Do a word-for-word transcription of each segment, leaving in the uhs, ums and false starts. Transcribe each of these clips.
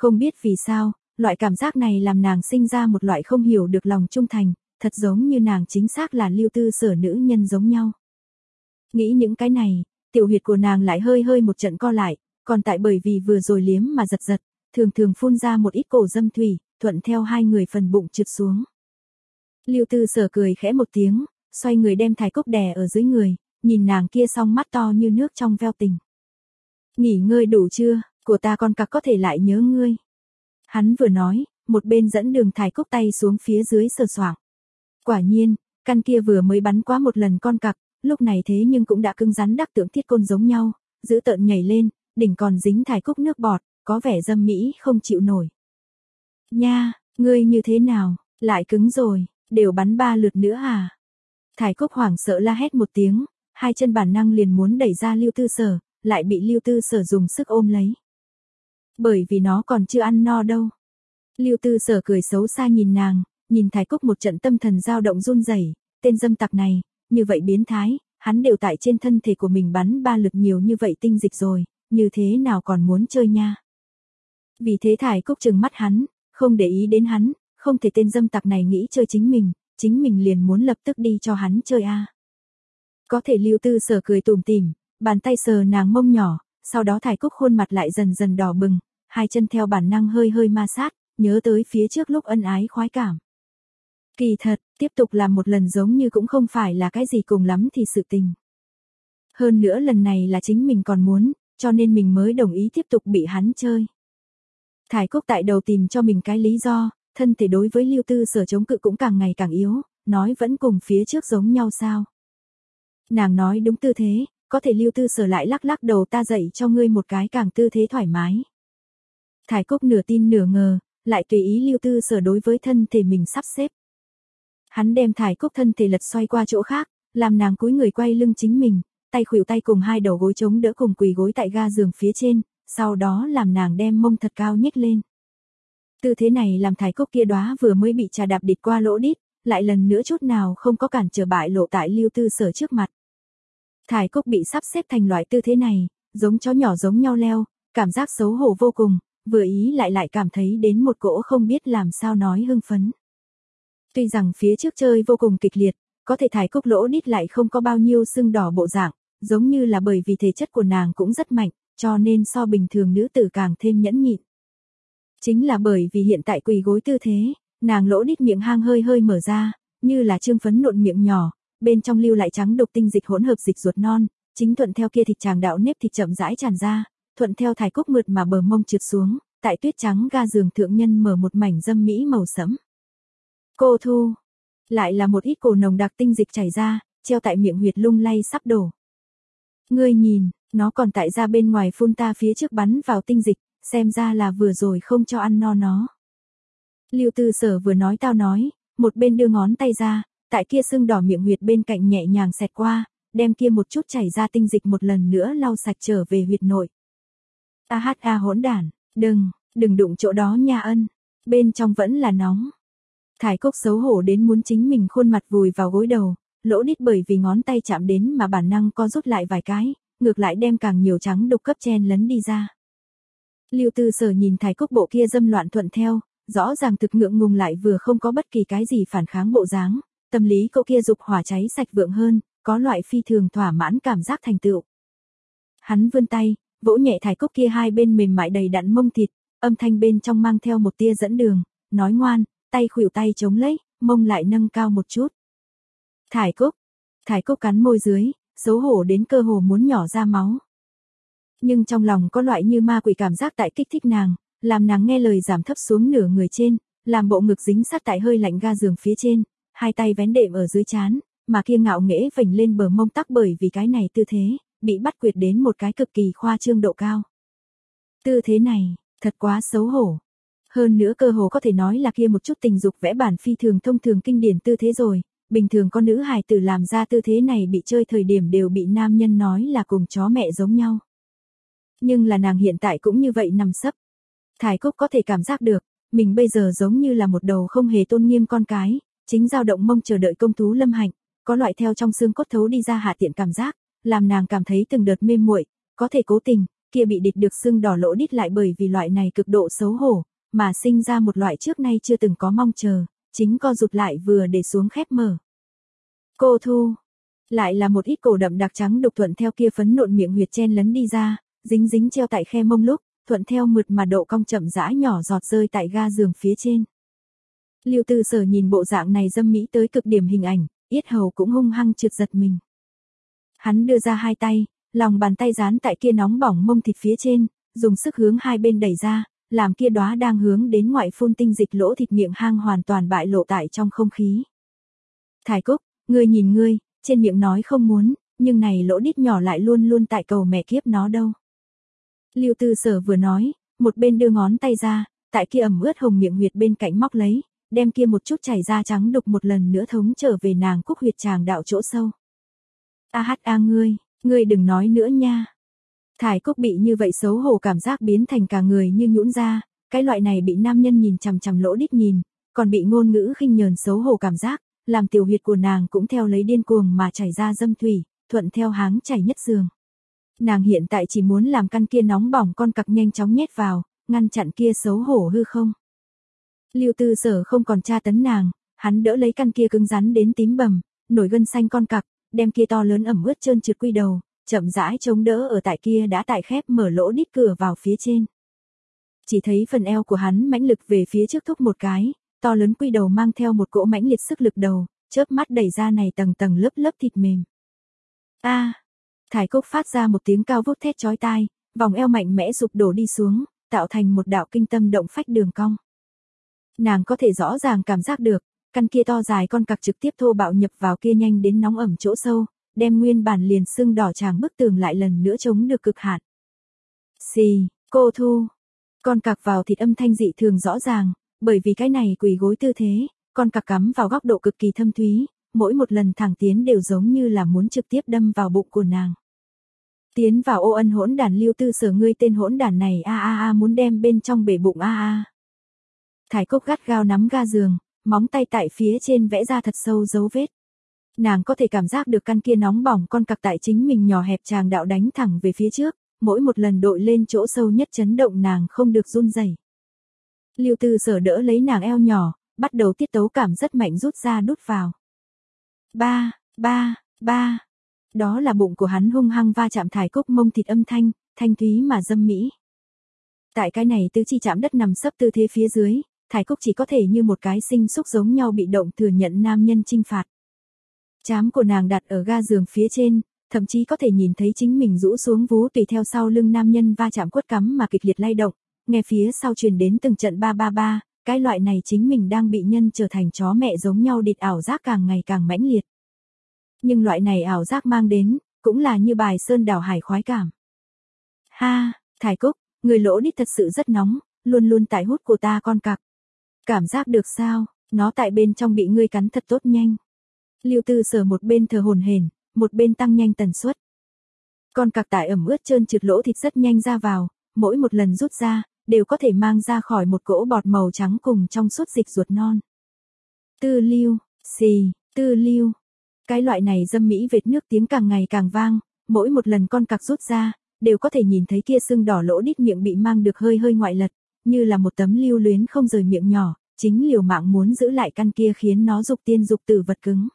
Không biết vì sao, loại cảm giác này làm nàng sinh ra một loại không hiểu được lòng trung thành, thật giống như nàng chính xác là Lưu Tư Sở nữ nhân giống nhau. Nghĩ những cái này, tiểu huyệt của nàng lại hơi hơi một trận co lại, còn tại bởi vì vừa rồi liếm mà giật giật, thường thường phun ra một ít cổ dâm thủy, thuận theo hai người phần bụng trượt xuống. Lưu Tư Sở cười khẽ một tiếng, xoay người đem Thái Cúc đè ở dưới người, nhìn nàng kia song mắt to như nước trong veo tình. Nghỉ ngơi đủ chưa, của ta con cặc có thể lại nhớ ngươi. Hắn vừa nói, một bên dẫn đường Thái Cúc tay xuống phía dưới sờ soạng. Quả nhiên, căn kia vừa mới bắn quá một lần con cặc, lúc này thế nhưng cũng đã cứng rắn đắc tượng thiết côn giống nhau, giữ tợn nhảy lên, đỉnh còn dính Thái Cúc nước bọt, có vẻ dâm mỹ không chịu nổi. Nha, ngươi như thế nào, lại cứng rồi, đều bắn ba lượt nữa à? Thái Cúc hoảng sợ la hét một tiếng, hai chân bản năng liền muốn đẩy ra Lưu Tư Sở, lại bị Lưu Tư Sở dùng sức ôm lấy. Bởi vì nó còn chưa ăn no đâu. Lưu Tư Sở cười xấu xa nhìn nàng, nhìn Thái Cúc một trận tâm thần dao động run rẩy, tên dâm tặc này, như vậy biến thái, hắn đều tại trên thân thể của mình bắn ba lượt nhiều như vậy tinh dịch rồi, như thế nào còn muốn chơi nha. Vì thế Thái Cúc trừng mắt hắn, không để ý đến hắn, không thể tên dâm tặc này nghĩ chơi chính mình, chính mình liền muốn lập tức đi cho hắn chơi a. Có thể Lưu Tư Sở cười tủm tỉm, bàn tay sờ nàng mông nhỏ, sau đó Thái Cúc khuôn mặt lại dần dần đỏ bừng, hai chân theo bản năng hơi hơi ma sát, nhớ tới phía trước lúc ân ái khoái cảm. Kỳ thật, tiếp tục làm một lần giống như cũng không phải là cái gì cùng lắm thì sự tình. Hơn nữa lần này là chính mình còn muốn, cho nên mình mới đồng ý tiếp tục bị hắn chơi. Thái Cúc tại đầu tìm cho mình cái lý do, thân thể đối với Lưu Tư Sở chống cự cũng càng ngày càng yếu, nói vẫn cùng phía trước giống nhau sao. Nàng nói đúng tư thế, có thể Lưu Tư Sở lại lắc lắc đầu, ta dạy cho ngươi một cái càng tư thế thoải mái. Thái Cúc nửa tin nửa ngờ, lại tùy ý Lưu Tư Sở đối với thân thể mình sắp xếp. Hắn đem Thái Cúc thân thể lật xoay qua chỗ khác, làm nàng cúi người quay lưng chính mình, tay khuỷu tay cùng hai đầu gối chống đỡ cùng quỳ gối tại ga giường phía trên, sau đó làm nàng đem mông thật cao nhích lên. Tư thế này làm Thái Cúc kia đóa vừa mới bị trà đạp địt qua lỗ đít, lại lần nữa chút nào không có cản trở bại lộ tại Lưu Tư Sở trước mặt. Thái Cúc bị sắp xếp thành loại tư thế này, giống chó nhỏ giống nhau leo, cảm giác xấu hổ vô cùng, vừa ý lại lại cảm thấy đến một cỗ không biết làm sao nói hưng phấn. Tuy rằng phía trước chơi vô cùng kịch liệt, có thể Thái Cúc lỗ đít lại không có bao nhiêu sưng đỏ bộ dạng, giống như là bởi vì thể chất của nàng cũng rất mạnh, cho nên so bình thường nữ tử càng thêm nhẫn nhịn. Chính là bởi vì hiện tại quỳ gối tư thế, nàng lỗ đít miệng hang hơi hơi mở ra, như là trương phấn nộn miệng nhỏ, bên trong lưu lại trắng đục tinh dịch hỗn hợp dịch ruột non, chính thuận theo kia thịt tràng đạo nếp thịt chậm rãi tràn ra, thuận theo Thái Cúc mượt mà bờ mông trượt xuống, tại tuyết trắng ga giường thượng nhân mở một mảnh dâm mỹ màu sẫm. Cô thu, lại là một ít cổ nồng đặc tinh dịch chảy ra, treo tại miệng huyệt lung lay sắp đổ. Ngươi nhìn, nó còn tại ra bên ngoài phun ta phía trước bắn vào tinh dịch, xem ra là vừa rồi không cho ăn no nó. Lưu Tư Sở vừa nói tao nói, một bên đưa ngón tay ra, tại kia sưng đỏ miệng huyệt bên cạnh nhẹ nhàng xẹt qua, đem kia một chút chảy ra tinh dịch một lần nữa lau sạch trở về huyệt nội. A hát a hỗn đản, đừng, đừng đụng chỗ đó nha ân, bên trong vẫn là nóng. Thái Cúc xấu hổ đến muốn chính mình khuôn mặt vùi vào gối đầu, lỗ đít bởi vì ngón tay chạm đến mà bản năng co rút lại vài cái, ngược lại đem càng nhiều trắng đục cấp chen lấn đi ra. Lưu Tư Sở nhìn Thái Cúc bộ kia dâm loạn thuận theo, rõ ràng thực ngượng ngùng lại vừa không có bất kỳ cái gì phản kháng bộ dáng, tâm lý cậu kia dục hỏa cháy sạch vượng hơn, có loại phi thường thỏa mãn cảm giác thành tựu. Hắn vươn tay, vỗ nhẹ Thái Cúc kia hai bên mềm mại đầy đặn mông thịt, âm thanh bên trong mang theo một tia dẫn đường, nói ngoan, tay khuỷu tay chống lấy, mông lại nâng cao một chút. Thái Cúc, Thái Cúc cắn môi dưới, xấu hổ đến cơ hồ muốn nhỏ ra máu. Nhưng trong lòng có loại như ma quỷ cảm giác tại kích thích nàng, làm nàng nghe lời giảm thấp xuống nửa người trên, làm bộ ngực dính sát tại hơi lạnh ga giường phía trên, hai tay vén đệm ở dưới trán, mà kia ngạo nghễ vểnh lên bờ mông tắc bởi vì cái này tư thế, bị bắt quyệt đến một cái cực kỳ khoa trương độ cao. Tư thế này, thật quá xấu hổ. Hơn nữa cơ hồ có thể nói là kia một chút tình dục vẽ bản phi thường thông thường kinh điển tư thế rồi, bình thường con nữ hài tử làm ra tư thế này bị chơi thời điểm đều bị nam nhân nói là cùng chó mẹ giống nhau. Nhưng là nàng hiện tại cũng như vậy nằm sấp. Thái Cúc có thể cảm giác được, mình bây giờ giống như là một đầu không hề tôn nghiêm con cái, chính dao động mông chờ đợi công thú lâm hạnh, có loại theo trong xương cốt thấu đi ra hạ tiện cảm giác, làm nàng cảm thấy từng đợt mê muội, có thể cố tình, kia bị địch được sưng đỏ lỗ đít lại bởi vì loại này cực độ xấu hổ, mà sinh ra một loại trước nay chưa từng có mong chờ, chính co rụt lại vừa để xuống khép mở. Cô Thu, lại là một ít cổ đậm đặc trắng đục thuận theo kia phấn nộn miệng huyệt chen lấn đi ra, dính dính treo tại khe mông lúc, thuận theo mượt mà độ cong chậm rãi nhỏ giọt rơi tại ga giường phía trên. Lưu Tư Sở nhìn bộ dạng này dâm mỹ tới cực điểm hình ảnh, yết hầu cũng hung hăng trượt giật mình. Hắn đưa ra hai tay, lòng bàn tay dán tại kia nóng bỏng mông thịt phía trên, dùng sức hướng hai bên đẩy ra, làm kia đóa đang hướng đến ngoại phun tinh dịch lỗ thịt miệng hang hoàn toàn bại lộ tại trong không khí. Thải Cúc, ngươi nhìn ngươi, trên miệng nói không muốn, nhưng này lỗ đít nhỏ lại luôn luôn tại cầu mẹ kiếp nó đâu. Lưu Tư Sở vừa nói, một bên đưa ngón tay ra, tại kia ẩm ướt hồng miệng huyệt bên cạnh móc lấy, đem kia một chút chảy ra trắng đục một lần nữa thống trở về nàng cúc huyệt tràng đạo chỗ sâu. A hát a ngươi, ngươi đừng nói nữa nha. Thải Cúc bị như vậy xấu hổ cảm giác biến thành cả người như nhũn ra, cái loại này bị nam nhân nhìn chằm chằm lỗ đít nhìn, còn bị ngôn ngữ khinh nhờn xấu hổ cảm giác, làm tiểu huyệt của nàng cũng theo lấy điên cuồng mà chảy ra dâm thủy, thuận theo háng chảy nhất giường. Nàng hiện tại chỉ muốn làm căn kia nóng bỏng con cặc nhanh chóng nhét vào, ngăn chặn kia xấu hổ hư không. Lưu Tư Sở không còn tra tấn nàng, hắn đỡ lấy căn kia cứng rắn đến tím bầm, nổi gân xanh con cặc, đem kia to lớn ẩm ướt trơn trượt quy đầu, chậm rãi chống đỡ ở tại kia đã tại khép mở lỗ đít cửa vào phía trên. Chỉ thấy phần eo của hắn mãnh lực về phía trước thúc một cái, to lớn quy đầu mang theo một cỗ mãnh liệt sức lực đầu, chớp mắt đẩy ra này tầng tầng lớp lớp thịt mềm. A! À, Thải Cúc phát ra một tiếng cao vút thét chói tai, vòng eo mạnh mẽ sụp đổ đi xuống, tạo thành một đạo kinh tâm động phách đường cong. Nàng có thể rõ ràng cảm giác được, căn kia to dài con cặc trực tiếp thô bạo nhập vào kia nhanh đến nóng ẩm chỗ sâu, đem nguyên bản liền sưng đỏ tràng bức tường lại lần nữa chống được cực hạn. Xì, cô Thu. Con cặc vào thịt âm thanh dị thường rõ ràng, bởi vì cái này quỳ gối tư thế, con cặc cắm vào góc độ cực kỳ thâm thúy, mỗi một lần thẳng tiến đều giống như là muốn trực tiếp đâm vào bụng của nàng. Tiến vào ô ân hỗn đản Lưu Tư Sở ngươi tên hỗn đản này a a a muốn đem bên trong bể bụng a a. Thải Cúc gắt gao nắm ga giường, móng tay tại phía trên vẽ ra thật sâu dấu vết. Nàng có thể cảm giác được căn kia nóng bỏng con cặc tại chính mình nhỏ hẹp tràng đạo đánh thẳng về phía trước, mỗi một lần đội lên chỗ sâu nhất chấn động nàng không được run rẩy. Lưu Tư Sở đỡ lấy nàng eo nhỏ, bắt đầu tiết tấu cảm rất mạnh rút ra đút vào. Ba, ba, ba. Đó là bụng của hắn hung hăng va chạm Thải Cúc mông thịt âm thanh, thanh thúy mà dâm mỹ. Tại cái này tứ chi chạm đất nằm sấp tư thế phía dưới, Thải Cúc chỉ có thể như một cái sinh xúc giống nhau bị động thừa nhận nam nhân chinh phạt. Trám của nàng đặt ở ga giường phía trên, thậm chí có thể nhìn thấy chính mình rũ xuống vú tùy theo sau lưng nam nhân va chạm quất cắm mà kịch liệt lay động, nghe phía sau truyền đến từng trận ba ba ba, cái loại này chính mình đang bị nhân trở thành chó mẹ giống nhau địt ảo giác càng ngày càng mãnh liệt. Nhưng loại này ảo giác mang đến, cũng là như bài sơn đảo hải khoái cảm. Ha, Thải Cúc, người lỗ đít thật sự rất nóng, luôn luôn tại hút của ta con cặc. Cảm giác được sao, nó tại bên trong bị ngươi cắn thật tốt nhanh. Lưu Tư Sở một bên thở hổn hển, một bên tăng nhanh tần suất. Con cặc tại ẩm ướt trơn trượt lỗ thịt rất nhanh ra vào, mỗi một lần rút ra, đều có thể mang ra khỏi một cỗ bọt màu trắng cùng trong suốt dịch ruột non. Tư lưu, xì, tư lưu. Cái loại này dâm mỹ vệt nước tiếng càng ngày càng vang, mỗi một lần con cặc rút ra, đều có thể nhìn thấy kia sưng đỏ lỗ đít miệng bị mang được hơi hơi ngoại lật, như là một tấm lưu luyến không rời miệng nhỏ, chính liều mạng muốn giữ lại căn kia khiến nó dục tiên dục tử vật cứng.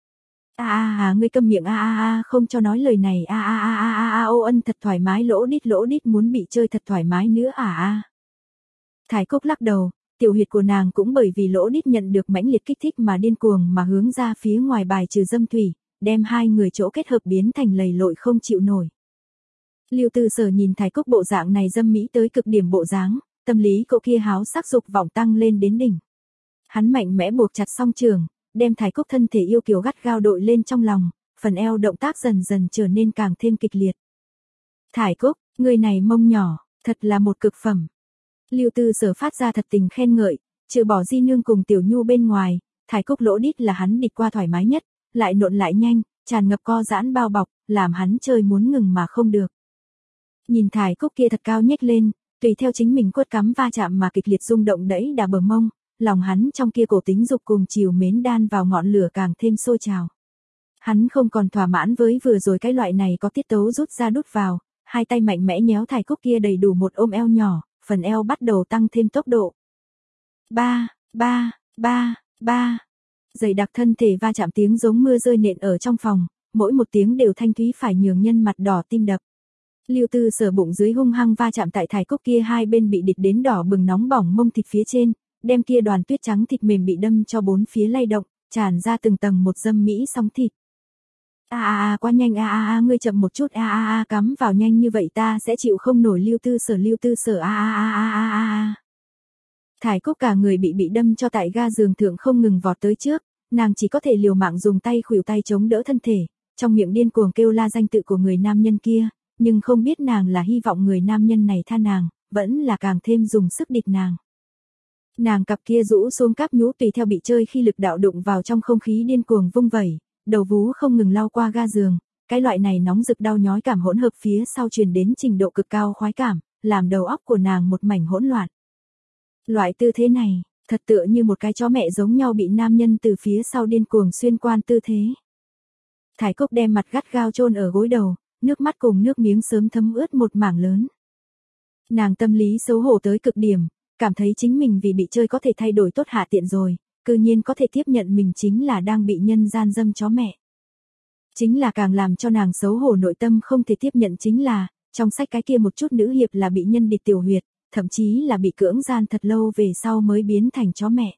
A a a ngươi câm miệng a a a không cho nói lời này a a a a a a ô ân thật thoải mái lỗ đít lỗ đít muốn bị chơi thật thoải mái nữa à a. Thải Cúc lắc đầu, tiểu huyệt của nàng cũng bởi vì lỗ đít nhận được mãnh liệt kích thích mà điên cuồng mà hướng ra phía ngoài bài trừ dâm thủy, đem hai người chỗ kết hợp biến thành lầy lội không chịu nổi. Lưu Tư Sở nhìn Thải Cúc bộ dạng này dâm mỹ tới cực điểm bộ dáng, tâm lý cậu kia háo sắc dục vọng tăng lên đến đỉnh. Hắn mạnh mẽ buộc chặt song trường, đem Thải Cúc thân thể yêu kiều gắt gao đội lên trong lòng, phần eo động tác dần dần trở nên càng thêm kịch liệt. Thải Cúc, người này mông nhỏ, thật là một cực phẩm. Lưu Tư Sở phát ra thật tình khen ngợi, trừ bỏ Di Nương cùng Tiểu Nhu bên ngoài, Thải Cúc lỗ đít là hắn địch qua thoải mái nhất, lại nộn lại nhanh, tràn ngập co giãn bao bọc, làm hắn chơi muốn ngừng mà không được. Nhìn Thải Cúc kia thật cao nhếch lên, tùy theo chính mình quất cắm va chạm mà kịch liệt rung động đẫy đà bờ mông, lòng hắn trong kia cổ tính dục cùng chiều mến đan vào ngọn lửa càng thêm sôi trào. Hắn không còn thỏa mãn với vừa rồi cái loại này có tiết tấu rút ra đút vào, hai tay mạnh mẽ nhéo Thải Cúc kia đầy đủ một ôm eo nhỏ, phần eo bắt đầu tăng thêm tốc độ. Ba, ba, ba, ba. Dày đặc thân thể va chạm tiếng giống mưa rơi nện ở trong phòng, mỗi một tiếng đều thanh thúy phải nhường nhân mặt đỏ tim đập. Lưu Tư Sở bụng dưới hung hăng va chạm tại Thải Cúc kia hai bên bị địch đến đỏ bừng nóng bỏng mông thịt phía trên, đem kia đoàn tuyết trắng thịt mềm bị đâm cho bốn phía lay động, tràn ra từng tầng một dâm mỹ sóng thịt. A a a quá nhanh, a a a ngươi chậm một chút, a a a cắm vào nhanh như vậy ta sẽ chịu không nổi. Lưu Tư Sở Lưu Tư Sở a a a a a a. Thải Cúc cả người bị bị đâm cho tại ga giường thượng không ngừng vọt tới trước, nàng chỉ có thể liều mạng dùng tay khuỷu tay chống đỡ thân thể, trong miệng điên cuồng kêu la danh tự của người nam nhân kia, nhưng không biết nàng là hy vọng người nam nhân này tha nàng, vẫn là càng thêm dùng sức địch nàng. Nàng cặp kia rũ xuống cáp nhũ tùy theo bị chơi khi lực đạo đụng vào trong không khí điên cuồng vung vẩy, đầu vú không ngừng lao qua ga giường, cái loại này nóng rực đau nhói cảm hỗn hợp phía sau truyền đến trình độ cực cao khoái cảm, làm đầu óc của nàng một mảnh hỗn loạn. Loại tư thế này, thật tựa như một cái chó mẹ giống nhau bị nam nhân từ phía sau điên cuồng xuyên quan tư thế. Thải Cúc đem mặt gắt gao chôn ở gối đầu, nước mắt cùng nước miếng sớm thấm ướt một mảng lớn. Nàng tâm lý xấu hổ tới cực điểm, cảm thấy chính mình vì bị chơi có thể thay đổi tốt hạ tiện rồi, cư nhiên có thể tiếp nhận mình chính là đang bị nhân gian dâm chó mẹ. Chính là càng làm cho nàng xấu hổ nội tâm không thể tiếp nhận chính là, trong sách cái kia một chút nữ hiệp là bị nhân địch tiểu huyệt, thậm chí là bị cưỡng gian thật lâu về sau mới biến thành chó mẹ.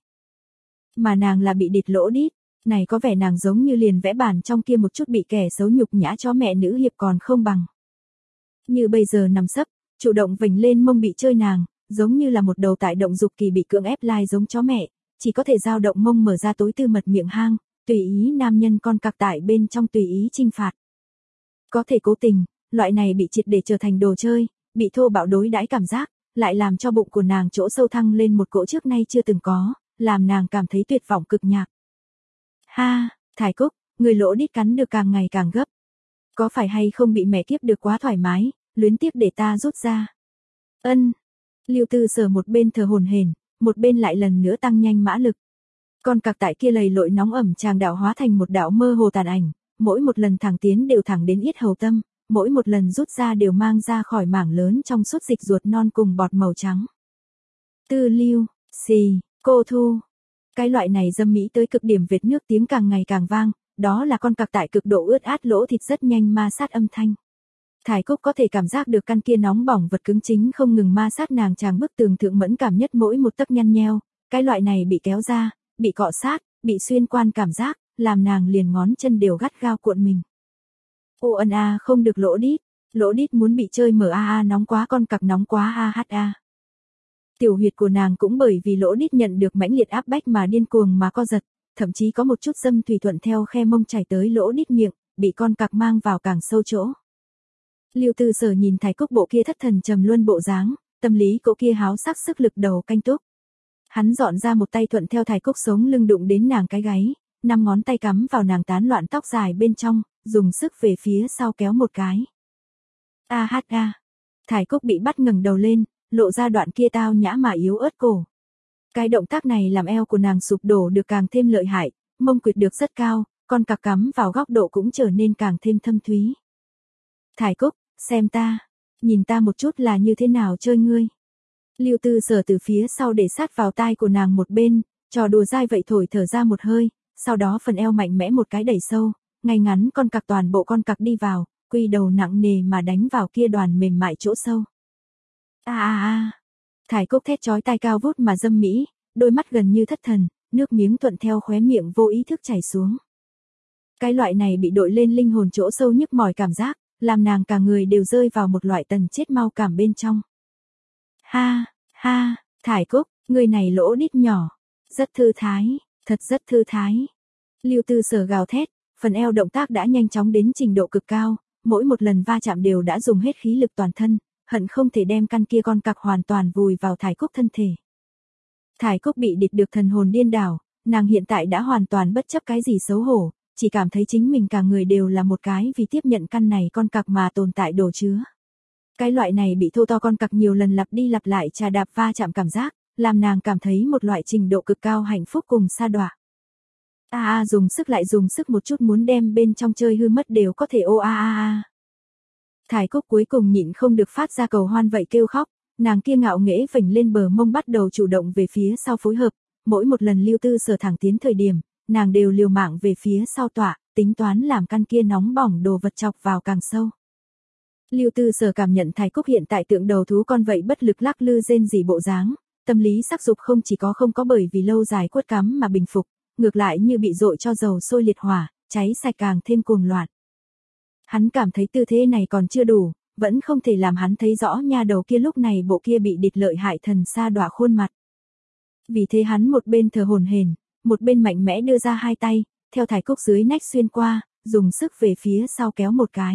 Mà nàng là bị địch lỗ đít, này có vẻ nàng giống như liền vẽ bản trong kia một chút bị kẻ xấu nhục nhã chó mẹ nữ hiệp còn không bằng. Như bây giờ nằm sấp, chủ động vểnh lên mông bị chơi nàng, giống như là một đầu tại động dục kỳ bị cưỡng ép lai giống chó mẹ, chỉ có thể dao động mông mở ra tối tư mật miệng hang, tùy ý nam nhân con cặc tại bên trong tùy ý chinh phạt. Có thể cố tình, loại này bị triệt để trở thành đồ chơi, bị thô bạo đối đãi cảm giác, lại làm cho bụng của nàng chỗ sâu thăng lên một cỗ trước nay chưa từng có, làm nàng cảm thấy tuyệt vọng cực nhạc. Ha, Thải Cúc, người lỗ đít cắn được càng ngày càng gấp. Có phải hay không bị mẹ kiếp được quá thoải mái, luyến tiếc để ta rút ra. Ân. Lưu Tư Sở một bên thở hổn hển, một bên lại lần nữa tăng nhanh mã lực. Con cặc tại kia lầy lội nóng ẩm tràng đạo hóa thành một đạo mơ hồ tàn ảnh, mỗi một lần thẳng tiến đều thẳng đến yết hầu tâm, mỗi một lần rút ra đều mang ra khỏi mảng lớn trong suốt dịch ruột non cùng bọt màu trắng. Tư Lưu, xì, cô Thu. Cái loại này dâm mỹ tới cực điểm vệt nước tiếng càng ngày càng vang, đó là con cặc tại cực độ ướt át lỗ thịt rất nhanh ma sát âm thanh. Thải Cúc có thể cảm giác được căn kia nóng bỏng vật cứng chính không ngừng ma sát nàng chàng bức tường thượng mẫn cảm nhất mỗi một tấc nhăn nheo, cái loại này bị kéo ra, bị cọ sát, bị xuyên quan cảm giác, làm nàng liền ngón chân đều gắt gao cuộn mình. Ô ân a không được lỗ đít, lỗ đít muốn bị chơi mở a a nóng quá con cặc nóng quá a hát a. Tiểu huyệt của nàng cũng bởi vì lỗ đít nhận được mãnh liệt áp bách mà điên cuồng mà co giật, thậm chí có một chút dâm thủy thuận theo khe mông chảy tới lỗ đít miệng, bị con cặc mang vào càng sâu chỗ. Lưu Tư Sở nhìn Thải Cúc bộ kia thất thần trầm luân bộ dáng, tâm lý cậu kia háo sắc sức lực đầu canh túc. Hắn dọn ra một tay thuận theo Thải Cúc sống lưng đụng đến nàng cái gáy, năm ngón tay cắm vào nàng tán loạn tóc dài bên trong, dùng sức về phía sau kéo một cái. A hát a. Thải Cúc bị bắt ngẩng đầu lên, lộ ra đoạn kia tao nhã mà yếu ớt cổ. Cái động tác này làm eo của nàng sụp đổ được càng thêm lợi hại, mông quỵt được rất cao, con cặc cắm vào góc độ cũng trở nên càng thêm thâm thúy. Thải Cúc, xem ta, nhìn ta một chút là như thế nào chơi ngươi. Lưu Tư Sở từ phía sau để sát vào tai của nàng một bên, trò đùa dai vậy thổi thở ra một hơi, sau đó phần eo mạnh mẽ một cái đẩy sâu, ngay ngắn con cặc toàn bộ con cặc đi vào, quy đầu nặng nề mà đánh vào kia đoàn mềm mại chỗ sâu. A a a. Thải Cúc thét chói tai cao vút mà dâm mỹ, đôi mắt gần như thất thần, nước miếng thuận theo khóe miệng vô ý thức chảy xuống. Cái loại này bị đội lên linh hồn chỗ sâu nhức mỏi cảm giác, làm nàng cả người đều rơi vào một loại tần chết mau cảm bên trong. Ha, ha, Thải Cúc, người này lỗ đít nhỏ, rất thư thái, thật rất thư thái. Lưu Tư Sở gào thét, phần eo động tác đã nhanh chóng đến trình độ cực cao, mỗi một lần va chạm đều đã dùng hết khí lực toàn thân, hận không thể đem căn kia con cặc hoàn toàn vùi vào Thải Cúc thân thể. Thải Cúc bị địch được thần hồn điên đảo, nàng hiện tại đã hoàn toàn bất chấp cái gì xấu hổ, chỉ cảm thấy chính mình cả người đều là một cái vì tiếp nhận căn này con cặc mà tồn tại đồ chứa. Cái loại này bị thô to con cặc nhiều lần lặp đi lặp lại trà đạp va chạm cảm giác, làm nàng cảm thấy một loại trình độ cực cao hạnh phúc cùng sa đọa. A a dùng sức lại dùng sức một chút muốn đem bên trong chơi hư mất đều có thể ô a a a. Thải Cúc cuối cùng nhịn không được phát ra cầu hoan vậy kêu khóc, nàng kia ngạo nghễ vểnh lên bờ mông bắt đầu chủ động về phía sau phối hợp, mỗi một lần Lưu Tư Sở thẳng tiến thời điểm, nàng đều liều mạng về phía sau tọa, tính toán làm căn kia nóng bỏng đồ vật chọc vào càng sâu. Lưu Tư Sở cảm nhận Thải Cúc hiện tại tượng đầu thú con vậy bất lực lắc lư rên rỉ bộ dáng, tâm lý sắc dục không chỉ có không có bởi vì lâu dài quất cắm mà bình phục, ngược lại như bị dội cho dầu sôi liệt hỏa, cháy sạch càng thêm cuồng loạn. Hắn cảm thấy tư thế này còn chưa đủ, vẫn không thể làm hắn thấy rõ nha đầu kia lúc này bộ kia bị địch lợi hại thần sa đọa khuôn mặt. Vì thế hắn một bên thở hổn hển, một bên mạnh mẽ đưa ra hai tay, theo Thải Cúc dưới nách xuyên qua, dùng sức về phía sau kéo một cái.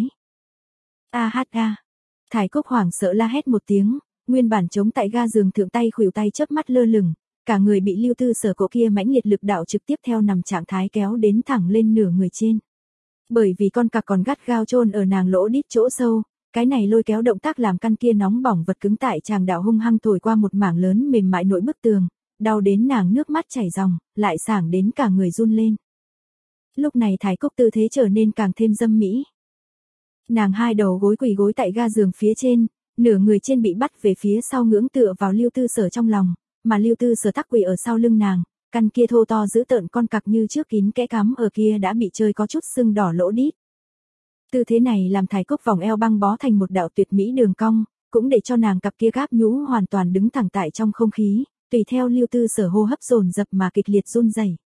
A hát a. Thải Cúc hoảng sợ la hét một tiếng, nguyên bản chống tại ga giường thượng tay khuỷu tay chớp mắt lơ lửng, cả người bị Lưu Tư Sở cổ kia mãnh liệt lực đạo trực tiếp theo nằm trạng thái kéo đến thẳng lên nửa người trên. Bởi vì con cặc còn gắt gao chôn ở nàng lỗ đít chỗ sâu, cái này lôi kéo động tác làm căn kia nóng bỏng vật cứng tại tràng đạo hung hăng thổi qua một mảng lớn mềm mại nội bức tường, đau đến nàng nước mắt chảy ròng, lại sảng đến cả người run lên. Lúc này Thải Cúc tư thế trở nên càng thêm dâm mỹ. Nàng hai đầu gối quỳ gối tại ga giường phía trên, nửa người trên bị bắt về phía sau ngưỡng tựa vào Lưu Tư Sở trong lòng, mà Lưu Tư Sở tắc quỳ ở sau lưng nàng, căn kia thô to giữ tợn con cặc như trước kín kẽ cắm ở kia đã bị chơi có chút sưng đỏ lỗ đít. Tư thế này làm Thải Cúc vòng eo băng bó thành một đạo tuyệt mỹ đường cong, cũng để cho nàng cặp kia gáp nhũ hoàn toàn đứng thẳng tại trong không khí, tùy theo Lưu Tư Sở hô hấp dồn dập mà kịch liệt run rẩy.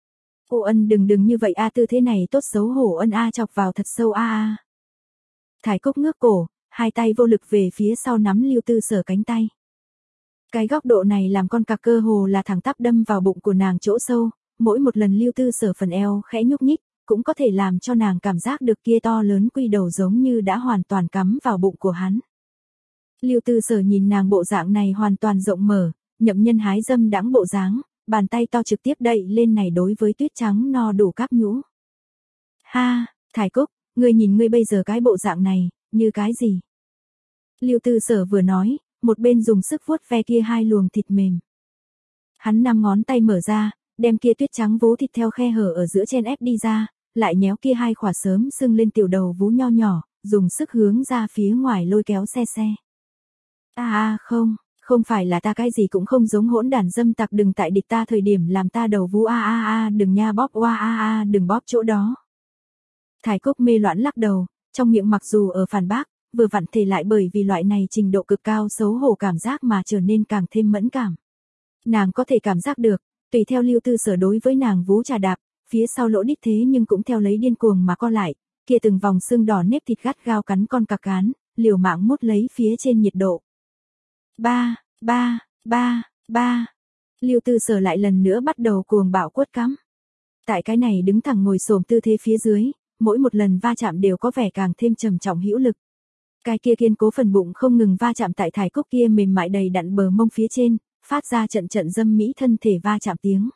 Ô Ân đừng đừng như vậy a, tư thế này tốt xấu hổ Ân a, chọc vào thật sâu a a. Thải Cúc ngước cổ, hai tay vô lực về phía sau nắm Lưu Tư Sở cánh tay. Cái góc độ này làm con cặc cơ hồ là thẳng tắp đâm vào bụng của nàng chỗ sâu, mỗi một lần Lưu Tư Sở phần eo khẽ nhúc nhích, cũng có thể làm cho nàng cảm giác được kia to lớn quy đầu giống như đã hoàn toàn cắm vào bụng của hắn. Lưu Tư Sở nhìn nàng bộ dạng này hoàn toàn rộng mở, nhậm nhân hái dâm đãng bộ dáng, bàn tay to trực tiếp đậy lên này đối với tuyết trắng no đủ cáp nhũ. Ha, Thải Cúc, ngươi nhìn ngươi bây giờ cái bộ dạng này, như cái gì? Lưu Tư Sở vừa nói, một bên dùng sức vuốt ve kia hai luồng thịt mềm. Hắn năm ngón tay mở ra, đem kia tuyết trắng vú thịt theo khe hở ở giữa chen ép đi ra, lại nhéo kia hai khỏa sớm sưng lên tiểu đầu vú nho nhỏ, dùng sức hướng ra phía ngoài lôi kéo xe xe. A a không, không phải là ta cái gì cũng không giống hỗn đản dâm tặc, đừng tại địch ta thời điểm làm ta đầu vú a a a, đừng nha bóp oa a a, đừng bóp chỗ đó. Thải Cúc mê loạn lắc đầu, trong miệng mặc dù ở phản bác, vừa vặn thể lại bởi vì loại này trình độ cực cao xấu hổ cảm giác mà trở nên càng thêm mẫn cảm. Nàng có thể cảm giác được, tùy theo Lưu Tư Sở đối với nàng vú trà đạp, phía sau lỗ đít thế nhưng cũng theo lấy điên cuồng mà co lại, kia từng vòng xương đỏ nếp thịt gắt gao cắn con cặc cán, liều mạng mút lấy phía trên nhiệt độ. Ba, ba, ba, ba. Lưu Tư Sở lại lần nữa bắt đầu cuồng bạo quất cắm. Tại cái này đứng thẳng ngồi xổm tư thế phía dưới, mỗi một lần va chạm đều có vẻ càng thêm trầm trọng hữu lực. Cái kia kiên cố phần bụng không ngừng va chạm tại Thải Cúc kia mềm mại đầy đặn bờ mông phía trên, phát ra trận trận dâm mỹ thân thể va chạm tiếng.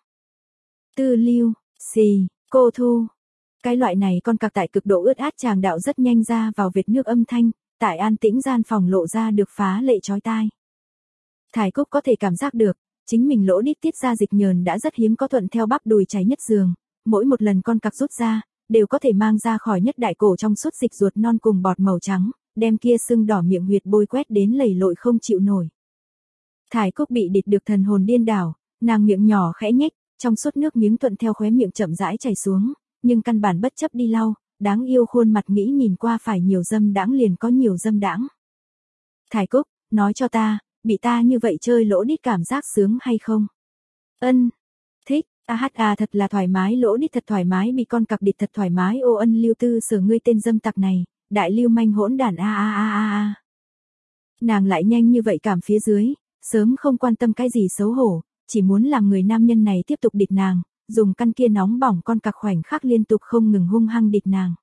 Tư Lưu, xì, cô thu. Cái loại này con cặc tại cực độ ướt át tràng đạo rất nhanh ra vào vệt nước âm thanh, tại an tĩnh gian phòng lộ ra được phá lệ chói tai. Thải Cúc có thể cảm giác được, chính mình lỗ đít tiết ra dịch nhờn đã rất hiếm có thuận theo bắp đùi cháy nhất giường, mỗi một lần con cặc rút ra, đều có thể mang ra khỏi nhất đại cổ trong suốt dịch ruột non cùng bọt màu trắng, đem kia sưng đỏ miệng huyệt bôi quét đến lầy lội không chịu nổi. Thải Cúc bị địch được thần hồn điên đảo, nàng miệng nhỏ khẽ nhếch, trong suốt nước miếng thuận theo khóe miệng chậm rãi chảy xuống, nhưng căn bản bất chấp đi lau, đáng yêu khuôn mặt nghĩ nhìn qua phải nhiều dâm đãng liền có nhiều dâm đãng. Thải Cúc, nói cho ta, bị ta như vậy chơi lỗ đít cảm giác sướng hay không? Ân, thích, a hát a thật là thoải mái, lỗ đít thật thoải mái, bị con cặc địch thật thoải mái, ô Ân Lưu Tư Sở ngươi tên dâm tặc này, đại lưu manh hỗn đản a a a a a. Nàng lại nhanh như vậy cảm phía dưới, sớm không quan tâm cái gì xấu hổ, chỉ muốn làm người nam nhân này tiếp tục địch nàng, dùng căn kia nóng bỏng con cặc khoảnh khắc liên tục không ngừng hung hăng địch nàng.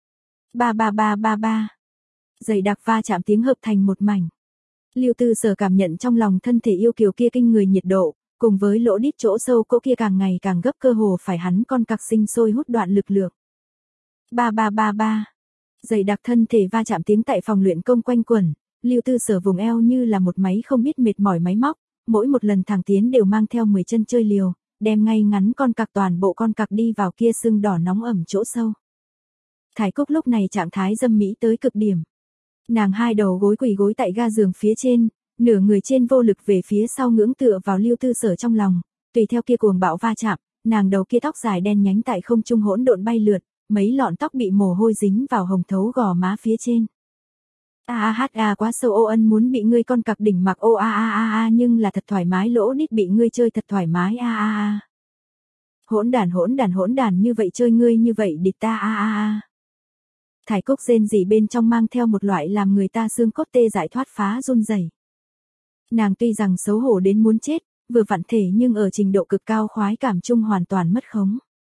Ba ba ba ba ba. Dày đặc va chạm tiếng hợp thành một mảnh. Lưu Tư Sở cảm nhận trong lòng thân thể yêu kiều kia kinh người nhiệt độ, cùng với lỗ đít chỗ sâu cỗ kia càng ngày càng gấp, cơ hồ phải hắn con cặc sinh sôi hút đoạn lực lượng. Ba ba ba ba. Dày đặc thân thể va chạm tiếng tại phòng luyện công quanh quẩn, Lưu Tư Sở vùng eo như là một máy không biết mệt mỏi máy móc, mỗi một lần thẳng tiến đều mang theo mười chân chơi liều, đem ngay ngắn con cặc toàn bộ con cặc đi vào kia sưng đỏ nóng ẩm chỗ sâu. Thải Cúc lúc này trạng thái dâm mỹ tới cực điểm. Nàng hai đầu gối quỳ gối tại ga giường phía trên, nửa người trên vô lực về phía sau ngưỡng tựa vào Lưu Tư Sở trong lòng, tùy theo kia cuồng bạo va chạm, nàng đầu kia tóc dài đen nhánh tại không trung hỗn độn bay lượn, mấy lọn tóc bị mồ hôi dính vào hồng thấu gò má phía trên. A a hát a quá sâu ô ân muốn bị ngươi con cặc đỉnh mặc ô a a a a nhưng là thật thoải mái lỗ đít bị ngươi chơi thật thoải mái a a a. Hỗn đàn hỗn đàn hỗn đàn như vậy chơi ngươi như vậy địch ta a a a. Thải Cúc rên rỉ bên trong mang theo một loại làm người ta xương cốt tê dại thoát phá run rẩy. Nàng tuy rằng xấu hổ đến muốn chết, vừa vặn thể nhưng ở trình độ cực cao khoái cảm chung hoàn toàn mất khống.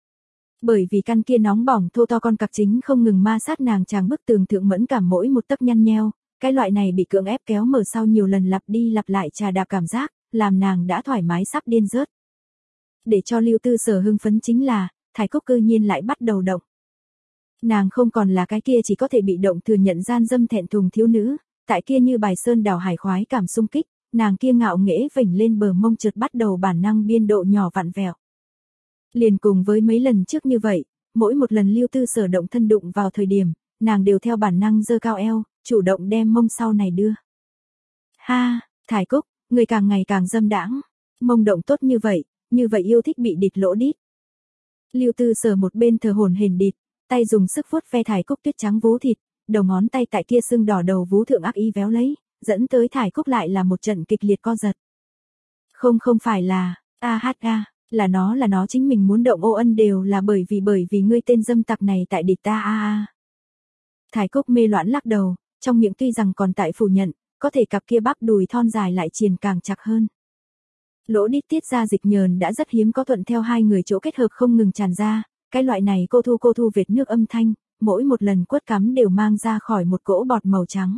Bởi vì căn kia nóng bỏng thô to con cặc chính không ngừng ma sát nàng chàng bức tường thượng mẫn cảm mỗi một tấc nhăn nheo, cái loại này bị cưỡng ép kéo mở sau nhiều lần lặp đi lặp lại trà đạp cảm giác, làm nàng đã thoải mái sắp điên rớt. Để cho Lưu Tư Sở hưng phấn chính là, Thải Cúc cư nhiên lại bắt đầu động. Nàng không còn là cái kia chỉ có thể bị động thừa nhận gian dâm thẹn thùng thiếu nữ, tại kia như bài sơn đảo hải khoái cảm xung kích, nàng kia ngạo nghễ vểnh lên bờ mông trượt bắt đầu bản năng biên độ nhỏ vặn vẹo. Liền cùng với mấy lần trước như vậy, mỗi một lần Lưu Tư Sở động thân đụng vào thời điểm, nàng đều theo bản năng giơ cao eo, chủ động đem mông sau này đưa. Ha, Thải Cúc, người càng ngày càng dâm đãng, mông động tốt như vậy, như vậy yêu thích bị địt lỗ đít. Lưu Tư Sở một bên thờ hổn hển địt, tay dùng sức vuốt ve Thải Cúc tuyết trắng vú thịt, đầu ngón tay tại kia sưng đỏ đầu vú thượng ác ý véo lấy, dẫn tới Thải Cúc lại là một trận kịch liệt co giật. Không không phải là, a hát a, là nó là nó chính mình muốn động ô ân đều là bởi vì bởi vì ngươi tên dâm tặc này tại địt ta a a. Thải Cúc mê loãn lắc đầu, trong miệng tuy rằng còn tại phủ nhận, có thể cặp kia bắp đùi thon dài lại triền càng chặt hơn. Lỗ đít tiết ra dịch nhờn đã rất hiếm có thuận theo hai người chỗ kết hợp không ngừng tràn ra, cái loại này cô thu cô thu vệt nước âm thanh, mỗi một lần quất cắm đều mang ra khỏi một cỗ bọt màu trắng.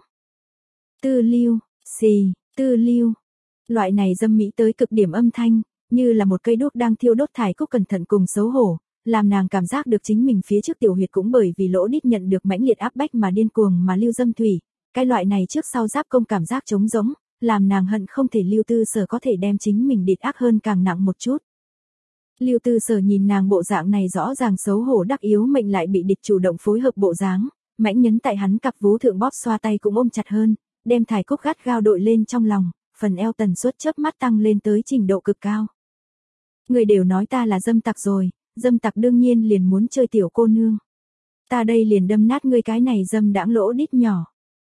Tư lưu, xì, tư lưu. Loại này dâm mỹ tới cực điểm âm thanh, như là một cây đuốc đang thiêu đốt. Thải Cúc cẩn thận cùng xấu hổ, làm nàng cảm giác được chính mình phía trước tiểu huyệt cũng bởi vì lỗ đít nhận được mãnh liệt áp bách mà điên cuồng mà lưu dâm thủy, cái loại này trước sau giáp công cảm giác trống rỗng, làm nàng hận không thể Lưu Tư Sở có thể đem chính mình địt ác hơn càng nặng một chút. Lưu Tư Sở nhìn nàng bộ dạng này rõ ràng xấu hổ đắc yếu mệnh lại bị địch chủ động phối hợp bộ dáng, mãnh nhấn tại hắn cặp vú thượng bóp xoa tay cũng ôm chặt hơn, đem Thải Cúc gắt gao đội lên trong lòng, phần eo tần suất chớp mắt tăng lên tới trình độ cực cao. Người đều nói ta là dâm tặc rồi, dâm tặc đương nhiên liền muốn chơi tiểu cô nương. Ta đây liền đâm nát ngươi cái này dâm đãng lỗ đít nhỏ.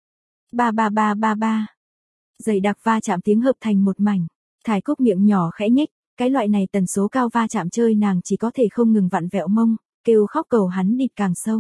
Ba ba ba ba ba. Dày đặc va chạm tiếng hợp thành một mảnh, Thải Cúc miệng nhỏ khẽ nhếch, cái loại này tần số cao va chạm chơi nàng chỉ có thể không ngừng vặn vẹo mông, kêu khóc cầu hắn địt càng sâu.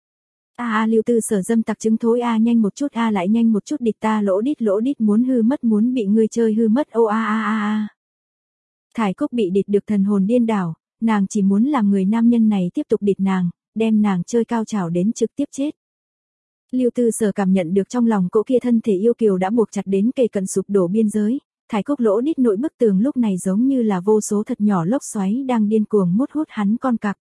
A a Lưu Tư Sở dâm tặc trứng thối a nhanh một chút a lại nhanh một chút địt ta lỗ đít lỗ đít muốn hư mất muốn bị ngươi chơi hư mất ô a a a a. Thải Cúc bị địt được thần hồn điên đảo, nàng chỉ muốn làm người nam nhân này tiếp tục địt nàng, đem nàng chơi cao trào đến trực tiếp chết. Lưu Tư Sở cảm nhận được trong lòng cỗ kia thân thể yêu kiều đã buộc chặt đến kề cận sụp đổ biên giới, Thải Cúc lỗ đít nội bức tường lúc này giống như là vô số thật nhỏ lốc xoáy đang điên cuồng mút hút hắn con cặc.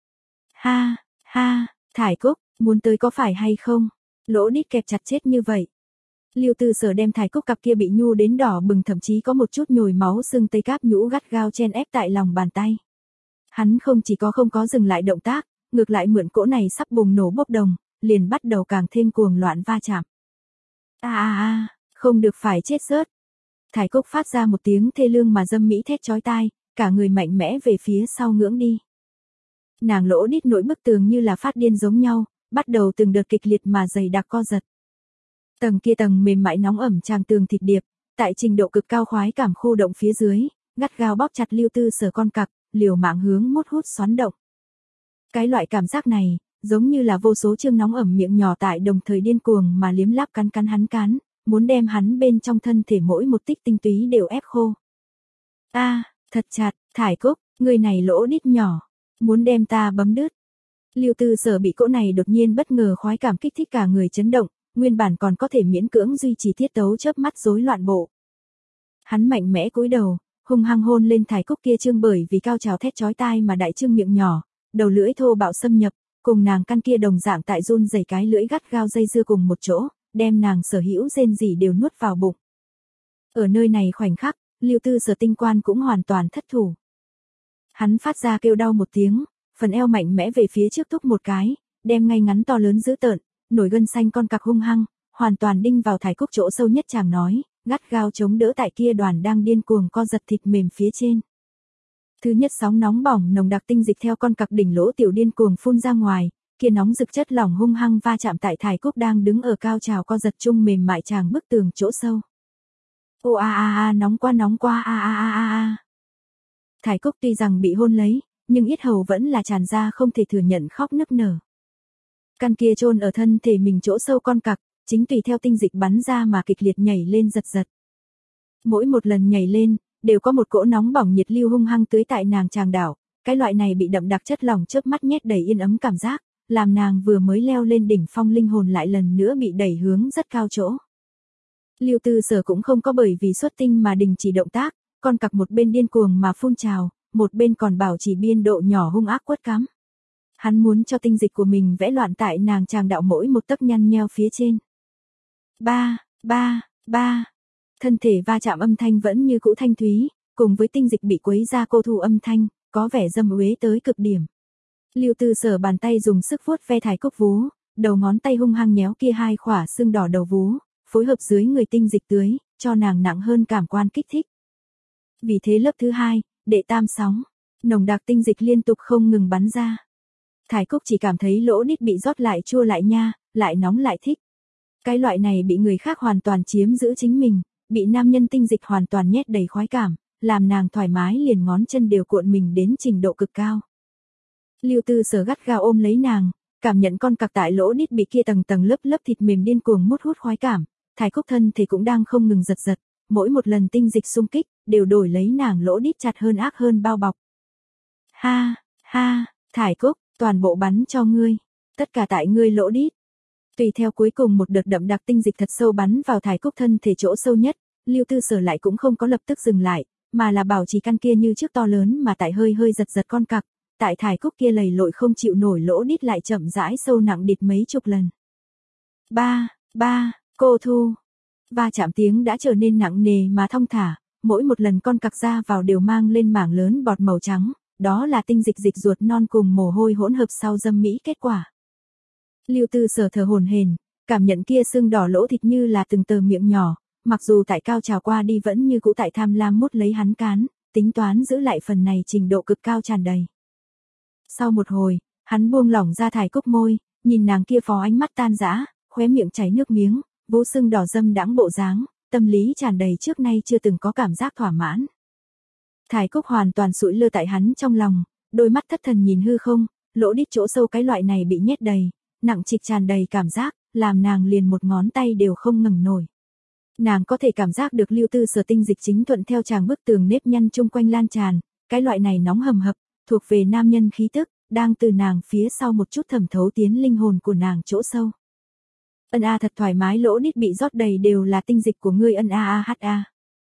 Ha, ha, Thải Cúc, muốn tới có phải hay không? Lỗ đít kẹp chặt chết như vậy. Lưu Tư Sở đem Thải Cúc cặp kia bị nhu đến đỏ bừng thậm chí có một chút nhồi máu sưng tây cáp nhũ gắt gao chen ép tại lòng bàn tay. Hắn không chỉ có không có dừng lại động tác, ngược lại mượn cỗ này sắp bùng nổ bốc đồng, liền bắt đầu càng thêm cuồng loạn va chạm. A a a, không được phải chết rớt. Thải Cúc phát ra một tiếng thê lương mà dâm mỹ thét chói tai, cả người mạnh mẽ về phía sau ngưỡng đi. Nàng lỗ đít nội bức tường như là phát điên giống nhau, bắt đầu từng đợt kịch liệt mà dày đặc co giật. Tầng kia tầng mềm mại nóng ẩm tràng tường thịt điệp, tại trình độ cực cao khoái cảm khu động phía dưới, gắt gao bóp chặt Lưu Tư Sở con cặc, liều mạng hướng mút hút xoắn động. Cái loại cảm giác này, giống như là vô số chương nóng ẩm miệng nhỏ tại đồng thời điên cuồng mà liếm láp cắn cắn hắn cán, muốn đem hắn bên trong thân thể mỗi một tích tinh túy đều ép khô. A, à, thật chặt, Thải Cúc, người này lỗ đít nhỏ, muốn đem ta bấm đứt. Lưu Tư Sở bị cỗ này đột nhiên bất ngờ khoái cảm kích thích cả người chấn động, nguyên bản còn có thể miễn cưỡng duy trì tiết tấu chớp mắt rối loạn bộ. Hắn mạnh mẽ cúi đầu, hung hăng hôn lên Thải Cúc kia trương bởi vì cao trào thét chói tai mà đại trương miệng nhỏ, đầu lưỡi thô bạo xâm nhập, cùng nàng căn kia đồng dạng tại run rẩy cái lưỡi gắt gao dây dưa cùng một chỗ, đem nàng sở hữu rên rỉ đều nuốt vào bụng. Ở nơi này khoảnh khắc, Lưu Tư Sở tinh quan cũng hoàn toàn thất thủ. Hắn phát ra kêu đau một tiếng, phần eo mạnh mẽ về phía trước thúc một cái, đem ngay ngắn to lớn dữ tợn, nổi gân xanh con cặc hung hăng, hoàn toàn đinh vào Thải Cúc chỗ sâu nhất chàng nói, gắt gao chống đỡ tại kia đoàn đang điên cuồng co giật thịt mềm phía trên. Thứ nhất sóng nóng bỏng nồng đặc tinh dịch theo con cặc đỉnh lỗ tiểu điên cuồng phun ra ngoài, kia nóng rực chất lỏng hung hăng va chạm tại Thải Cúc đang đứng ở cao trào co giật chung mềm mại chàng bức tường chỗ sâu. Ô a a a nóng quá nóng quá a a a a a. Thải Cúc tuy rằng bị hôn lấy, nhưng yết hầu vẫn là tràn ra không thể thừa nhận khóc nức nở. Căn kia chôn ở thân thể mình chỗ sâu con cặc, chính tùy theo tinh dịch bắn ra mà kịch liệt nhảy lên giật giật. Mỗi một lần nhảy lên, đều có một cỗ nóng bỏng nhiệt lưu hung hăng tưới tại nàng tràng đảo, cái loại này bị đậm đặc chất lỏng chớp mắt nhét đầy yên ấm cảm giác, làm nàng vừa mới leo lên đỉnh phong linh hồn lại lần nữa bị đẩy hướng rất cao chỗ. Lưu Tư Sở cũng không có bởi vì xuất tinh mà đình chỉ động tác, con cặc một bên điên cuồng mà phun trào, một bên còn bảo trì biên độ nhỏ hung ác quất cắm. Hắn muốn cho tinh dịch của mình vẽ loạn tại nàng tràng đạo mỗi một tấc nhăn nheo phía trên. Ba, ba, ba. Thân thể va chạm âm thanh vẫn như cũ thanh thúy, cùng với tinh dịch bị quấy ra cô thu âm thanh, có vẻ dâm uế tới cực điểm. Lưu Tư Sở bàn tay dùng sức vuốt ve Thải Cúc vú, đầu ngón tay hung hăng nhéo kia hai khỏa xương đỏ đầu vú, phối hợp dưới người tinh dịch tưới, cho nàng nặng hơn cảm quan kích thích. Vì thế lớp thứ hai, đệ tam sóng, nồng đặc tinh dịch liên tục không ngừng bắn ra. Thải Cúc chỉ cảm thấy lỗ đít bị rót lại chua lại nha, lại nóng lại thích. Cái loại này bị người khác hoàn toàn chiếm giữ chính mình, bị nam nhân tinh dịch hoàn toàn nhét đầy khoái cảm, làm nàng thoải mái liền ngón chân đều cuộn mình đến trình độ cực cao. Lưu Tư Sở gắt gao ôm lấy nàng, cảm nhận con cặc tại lỗ đít bị kia tầng tầng lớp lớp thịt mềm điên cuồng mút hút khoái cảm, Thải Cúc thân thì cũng đang không ngừng giật giật, mỗi một lần tinh dịch xung kích, đều đổi lấy nàng lỗ đít chặt hơn ác hơn bao bọc. Ha, ha, Thải Cúc, toàn bộ bắn cho ngươi, tất cả tại ngươi lỗ đít. Tùy theo cuối cùng một đợt đậm đặc tinh dịch thật sâu bắn vào Thải Cúc thân thể chỗ sâu nhất, Lưu Tư Sở lại cũng không có lập tức dừng lại, mà là bảo trì căn kia như trước to lớn mà tại hơi hơi giật giật con cặc, tại Thải Cúc kia lầy lội không chịu nổi lỗ đít lại chậm rãi sâu nặng địt mấy chục lần. Ba, ba, cô thu. Va chạm tiếng đã trở nên nặng nề mà thong thả, mỗi một lần con cặc ra vào đều mang lên mảng lớn bọt màu trắng, đó là tinh dịch dịch ruột non cùng mồ hôi hỗn hợp sau dâm mỹ kết quả. Lưu Tư Sở thở hổn hển, cảm nhận kia sưng đỏ lỗ thịt như là từng tờ miệng nhỏ, mặc dù tại cao trào qua đi vẫn như cũ tại tham lam mút lấy hắn cán, tính toán giữ lại phần này trình độ cực cao tràn đầy. Sau một hồi, hắn buông lỏng ra Thải Cúc môi, nhìn nàng kia phó ánh mắt tan rã, khóe miệng chảy nước miếng, vú sưng đỏ dâm đãng bộ dáng, tâm lý tràn đầy trước nay chưa từng có cảm giác thỏa mãn. Thải Cúc hoàn toàn sụi lơ tại hắn trong lòng, đôi mắt thất thần nhìn hư không, lỗ đít chỗ sâu cái loại này bị nhét đầy, nặng trịch tràn đầy cảm giác, làm nàng liền một ngón tay đều không ngẩng nổi. Nàng có thể cảm giác được Lưu Tư Sở tinh dịch chính thuận theo chàng bức tường nếp nhăn chung quanh lan tràn, cái loại này nóng hầm hập, thuộc về nam nhân khí tức, đang từ nàng phía sau một chút thẩm thấu tiến linh hồn của nàng chỗ sâu. Ân a thật thoải mái, lỗ đít bị rót đầy đều là tinh dịch của ngươi ân a a h a.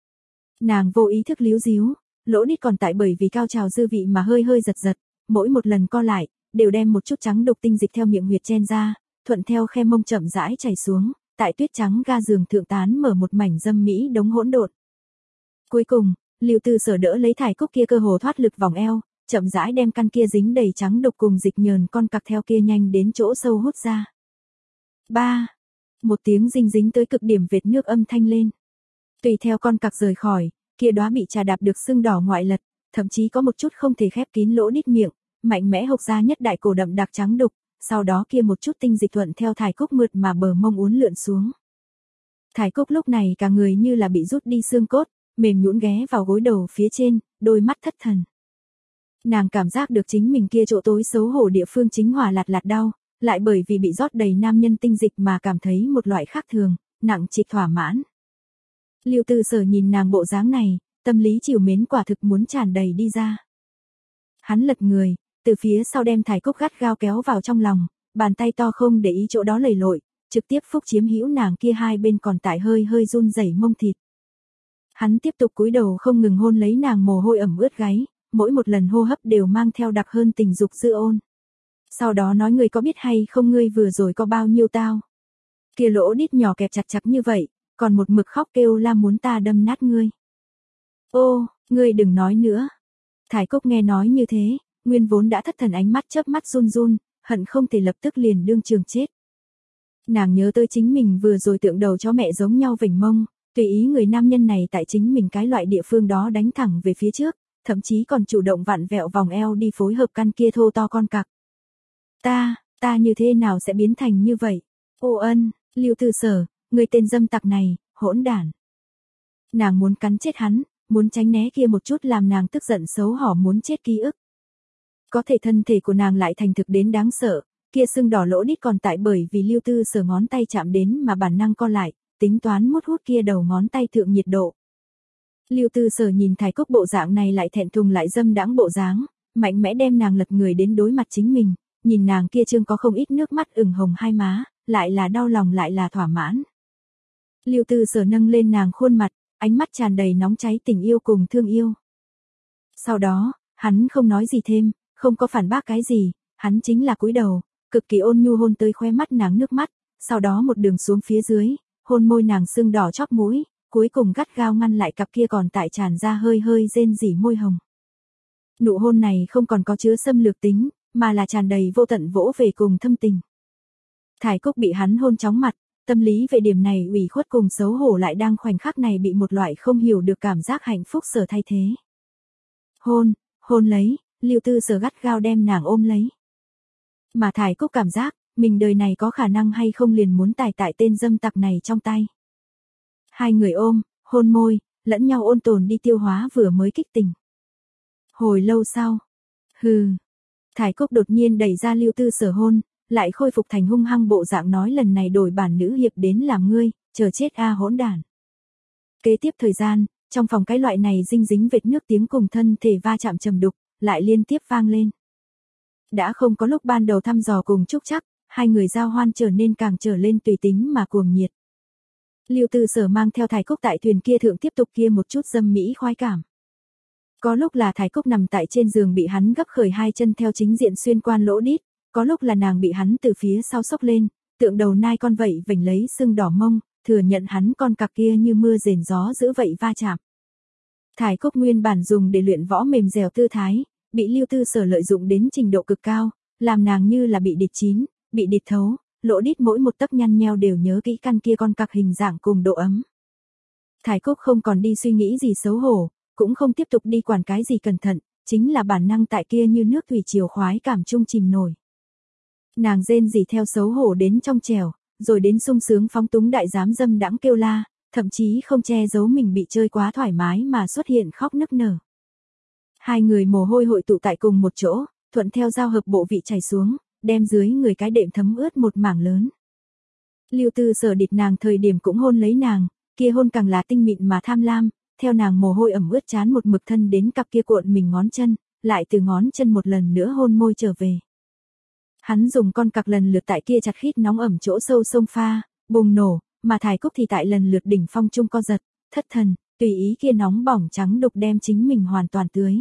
Nàng vô ý thức líu díu, lỗ đít còn tại bởi vì cao trào dư vị mà hơi hơi giật giật, mỗi một lần co lại, đều đem một chút trắng đục tinh dịch theo miệng huyệt chen ra, thuận theo khe mông chậm rãi chảy xuống, tại tuyết trắng ga giường thượng tán mở một mảnh dâm mỹ đống hỗn độn. Cuối cùng, Lưu Tư Sở đỡ lấy Thải Cúc kia cơ hồ thoát lực vòng eo, chậm rãi đem căn kia dính đầy trắng đục cùng dịch nhờn con cặc theo kia nhanh đến chỗ sâu hút ra. Ba, một tiếng dinh dính tới cực điểm vệt nước âm thanh lên. Tùy theo con cặc rời khỏi, kia đóa bị trà đạp được sưng đỏ ngoại lật, thậm chí có một chút không thể khép kín lỗ đít miệng, mạnh mẽ hộc ra nhất đại cổ đậm đặc trắng đục, sau đó kia một chút tinh dịch thuận theo Thải Cúc mượt mà bờ mông uốn lượn xuống. Thải Cúc lúc này cả người như là bị rút đi xương cốt, mềm nhũn ghé vào gối đầu phía trên, đôi mắt thất thần. Nàng cảm giác được chính mình kia chỗ tối xấu hổ địa phương chính hỏa lạt lạt đau, lại bởi vì bị rót đầy nam nhân tinh dịch mà cảm thấy một loại khác thường, nặng trịch thỏa mãn. Lưu Tư Sở nhìn nàng bộ dáng này, tâm lý trìu mến quả thực muốn tràn đầy đi ra. Hắn lật người, từ phía sau đem Thải Cúc gắt gao kéo vào trong lòng, bàn tay to không để ý chỗ đó lầy lội, trực tiếp phúc chiếm hữu nàng kia hai bên còn tại hơi hơi run rẩy mông thịt. Hắn tiếp tục cúi đầu không ngừng hôn lấy nàng mồ hôi ẩm ướt gáy, mỗi một lần hô hấp đều mang theo đặc hơn tình dục dư ôn. Sau đó nói ngươi có biết hay không ngươi vừa rồi có bao nhiêu tao? Kia lỗ đít nhỏ kẹp chặt chặt như vậy, còn một mực khóc kêu la muốn ta đâm nát ngươi. Ô, ngươi đừng nói nữa. Thải Cúc nghe nói như thế, nguyên vốn đã thất thần ánh mắt chớp mắt run run, hận không thể lập tức liền đương trường chết. Nàng nhớ tới chính mình vừa rồi tượng đầu chó mẹ giống nhau vểnh mông, tùy ý người nam nhân này tại chính mình cái loại địa phương đó đánh thẳng về phía trước, thậm chí còn chủ động vặn vẹo vòng eo đi phối hợp căn kia thô to con cặc. Ta, ta như thế nào sẽ biến thành như vậy? Ô ân, Lưu Tư Sở, người tên dâm tặc này, hỗn đản. Nàng muốn cắn chết hắn, muốn tránh né kia một chút làm nàng tức giận xấu hổ muốn chết ký ức. Có thể thân thể của nàng lại thành thực đến đáng sợ, kia sưng đỏ lỗ đít còn tại bởi vì Lưu Tư Sở ngón tay chạm đến mà bản năng co lại, tính toán mút hút kia đầu ngón tay thượng nhiệt độ. Lưu Tư Sở nhìn Thái Cúc bộ dạng này lại thẹn thùng lại dâm đãng bộ dáng, mạnh mẽ đem nàng lật người đến đối mặt chính mình, nhìn nàng kia trương có không ít nước mắt ửng hồng hai má, lại là đau lòng lại là thỏa mãn. Lưu Tư Sở nâng lên nàng khuôn mặt, ánh mắt tràn đầy nóng cháy tình yêu cùng thương yêu. Sau đó, hắn không nói gì thêm, không có phản bác cái gì, hắn chính là cúi đầu, cực kỳ ôn nhu hôn tới khóe mắt nàng nước mắt, sau đó một đường xuống phía dưới, hôn môi nàng sưng đỏ chóp mũi, cuối cùng gắt gao ngăn lại cặp kia còn tại tràn ra hơi hơi rên rỉ môi hồng. Nụ hôn này không còn có chứa xâm lược tính, mà là tràn đầy vô tận vỗ về cùng thâm tình. Thái Cúc bị hắn hôn chóng mặt, tâm lý về điểm này ủy khuất cùng xấu hổ lại đang khoảnh khắc này bị một loại không hiểu được cảm giác hạnh phúc sở thay thế. Hôn, hôn lấy, Lưu Tư Sở gắt gao đem nàng ôm lấy. Mà Thái Cúc cảm giác, mình đời này có khả năng hay không liền muốn tải tại tên dâm tặc này trong tay. Hai người ôm, hôn môi, lẫn nhau ôn tồn đi tiêu hóa vừa mới kích tình. Hồi lâu sau, hừ, Thái Cúc đột nhiên đẩy ra Lưu Tư Sở hôn, lại khôi phục thành hung hăng bộ dạng nói lần này đổi bản nữ hiệp đến làm ngươi, chờ chết a hỗn đản. Kế tiếp thời gian, trong phòng cái loại này dinh dính vệt nước tiếng cùng thân thể va chạm trầm đục, lại liên tiếp vang lên. Đã không có lúc ban đầu thăm dò cùng chúc chắc, hai người giao hoan trở nên càng trở lên tùy tính mà cuồng nhiệt. Lưu Tư Sở mang theo Thái Cúc tại thuyền kia thượng tiếp tục kia một chút dâm mỹ khoái cảm. Có lúc là Thái Cúc nằm tại trên giường bị hắn gấp khởi hai chân theo chính diện xuyên qua lỗ đít, có lúc là nàng bị hắn từ phía sau xốc lên, tượng đầu nai con vậy vểnh lấy sưng đỏ mông, thừa nhận hắn con cặc kia như mưa rền gió dữ vậy va chạm. Thái Cúc nguyên bản dùng để luyện võ mềm dẻo tư thái, bị Lưu Tư Sở lợi dụng đến trình độ cực cao, làm nàng như là bị địt chín, bị địt thấu, lỗ đít mỗi một tấc nhăn nheo đều nhớ kỹ căn kia con cặc hình dạng cùng độ ấm. Thái Cúc không còn đi suy nghĩ gì xấu hổ, cũng không tiếp tục đi quản cái gì cẩn thận, chính là bản năng tại kia như nước thủy triều khoái cảm chung chìm nổi. Nàng rên rỉ theo xấu hổ đến trong trẻo, rồi đến sung sướng phóng túng đại dám dâm đãng kêu la, thậm chí không che giấu mình bị chơi quá thoải mái mà xuất hiện khóc nức nở. Hai người mồ hôi hội tụ tại cùng một chỗ, thuận theo giao hợp bộ vị chảy xuống, đem dưới người cái đệm thấm ướt một mảng lớn. Lưu Tư Sở địt nàng thời điểm cũng hôn lấy nàng, kia hôn càng là tinh mịn mà tham lam, theo nàng mồ hôi ẩm ướt chán một mực thân đến cặp kia cuộn mình ngón chân, lại từ ngón chân một lần nữa hôn môi trở về. Hắn dùng con cặc lần lượt tại kia chặt khít nóng ẩm chỗ sâu sông pha, bùng nổ, mà Thái Cúc thì tại lần lượt đỉnh phong trung co giật, thất thần, tùy ý kia nóng bỏng trắng đục đem chính mình hoàn toàn tưới.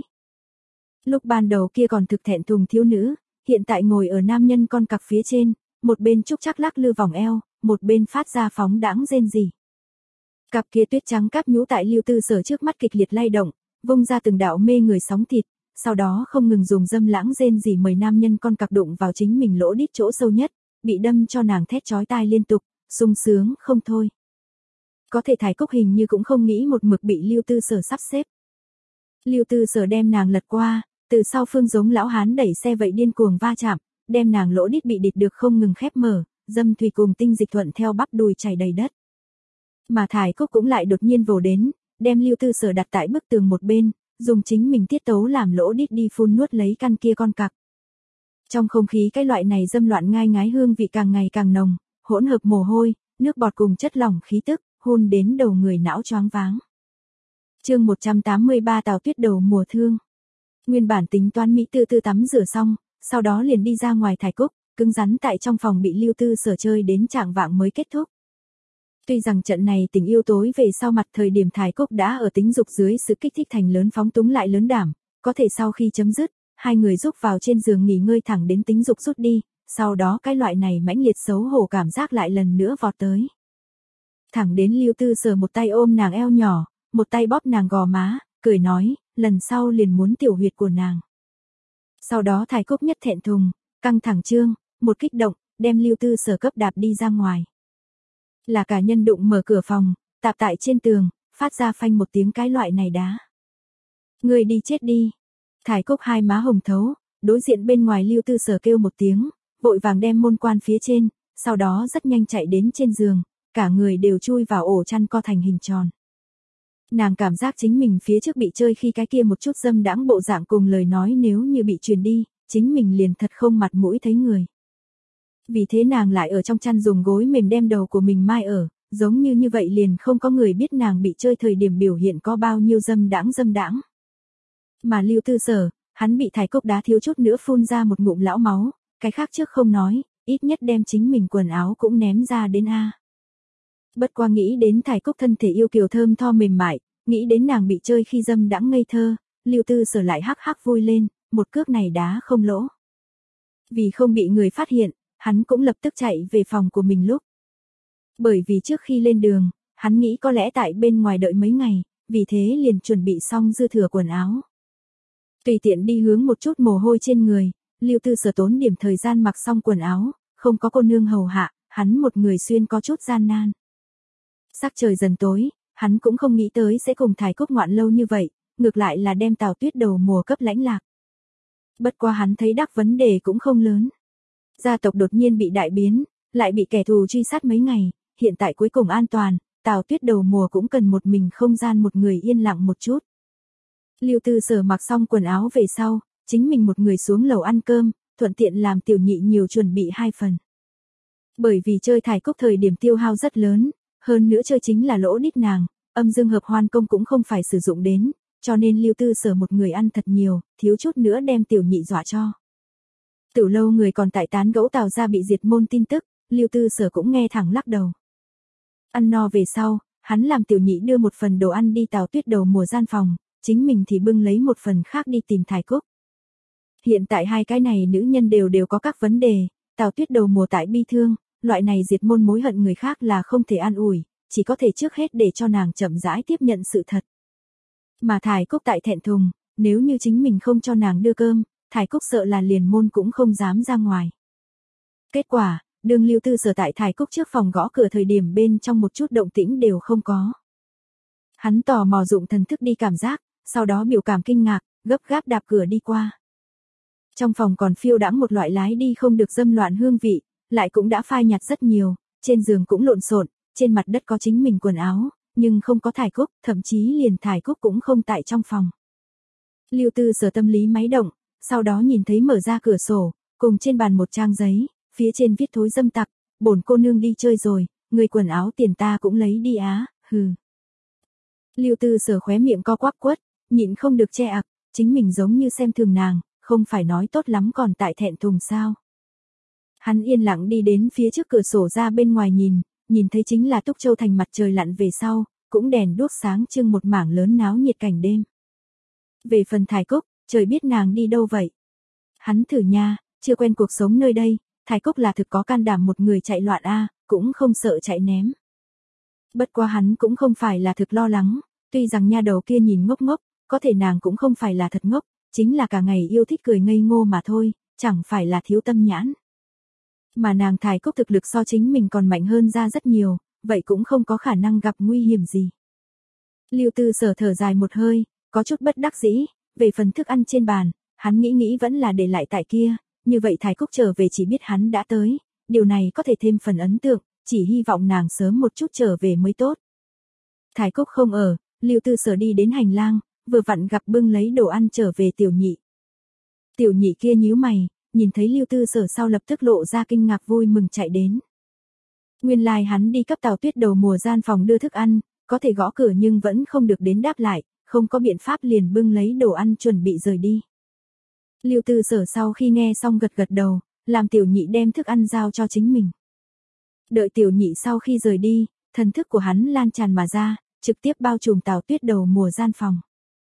Lúc ban đầu kia còn thực thẹn thùng thiếu nữ, hiện tại ngồi ở nam nhân con cặc phía trên, một bên trúc chắc lắc lư vòng eo, một bên phát ra phóng đãng rên rỉ. Cặp kia tuyết trắng cáp nhũ tại Lưu Tư Sở trước mắt kịch liệt lay động, vung ra từng đạo mê người sóng thịt, sau đó không ngừng dùng dâm lãng rên rỉ mời nam nhân con cặc đụng vào chính mình lỗ đít chỗ sâu nhất, bị đâm cho nàng thét chói tai liên tục, sung sướng không thôi. Có thể Thái Cúc hình như cũng không nghĩ một mực bị Lưu Tư Sở sắp xếp. Lưu Tư Sở đem nàng lật qua, từ sau phương giống lão hán đẩy xe vậy điên cuồng va chạm, đem nàng lỗ đít bị địt được không ngừng khép mở, dâm thủy cùng tinh dịch thuận theo bắp đùi chảy đầy đất. Mà Thái Cúc cũng lại đột nhiên vồ đến, đem Lưu Tư Sở đặt tại bức tường một bên, dùng chính mình tiết tấu làm lỗ đít đi phun nuốt lấy căn kia con cặc. Trong không khí cái loại này dâm loạn ngai ngái hương vị càng ngày càng nồng, hỗn hợp mồ hôi, nước bọt cùng chất lỏng khí tức, hôn đến đầu người não choáng váng. Chương một trăm tám mươi ba Tào Tuyết đầu mùa thương. Nguyên bản tính toán mỹ tư tư tắm rửa xong, sau đó liền đi ra ngoài Thái Cúc, cứng rắn tại trong phòng bị Lưu Tư Sở chơi đến trạng vạng mới kết thúc. Tuy rằng trận này tình yêu tối về sau mặt thời điểm Thái Cúc đã ở tính dục dưới sự kích thích thành lớn phóng túng lại lớn đảm, có thể sau khi chấm dứt, hai người rúc vào trên giường nghỉ ngơi thẳng đến tính dục rút đi, sau đó cái loại này mãnh liệt xấu hổ cảm giác lại lần nữa vọt tới. Thẳng đến Lưu Tư Sở một tay ôm nàng eo nhỏ, một tay bóp nàng gò má, cười nói, lần sau liền muốn tiểu huyệt của nàng. Sau đó Thái Cúc nhất thẹn thùng, căng thẳng trương, một kích động, đem Lưu Tư Sở cấp đạp đi ra ngoài. Là cả nhân đụng mở cửa phòng, tạp tại trên tường, phát ra phanh một tiếng cái loại này đá. Người đi chết đi. Thải Cúc hai má hồng thấu, đối diện bên ngoài Lưu Tư Sở kêu một tiếng, vội vàng đem môn quan phía trên, sau đó rất nhanh chạy đến trên giường, cả người đều chui vào ổ chăn co thành hình tròn. Nàng cảm giác chính mình phía trước bị chơi khi cái kia một chút dâm đãng bộ dạng cùng lời nói nếu như bị truyền đi, chính mình liền thật không mặt mũi thấy người. Vì thế nàng lại ở trong chăn dùng gối mềm đem đầu của mình mai ở, giống như như vậy liền không có người biết nàng bị chơi thời điểm biểu hiện có bao nhiêu dâm đãng dâm đãng. Mà Lưu Tư Sở, hắn bị Thải Cúc đá thiếu chút nữa phun ra một ngụm lão máu, cái khác trước không nói, ít nhất đem chính mình quần áo cũng ném ra đến a. Bất qua nghĩ đến Thải Cúc thân thể yêu kiều thơm tho mềm mại, nghĩ đến nàng bị chơi khi dâm đãng ngây thơ, Lưu Tư Sở lại hắc hắc vui lên, một cước này đá không lỗ. Vì không bị người phát hiện, hắn cũng lập tức chạy về phòng của mình lúc. Bởi vì trước khi lên đường, hắn nghĩ có lẽ tại bên ngoài đợi mấy ngày, vì thế liền chuẩn bị xong dư thừa quần áo. Tùy tiện đi hướng một chút mồ hôi trên người, Lưu Tư Sở tốn điểm thời gian mặc xong quần áo, không có cô nương hầu hạ, hắn một người xuyên có chút gian nan. Sắc trời dần tối, hắn cũng không nghĩ tới sẽ cùng Thải Cúc ngoạn lâu như vậy, ngược lại là đem Tào Tuyết đầu mùa cấp lãnh lạc. Bất qua hắn thấy đắc vấn đề cũng không lớn. Gia tộc đột nhiên bị đại biến, lại bị kẻ thù truy sát mấy ngày, hiện tại cuối cùng an toàn, Tào Tuyết đầu mùa cũng cần một mình không gian một người yên lặng một chút. Lưu Tư Sở mặc xong quần áo về sau, chính mình một người xuống lầu ăn cơm, thuận tiện làm tiểu nhị nhiều chuẩn bị hai phần. Bởi vì chơi Thải Cúc thời điểm tiêu hao rất lớn, hơn nữa chơi chính là lỗ đít nàng, âm dương hợp hoan công cũng không phải sử dụng đến, cho nên Lưu Tư Sở một người ăn thật nhiều, thiếu chút nữa đem tiểu nhị dọa cho. Tiểu lâu người còn tại tán gẫu Tào gia bị diệt môn tin tức, Lưu Tư Sở cũng nghe thẳng lắc đầu. Ăn no về sau, hắn làm tiểu nhị đưa một phần đồ ăn đi Tào Tuyết đầu mùa gian phòng, chính mình thì bưng lấy một phần khác đi tìm Thải Cúc. Hiện tại hai cái này nữ nhân đều đều có các vấn đề, Tào Tuyết đầu mùa tại bi thương, loại này diệt môn mối hận người khác là không thể an ủi, chỉ có thể trước hết để cho nàng chậm rãi tiếp nhận sự thật. Mà Thải Cúc tại thẹn thùng, nếu như chính mình không cho nàng đưa cơm, Thải Cúc sợ là liền môn cũng không dám ra ngoài. Kết quả, đương Lưu Tư Sở tại Thải Cúc trước phòng gõ cửa thời điểm bên trong một chút động tĩnh đều không có. Hắn tò mò dụng thần thức đi cảm giác, sau đó biểu cảm kinh ngạc, gấp gáp đạp cửa đi qua. Trong phòng còn phiêu đãng một loại lái đi không được dâm loạn hương vị, lại cũng đã phai nhạt rất nhiều, trên giường cũng lộn xộn, trên mặt đất có chính mình quần áo, nhưng không có Thải Cúc, thậm chí liền Thải Cúc cũng không tại trong phòng. Lưu Tư Sở tâm lý máy động, sau đó nhìn thấy mở ra cửa sổ, cùng trên bàn một trang giấy, phía trên viết thối dâm tặc, bổn cô nương đi chơi rồi, người quần áo tiền ta cũng lấy đi á, hừ. Lưu Tư Sở khóe miệng co quắp quất, nhịn không được che ặc, chính mình giống như xem thường nàng, không phải nói tốt lắm còn tại thẹn thùng sao. Hắn yên lặng đi đến phía trước cửa sổ ra bên ngoài nhìn, nhìn thấy chính là Túc Châu thành mặt trời lặn về sau, cũng đèn đuốc sáng trưng một mảng lớn náo nhiệt cảnh đêm. Về phần Thải Cúc, trời biết nàng đi đâu vậy. Hắn thử nha, chưa quen cuộc sống nơi đây, Thải Cúc là thực có can đảm một người chạy loạn a, cũng không sợ chạy ném. Bất quá hắn cũng không phải là thực lo lắng, tuy rằng nha đầu kia nhìn ngốc ngốc, có thể nàng cũng không phải là thật ngốc, chính là cả ngày yêu thích cười ngây ngô mà thôi, chẳng phải là thiếu tâm nhãn. Mà nàng Thải Cúc thực lực so chính mình còn mạnh hơn ra rất nhiều, vậy cũng không có khả năng gặp nguy hiểm gì. Lưu Tư Sở thở dài một hơi, có chút bất đắc dĩ, về phần thức ăn trên bàn, hắn nghĩ nghĩ vẫn là để lại tại kia, như vậy Thải Cúc trở về chỉ biết hắn đã tới, điều này có thể thêm phần ấn tượng, chỉ hy vọng nàng sớm một chút trở về mới tốt. Thải Cúc không ở, Lưu Tư Sở đi đến hành lang, vừa vặn gặp bưng lấy đồ ăn trở về tiểu nhị. Tiểu nhị kia nhíu mày, nhìn thấy Lưu Tư Sở sau lập tức lộ ra kinh ngạc vui mừng chạy đến. Nguyên lai like hắn đi cấp Tào Tuyết đầu mùa gian phòng đưa thức ăn, có thể gõ cửa nhưng vẫn không được đến đáp lại, không có biện pháp liền bưng lấy đồ ăn chuẩn bị rời đi. Lưu Tư Sở sau khi nghe xong gật gật đầu, làm tiểu nhị đem thức ăn giao cho chính mình. Đợi tiểu nhị sau khi rời đi, thần thức của hắn lan tràn mà ra, trực tiếp bao trùm Tào Tuyết đầu mùa gian phòng.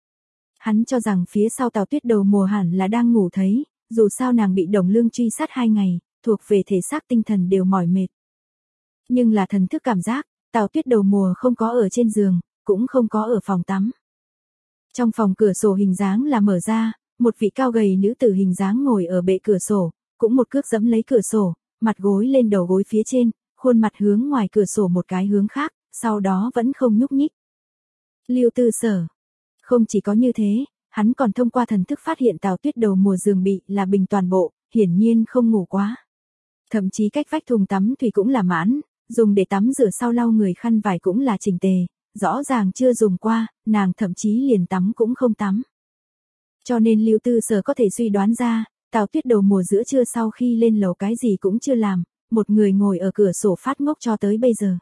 Hắn cho rằng phía sau Tào Tuyết đầu mùa hẳn là đang ngủ thấy, dù sao nàng bị Đồng Lương truy sát hai ngày, thuộc về thể xác tinh thần đều mỏi mệt. Nhưng là thần thức cảm giác, Tào Tuyết đầu mùa không có ở trên giường, cũng không có ở phòng tắm. Trong phòng cửa sổ hình dáng là mở ra, một vị cao gầy nữ tử hình dáng ngồi ở bệ cửa sổ, cũng một cước giẫm lấy cửa sổ, mặt gối lên đầu gối phía trên, khuôn mặt hướng ngoài cửa sổ một cái hướng khác, sau đó vẫn không nhúc nhích. Lưu Tư Sở. Không chỉ có như thế, hắn còn thông qua thần thức phát hiện Tào Tuyết đầu mùa giường bị là bình toàn bộ, hiển nhiên không ngủ quá. Thậm chí cách vách thùng tắm thủy cũng là mãn, dùng để tắm rửa sau lau người khăn vải cũng là chỉnh tề, rõ ràng chưa dùng qua, nàng thậm chí liền tắm cũng không tắm. Cho nên Lưu Tư Sở có thể suy đoán ra, Tào Tuyết đầu mùa giữa trưa sau khi lên lầu cái gì cũng chưa làm, một người ngồi ở cửa sổ phát ngốc cho tới bây giờ.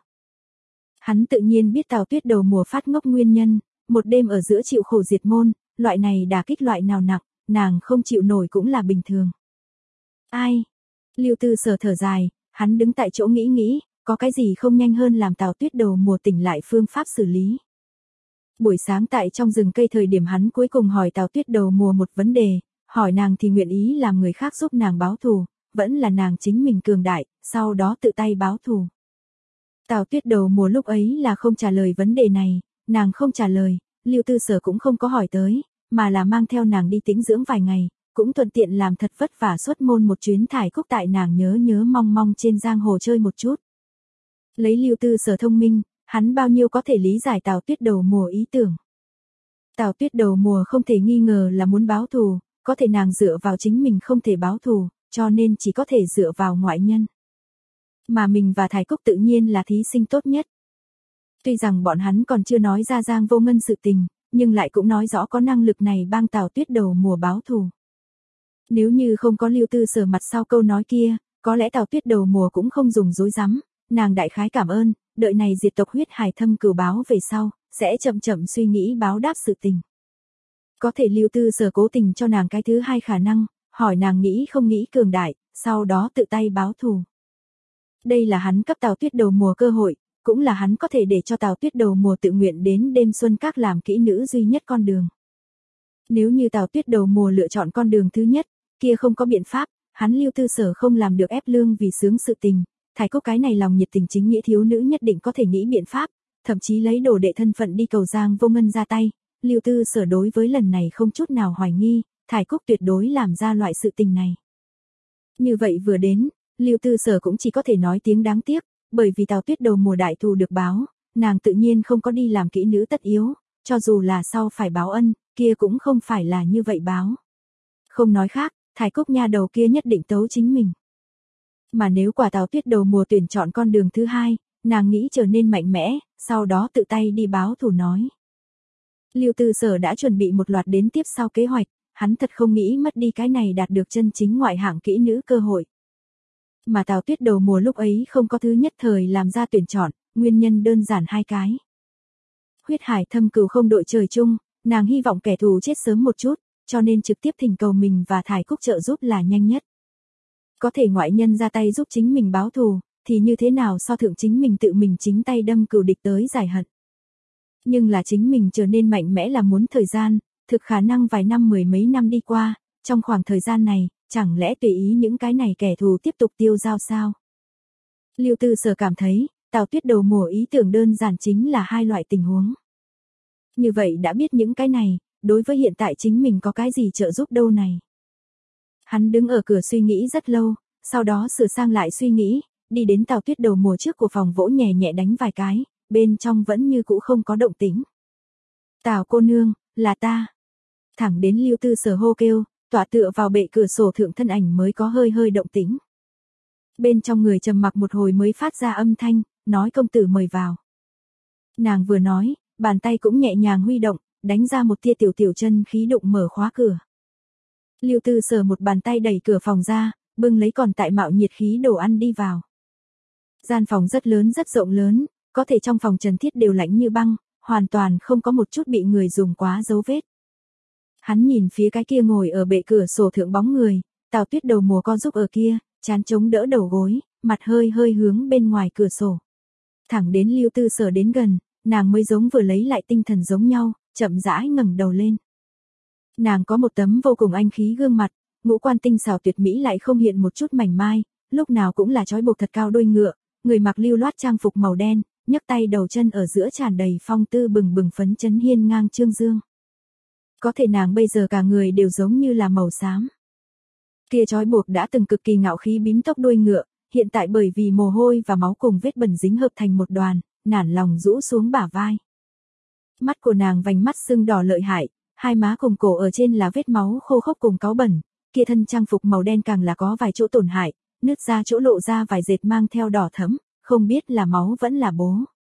Hắn tự nhiên biết Tào Tuyết đầu mùa phát ngốc nguyên nhân, một đêm ở giữa chịu khổ diệt môn, loại này đả kích loại nào nặng, nàng không chịu nổi cũng là bình thường. Ai? Lưu Tư Sở thở dài, hắn đứng tại chỗ nghĩ nghĩ, có cái gì không nhanh hơn làm Tào Tuyết đầu mùa tỉnh lại phương pháp xử lý. Buổi sáng tại trong rừng cây thời điểm hắn cuối cùng hỏi Tào Tuyết đầu mùa một vấn đề, hỏi nàng thì nguyện ý làm người khác giúp nàng báo thù, vẫn là nàng chính mình cường đại, sau đó tự tay báo thù. Tào Tuyết đầu mùa lúc ấy là không trả lời vấn đề này, nàng không trả lời, Lưu Tư Sở cũng không có hỏi tới, mà là mang theo nàng đi tĩnh dưỡng vài ngày, cũng thuận tiện làm thật vất vả xuất môn một chuyến thải cúc tại nàng nhớ nhớ mong mong trên giang hồ chơi một chút. Lấy Lưu Tư Sở thông minh, hắn bao nhiêu có thể lý giải Tào Tuyết đầu mùa ý tưởng. Tào Tuyết đầu mùa không thể nghi ngờ là muốn báo thù, có thể nàng dựa vào chính mình không thể báo thù, cho nên chỉ có thể dựa vào ngoại nhân. Mà mình và Thái Cúc tự nhiên là thí sinh tốt nhất. Tuy rằng bọn hắn còn chưa nói ra Giang Vô Ngân sự tình, nhưng lại cũng nói rõ có năng lực này bang Tào Tuyết đầu mùa báo thù. Nếu như không có Lưu Tư Sở mặt sau câu nói kia, có lẽ Tào Tuyết đầu mùa cũng không dùng dối rắm, nàng đại khái cảm ơn, đợi này diệt tộc huyết hải thâm cửu báo về sau, sẽ chậm chậm suy nghĩ báo đáp sự tình. Có thể Lưu Tư Sở cố tình cho nàng cái thứ hai khả năng, hỏi nàng nghĩ không nghĩ cường đại, sau đó tự tay báo thù. Đây là hắn cấp Tào Tuyết đầu mùa cơ hội, cũng là hắn có thể để cho Tào Tuyết đầu mùa tự nguyện đến đêm xuân các làm kỹ nữ duy nhất con đường. Nếu như Tào Tuyết đầu mùa lựa chọn con đường thứ nhất, kia không có biện pháp, hắn Lưu Tư Sở không làm được ép lương vì sướng sự tình, Thái Cúc cái này lòng nhiệt tình chính nghĩa thiếu nữ nhất định có thể nghĩ biện pháp, thậm chí lấy đồ đệ thân phận đi cầu Giang Vô Ngân ra tay, Lưu Tư Sở đối với lần này không chút nào hoài nghi, Thái Cúc tuyệt đối làm ra loại sự tình này. Như vậy vừa đến, Lưu Tư Sở cũng chỉ có thể nói tiếng đáng tiếc, bởi vì Tào Tuyết đầu mùa đại thù được báo, nàng tự nhiên không có đi làm kỹ nữ tất yếu, cho dù là sau phải báo ân, kia cũng không phải là như vậy báo. Không nói khác, Thái Cúc nha đầu kia nhất định tấu chính mình. Mà nếu quả Tào Tuyết đầu mùa tuyển chọn con đường thứ hai, nàng nghĩ trở nên mạnh mẽ, sau đó tự tay đi báo thù nói. Lưu Tư Sở đã chuẩn bị một loạt đến tiếp sau kế hoạch, hắn thật không nghĩ mất đi cái này đạt được chân chính ngoại hạng kỹ nữ cơ hội. Mà Tào Tuyết đầu mùa lúc ấy không có thứ nhất thời làm ra tuyển chọn, nguyên nhân đơn giản hai cái. Huyết hải thâm cửu không đội trời chung, nàng hy vọng kẻ thù chết sớm một chút, cho nên trực tiếp thỉnh cầu mình và Thái Cúc trợ giúp là nhanh nhất. Có thể ngoại nhân ra tay giúp chính mình báo thù, thì như thế nào so thượng chính mình tự mình chính tay đâm cừu địch tới giải hận. Nhưng là chính mình trở nên mạnh mẽ là muốn thời gian, thực khả năng vài năm mười mấy năm đi qua, trong khoảng thời gian này, chẳng lẽ tùy ý những cái này kẻ thù tiếp tục tiêu dao sao? Lưu Tư Sở cảm thấy, Tào Tuyết đầu mùa ý tưởng đơn giản chính là hai loại tình huống. Như vậy đã biết những cái này, đối với hiện tại chính mình có cái gì trợ giúp đâu này. Hắn đứng ở cửa suy nghĩ rất lâu, sau đó sửa sang lại suy nghĩ, đi đến Tào Tuyết đầu mùa trước của phòng vỗ nhẹ nhẹ đánh vài cái, bên trong vẫn như cũ không có động tĩnh. Tào cô nương, là ta. Thẳng đến Lưu Tư Sở hô kêu, tọa tựa vào bệ cửa sổ thượng thân ảnh mới có hơi hơi động tĩnh. Bên trong người trầm mặc một hồi mới phát ra âm thanh, nói công tử mời vào. Nàng vừa nói, bàn tay cũng nhẹ nhàng huy động, đánh ra một tia tiểu tiểu chân khí đụng mở khóa cửa. Lưu Tư Sở một bàn tay đẩy cửa phòng ra, bưng lấy còn tại mạo nhiệt khí đồ ăn đi vào. Gian phòng rất lớn rất rộng lớn, có thể trong phòng trần thiết đều lạnh như băng, hoàn toàn không có một chút bị người dùng quá dấu vết. Hắn nhìn phía cái kia ngồi ở bệ cửa sổ thượng bóng người, Tào Tuyết đầu mùa co giúp ở kia, chán chống đỡ đầu gối, mặt hơi hơi hướng bên ngoài cửa sổ. Thẳng đến Lưu Tư Sở đến gần, nàng mới giống vừa lấy lại tinh thần giống nhau, chậm rãi ngẩng đầu lên. Nàng có một tấm vô cùng anh khí gương mặt, ngũ quan tinh xảo tuyệt mỹ lại không hiện một chút mảnh mai, lúc nào cũng là trói buộc thật cao đuôi ngựa, người mặc lưu loát trang phục màu đen, nhấc tay đầu chân ở giữa tràn đầy phong tư bừng bừng phấn chấn hiên ngang trương dương. Có thể nàng bây giờ cả người đều giống như là màu xám. Kia trói buộc đã từng cực kỳ ngạo khí bím tóc đuôi ngựa, hiện tại bởi vì mồ hôi và máu cùng vết bẩn dính hợp thành một đoàn, nản lòng rũ xuống bả vai. Mắt của nàng vành mắt sưng đỏ lợi hại, hai má cùng cổ ở trên là vết máu khô khốc cùng cáu bẩn, kia thân trang phục màu đen càng là có vài chỗ tổn hại, nứt ra chỗ lộ ra vài dệt mang theo đỏ thẫm, không biết là máu vẫn là bố.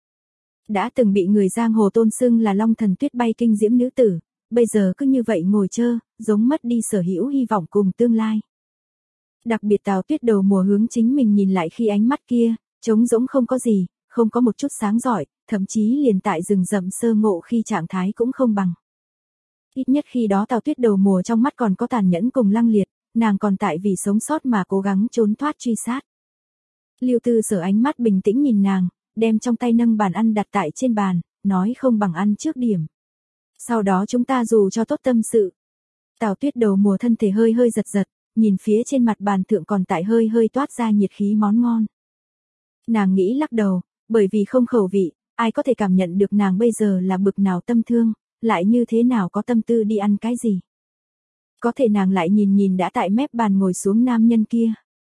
Đã từng bị người giang hồ tôn xưng là Long Thần Tuyết Bay kinh diễm nữ tử, bây giờ cứ như vậy ngồi chơ, giống mất đi sở hữu hy vọng cùng tương lai. Đặc biệt Tào Tuyết đầu mùa hướng chính mình nhìn lại khi ánh mắt kia, trống rỗng không có gì, không có một chút sáng giỏi, thậm chí liền tại rừng rậm sơ ngộ khi trạng thái cũng không bằng. Ít nhất khi đó Tào Tuyết đầu mùa trong mắt còn có tàn nhẫn cùng lăng liệt, nàng còn tại vì sống sót mà cố gắng trốn thoát truy sát. Lưu Tư Sở ánh mắt bình tĩnh nhìn nàng, đem trong tay nâng bàn ăn đặt tại trên bàn, nói không bằng ăn trước điểm. Sau đó chúng ta dù cho tốt tâm sự. Tào Tuyết đầu mùa thân thể hơi hơi giật giật, nhìn phía trên mặt bàn thượng còn tại hơi hơi toát ra nhiệt khí món ngon. Nàng nghĩ lắc đầu, bởi vì không khẩu vị, ai có thể cảm nhận được nàng bây giờ là bực nào tâm thương, lại như thế nào có tâm tư đi ăn cái gì. Có thể nàng lại nhìn nhìn đã tại mép bàn ngồi xuống nam nhân kia.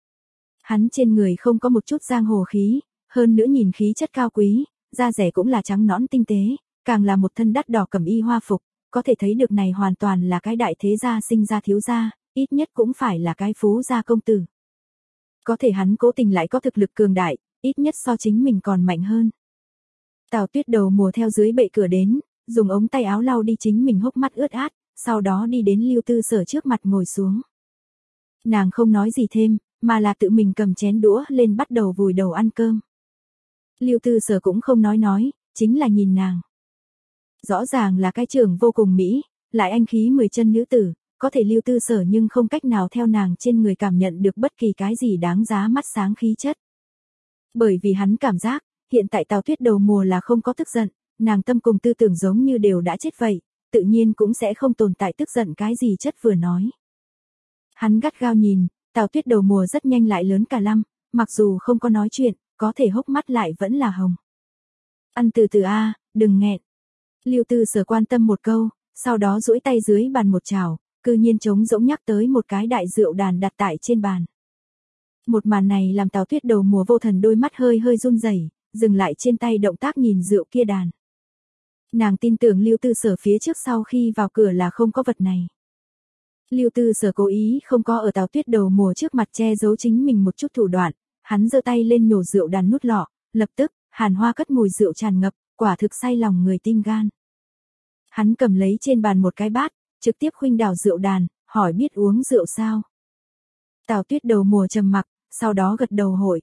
Hắn trên người không có một chút giang hồ khí, hơn nữa nhìn khí chất cao quý, da rẻ cũng là trắng nõn tinh tế, càng là một thân đắt đỏ cẩm y hoa phục, có thể thấy được này hoàn toàn là cái đại thế gia sinh ra thiếu gia, ít nhất cũng phải là cái phú gia công tử. Có thể hắn cố tình lại có thực lực cường đại, ít nhất so chính mình còn mạnh hơn. Tào Tuyết đầu mùa theo dưới bệ cửa đến, dùng ống tay áo lau đi chính mình hốc mắt ướt át, sau đó đi đến Lưu Tư Sở trước mặt ngồi xuống. Nàng không nói gì thêm, mà là tự mình cầm chén đũa lên bắt đầu vùi đầu ăn cơm. Lưu Tư Sở cũng không nói nói, chính là nhìn nàng. Rõ ràng là cái trưởng vô cùng mỹ, lại anh khí mười chân nữ tử, có thể Lưu Tư Sở nhưng không cách nào theo nàng trên người cảm nhận được bất kỳ cái gì đáng giá mắt sáng khí chất. Bởi vì hắn cảm giác, hiện tại Tào Tuyết đầu mùa là không có tức giận, nàng tâm cùng tư tưởng giống như đều đã chết vậy, tự nhiên cũng sẽ không tồn tại tức giận cái gì chất vừa nói. Hắn gắt gao nhìn, Tào Tuyết đầu mùa rất nhanh lại lớn cả lăm, mặc dù không có nói chuyện, có thể hốc mắt lại vẫn là hồng. Ăn từ từ a, đừng nghẹn. Lưu Tư Sở quan tâm một câu, sau đó duỗi tay dưới bàn một chảo, cư nhiên trống rỗng nhắc tới một cái đại rượu đàn đặt tại trên bàn. Một màn này làm Tào Tuyết đầu mùa vô thần đôi mắt hơi hơi run rẩy, dừng lại trên tay động tác nhìn rượu kia đàn. Nàng tin tưởng Lưu Tư Sở phía trước sau khi vào cửa là không có vật này. Lưu Tư Sở cố ý không có ở Tào Tuyết đầu mùa trước mặt che giấu chính mình một chút thủ đoạn, hắn giơ tay lên nhổ rượu đàn nút lọ, lập tức, hàn hoa cất mùi rượu tràn ngập, quả thực say lòng người tim gan. Hắn cầm lấy trên bàn một cái bát, trực tiếp khuynh đảo rượu đàn, hỏi biết uống rượu sao. Tào Tuyết đầu mùa trầm mặc, sau đó gật đầu hội.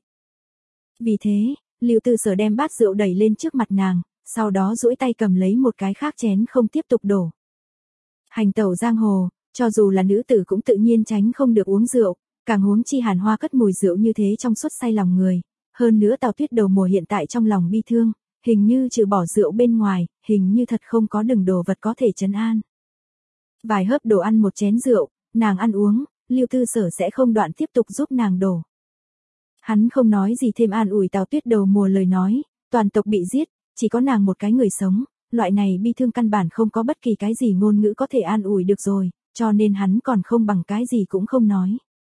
Vì thế, Lưu Tư Sở đem bát rượu đẩy lên trước mặt nàng, sau đó duỗi tay cầm lấy một cái khác chén không tiếp tục đổ. Hành tẩu giang hồ, cho dù là nữ tử cũng tự nhiên tránh không được uống rượu, càng huống chi hàn hoa cất mùi rượu như thế trong suốt say lòng người. Hơn nữa Tào Tuyết đầu mùa hiện tại trong lòng bi thương, hình như trừ bỏ rượu bên ngoài, hình như thật không có đừng đồ vật có thể trấn an. Vài hớp đồ ăn một chén rượu, nàng ăn uống, Lưu Tư Sở sẽ không đoạn tiếp tục giúp nàng đổ. Hắn không nói gì thêm an ủi Tào Tuyết đầu mùa lời nói, toàn tộc bị giết, chỉ có nàng một cái người sống, loại này bi thương căn bản không có bất kỳ cái gì ngôn ngữ có thể an ủi được rồi, cho nên hắn còn không bằng cái gì cũng không nói.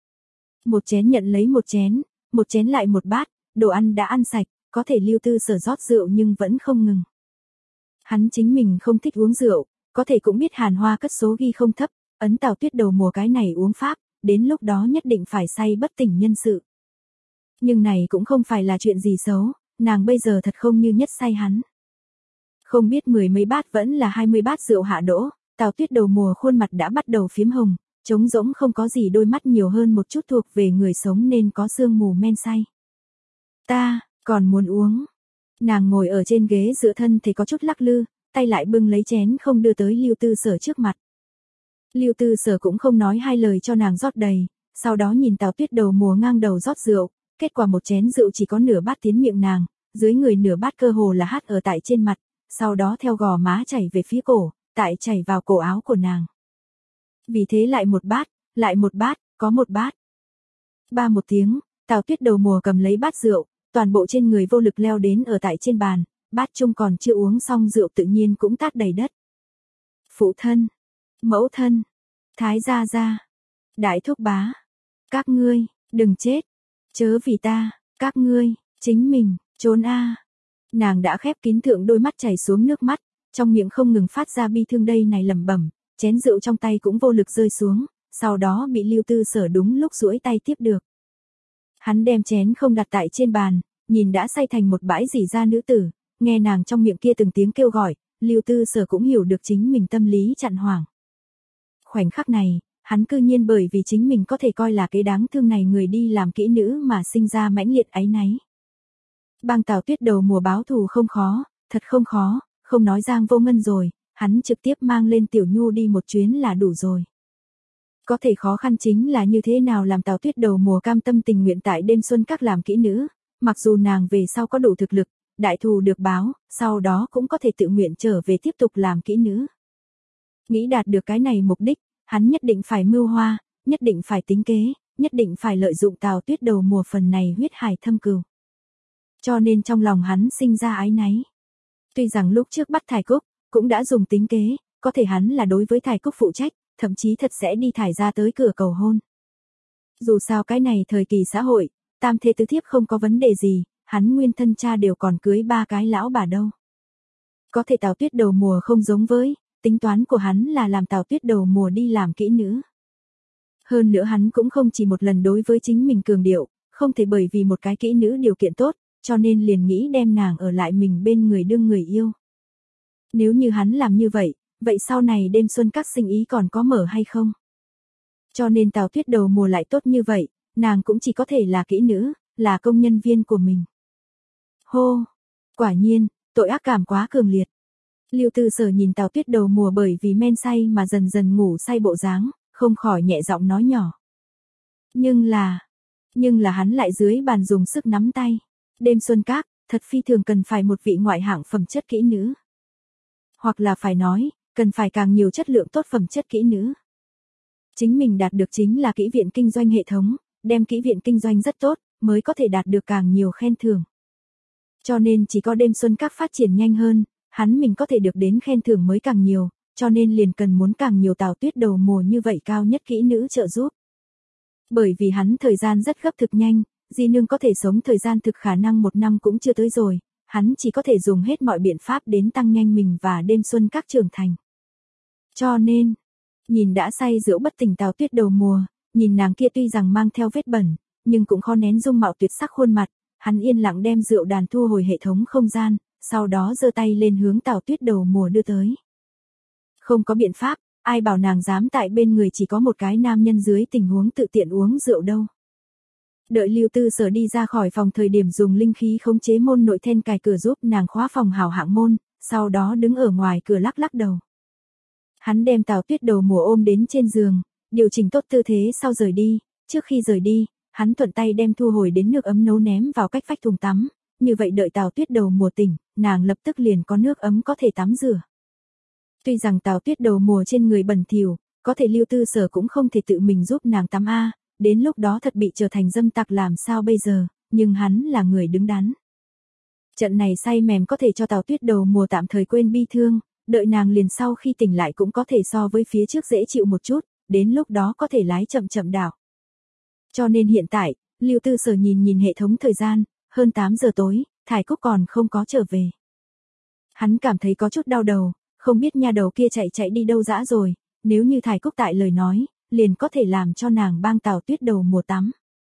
Một chén nhận lấy một chén, một chén lại một bát, đồ ăn đã ăn sạch, có thể Lưu Tư Sở rót rượu nhưng vẫn không ngừng. Hắn chính mình không thích uống rượu, có thể cũng biết hàn hoa cất số ghi không thấp, ấn Tào Tuyết đầu mùa cái này uống pháp, đến lúc đó nhất định phải say bất tỉnh nhân sự. Nhưng này cũng không phải là chuyện gì xấu, nàng bây giờ thật không như nhất say hắn. Không biết mười mấy bát vẫn là hai mươi bát rượu hạ đỗ, Tào Tuyết đầu mùa khuôn mặt đã bắt đầu phiếm hồng, trống rỗng không có gì đôi mắt nhiều hơn một chút thuộc về người sống nên có sương mù men say. Ta, còn muốn uống. Nàng ngồi ở trên ghế dựa thân thì có chút lắc lư, tay lại bưng lấy chén không đưa tới Lưu Tư Sở trước mặt. Lưu Tư Sở cũng không nói hai lời cho nàng rót đầy, sau đó nhìn Tào Tuyết đầu mùa ngang đầu rót rượu, kết quả một chén rượu chỉ có nửa bát tiến miệng nàng, dưới người nửa bát cơ hồ là hát ở tại trên mặt, sau đó theo gò má chảy về phía cổ, tại chảy vào cổ áo của nàng. Vì thế lại một bát, lại một bát, có một bát. Ba một tiếng, Tào Tuyết đầu mùa cầm lấy bát rượu, toàn bộ trên người vô lực leo đến ở tại trên bàn, bát chung còn chưa uống xong rượu tự nhiên cũng tát đầy đất. Phụ thân, mẫu thân, thái gia gia, đại thúc bá, các ngươi, đừng chết. Chớ vì ta, các ngươi, chính mình, trốn a. Nàng đã khép kín thượng đôi mắt chảy xuống nước mắt, trong miệng không ngừng phát ra bi thương đây này lẩm bẩm, chén rượu trong tay cũng vô lực rơi xuống, sau đó bị Lưu Tư Sở đúng lúc duỗi tay tiếp được. Hắn đem chén không đặt tại trên bàn, nhìn đã say thành một bãi rỉ ra nữ tử, nghe nàng trong miệng kia từng tiếng kêu gọi, Lưu Tư Sở cũng hiểu được chính mình tâm lý chặn hoảng. Khoảnh khắc này, hắn cư nhiên bởi vì chính mình có thể coi là cái đáng thương này người đi làm kỹ nữ mà sinh ra mãnh liệt áy náy. Bang Tào Tuyết đầu mùa báo thù không khó, thật không khó, không nói Giang Vô Ngân rồi, hắn trực tiếp mang lên Tiểu Nhu đi một chuyến là đủ rồi. Có thể khó khăn chính là như thế nào làm Tào Tuyết đầu mùa cam tâm tình nguyện tại đêm xuân các làm kỹ nữ, mặc dù nàng về sau có đủ thực lực, đại thù được báo, sau đó cũng có thể tự nguyện trở về tiếp tục làm kỹ nữ. Nghĩ đạt được cái này mục đích, hắn nhất định phải mưu hoa, nhất định phải tính kế, nhất định phải lợi dụng Tào Tuyết đầu mùa phần này huyết hải thâm cừu. Cho nên trong lòng hắn sinh ra áy náy. Tuy rằng lúc trước bắt Thải Cúc, cũng đã dùng tính kế, có thể hắn là đối với Thải Cúc phụ trách, thậm chí thật sẽ đi thải ra tới cửa cầu hôn. Dù sao cái này thời kỳ xã hội, tam thê tứ thiếp không có vấn đề gì, hắn nguyên thân cha đều còn cưới ba cái lão bà đâu. Có thể Tào Tuyết đầu mùa không giống với, tính toán của hắn là làm Tào Tuyết đầu mùa đi làm kỹ nữ. Hơn nữa hắn cũng không chỉ một lần đối với chính mình cường điệu, không thể bởi vì một cái kỹ nữ điều kiện tốt, cho nên liền nghĩ đem nàng ở lại mình bên người đương người yêu. Nếu như hắn làm như vậy, vậy sau này đêm xuân các sinh ý còn có mở hay không? Cho nên Tào Tuyết đầu mùa lại tốt như vậy, nàng cũng chỉ có thể là kỹ nữ, là công nhân viên của mình. Hô! Quả nhiên, tội ác cảm quá cường liệt. Lưu Tư Sở nhìn Tào Tuyết đầu mùa bởi vì men say mà dần dần ngủ say bộ dáng, không khỏi nhẹ giọng nói nhỏ. Nhưng là... Nhưng là hắn lại dưới bàn dùng sức nắm tay. Đêm xuân các, thật phi thường cần phải một vị ngoại hạng phẩm chất kỹ nữ. Hoặc là phải nói, cần phải càng nhiều chất lượng tốt phẩm chất kỹ nữ. Chính mình đạt được chính là kỹ viện kinh doanh hệ thống, đem kỹ viện kinh doanh rất tốt, mới có thể đạt được càng nhiều khen thưởng. Cho nên chỉ có đêm xuân các phát triển nhanh hơn, hắn mình có thể được đến khen thưởng mới càng nhiều, cho nên liền cần muốn càng nhiều Tào Tuyết đầu mùa như vậy cao nhất kỹ nữ trợ giúp. Bởi vì hắn thời gian rất gấp thực nhanh, Di Nương có thể sống thời gian thực khả năng một năm cũng chưa tới rồi, hắn chỉ có thể dùng hết mọi biện pháp đến tăng nhanh mình và đêm xuân các trưởng thành. Cho nên, nhìn đã say rượu bất tỉnh Tào Tuyết đầu mùa, nhìn nàng kia tuy rằng mang theo vết bẩn, nhưng cũng khó nén dung mạo tuyệt sắc khuôn mặt, hắn yên lặng đem rượu đàn thu hồi hệ thống không gian, sau đó giơ tay lên hướng Tào Tuyết đầu mùa đưa tới. Không có biện pháp, ai bảo nàng dám tại bên người chỉ có một cái nam nhân dưới tình huống tự tiện uống rượu đâu. Đợi Lưu Tư Sở đi ra khỏi phòng thời điểm dùng linh khí khống chế môn nội then cài cửa giúp nàng khóa phòng hảo hạng môn, sau đó đứng ở ngoài cửa lắc lắc đầu. Hắn đem Tào Tuyết đầu mùa ôm đến trên giường, điều chỉnh tốt tư thế sau rời đi, trước khi rời đi, hắn thuận tay đem thu hồi đến nước ấm nấu ném vào cách vách thùng tắm, như vậy đợi Tào Tuyết đầu mùa tỉnh, nàng lập tức liền có nước ấm có thể tắm rửa. Tuy rằng Tào Tuyết đầu mùa trên người bẩn thỉu, có thể Lưu Tư Sở cũng không thể tự mình giúp nàng tắm a, đến lúc đó thật bị trở thành dâm tặc làm sao bây giờ, nhưng hắn là người đứng đắn. Trận này say mềm có thể cho Tào Tuyết đầu mùa tạm thời quên bi thương, đợi nàng liền sau khi tỉnh lại cũng có thể so với phía trước dễ chịu một chút, đến lúc đó có thể lái chậm chậm đảo. Cho nên hiện tại, Lưu Tư Sở nhìn nhìn hệ thống thời gian, hơn tám giờ tối, Thải Cúc còn không có trở về. Hắn cảm thấy có chút đau đầu, không biết nha đầu kia chạy chạy đi đâu dã rồi, nếu như Thải Cúc tại lời nói, liền có thể làm cho nàng bang Tào Tuyết đầu mùa tắm.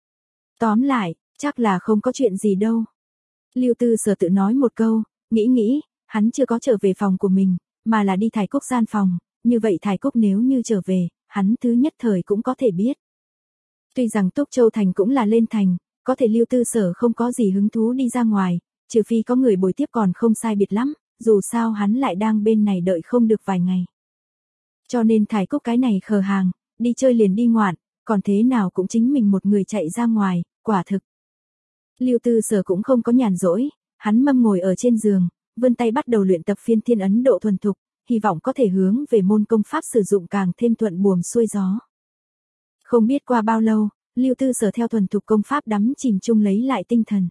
Tóm lại, chắc là không có chuyện gì đâu. Lưu Tư Sở tự nói một câu, nghĩ nghĩ, hắn chưa có trở về phòng của mình, mà là đi Thải Cúc gian phòng, như vậy Thải Cúc nếu như trở về, hắn thứ nhất thời cũng có thể biết. Tuy rằng Túc Châu Thành cũng là lên thành, có thể Lưu Tư Sở không có gì hứng thú đi ra ngoài, trừ phi có người bồi tiếp còn không sai biệt lắm, dù sao hắn lại đang bên này đợi không được vài ngày. Cho nên Thải Cúc cái này khờ hàng, đi chơi liền đi ngoạn, còn thế nào cũng chính mình một người chạy ra ngoài, quả thực. Lưu Tư Sở cũng không có nhàn rỗi, hắn mâm ngồi ở trên giường, vươn tay bắt đầu luyện tập phiên thiên ấn độ thuần thục, hy vọng có thể hướng về môn công pháp sử dụng càng thêm thuận buồm xuôi gió. Không biết qua bao lâu, Lưu Tư Sở theo thuần thục công pháp đắm chìm chung lấy lại tinh thần.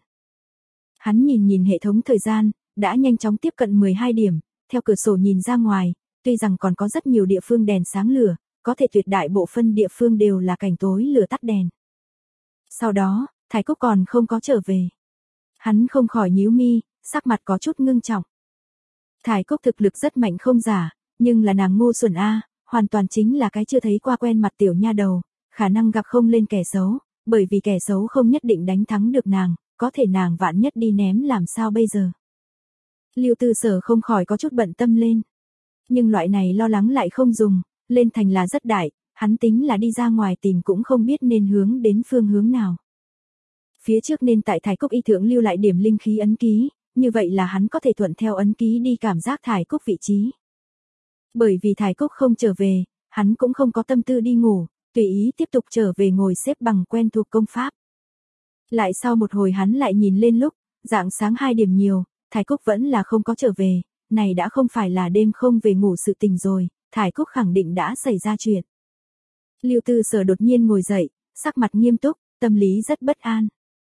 Hắn nhìn nhìn hệ thống thời gian, đã nhanh chóng tiếp cận mười hai điểm, theo cửa sổ nhìn ra ngoài, tuy rằng còn có rất nhiều địa phương đèn sáng lửa, có thể tuyệt đại bộ phân địa phương đều là cảnh tối lửa tắt đèn. Sau đó, Thái Cúc còn không có trở về. Hắn không khỏi nhíu mi, sắc mặt có chút ngưng trọng. Thái Cúc thực lực rất mạnh không giả, nhưng là nàng ngu xuẩn a, hoàn toàn chính là cái chưa thấy qua quen mặt tiểu nha đầu, khả năng gặp không lên kẻ xấu, bởi vì kẻ xấu không nhất định đánh thắng được nàng, có thể nàng vạn nhất đi ném làm sao bây giờ. Lưu Tư Sở không khỏi có chút bận tâm lên. Nhưng loại này lo lắng lại không dùng, lên thành là rất đại, hắn tính là đi ra ngoài tìm cũng không biết nên hướng đến phương hướng nào. Phía trước nên tại Thái Cúc y thượng lưu lại điểm linh khí ấn ký, như vậy là hắn có thể thuận theo ấn ký đi cảm giác Thái Cúc vị trí. Bởi vì Thái Cúc không trở về, hắn cũng không có tâm tư đi ngủ, tùy ý tiếp tục trở về ngồi xếp bằng quen thuộc công pháp. Lại sau một hồi hắn lại nhìn lên lúc, rạng sáng hai điểm nhiều, Thái Cúc vẫn là không có trở về, này đã không phải là đêm không về ngủ sự tình rồi, Thái Cúc khẳng định đã xảy ra chuyện. Lưu Tư Sở đột nhiên ngồi dậy, sắc mặt nghiêm túc, tâm lý rất bất an.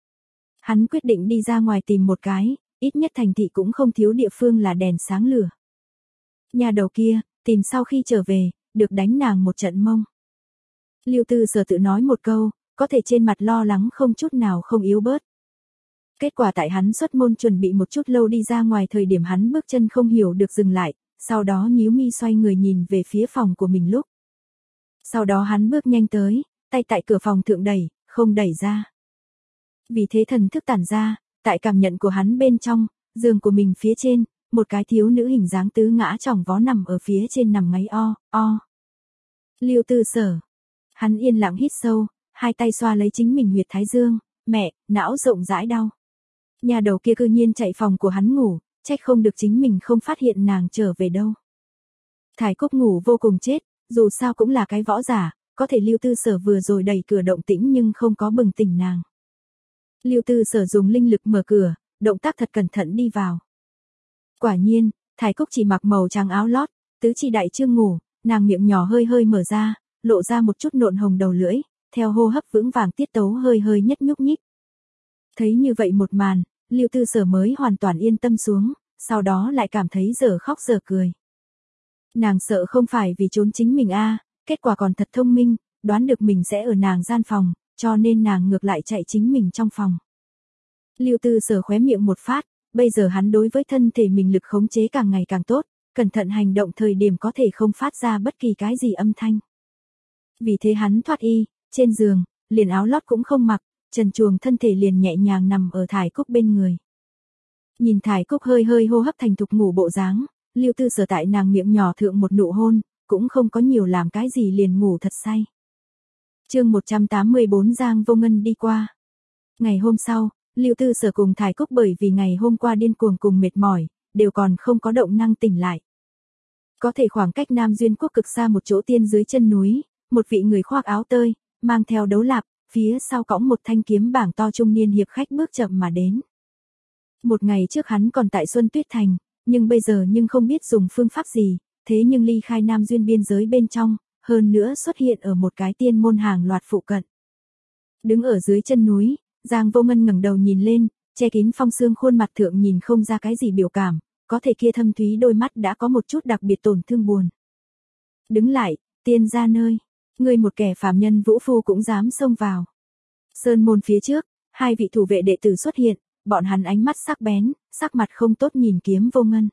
Hắn quyết định đi ra ngoài tìm một cái, ít nhất thành thị cũng không thiếu địa phương là đèn sáng lửa. Nhà đầu kia, tìm sau khi trở về, được đánh nàng một trận mông. Lưu Tư Sở tự nói một câu, có thể trên mặt lo lắng không chút nào không yếu bớt. Kết quả tại hắn xuất môn chuẩn bị một chút lâu đi ra ngoài thời điểm hắn bước chân không hiểu được dừng lại, sau đó nhíu mi xoay người nhìn về phía phòng của mình lúc. Sau đó hắn bước nhanh tới, tay tại cửa phòng thượng đẩy, không đẩy ra. Vì thế thần thức tản ra, tại cảm nhận của hắn bên trong, giường của mình phía trên, một cái thiếu nữ hình dáng tứ ngã chỏng vó nằm ở phía trên nằm ngáy o, o. Lưu Tư Sở. Hắn yên lặng hít sâu, hai tay xoa lấy chính mình huyệt thái dương, mẹ, não rộng rãi đau. Nhà đầu kia cư nhiên chạy phòng của hắn ngủ, trách không được chính mình không phát hiện nàng trở về đâu. Thái Cúc ngủ vô cùng chết, dù sao cũng là cái võ giả, có thể Lưu Tư Sở vừa rồi đẩy cửa động tĩnh nhưng không có bừng tỉnh nàng. Lưu Tư Sở dùng linh lực mở cửa, động tác thật cẩn thận đi vào. Quả nhiên, Thái Cúc chỉ mặc màu trắng áo lót, tứ chi đại trương ngủ, nàng miệng nhỏ hơi hơi mở ra, lộ ra một chút nộn hồng đầu lưỡi, theo hô hấp vững vàng tiết tấu hơi hơi nhất nhúc nhích. Thấy như vậy một màn, Lưu Tư Sở mới hoàn toàn yên tâm xuống, sau đó lại cảm thấy giờ khóc giờ cười. Nàng sợ không phải vì trốn chính mình a, kết quả còn thật thông minh, đoán được mình sẽ ở nàng gian phòng, cho nên nàng ngược lại chạy chính mình trong phòng. Lưu Tư Sở khóe miệng một phát, bây giờ hắn đối với thân thể mình lực khống chế càng ngày càng tốt, cẩn thận hành động thời điểm có thể không phát ra bất kỳ cái gì âm thanh. Vì thế hắn thoát y, trên giường, liền áo lót cũng không mặc, trần truồng thân thể liền nhẹ nhàng nằm ở Thái Cúc bên người. Nhìn Thái Cúc hơi hơi hô hấp thành thục ngủ bộ dáng, Lưu Tư Sở tại nàng miệng nhỏ thượng một nụ hôn, cũng không có nhiều làm cái gì liền ngủ thật say. Chương một trăm tám mươi bốn Giang Vô Ngân đi qua. Ngày hôm sau, Lưu Tư Sở cùng Thái Cúc bởi vì ngày hôm qua điên cuồng cùng mệt mỏi, đều còn không có động năng tỉnh lại. Có thể khoảng cách Nam Duyên Quốc cực xa một chỗ tiên dưới chân núi, một vị người khoác áo tơi, mang theo đấu lạp, phía sau cõng một thanh kiếm bảng to trung niên hiệp khách bước chậm mà đến. Một ngày trước hắn còn tại Xuân Tuyết Thành, nhưng bây giờ nhưng không biết dùng phương pháp gì, thế nhưng ly khai Nam Duyên biên giới bên trong, hơn nữa xuất hiện ở một cái tiên môn hàng loạt phụ cận. Đứng ở dưới chân núi, Giang Vô Ngân ngẩng đầu nhìn lên, che kín phong sương khuôn mặt thượng nhìn không ra cái gì biểu cảm, có thể kia thâm thúy đôi mắt đã có một chút đặc biệt tổn thương buồn. Đứng lại, tiên ra nơi, ngươi một kẻ phàm nhân vũ phu cũng dám xông vào. Sơn môn phía trước, hai vị thủ vệ đệ tử xuất hiện, bọn hắn ánh mắt sắc bén, sắc mặt không tốt nhìn Kiếm Vô Ngân.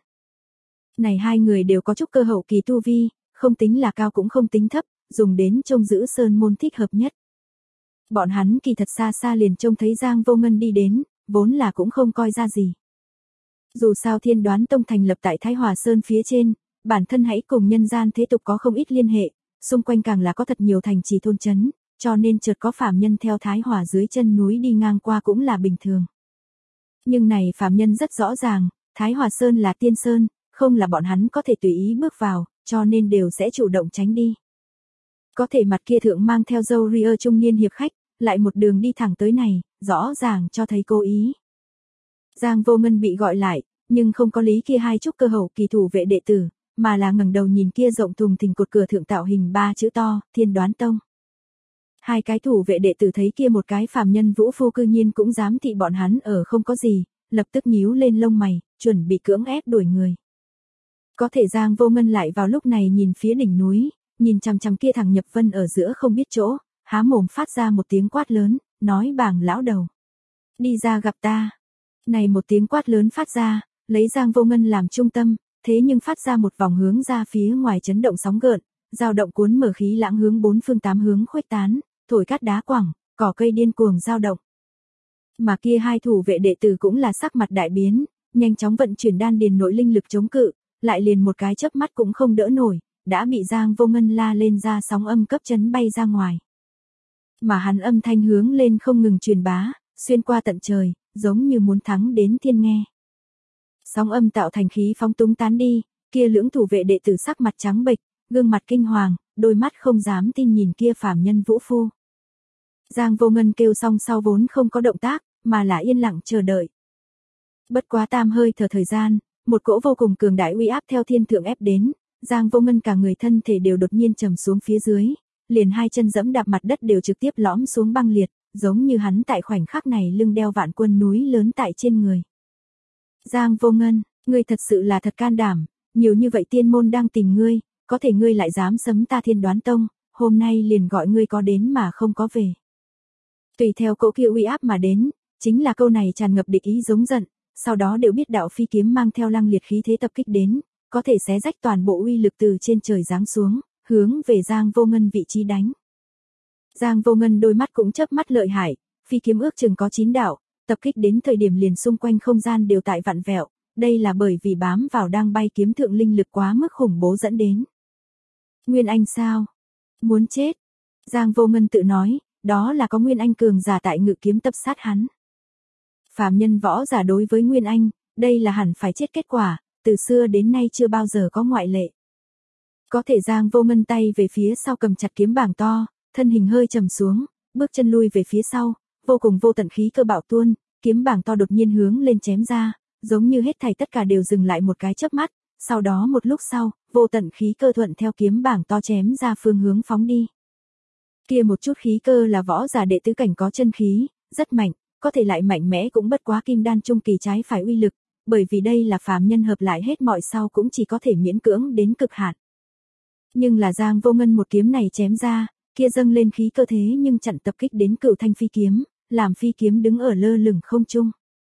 Này hai người đều có chút cơ hậu kỳ tu vi, không tính là cao cũng không tính thấp, dùng đến trông giữ sơn môn thích hợp nhất. Bọn hắn kỳ thật xa xa liền trông thấy Giang Vô Ngân đi đến, vốn là cũng không coi ra gì. Dù sao Thiên Đoán Tông thành lập tại Thái Hòa Sơn phía trên, bản thân hãy cùng nhân gian thế tục có không ít liên hệ, xung quanh càng là có thật nhiều thành trì thôn trấn, cho nên chợt có phàm nhân theo Thái Hòa dưới chân núi đi ngang qua cũng là bình thường. Nhưng này phàm nhân rất rõ ràng, Thái Hòa Sơn là tiên sơn, không là bọn hắn có thể tùy ý bước vào, cho nên đều sẽ chủ động tránh đi. Có thể mặt kia thượng mang theo râu ria trung niên hiệp khách, lại một đường đi thẳng tới này, rõ ràng cho thấy cố ý. Giang Vô Ngân bị gọi lại, nhưng không có lý kia hai trúc cơ hậu kỳ thủ vệ đệ tử, mà là ngẩng đầu nhìn kia rộng thùng thình cột cửa thượng tạo hình ba chữ to, Thiên Đoán Tông. Hai cái thủ vệ đệ tử thấy kia một cái phàm nhân vũ phu cư nhiên cũng dám thị bọn hắn ở không có gì, lập tức nhíu lên lông mày, chuẩn bị cưỡng ép đuổi người. Có thể Giang Vô Ngân lại vào lúc này nhìn phía đỉnh núi, nhìn chằm chằm kia thằng Nhập Vân ở giữa không biết chỗ, há mồm phát ra một tiếng quát lớn, nói bảng lão đầu, Đi ra gặp ta. Này một tiếng quát lớn phát ra, lấy Giang Vô Ngân làm trung tâm, thế nhưng phát ra một vòng hướng ra phía ngoài chấn động sóng gợn, dao động cuốn mở khí lãng hướng bốn phương tám hướng khuếch tán, thổi cát đá quẳng, cỏ cây điên cuồng dao động. Mà kia hai thủ vệ đệ tử cũng là sắc mặt đại biến, nhanh chóng vận chuyển đan điền nội linh lực chống cự, lại liền một cái chớp mắt cũng không đỡ nổi, đã bị Giang Vô Ngân la lên ra sóng âm cấp chấn bay ra ngoài. Mà hắn âm thanh hướng lên không ngừng truyền bá, xuyên qua tận trời, giống như muốn thắng đến thiên nghe. Sóng âm tạo thành khí phóng túng tán đi, kia lưỡng thủ vệ đệ tử sắc mặt trắng bệch, gương mặt kinh hoàng, đôi mắt không dám tin nhìn kia phàm nhân vũ phu. Giang Vô Ngân kêu xong sau vốn không có động tác, mà là yên lặng chờ đợi. Bất quá tam hơi thở thời gian, một cỗ vô cùng cường đại uy áp theo thiên thượng ép đến, Giang Vô Ngân cả người thân thể đều đột nhiên trầm xuống phía dưới, liền hai chân dẫm đạp mặt đất đều trực tiếp lõm xuống băng liệt, giống như hắn tại khoảnh khắc này lưng đeo vạn quân núi lớn tại trên người. Giang Vô Ngân, ngươi thật sự là thật can đảm, nhiều như vậy tiên môn đang tìm ngươi, có thể ngươi lại dám sấm ta Thiên Đoán Tông, hôm nay liền gọi ngươi có đến mà không có về. Tùy theo cỗ kia uy áp mà đến, chính là câu này tràn ngập địch ý giống giận, sau đó đều biết đạo phi kiếm mang theo lăng liệt khí thế tập kích đến, có thể xé rách toàn bộ uy lực từ trên trời giáng xuống, hướng về Giang Vô Ngân vị trí đánh. Giang Vô Ngân đôi mắt cũng chớp mắt lợi hại, phi kiếm ước chừng có chín đạo, tập kích đến thời điểm liền xung quanh không gian đều tại vặn vẹo, đây là bởi vì bám vào đang bay kiếm thượng linh lực quá mức khủng bố dẫn đến. Nguyên Anh sao? Muốn chết. Giang Vô Ngân tự nói, đó là có Nguyên Anh cường giả tại ngự kiếm tập sát hắn. Phàm nhân võ giả đối với Nguyên Anh, đây là hẳn phải chết kết quả, từ xưa đến nay chưa bao giờ có ngoại lệ. Có thể Giang Vô Ngân tay về phía sau cầm chặt kiếm bảng to, thân hình hơi trầm xuống, bước chân lui về phía sau, vô cùng vô tận khí cơ bạo tuôn, kiếm bảng to đột nhiên hướng lên chém ra, giống như hết thảy tất cả đều dừng lại một cái chớp mắt, sau đó một lúc sau, vô tận khí cơ thuận theo kiếm bảng to chém ra phương hướng phóng đi. Kia một chút khí cơ là võ giả đệ tứ cảnh có chân khí, rất mạnh, có thể lại mạnh mẽ cũng bất quá kim đan trung kỳ trái phải uy lực, bởi vì đây là phàm nhân hợp lại hết mọi sau cũng chỉ có thể miễn cưỡng đến cực hạn. Nhưng là Giang Vô Ngân một kiếm này chém ra, kia dâng lên khí cơ thế nhưng chặn tập kích đến Cửu Thanh phi kiếm, làm phi kiếm đứng ở lơ lửng không trung.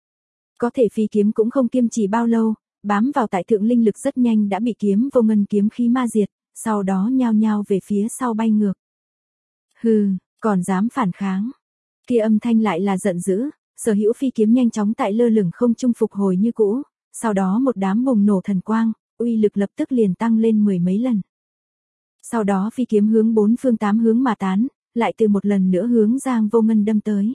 Có thể phi kiếm cũng không kiên trì bao lâu, bám vào tại thượng linh lực rất nhanh đã bị kiếm Vô Ngân kiếm khí ma diệt, sau đó nhao nhao về phía sau bay ngược. Hừ, còn dám phản kháng. Kia âm thanh lại là giận dữ, sở hữu phi kiếm nhanh chóng tại lơ lửng không trung phục hồi như cũ, sau đó một đám bùng nổ thần quang, uy lực lập tức liền tăng lên mười mấy lần. Sau đó phi kiếm hướng bốn phương tám hướng mà tán, lại từ một lần nữa hướng Giang Vô Ngân đâm tới.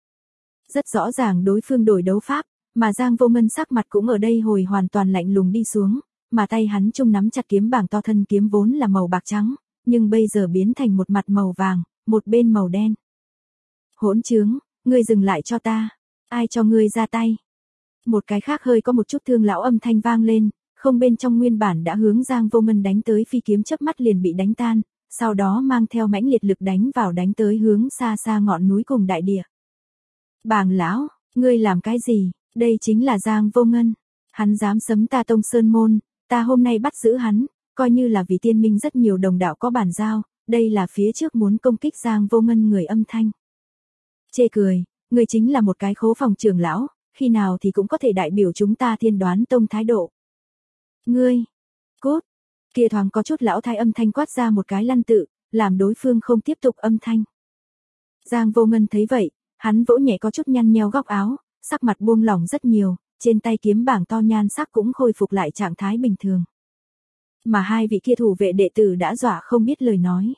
Rất rõ ràng đối phương đổi đấu pháp, mà Giang Vô Ngân sắc mặt cũng ở đây hồi hoàn toàn lạnh lùng đi xuống, mà tay hắn chung nắm chặt kiếm bảng to, thân kiếm vốn là màu bạc trắng, nhưng bây giờ biến thành một mặt màu vàng, một bên màu đen. Hỗn trướng, ngươi dừng lại cho ta, ai cho ngươi ra tay? Một cái khác hơi có một chút thương lão âm thanh vang lên, không bên trong nguyên bản đã hướng Giang Vô Ngân đánh tới phi kiếm chớp mắt liền bị đánh tan, sau đó mang theo mãnh liệt lực đánh vào đánh tới hướng xa xa ngọn núi cùng đại địa. Bàng lão, ngươi làm cái gì? Đây chính là Giang Vô Ngân, hắn dám sấm ta Tông Sơn môn, ta hôm nay bắt giữ hắn, coi như là vì tiên minh rất nhiều đồng đạo có bản giao, đây là phía trước muốn công kích Giang Vô Ngân người âm thanh. Chê cười, ngươi chính là một cái khố phòng trưởng lão, khi nào thì cũng có thể đại biểu chúng ta Thiên Đoán Tông thái độ. Ngươi, cút, kia thoáng có chút lão thái âm thanh quát ra một cái lăn tự, làm đối phương không tiếp tục âm thanh. Giang Vô Ngân thấy vậy, hắn vỗ nhẹ có chút nhăn nheo góc áo, sắc mặt buông lỏng rất nhiều, trên tay kiếm bảng to nhan sắc cũng khôi phục lại trạng thái bình thường. Mà hai vị kia thủ vệ đệ tử đã dọa không biết lời nói.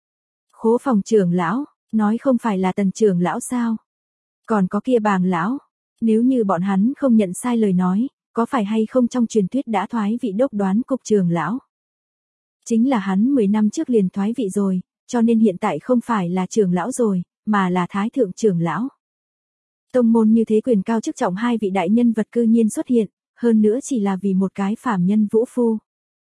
Khố phòng trưởng lão, nói không phải là Tần trưởng lão sao? Còn có kia Bàng lão, nếu như bọn hắn không nhận sai lời nói, có phải hay không trong truyền thuyết đã thoái vị đốc đoán cục trưởng lão? Chính là hắn mười năm trước liền thoái vị rồi, cho nên hiện tại không phải là trưởng lão rồi, mà là thái thượng trưởng lão. Tông môn như thế quyền cao chức trọng hai vị đại nhân vật cư nhiên xuất hiện, hơn nữa chỉ là vì một cái phàm nhân vũ phu.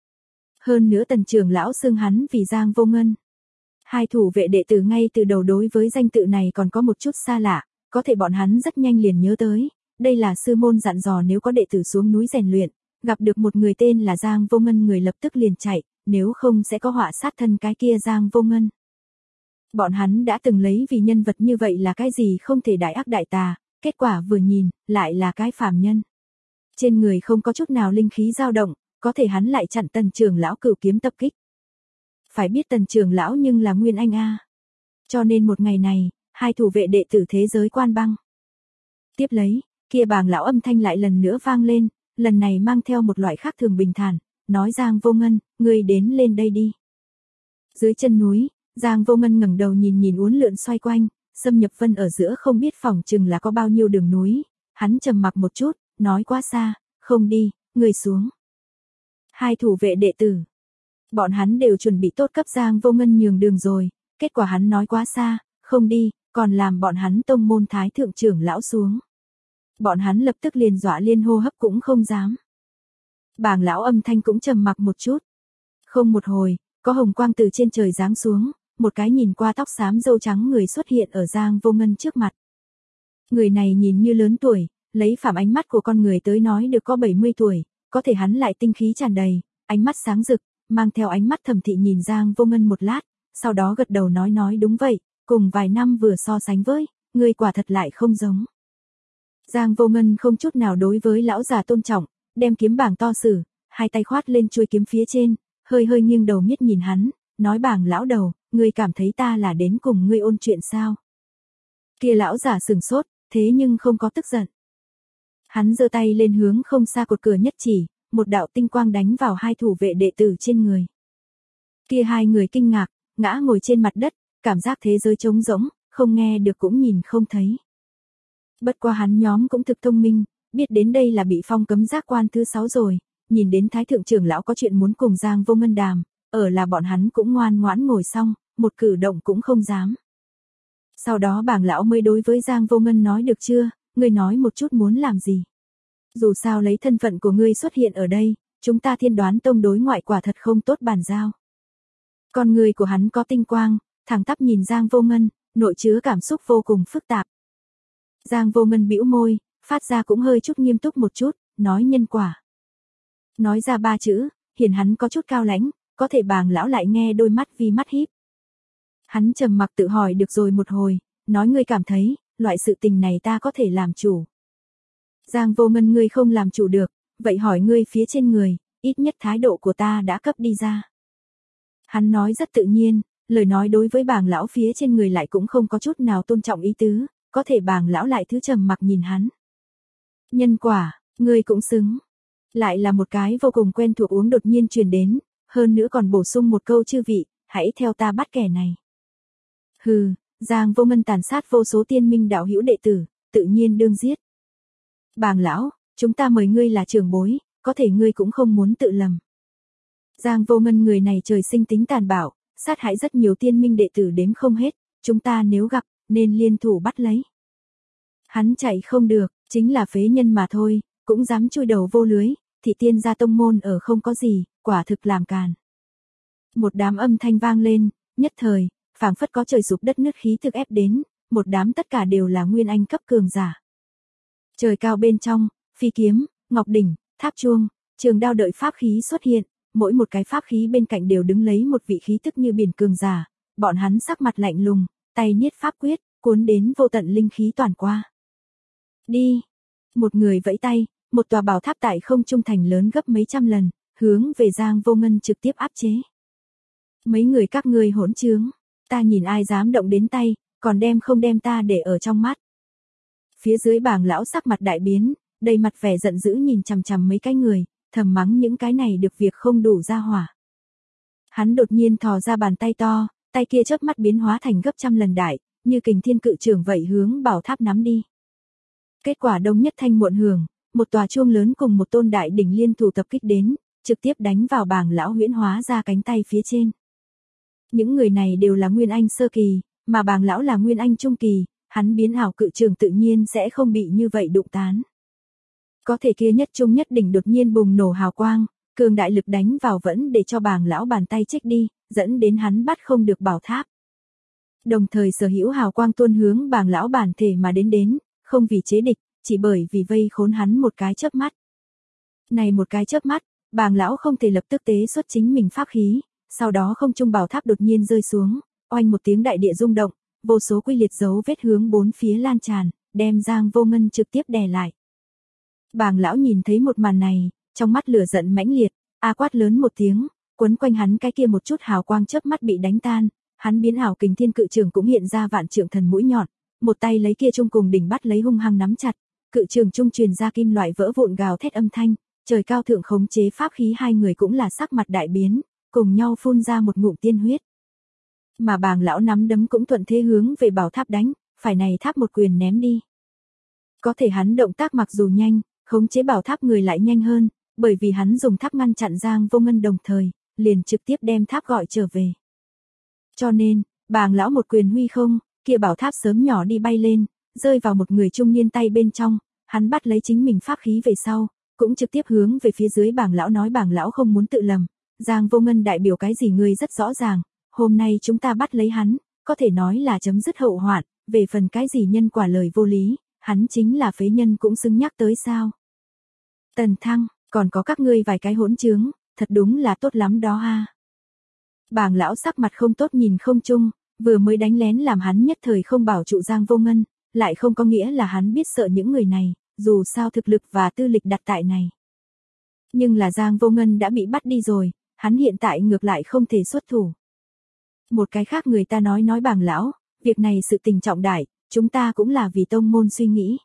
Hơn nữa Tần trưởng lão xưng hắn vì Giang Vô Ngân. Hai thủ vệ đệ tử ngay từ đầu đối với danh tự này còn có một chút xa lạ, có thể bọn hắn rất nhanh liền nhớ tới, đây là sư môn dặn dò nếu có đệ tử xuống núi rèn luyện, gặp được một người tên là Giang Vô Ngân người lập tức liền chạy, nếu không sẽ có họa sát thân cái kia Giang Vô Ngân. Bọn hắn đã từng lấy vì nhân vật như vậy là cái gì không thể đại ác đại tà, Kết quả vừa nhìn, lại là cái phàm nhân. Trên người không có chút nào linh khí dao động, có thể hắn lại chặn Tần trưởng lão cửu kiếm tập kích. Phải biết Tần trưởng lão nhưng là Nguyên Anh a. Cho nên một ngày này, hai thủ vệ đệ tử thế giới quan băng. Tiếp lấy, kia bàng lão âm thanh lại lần nữa vang lên, lần này mang theo một loại khác thường bình thản, nói Giang Vô Ngân, ngươi đến lên đây đi. Dưới chân núi, Giang Vô Ngân ngẩng đầu nhìn nhìn uốn lượn xoay quanh, xâm nhập vân ở giữa không biết phỏng chừng là có bao nhiêu đường núi, hắn trầm mặc một chút, nói quá xa, không đi, ngươi xuống. Hai thủ vệ đệ tử, bọn hắn đều chuẩn bị tốt cấp Giang Vô Ngân nhường đường rồi, kết quả hắn nói quá xa, không đi, còn làm bọn hắn tông môn thái thượng trưởng lão xuống. Bọn hắn lập tức liền dọa liên hô hấp cũng không dám. Bàng lão âm thanh cũng trầm mặc một chút. Không một hồi, có hồng quang từ trên trời giáng xuống, một cái nhìn qua tóc xám râu trắng người xuất hiện ở Giang Vô Ngân trước mặt. Người này nhìn như lớn tuổi, lấy phàm ánh mắt của con người tới nói được có bảy mươi tuổi, có thể hắn lại tinh khí tràn đầy, ánh mắt sáng rực, mang theo ánh mắt thẩm thị nhìn Giang Vô Ngân một lát, sau đó gật đầu nói nói đúng vậy, cùng vài năm vừa so sánh với, người quả thật lại không giống. Giang Vô Ngân không chút nào đối với lão già tôn trọng, đem kiếm bảng to sử, hai tay khoát lên chuôi kiếm phía trên, hơi hơi nghiêng đầu miết nhìn hắn, nói bảng lão đầu, ngươi cảm thấy ta là đến cùng ngươi ôn chuyện sao? Kia lão giả sừng sốt, thế nhưng không có tức giận. Hắn giơ tay lên hướng không xa cột cửa nhất chỉ, một đạo tinh quang đánh vào hai thủ vệ đệ tử trên người. Kia hai người kinh ngạc, ngã ngồi trên mặt đất, cảm giác thế giới trống rỗng, không nghe được cũng nhìn không thấy. Bất qua hắn nhóm cũng thực thông minh, biết đến đây là bị phong cấm giác quan thứ sáu rồi, nhìn đến thái thượng trưởng lão có chuyện muốn cùng Giang Vô Ngân đàm, ở là bọn hắn cũng ngoan ngoãn ngồi xong, một cử động cũng không dám. Sau đó bảng lão mới đối với Giang Vô Ngân nói được chưa, ngươi nói một chút muốn làm gì. Dù sao lấy thân phận của ngươi xuất hiện ở đây, chúng ta Thiên Đoán Tông đối ngoại quả thật không tốt bàn giao. Con người của hắn có tinh quang, thẳng tắp nhìn Giang Vô Ngân, nội chứa cảm xúc vô cùng phức tạp. Giang Vô Ngân bĩu môi, phát ra cũng hơi chút nghiêm túc một chút, nói nhân quả. Nói ra ba chữ, hiển hắn có chút cao lãnh, có thể bàng lão lại nghe đôi mắt vi mắt híp. Hắn trầm mặc tự hỏi được rồi một hồi, nói ngươi cảm thấy, loại sự tình này ta có thể làm chủ. Giang Vô Ngân ngươi không làm chủ được, vậy hỏi ngươi phía trên người, ít nhất thái độ của ta đã cấp đi ra. Hắn nói rất tự nhiên, lời nói đối với bàng lão phía trên người lại cũng không có chút nào tôn trọng ý tứ, có thể bàng lão lại thứ trầm mặc nhìn hắn. Nhân quả, ngươi cũng xứng. Lại là một cái vô cùng quen thuộc uống đột nhiên truyền đến, hơn nữa còn bổ sung một câu chư vị, hãy theo ta bắt kẻ này. Hừ, Giang Vô Ngân tàn sát vô số tiên minh đạo hữu đệ tử, tự nhiên đương giết. Bàng lão, chúng ta mời ngươi là trưởng bối, có thể ngươi cũng không muốn tự lầm. Giang Vô Ngân người này trời sinh tính tàn bạo, sát hại rất nhiều tiên minh đệ tử đếm không hết, chúng ta nếu gặp, nên liên thủ bắt lấy. Hắn chạy không được, chính là phế nhân mà thôi, cũng dám chui đầu vô lưới, thị tiên gia tông môn ở không có gì, quả thực làm càn. Một đám âm thanh vang lên, nhất thời, phảng phất có trời sụp đất nứt khí thực ép đến, một đám tất cả đều là nguyên anh cấp cường giả. Trời cao bên trong, phi kiếm, ngọc đỉnh, tháp chuông, trường đao đợi pháp khí xuất hiện, mỗi một cái pháp khí bên cạnh đều đứng lấy một vị khí tức như biển cường giả, bọn hắn sắc mặt lạnh lùng, tay niết pháp quyết, cuốn đến vô tận linh khí toàn qua. Đi! Một người vẫy tay, một tòa bảo tháp tại không trung thành lớn gấp mấy trăm lần, hướng về Giang Vô Ngân trực tiếp áp chế. Mấy người các ngươi hỗn trướng, ta nhìn ai dám động đến tay, còn đem không đem ta để ở trong mắt. Phía dưới bảng lão sắc mặt đại biến, đầy mặt vẻ giận dữ nhìn chằm chằm mấy cái người, thầm mắng những cái này được việc không đủ ra hỏa. Hắn đột nhiên thò ra bàn tay to, tay kia chớp mắt biến hóa thành gấp trăm lần đại, như kình thiên cự trưởng vậy hướng bảo tháp nắm đi. Kết quả đông nhất thanh muộn hưởng, một tòa chuông lớn cùng một tôn đại đỉnh liên thủ tập kích đến, trực tiếp đánh vào bảng lão huyễn hóa ra cánh tay phía trên. Những người này đều là nguyên anh sơ kỳ, mà bảng lão là nguyên anh trung kỳ, hắn biến ảo cự trường tự nhiên sẽ không bị như vậy đụng tán. Có thể kia nhất trung nhất đỉnh đột nhiên bùng nổ hào quang, cường đại lực đánh vào vẫn để cho bảng lão bàn tay trích đi, dẫn đến hắn bắt không được bảo tháp. Đồng thời sở hữu hào quang tuôn hướng bảng lão bản thể mà đến đến, không vì chế địch, chỉ bởi vì vây khốn hắn một cái chớp mắt. Này một cái chớp mắt, bảng lão không thể lập tức tế xuất chính mình pháp khí, sau đó không trung bảo tháp đột nhiên rơi xuống, oanh một tiếng đại địa rung động, vô số quy liệt dấu vết hướng bốn phía lan tràn, đem Giang Vô Ngân trực tiếp đè lại. Bàng lão nhìn thấy một màn này, trong mắt lửa giận mãnh liệt, a quát lớn một tiếng, quấn quanh hắn cái kia một chút hào quang chớp mắt bị đánh tan, hắn biến ảo kình thiên cự trường cũng hiện ra vạn trượng thần mũi nhọn, một tay lấy kia trung cùng đỉnh bắt lấy hung hăng nắm chặt, cự trường trung truyền ra kim loại vỡ vụn gào thét âm thanh, trời cao thượng khống chế pháp khí hai người cũng là sắc mặt đại biến, cùng nhau phun ra một ngụm tiên huyết. Mà Bàng lão nắm đấm cũng thuận thế hướng về bảo tháp đánh, phải này tháp một quyền ném đi. Có thể hắn động tác mặc dù nhanh, khống chế bảo tháp người lại nhanh hơn, bởi vì hắn dùng tháp ngăn chặn Giang Vô Ngân đồng thời, liền trực tiếp đem tháp gọi trở về. Cho nên, Bàng lão một quyền huy không, kia bảo tháp sớm nhỏ đi bay lên, rơi vào một người trung niên tay bên trong, hắn bắt lấy chính mình pháp khí về sau, cũng trực tiếp hướng về phía dưới. Bàng lão nói Bàng lão không muốn tự lầm, Giang Vô Ngân đại biểu cái gì ngươi rất rõ ràng, hôm nay chúng ta bắt lấy hắn, có thể nói là chấm dứt hậu hoạn, về phần cái gì nhân quả lời vô lý, hắn chính là phế nhân cũng xứng nhắc tới sao. Tần Thăng, còn có các ngươi vài cái hỗn trướng, thật đúng là tốt lắm đó ha. Bàng lão sắc mặt không tốt nhìn không chung, vừa mới đánh lén làm hắn nhất thời không bảo trụ Giang Vô Ngân, lại không có nghĩa là hắn biết sợ những người này, dù sao thực lực và tư lịch đặt tại này. Nhưng là Giang Vô Ngân đã bị bắt đi rồi, hắn hiện tại ngược lại không thể xuất thủ. Một cái khác người ta nói nói Bàng lão, việc này sự tình trọng đại, chúng ta cũng là vì tông môn suy nghĩ.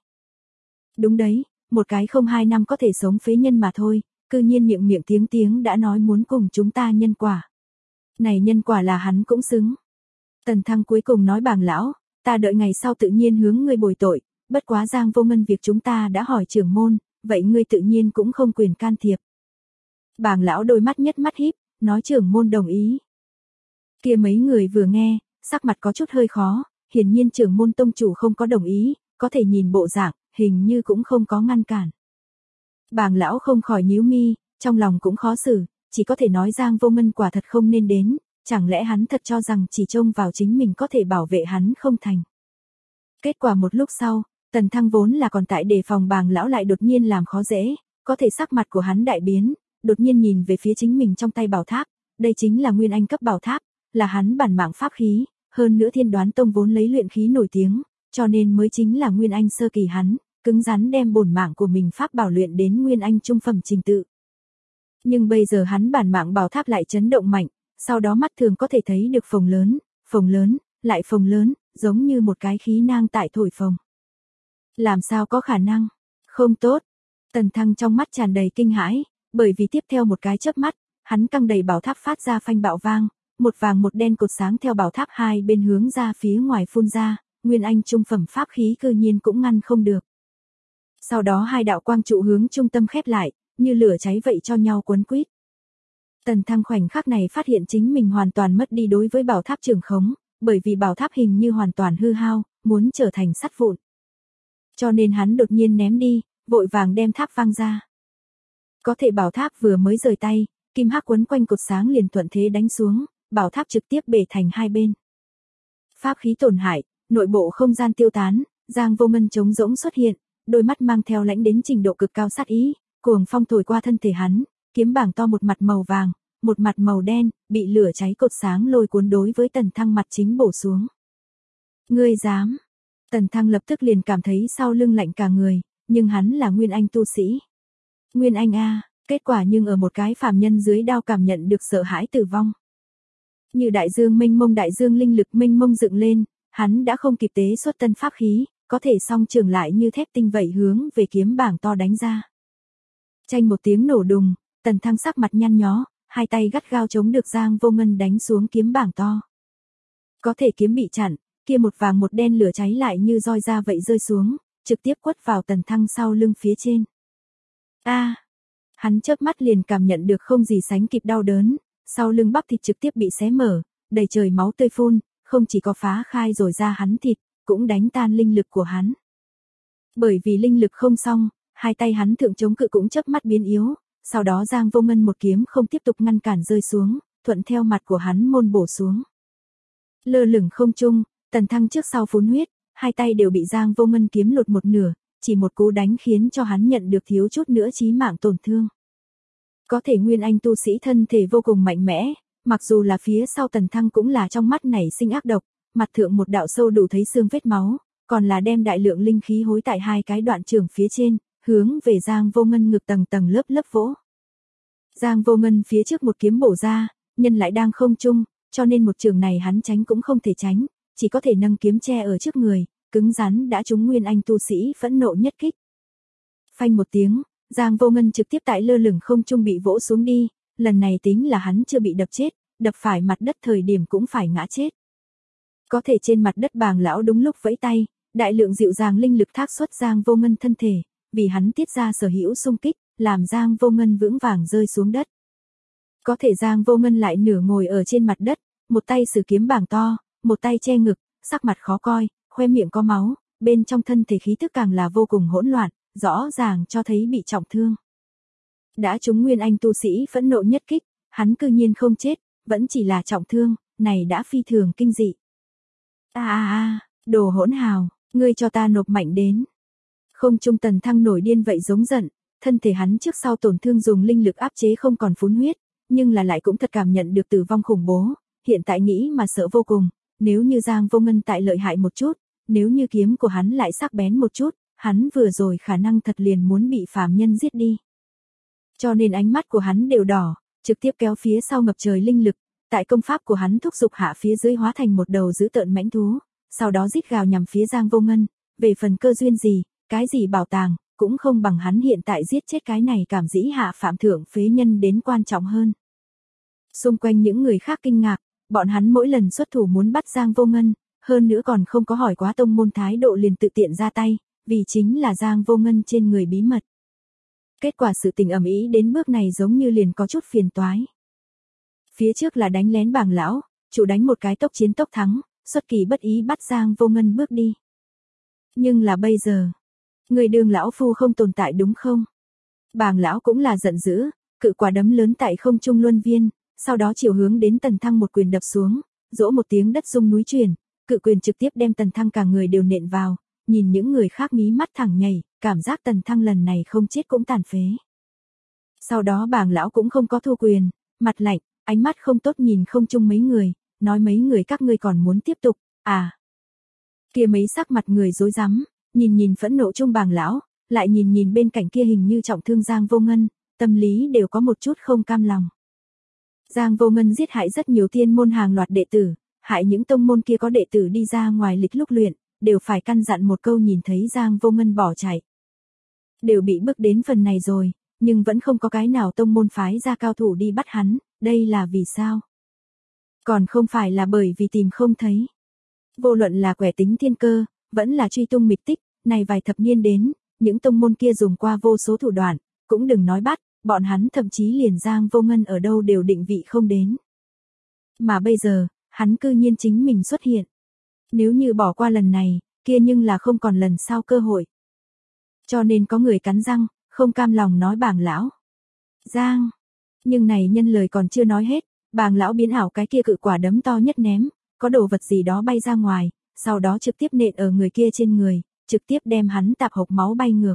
Đúng đấy, một cái không hai năm có thể sống phế nhân mà thôi, cư nhiên miệng miệng tiếng tiếng đã nói muốn cùng chúng ta nhân quả. Này nhân quả là hắn cũng xứng. Tần Thăng cuối cùng nói Bàng lão, ta đợi ngày sau tự nhiên hướng ngươi bồi tội, bất quá Giang Vô Ngân việc chúng ta đã hỏi trưởng môn, vậy ngươi tự nhiên cũng không quyền can thiệp. Bàng lão đôi mắt nhất mắt híp, nói trưởng môn đồng ý. Kia mấy người vừa nghe, sắc mặt có chút hơi khó, hiển nhiên trưởng môn tông chủ không có đồng ý, có thể nhìn bộ dạng, hình như cũng không có ngăn cản. Bàng lão không khỏi nhíu mi, trong lòng cũng khó xử, chỉ có thể nói Giang Vô Ngân quả thật không nên đến, chẳng lẽ hắn thật cho rằng chỉ trông vào chính mình có thể bảo vệ hắn không thành. Kết quả một lúc sau, Tần Thăng vốn là còn tại đề phòng Bàng lão lại đột nhiên làm khó dễ, có thể sắc mặt của hắn đại biến, đột nhiên nhìn về phía chính mình trong tay bảo tháp, đây chính là nguyên anh cấp bảo tháp, là hắn bản mạng pháp khí, hơn nữa Thiên Đoán Tông vốn lấy luyện khí nổi tiếng, cho nên mới chính là nguyên anh sơ kỳ hắn, cứng rắn đem bổn mạng của mình pháp bảo luyện đến nguyên anh trung phẩm trình tự. Nhưng bây giờ hắn bản mạng bảo tháp lại chấn động mạnh, sau đó mắt thường có thể thấy được phồng lớn, phồng lớn, lại phồng lớn, giống như một cái khí nang tại thổi phồng. Làm sao có khả năng? Không tốt. Tần Thăng trong mắt tràn đầy kinh hãi, bởi vì tiếp theo một cái chớp mắt, hắn căng đầy bảo tháp phát ra phanh bạo vang, một vàng một đen cột sáng theo bảo tháp hai bên hướng ra phía ngoài phun ra, nguyên anh trung phẩm pháp khí cư nhiên cũng ngăn không được. Sau đó hai đạo quang trụ hướng trung tâm khép lại, như lửa cháy vậy cho nhau quấn quýt. Tần Thăng khoảnh khắc này phát hiện chính mình hoàn toàn mất đi đối với bảo tháp trường khống, bởi vì bảo tháp hình như hoàn toàn hư hao, muốn trở thành sắt vụn. Cho nên hắn đột nhiên ném đi, vội vàng đem tháp văng ra. Có thể bảo tháp vừa mới rời tay, kim hắc quấn quanh cột sáng liền thuận thế đánh xuống, bảo tháp trực tiếp bể thành hai bên. Pháp khí tổn hại, nội bộ không gian tiêu tán, Giang Vô Ngân trống rỗng xuất hiện, đôi mắt mang theo lãnh đến trình độ cực cao sát ý, cuồng phong thổi qua thân thể hắn, kiếm bảng to một mặt màu vàng, một mặt màu đen, bị lửa cháy cột sáng lôi cuốn đối với Tần Thăng mặt chính bổ xuống. Ngươi dám? Tần Thăng lập tức liền cảm thấy sau lưng lạnh cả người, nhưng hắn là nguyên anh tu sĩ. Nguyên anh a, kết quả nhưng ở một cái phàm nhân dưới đao cảm nhận được sợ hãi tử vong. Như đại dương mênh mông đại dương linh lực mênh mông dựng lên, hắn đã không kịp tế xuất tân pháp khí, có thể song trường lại như thép tinh vậy hướng về kiếm bảng to đánh ra. Chanh một tiếng nổ đùng, Tần Thăng sắc mặt nhăn nhó, hai tay gắt gao chống được Giang Vô Ngân đánh xuống kiếm bảng to. Có thể kiếm bị chặn, kia một vàng một đen lửa cháy lại như roi ra vậy rơi xuống, trực tiếp quất vào Tần Thăng sau lưng phía trên. A, à, hắn chớp mắt liền cảm nhận được không gì sánh kịp đau đớn, sau lưng bắp thịt trực tiếp bị xé mở, đầy trời máu tươi phun, không chỉ có phá khai rồi ra hắn thịt, cũng đánh tan linh lực của hắn. Bởi vì linh lực không xong, hai tay hắn thượng chống cự cũng chớp mắt biến yếu, sau đó Giang Vô Ngân một kiếm không tiếp tục ngăn cản rơi xuống, thuận theo mặt của hắn môn bổ xuống. Lơ lửng không trung, Tần Thăng trước sau phun huyết, hai tay đều bị Giang Vô Ngân kiếm lột một nửa, chỉ một cú đánh khiến cho hắn nhận được thiếu chút nữa chí mạng tổn thương. Có thể nguyên anh tu sĩ thân thể vô cùng mạnh mẽ, mặc dù là phía sau Tần Thăng cũng là trong mắt nảy sinh ác độc, mặt thượng một đạo sâu đủ thấy xương vết máu, còn là đem đại lượng linh khí hối tại hai cái đoạn trường phía trên, hướng về Giang Vô Ngân ngực tầng tầng lớp lớp vỗ. Giang Vô Ngân phía trước một kiếm bổ ra, nhân lại đang không trung, cho nên một trường này hắn tránh cũng không thể tránh, chỉ có thể nâng kiếm che ở trước người, cứng rắn đã trúng Nguyên Anh tu sĩ phẫn nộ nhất kích. Phanh một tiếng, Giang Vô Ngân trực tiếp tại lơ lửng không trung bị vỗ xuống đi, lần này tính là hắn chưa bị đập chết, đập phải mặt đất thời điểm cũng phải ngã chết. Có thể trên mặt đất Bàng lão đúng lúc vẫy tay, đại lượng dịu dàng linh lực thác xuất Giang Vô Ngân thân thể, vì hắn tiết ra sở hữu xung kích, làm Giang Vô Ngân vững vàng rơi xuống đất. Có thể Giang Vô Ngân lại nửa ngồi ở trên mặt đất, một tay sử kiếm bảng to, một tay che ngực, sắc mặt khó coi, khoe miệng có máu, bên trong thân thể khí tức càng là vô cùng hỗn loạn, rõ ràng cho thấy bị trọng thương. Đã trúng Nguyên Anh tu sĩ phẫn nộ nhất kích, hắn cư nhiên không chết, vẫn chỉ là trọng thương, này đã phi thường kinh dị. A a a, đồ hỗn hào, ngươi cho ta nộp mạnh đến. Không trung Tần Thăng nổi điên vậy giống giận, thân thể hắn trước sau tổn thương dùng linh lực áp chế không còn phun huyết, nhưng là lại cũng thật cảm nhận được tử vong khủng bố, hiện tại nghĩ mà sợ vô cùng, nếu như Giang Vô Ngân tại lợi hại một chút, nếu như kiếm của hắn lại sắc bén một chút, hắn vừa rồi khả năng thật liền muốn bị phàm nhân giết đi. Cho nên ánh mắt của hắn đều đỏ, trực tiếp kéo phía sau ngập trời linh lực, tại công pháp của hắn thúc giục hạ phía dưới hóa thành một đầu dữ tợn mãnh thú, sau đó rít gào nhằm phía Giang Vô Ngân, về phần cơ duyên gì, cái gì bảo tàng, cũng không bằng hắn hiện tại giết chết cái này cảm dĩ hạ phạm thượng phế nhân đến quan trọng hơn. Xung quanh những người khác kinh ngạc, bọn hắn mỗi lần xuất thủ muốn bắt Giang Vô Ngân, hơn nữa còn không có hỏi quá tông môn thái độ liền tự tiện ra tay, vì chính là Giang Vô Ngân trên người bí mật. Kết quả sự tình ầm ĩ đến bước này giống như liền có chút phiền toái. Phía trước là đánh lén Bàng lão, chủ đánh một cái tốc chiến tốc thắng, xuất kỳ bất ý bắt Giang Vô Ngân bước đi. Nhưng là bây giờ, người đường lão phu không tồn tại đúng không? Bàng lão cũng là giận dữ, cự quả đấm lớn tại không trung luân viên, sau đó chiều hướng đến Tần Thăng một quyền đập xuống, dỗ một tiếng đất rung núi chuyển, cự quyền trực tiếp đem Tần Thăng cả người đều nện vào, nhìn những người khác mí mắt thẳng nhảy, cảm giác Tần Thăng lần này không chết cũng tàn phế. Sau đó Bàng lão cũng không có thu quyền, mặt lạnh, ánh mắt không tốt nhìn không chung mấy người, nói mấy người các ngươi còn muốn tiếp tục, à. Kia mấy sắc mặt người rối rắm, nhìn nhìn phẫn nộ chung Bàng lão, lại nhìn nhìn bên cạnh kia hình như trọng thương Giang Vô Ngân, tâm lý đều có một chút không cam lòng. Giang Vô Ngân giết hại rất nhiều tiên môn hàng loạt đệ tử, hại những tông môn kia có đệ tử đi ra ngoài lịch lúc luyện, đều phải căn dặn một câu nhìn thấy Giang Vô Ngân bỏ chạy. Đều bị bước đến phần này rồi, nhưng vẫn không có cái nào tông môn phái ra cao thủ đi bắt hắn, đây là vì sao? Còn không phải là bởi vì tìm không thấy. Vô luận là quẻ tính thiên cơ, vẫn là truy tung mịch tích, này vài thập niên đến, những tông môn kia dùng qua vô số thủ đoạn, cũng đừng nói bắt, bọn hắn thậm chí liền Giang Vô Ngân ở đâu đều định vị không đến. Mà bây giờ, hắn cư nhiên chính mình xuất hiện. Nếu như bỏ qua lần này, kia nhưng là không còn lần sau cơ hội. Cho nên có người cắn răng, không cam lòng nói Bàng lão. Giang. Nhưng này nhân lời còn chưa nói hết, Bàng lão biến ảo cái kia cự quả đấm to nhất ném, có đồ vật gì đó bay ra ngoài, sau đó trực tiếp nện ở người kia trên người, trực tiếp đem hắn tạp hộc máu bay ngược.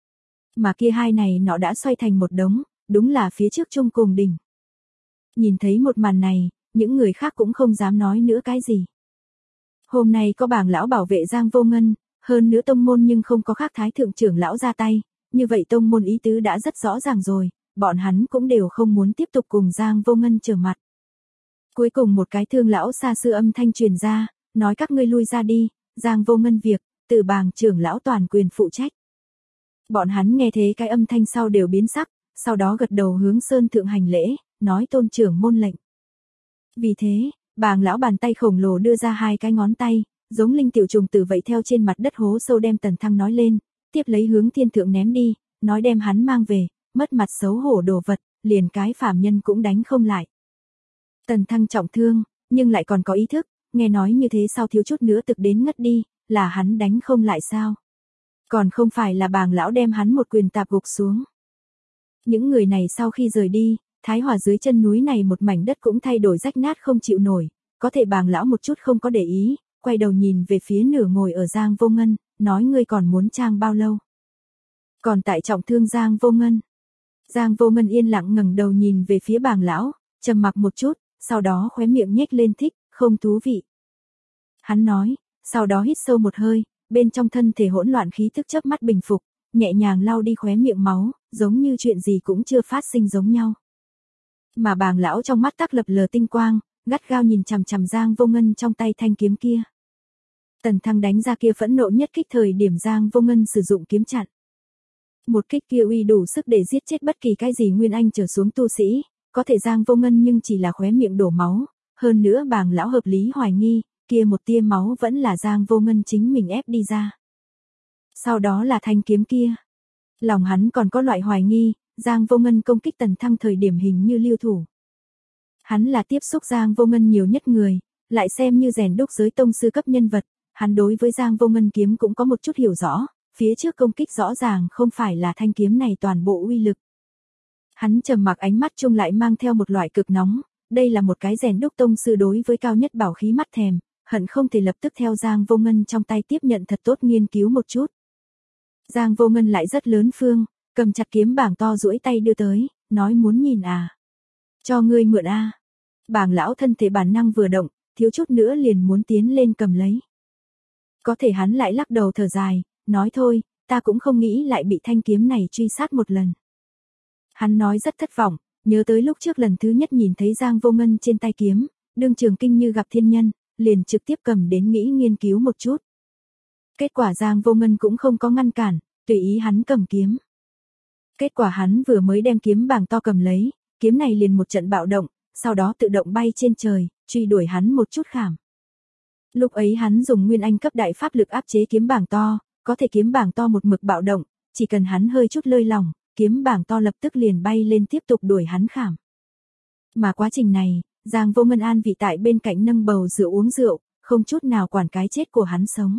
Mà kia hai này nó đã xoay thành một đống, đúng là phía trước chung cùng đỉnh. Nhìn thấy một màn này, những người khác cũng không dám nói nữa cái gì. Hôm nay có Bàng lão bảo vệ Giang Vô Ngân, hơn nữa tông môn nhưng không có khác thái thượng trưởng lão ra tay, như vậy tông môn ý tứ đã rất rõ ràng rồi, bọn hắn cũng đều không muốn tiếp tục cùng Giang Vô Ngân trở mặt. Cuối cùng một cái thương lão xa xưa âm thanh truyền ra, nói các ngươi lui ra đi, Giang Vô Ngân việc, từ Bàng trưởng lão toàn quyền phụ trách. Bọn hắn nghe thế cái âm thanh sau đều biến sắc, sau đó gật đầu hướng Sơn Thượng hành lễ, nói tôn trưởng môn lệnh. Vì thế, Bàng lão bàn tay khổng lồ đưa ra hai cái ngón tay, giống linh tiểu trùng tử vậy theo trên mặt đất hố sâu đem Tần Thăng nói lên, tiếp lấy hướng thiên thượng ném đi, nói đem hắn mang về, mất mặt xấu hổ đồ vật, liền cái phàm nhân cũng đánh không lại. Tần Thăng trọng thương, nhưng lại còn có ý thức, nghe nói như thế sau thiếu chút nữa thực đến ngất đi, là hắn đánh không lại sao? Còn không phải là Bàng lão đem hắn một quyền tạp gục xuống. Những người này sau khi rời đi, Thái Hòa dưới chân núi này một mảnh đất cũng thay đổi rách nát không chịu nổi, có thể Bàng lão một chút không có để ý, quay đầu nhìn về phía nửa ngồi ở Giang Vô Ngân, nói ngươi còn muốn trang bao lâu? Còn tại trọng thương Giang Vô Ngân. Giang Vô Ngân yên lặng ngẩng đầu nhìn về phía Bàng lão, trầm mặc một chút, sau đó khóe miệng nhếch lên thích, không thú vị. Hắn nói, sau đó hít sâu một hơi, bên trong thân thể hỗn loạn khí tức chớp mắt bình phục, nhẹ nhàng lau đi khóe miệng máu, giống như chuyện gì cũng chưa phát sinh giống nhau. Mà Bàng lão trong mắt tắc lập lờ tinh quang, gắt gao nhìn chằm chằm Giang Vô Ngân trong tay thanh kiếm kia. Tần Thăng đánh ra kia phẫn nộ nhất kích thời điểm Giang Vô Ngân sử dụng kiếm chặn. Một kích kia uy đủ sức để giết chết bất kỳ cái gì nguyên anh trở xuống tu sĩ, có thể Giang Vô Ngân nhưng chỉ là khóe miệng đổ máu, hơn nữa Bàng lão hợp lý hoài nghi, kia một tia máu vẫn là Giang Vô Ngân chính mình ép đi ra. Sau đó là thanh kiếm kia. Lòng hắn còn có loại hoài nghi, Giang Vô Ngân công kích Tần Thăng thời điểm hình như lưu thủ. Hắn là tiếp xúc Giang Vô Ngân nhiều nhất người, lại xem như rèn đúc giới tông sư cấp nhân vật, hắn đối với Giang Vô Ngân kiếm cũng có một chút hiểu rõ, phía trước công kích rõ ràng không phải là thanh kiếm này toàn bộ uy lực. Hắn trầm mặc, ánh mắt chung lại mang theo một loại cực nóng, đây là một cái rèn đúc tông sư đối với cao nhất bảo khí mắt thèm, hận không thể lập tức theo Giang Vô Ngân trong tay tiếp nhận thật tốt nghiên cứu một chút. Giang Vô Ngân lại rất lớn phương, cầm chặt kiếm bảng to duỗi tay đưa tới, nói muốn nhìn à. Cho ngươi mượn a. À. Bàng lão thân thể bản năng vừa động, thiếu chút nữa liền muốn tiến lên cầm lấy. Có thể hắn lại lắc đầu thở dài, nói thôi, ta cũng không nghĩ lại bị thanh kiếm này truy sát một lần. Hắn nói rất thất vọng, nhớ tới lúc trước lần thứ nhất nhìn thấy Giang Vô Ngân trên tay kiếm, đương trường kinh như gặp thiên nhân, liền trực tiếp cầm đến nghĩ nghiên cứu một chút. Kết quả Giang Vô Ngân cũng không có ngăn cản, tùy ý hắn cầm kiếm. Kết quả hắn vừa mới đem kiếm bảng to cầm lấy, kiếm này liền một trận bạo động, sau đó tự động bay trên trời, truy đuổi hắn một chút khảm. Lúc ấy hắn dùng nguyên anh cấp đại pháp lực áp chế kiếm bảng to, có thể kiếm bảng to một mực bạo động, chỉ cần hắn hơi chút lơi lỏng, kiếm bảng to lập tức liền bay lên tiếp tục đuổi hắn khảm. Mà quá trình này, Giang Vô Ngân an vị tại bên cạnh nâng bầu rượu uống rượu, không chút nào quản cái chết của hắn sống.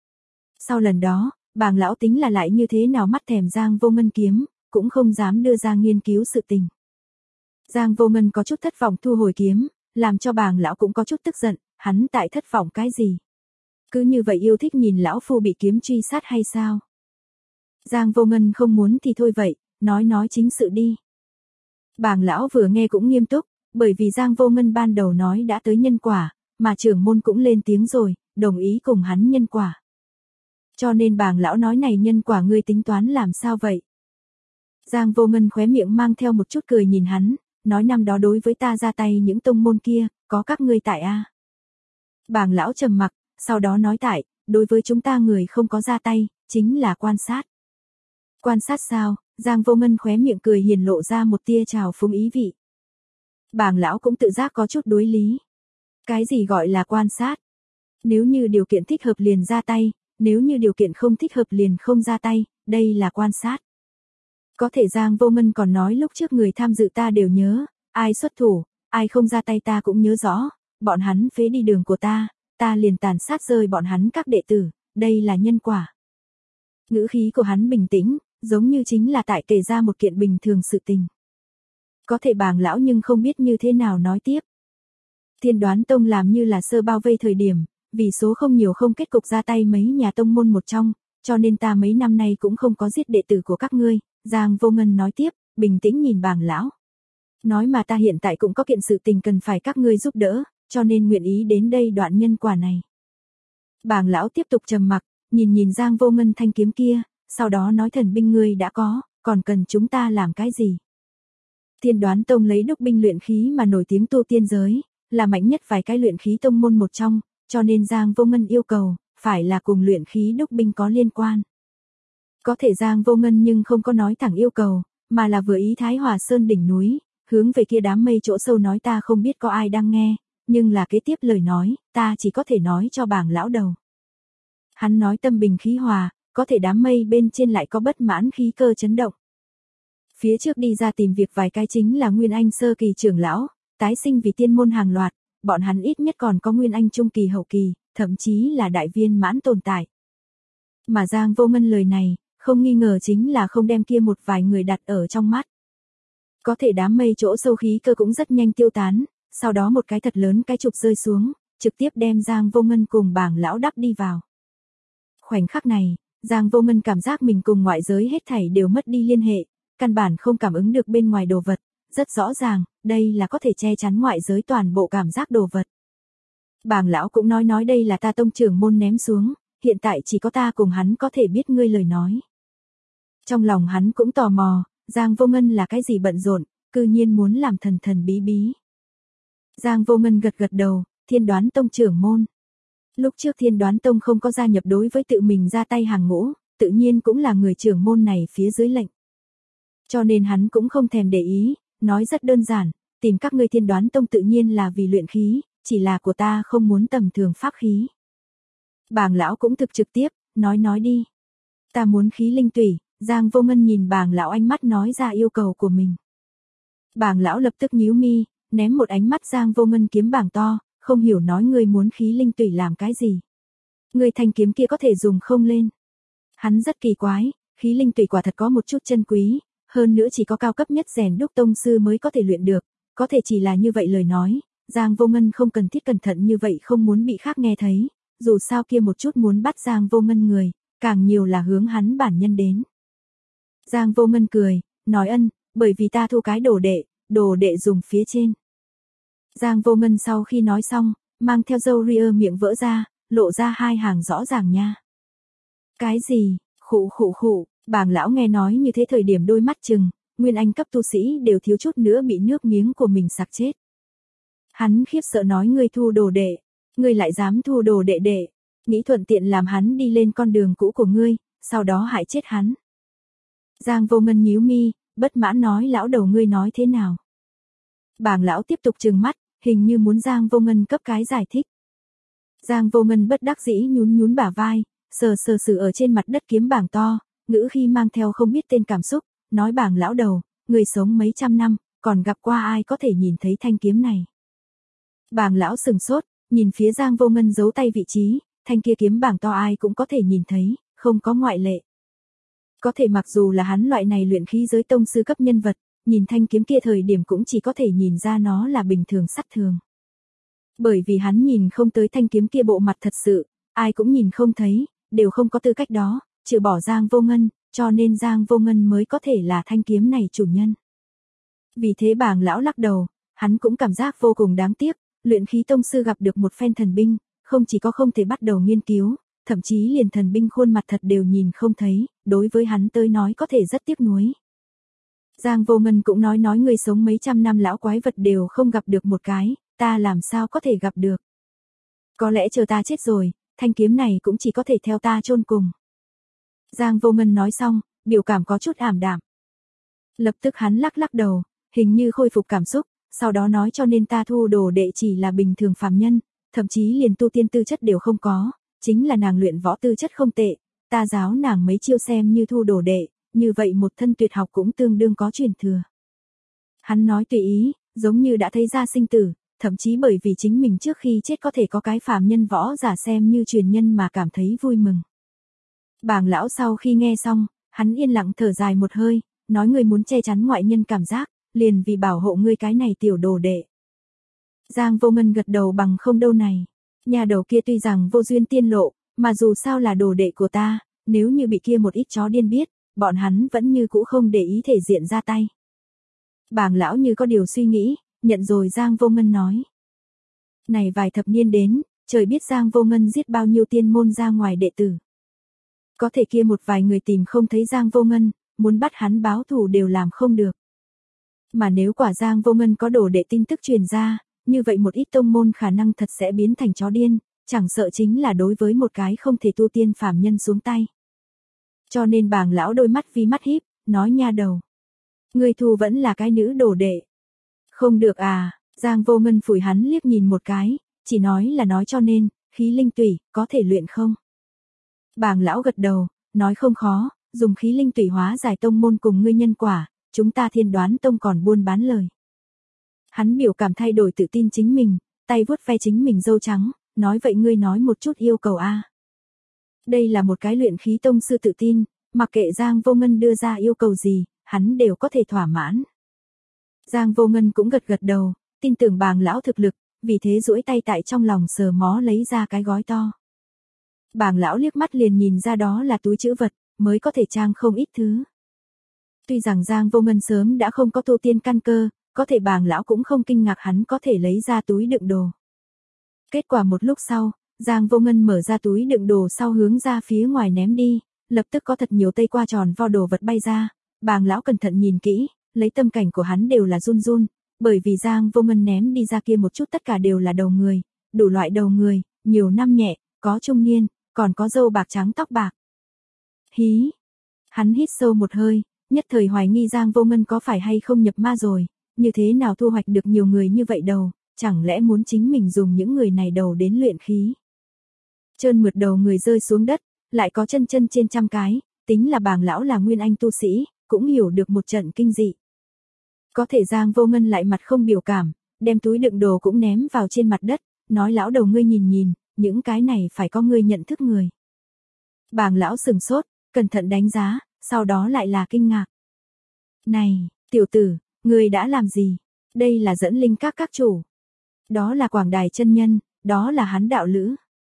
Sau lần đó, Bàng lão tính là lại như thế nào mắt thèm Giang Vô Ngân kiếm, cũng không dám đưa ra nghiên cứu sự tình. Giang Vô Ngân có chút thất vọng thu hồi kiếm, làm cho Bàng lão cũng có chút tức giận, hắn tại thất vọng cái gì? Cứ như vậy yêu thích nhìn lão phu bị kiếm truy sát hay sao? Giang Vô Ngân không muốn thì thôi vậy, nói nói chính sự đi. Bàng lão vừa nghe cũng nghiêm túc, bởi vì Giang Vô Ngân ban đầu nói đã tới nhân quả, mà trưởng môn cũng lên tiếng rồi, đồng ý cùng hắn nhân quả. Cho nên Bàng lão nói này nhân quả ngươi tính toán làm sao vậy? Giang Vô Ngân khóe miệng mang theo một chút cười nhìn hắn, nói năm đó đối với ta ra tay những tông môn kia, có các ngươi tại a. Bàng lão trầm mặc, sau đó nói tại, đối với chúng ta người không có ra tay, chính là quan sát. Quan sát sao? Giang Vô Ngân khóe miệng cười hiền lộ ra một tia trào phúng ý vị. Bàng lão cũng tự giác có chút đối lý. Cái gì gọi là quan sát? Nếu như điều kiện thích hợp liền ra tay, nếu như điều kiện không thích hợp liền không ra tay, đây là quan sát. Có thể Giang Vô Ngân còn nói lúc trước người tham dự ta đều nhớ, ai xuất thủ, ai không ra tay ta cũng nhớ rõ, bọn hắn phế đi đường của ta, ta liền tàn sát rơi bọn hắn các đệ tử, đây là nhân quả. Ngữ khí của hắn bình tĩnh, giống như chính là tại kể ra một kiện bình thường sự tình. Có thể Bàng lão nhưng không biết như thế nào nói tiếp. Thiên Đoán Tông làm như là sơ bao vây thời điểm, vì số không nhiều không kết cục ra tay mấy nhà tông môn một trong, cho nên ta mấy năm nay cũng không có giết đệ tử của các ngươi. Giang Vô Ngân nói tiếp, bình tĩnh nhìn Bàng lão. Nói mà ta hiện tại cũng có kiện sự tình cần phải các ngươi giúp đỡ, cho nên nguyện ý đến đây đoạn nhân quả này. Bàng lão tiếp tục trầm mặc, nhìn nhìn Giang Vô Ngân thanh kiếm kia, sau đó nói thần binh ngươi đã có, còn cần chúng ta làm cái gì? Thiên Đoán Tông lấy đúc binh luyện khí mà nổi tiếng tu tiên giới, là mạnh nhất vài cái luyện khí tông môn một trong, cho nên Giang Vô Ngân yêu cầu, phải là cùng luyện khí đúc binh có liên quan. Có thể Giang Vô Ngân nhưng không có nói thẳng yêu cầu, mà là vừa ý Thái Hòa Sơn đỉnh núi, hướng về kia đám mây chỗ sâu nói ta không biết có ai đang nghe, nhưng là kế tiếp lời nói, ta chỉ có thể nói cho Bàng lão đầu. Hắn nói tâm bình khí hòa, có thể đám mây bên trên lại có bất mãn khí cơ chấn động. Phía trước đi ra tìm việc vài cái chính là Nguyên Anh sơ kỳ trưởng lão, tái sinh vì tiên môn hàng loạt, bọn hắn ít nhất còn có Nguyên Anh trung kỳ hậu kỳ, thậm chí là đại viên mãn tồn tại. Mà Giang Vô Ngân lời này, không nghi ngờ chính là không đem kia một vài người đặt ở trong mắt. Có thể đám mây chỗ sâu khí cơ cũng rất nhanh tiêu tán, sau đó một cái thật lớn cái trục rơi xuống, trực tiếp đem Giang Vô Ngân cùng Bàng lão đắp đi vào. Khoảnh khắc này, Giang Vô Ngân cảm giác mình cùng ngoại giới hết thảy đều mất đi liên hệ, căn bản không cảm ứng được bên ngoài đồ vật, rất rõ ràng, đây là có thể che chắn ngoại giới toàn bộ cảm giác đồ vật. Bàng lão cũng nói nói đây là ta tông trưởng môn ném xuống, hiện tại chỉ có ta cùng hắn có thể biết ngươi lời nói. Trong lòng hắn cũng tò mò, Giang Vô Ngân là cái gì bận rộn, cư nhiên muốn làm thần thần bí bí. Giang Vô Ngân gật gật đầu, Thiên Đoán Tông trưởng môn. Lúc trước Thiên Đoán Tông không có gia nhập đối với tự mình ra tay hàng ngũ, tự nhiên cũng là người trưởng môn này phía dưới lệnh. Cho nên hắn cũng không thèm để ý, nói rất đơn giản, tìm các ngươi Thiên Đoán Tông tự nhiên là vì luyện khí, chỉ là của ta không muốn tầm thường pháp khí. Bàng lão cũng thực trực tiếp, nói nói đi. Ta muốn khí linh tủy. Giang Vô Ngân nhìn Bàng lão ánh mắt nói ra yêu cầu của mình. Bàng lão lập tức nhíu mi, ném một ánh mắt Giang Vô Ngân kiếm bảng to, không hiểu nói ngươi muốn khí linh tủy làm cái gì. Ngươi thanh kiếm kia có thể dùng không lên. Hắn rất kỳ quái, khí linh tủy quả thật có một chút chân quý, hơn nữa chỉ có cao cấp nhất rèn đúc tông sư mới có thể luyện được, có thể chỉ là như vậy lời nói, Giang Vô Ngân không cần thiết cẩn thận như vậy không muốn bị khác nghe thấy, dù sao kia một chút muốn bắt Giang Vô Ngân người, càng nhiều là hướng hắn bản nhân đến. Giang Vô Ngân cười, nói ân, bởi vì ta thu cái đồ đệ, đồ đệ dùng phía trên. Giang Vô Ngân sau khi nói xong, mang theo dâu ria miệng vỡ ra, lộ ra hai hàng rõ ràng nha. Cái gì, khụ khụ khụ, Bàng lão nghe nói như thế thời điểm đôi mắt trừng, nguyên anh cấp tu sĩ đều thiếu chút nữa bị nước miếng của mình sặc chết. Hắn khiếp sợ nói ngươi thu đồ đệ, ngươi lại dám thu đồ đệ đệ, nghĩ thuận tiện làm hắn đi lên con đường cũ của ngươi, sau đó hại chết hắn. Giang Vô Ngân nhíu mi, bất mãn nói lão đầu ngươi nói thế nào. Bàng lão tiếp tục trừng mắt, hình như muốn Giang Vô Ngân cấp cái giải thích. Giang Vô Ngân bất đắc dĩ nhún nhún bả vai, sờ sờ sờ ở trên mặt đất kiếm bảng to, ngữ khi mang theo không biết tên cảm xúc, nói Bàng lão đầu, người sống mấy trăm năm, còn gặp qua ai có thể nhìn thấy thanh kiếm này. Bàng lão sừng sốt, nhìn phía Giang Vô Ngân giấu tay vị trí, thanh kia kiếm bảng to ai cũng có thể nhìn thấy, không có ngoại lệ. Có thể mặc dù là hắn loại này luyện khí giới tông sư cấp nhân vật, nhìn thanh kiếm kia thời điểm cũng chỉ có thể nhìn ra nó là bình thường sắt thường. Bởi vì hắn nhìn không tới thanh kiếm kia bộ mặt thật sự, ai cũng nhìn không thấy, đều không có tư cách đó, trừ bỏ Giang Vô Ngân, cho nên Giang Vô Ngân mới có thể là thanh kiếm này chủ nhân. Vì thế Bàng lão lắc đầu, hắn cũng cảm giác vô cùng đáng tiếc, luyện khí tông sư gặp được một phen thần binh, không chỉ có không thể bắt đầu nghiên cứu, thậm chí liền thần binh khuôn mặt thật đều nhìn không thấy, đối với hắn tới nói có thể rất tiếc nuối. Giang Vô Ngân cũng nói nói người sống mấy trăm năm lão quái vật đều không gặp được một cái, ta làm sao có thể gặp được. Có lẽ chờ ta chết rồi, thanh kiếm này cũng chỉ có thể theo ta chôn cùng. Giang Vô Ngân nói xong, biểu cảm có chút ảm đạm. Lập tức hắn lắc lắc đầu, hình như khôi phục cảm xúc, sau đó nói cho nên ta thu đồ đệ chỉ là bình thường phàm nhân, thậm chí liền tu tiên tư chất đều không có, chính là nàng luyện võ tư chất không tệ, ta giáo nàng mấy chiêu xem như thu đồ đệ, như vậy một thân tuyệt học cũng tương đương có truyền thừa. Hắn nói tùy ý, giống như đã thấy ra sinh tử, thậm chí bởi vì chính mình trước khi chết có thể có cái phàm nhân võ giả xem như truyền nhân mà cảm thấy vui mừng. Bàng lão sau khi nghe xong, hắn yên lặng thở dài một hơi, nói người muốn che chắn ngoại nhân cảm giác, liền vì bảo hộ ngươi cái này tiểu đồ đệ. Giang Vô Ngân gật đầu bằng không đâu này, nhà đầu kia tuy rằng vô duyên tiên lộ, mà dù sao là đồ đệ của ta, nếu như bị kia một ít chó điên biết, bọn hắn vẫn như cũ không để ý thể diện ra tay. Bàng lão như có điều suy nghĩ, nhận rồi Giang Vô Ngân nói. Này vài thập niên đến, trời biết Giang Vô Ngân giết bao nhiêu tiên môn ra ngoài đệ tử. Có thể kia một vài người tìm không thấy Giang Vô Ngân, muốn bắt hắn báo thù đều làm không được. Mà nếu quả Giang Vô Ngân có đồ đệ tin tức truyền ra, như vậy một ít tông môn khả năng thật sẽ biến thành chó điên, chẳng sợ chính là đối với một cái không thể tu tiên phàm nhân xuống tay. Cho nên Bàng lão đôi mắt vi mắt híp, nói nha đầu. Ngươi thu vẫn là cái nữ đồ đệ. Không được à, Giang Vô Ngân phủi hắn liếc nhìn một cái, chỉ nói là nói cho nên, khí linh tủy, có thể luyện không? Bàng lão gật đầu, nói không khó, dùng khí linh tủy hóa giải tông môn cùng ngươi nhân quả, chúng ta Thiên Đoán Tông còn buôn bán lời. Hắn biểu cảm thay đổi tự tin chính mình, tay vuốt ve chính mình râu trắng, nói vậy ngươi nói một chút yêu cầu a. Đây là một cái luyện khí tông sư tự tin, mặc kệ Giang Vô Ngân đưa ra yêu cầu gì, hắn đều có thể thỏa mãn. Giang Vô Ngân cũng gật gật đầu, tin tưởng Bàng lão thực lực, vì thế duỗi tay tại trong lòng sờ mó lấy ra cái gói to. Bàng lão liếc mắt liền nhìn ra đó là túi trữ vật, mới có thể trang không ít thứ. Tuy rằng Giang Vô Ngân sớm đã không có tu tiên căn cơ, có thể Bàng lão cũng không kinh ngạc hắn có thể lấy ra túi đựng đồ. Kết quả một lúc sau, Giang Vô Ngân mở ra túi đựng đồ sau hướng ra phía ngoài ném đi, lập tức có thật nhiều tây qua tròn vo đồ vật bay ra, Bàng lão cẩn thận nhìn kỹ, lấy tâm cảnh của hắn đều là run run, bởi vì Giang Vô Ngân ném đi ra kia một chút tất cả đều là đầu người, đủ loại đầu người, nhiều năm nhẹ, có trung niên, còn có râu bạc trắng tóc bạc. Hí! Hắn hít sâu một hơi, nhất thời hoài nghi Giang Vô Ngân có phải hay không nhập ma rồi, như thế nào thu hoạch được nhiều người như vậy đầu, chẳng lẽ muốn chính mình dùng những người này đầu đến luyện khí. Trơn mượt đầu người rơi xuống đất, lại có chân chân trên trăm cái, tính là Bàng lão là nguyên anh tu sĩ, cũng hiểu được một trận kinh dị. Có thể Giang Vô Ngân lại mặt không biểu cảm, đem túi đựng đồ cũng ném vào trên mặt đất, nói lão đầu ngươi nhìn nhìn, những cái này phải có ngươi nhận thức người. Bàng lão sừng sốt, cẩn thận đánh giá, sau đó lại là kinh ngạc. Này, tiểu tử, ngươi đã làm gì? Đây là dẫn linh các các chủ. Đó là Quảng Đài chân nhân, đó là hắn đạo lữ.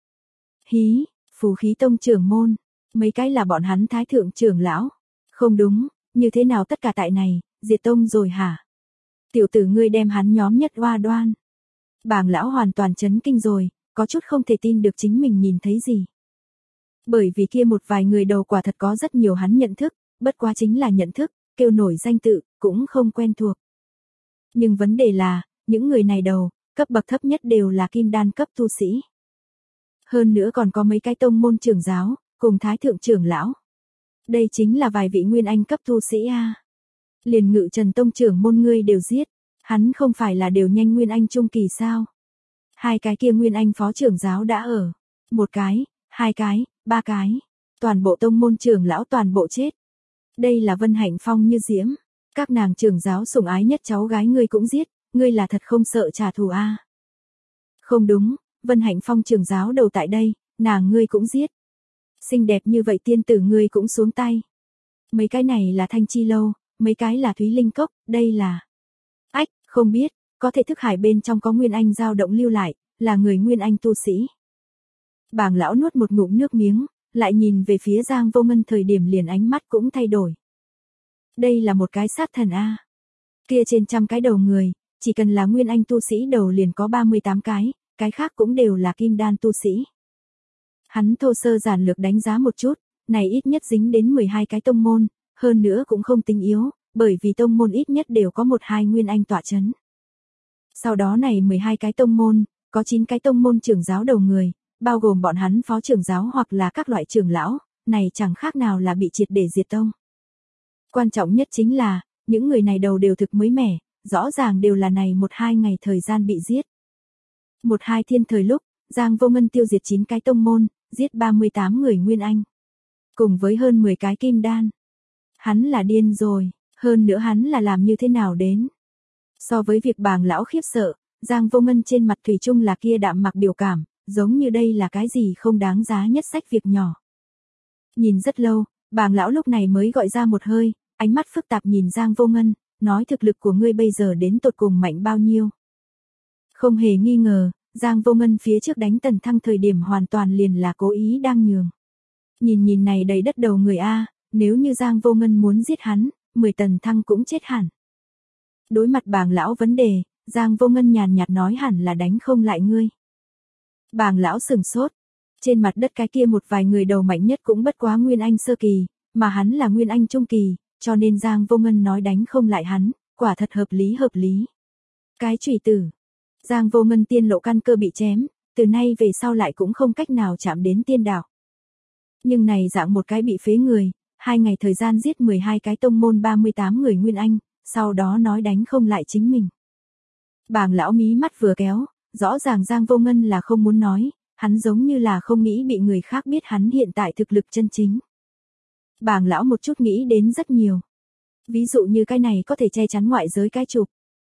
Hí, Phù Khí Tông trưởng môn, mấy cái là bọn hắn thái thượng trưởng lão. Không đúng, như thế nào tất cả tại này, diệt tông rồi hả? Tiểu tử ngươi đem hắn nhóm nhất oa đoan. Bàng lão hoàn toàn chấn kinh rồi, có chút không thể tin được chính mình nhìn thấy gì. Bởi vì kia một vài người đầu quả thật có rất nhiều hắn nhận thức, bất quá chính là nhận thức, kêu nổi danh tự, cũng không quen thuộc. Nhưng vấn đề là, những người này đầu, cấp bậc thấp nhất đều là kim đan cấp tu sĩ. Hơn nữa còn có mấy cái tông môn trưởng giáo, cùng thái thượng trưởng lão. Đây chính là vài vị nguyên anh cấp tu sĩ a. Liền Ngự Trần tông trưởng môn ngươi đều giết, hắn không phải là đều nhanh nguyên anh trung kỳ sao? Hai cái kia nguyên anh phó trưởng giáo đã ở, một cái, hai cái, ba cái, toàn bộ tông môn trưởng lão toàn bộ chết. Đây là Vân Hạnh Phong như diễm, các nàng trưởng giáo sủng ái nhất cháu gái ngươi cũng giết, ngươi là thật không sợ trả thù a? Không đúng, Vân Hạnh Phong trưởng giáo đầu tại đây, nàng ngươi cũng giết. Xinh đẹp như vậy tiên tử ngươi cũng xuống tay. Mấy cái này là Thanh Chi Lâu, mấy cái là Thúy Linh Cốc, đây là... Ách, không biết, có thể thức hải bên trong có Nguyên Anh dao động lưu lại, là người Nguyên Anh tu sĩ. Bàng lão nuốt một ngụm nước miếng, lại nhìn về phía Giang Vô Ngân thời điểm liền ánh mắt cũng thay đổi. Đây là một cái sát thần a. Kia trên trăm cái đầu người, chỉ cần là Nguyên Anh tu sĩ đầu liền có ba mươi tám cái, cái khác cũng đều là kim đan tu sĩ. Hắn thô sơ giản lược đánh giá một chút, này ít nhất dính đến mười hai cái tông môn, hơn nữa cũng không tính yếu, bởi vì tông môn ít nhất đều có một hai nguyên anh tọa chấn. Sau đó này mười hai cái tông môn, có chín cái tông môn trưởng giáo đầu người, bao gồm bọn hắn phó trưởng giáo hoặc là các loại trưởng lão, này chẳng khác nào là bị triệt để diệt tông. Quan trọng nhất chính là, những người này đầu đều thực mới mẻ, rõ ràng đều là này một hai ngày thời gian bị giết. Một hai thiên thời lúc, Giang Vô Ngân tiêu diệt chín cái tông môn, giết ba mươi tám người nguyên anh. Cùng với hơn mười cái kim đan. Hắn là điên rồi, hơn nữa hắn là làm như thế nào đến. So với việc Bàng lão khiếp sợ, Giang Vô Ngân trên mặt thủy chung là kia đạm mặc biểu cảm, giống như đây là cái gì không đáng giá nhất sách việc nhỏ. Nhìn rất lâu, Bàng lão lúc này mới gọi ra một hơi, ánh mắt phức tạp nhìn Giang Vô Ngân, nói thực lực của ngươi bây giờ đến tột cùng mạnh bao nhiêu. Không hề nghi ngờ, Giang Vô Ngân phía trước đánh Tần Thăng thời điểm hoàn toàn liền là cố ý đang nhường. Nhìn nhìn này đầy đất đầu người a, nếu như Giang Vô Ngân muốn giết hắn, mười Tần Thăng cũng chết hẳn. Đối mặt Bàng lão vấn đề, Giang Vô Ngân nhàn nhạt nói hẳn là đánh không lại ngươi. Bàng lão sừng sốt, trên mặt đất cái kia một vài người đầu mạnh nhất cũng bất quá Nguyên Anh sơ kỳ, mà hắn là Nguyên Anh trung kỳ, cho nên Giang Vô Ngân nói đánh không lại hắn, quả thật hợp lý hợp lý. Cái chủy tử, Giang Vô Ngân tiên lộ căn cơ bị chém, từ nay về sau lại cũng không cách nào chạm đến tiên đạo. Nhưng này dạng một cái bị phế người, hai ngày thời gian giết mười hai cái tông môn ba mươi tám người Nguyên Anh, sau đó nói đánh không lại chính mình. Bàng lão mí mắt vừa kéo, rõ ràng Giang Vô Ngân là không muốn nói, hắn giống như là không nghĩ bị người khác biết hắn hiện tại thực lực chân chính. Bàng lão một chút nghĩ đến rất nhiều. Ví dụ như cái này có thể che chắn ngoại giới cái chụp.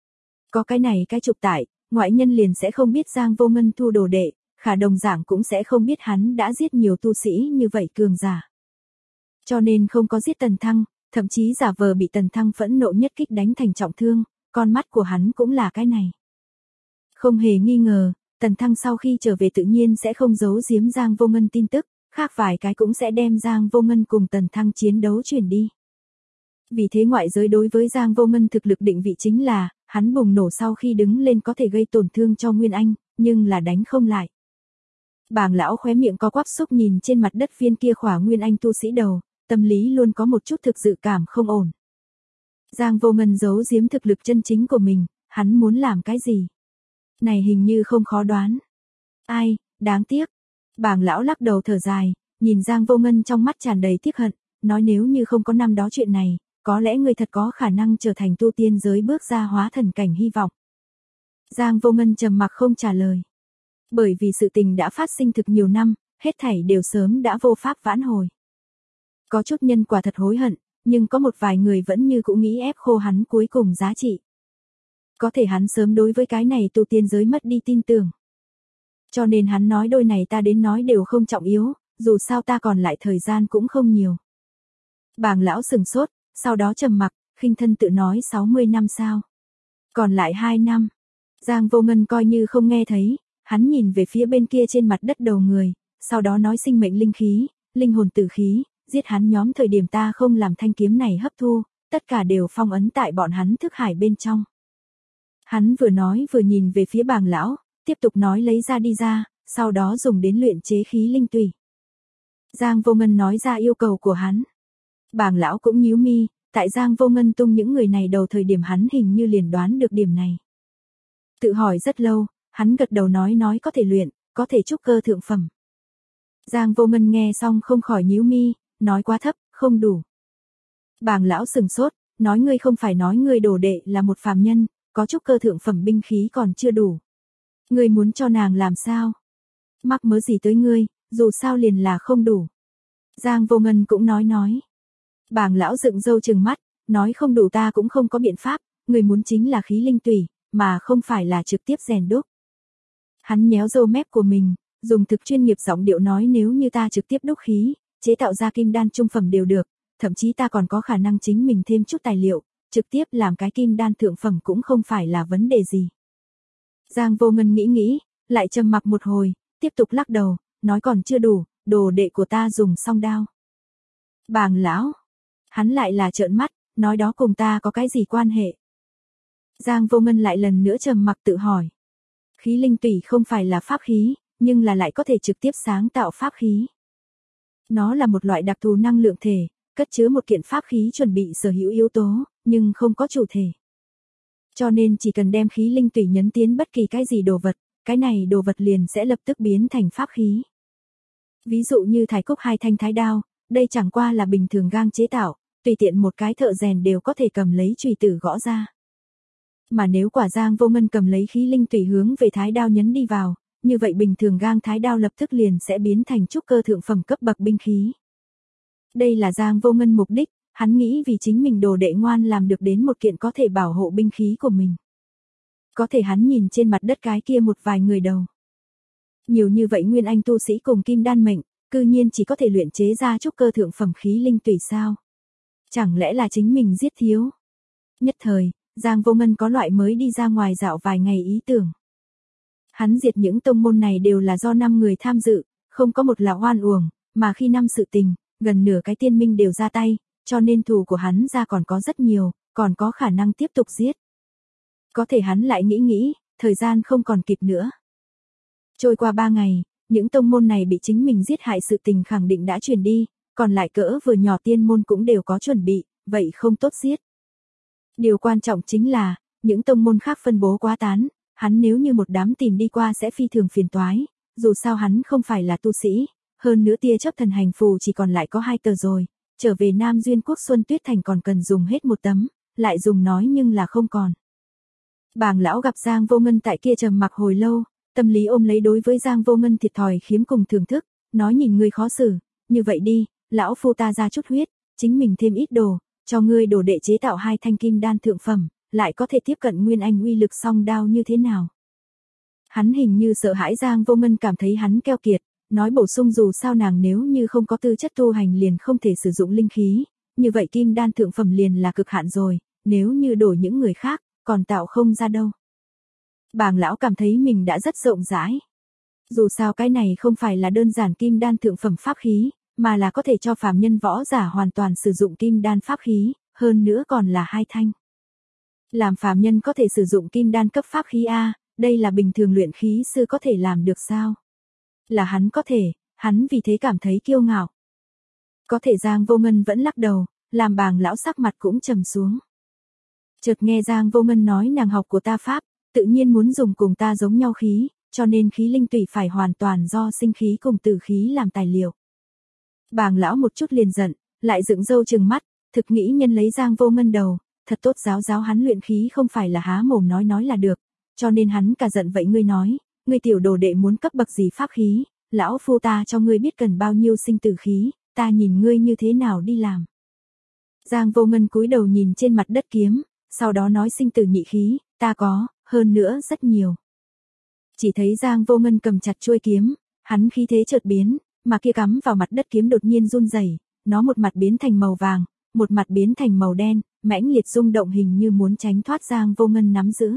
Có cái này cái chụp tại, ngoại nhân liền sẽ không biết Giang Vô Ngân thu đồ đệ, khả đồng giảng cũng sẽ không biết hắn đã giết nhiều tu sĩ như vậy cường giả. Cho nên không có giết Tần Thăng, thậm chí giả vờ bị Tần Thăng phẫn nộ nhất kích đánh thành trọng thương, con mắt của hắn cũng là cái này. Không hề nghi ngờ, Tần Thăng sau khi trở về tự nhiên sẽ không giấu giếm Giang Vô Ngân tin tức, khác vài cái cũng sẽ đem Giang Vô Ngân cùng Tần Thăng chiến đấu chuyển đi. Vì thế ngoại giới đối với Giang Vô Ngân thực lực định vị chính là, hắn bùng nổ sau khi đứng lên có thể gây tổn thương cho Nguyên Anh, nhưng là đánh không lại. Bàng lão khóe miệng có quắp xúc nhìn trên mặt đất viên kia khỏa nguyên anh tu sĩ đầu, tâm lý luôn có một chút thực dự cảm không ổn. Giang Vô Ngân giấu giếm thực lực chân chính của mình, hắn muốn làm cái gì? Này hình như không khó đoán. Ai, đáng tiếc. Bàng lão lắc đầu thở dài, nhìn Giang Vô Ngân trong mắt tràn đầy tiếc hận, nói nếu như không có năm đó chuyện này, có lẽ ngươi thật có khả năng trở thành tu tiên giới bước ra hóa thần cảnh hy vọng. Giang Vô Ngân trầm mặc không trả lời. Bởi vì sự tình đã phát sinh thực nhiều năm, hết thảy đều sớm đã vô pháp vãn hồi. Có chút nhân quả thật hối hận, nhưng có một vài người vẫn như cũng nghĩ ép khô hắn cuối cùng giá trị. Có thể hắn sớm đối với cái này tu tiên giới mất đi tin tưởng. Cho nên hắn nói đôi này ta đến nói đều không trọng yếu, dù sao ta còn lại thời gian cũng không nhiều. Bàng lão sừng sốt, sau đó trầm mặc, khinh thân tự nói sáu mươi năm sao. Còn lại hai năm. Giang Vô Ngân coi như không nghe thấy, hắn nhìn về phía bên kia trên mặt đất đầu người, sau đó nói sinh mệnh linh khí, linh hồn tử khí, giết hắn nhóm thời điểm ta không làm thanh kiếm này hấp thu, tất cả đều phong ấn tại bọn hắn thức hải bên trong. Hắn vừa nói vừa nhìn về phía Bàng lão, tiếp tục nói lấy ra đi ra, sau đó dùng đến luyện chế khí linh tùy. Giang Vô Ngân nói ra yêu cầu của hắn. Bàng lão cũng nhíu mi, tại Giang Vô Ngân tung những người này đầu thời điểm hắn hình như liền đoán được điểm này. Tự hỏi rất lâu, hắn gật đầu nói nói có thể luyện, có thể trúc cơ thượng phẩm. Giang Vô Ngân nghe xong không khỏi nhíu mi, nói quá thấp, không đủ. Bàng lão sừng sốt, nói ngươi không phải nói ngươi đồ đệ là một phàm nhân, có trúc cơ thượng phẩm binh khí còn chưa đủ. Ngươi muốn cho nàng làm sao? Mắc mớ gì tới ngươi, dù sao liền là không đủ. Giang Vô Ngân cũng nói nói. Bàng lão dựng râu trừng mắt, nói không đủ ta cũng không có biện pháp, ngươi muốn chính là khí linh tùy, mà không phải là trực tiếp rèn đúc. Hắn nhéo râu mép của mình, dùng thực chuyên nghiệp giọng điệu nói nếu như ta trực tiếp đúc khí, chế tạo ra kim đan trung phẩm đều được, thậm chí ta còn có khả năng chính mình thêm chút tài liệu, trực tiếp làm cái kim đan thượng phẩm cũng không phải là vấn đề gì. Giang Vô Ngân nghĩ nghĩ, lại trầm mặc một hồi, tiếp tục lắc đầu, nói còn chưa đủ, đồ đệ của ta dùng song đao. Bàng lão, hắn lại là trợn mắt, nói đó cùng ta có cái gì quan hệ. Giang Vô Ngân lại lần nữa trầm mặc tự hỏi. Khí linh tùy không phải là pháp khí, nhưng là lại có thể trực tiếp sáng tạo pháp khí. Nó là một loại đặc thù năng lượng thể, cất chứa một kiện pháp khí chuẩn bị sở hữu yếu tố, nhưng không có chủ thể. Cho nên chỉ cần đem khí linh tùy nhấn tiến bất kỳ cái gì đồ vật, cái này đồ vật liền sẽ lập tức biến thành pháp khí. Ví dụ như Thái Cúc hai thanh thái đao, đây chẳng qua là bình thường gang chế tạo, tùy tiện một cái thợ rèn đều có thể cầm lấy chùy tử gõ ra. Mà nếu quả Giang Vô Ngân cầm lấy khí linh tùy hướng về thái đao nhấn đi vào, như vậy bình thường gang thái đao lập tức liền sẽ biến thành trúc cơ thượng phẩm cấp bậc binh khí. Đây là Giang Vô Ngân mục đích, hắn nghĩ vì chính mình đồ đệ ngoan làm được đến một kiện có thể bảo hộ binh khí của mình. Có thể hắn nhìn trên mặt đất cái kia một vài người đầu. Nhiều như vậy nguyên anh tu sĩ cùng kim đan mệnh, cư nhiên chỉ có thể luyện chế ra trúc cơ thượng phẩm khí linh tùy sao. Chẳng lẽ là chính mình giết thiếu? Nhất thời, Giang Vô Ngân có loại mới đi ra ngoài dạo vài ngày ý tưởng. Hắn diệt những tông môn này đều là do năm người tham dự, không có một là oan uổng, mà khi năm sự tình, gần nửa cái tiên minh đều ra tay, cho nên thù của hắn ra còn có rất nhiều, còn có khả năng tiếp tục giết. Có thể hắn lại nghĩ nghĩ, thời gian không còn kịp nữa. Trôi qua ba ngày, những tông môn này bị chính mình giết hại sự tình khẳng định đã truyền đi, còn lại cỡ vừa nhỏ tiên môn cũng đều có chuẩn bị, vậy không tốt giết. Điều quan trọng chính là, những tông môn khác phân bố quá tán, hắn nếu như một đám tìm đi qua sẽ phi thường phiền toái, dù sao hắn không phải là tu sĩ, hơn nữa tia chấp thần hành phù chỉ còn lại có hai tờ rồi, trở về Nam Duyên Quốc Xuân Tuyết Thành còn cần dùng hết một tấm, lại dùng nói nhưng là không còn. Bàng lão gặp Giang Vô Ngân tại kia trầm mặc hồi lâu, tâm lý ôm lấy đối với Giang Vô Ngân thiệt thòi khiếm cùng thưởng thức, nói nhìn ngươi khó xử, như vậy đi, lão phu ta ra chút huyết, chính mình thêm ít đồ, cho ngươi đồ đệ chế tạo hai thanh kim đan thượng phẩm, lại có thể tiếp cận nguyên anh uy lực song đao như thế nào. Hắn hình như sợ hãi Giang Vô Ngân cảm thấy hắn keo kiệt, nói bổ sung dù sao nàng nếu như không có tư chất tu hành liền không thể sử dụng linh khí, như vậy kim đan thượng phẩm liền là cực hạn rồi, nếu như đổi những người khác, còn tạo không ra đâu. Bàng lão cảm thấy mình đã rất rộng rãi. Dù sao cái này không phải là đơn giản kim đan thượng phẩm pháp khí, mà là có thể cho phàm nhân võ giả hoàn toàn sử dụng kim đan pháp khí, hơn nữa còn là hai thanh. Làm phàm nhân có thể sử dụng kim đan cấp pháp khí A, đây là bình thường luyện khí sư có thể làm được sao? Là hắn có thể, hắn vì thế cảm thấy kiêu ngạo. Có thể Giang Vô Ngân vẫn lắc đầu, làm Bàng lão sắc mặt cũng trầm xuống. Chợt nghe Giang Vô Ngân nói nàng học của ta pháp, tự nhiên muốn dùng cùng ta giống nhau khí, cho nên khí linh tủy phải hoàn toàn do sinh khí cùng tử khí làm tài liệu. Bàng lão một chút liền giận, lại dựng râu trừng mắt, thực nghĩ nhân lấy Giang Vô Ngân đầu, thật tốt giáo giáo hắn luyện khí không phải là há mồm nói nói là được, cho nên hắn cả giận vậy ngươi nói, ngươi tiểu đồ đệ muốn cấp bậc gì pháp khí, lão phu ta cho ngươi biết cần bao nhiêu sinh tử khí, ta nhìn ngươi như thế nào đi làm. Giang Vô Ngân cúi đầu nhìn trên mặt đất kiếm, sau đó nói sinh tử nhị khí, ta có, hơn nữa rất nhiều. Chỉ thấy Giang Vô Ngân cầm chặt chuôi kiếm, hắn khí thế chợt biến, mà kia cắm vào mặt đất kiếm đột nhiên run rẩy, nó một mặt biến thành màu vàng, một mặt biến thành màu đen, mãnh liệt rung động hình như muốn tránh thoát Giang Vô Ngân nắm giữ.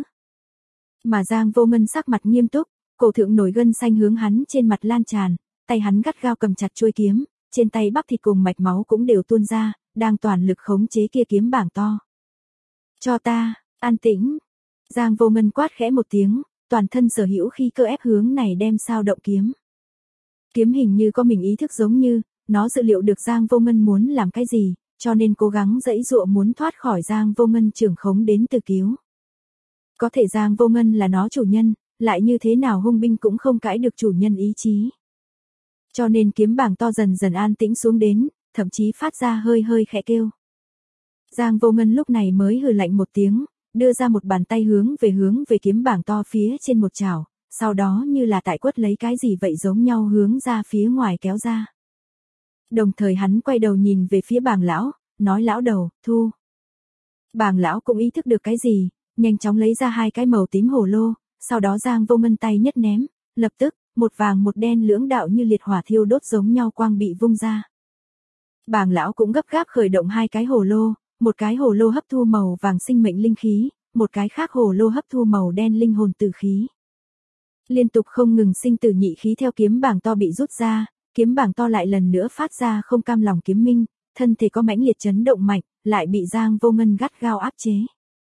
Mà Giang Vô Ngân sắc mặt nghiêm túc, cổ thượng nổi gân xanh hướng hắn trên mặt lan tràn, tay hắn gắt gao cầm chặt chuôi kiếm, trên tay bắp thịt cùng mạch máu cũng đều tuôn ra, đang toàn lực khống chế kia kiếm bảng to. Cho ta, an tĩnh. Giang Vô Ngân quát khẽ một tiếng, toàn thân sở hữu khi cơ ép hướng này đem sao động kiếm. Kiếm hình như có mình ý thức giống như, nó dự liệu được Giang Vô Ngân muốn làm cái gì, cho nên cố gắng dãy dụa muốn thoát khỏi Giang Vô Ngân trưởng khống đến từ cứu. Có thể Giang Vô Ngân là nó chủ nhân, lại như thế nào hung binh cũng không cãi được chủ nhân ý chí. Cho nên kiếm bảng to dần dần an tĩnh xuống đến, thậm chí phát ra hơi hơi khẽ kêu. Giang Vô Ngân lúc này mới hừ lạnh một tiếng, đưa ra một bàn tay hướng về hướng về kiếm bảng to phía trên một chảo, sau đó như là tại quất lấy cái gì vậy giống nhau hướng ra phía ngoài kéo ra. Đồng thời hắn quay đầu nhìn về phía Bàng lão, nói lão đầu, thu. Bàng lão cũng ý thức được cái gì, nhanh chóng lấy ra hai cái màu tím hồ lô, sau đó Giang Vô Ngân tay nhất ném, lập tức, một vàng một đen lưỡng đạo như liệt hỏa thiêu đốt giống nhau quang bị vung ra. Bàng lão cũng gấp gáp khởi động hai cái hồ lô, một cái hồ lô hấp thu màu vàng sinh mệnh linh khí, một cái khác hồ lô hấp thu màu đen linh hồn tử khí. Liên tục không ngừng sinh tử nhị khí theo kiếm bảng to bị rút ra, kiếm bảng to lại lần nữa phát ra không cam lòng kiếm minh, thân thể có mãnh liệt chấn động mạnh, lại bị Giang Vô Ngân gắt gao áp chế.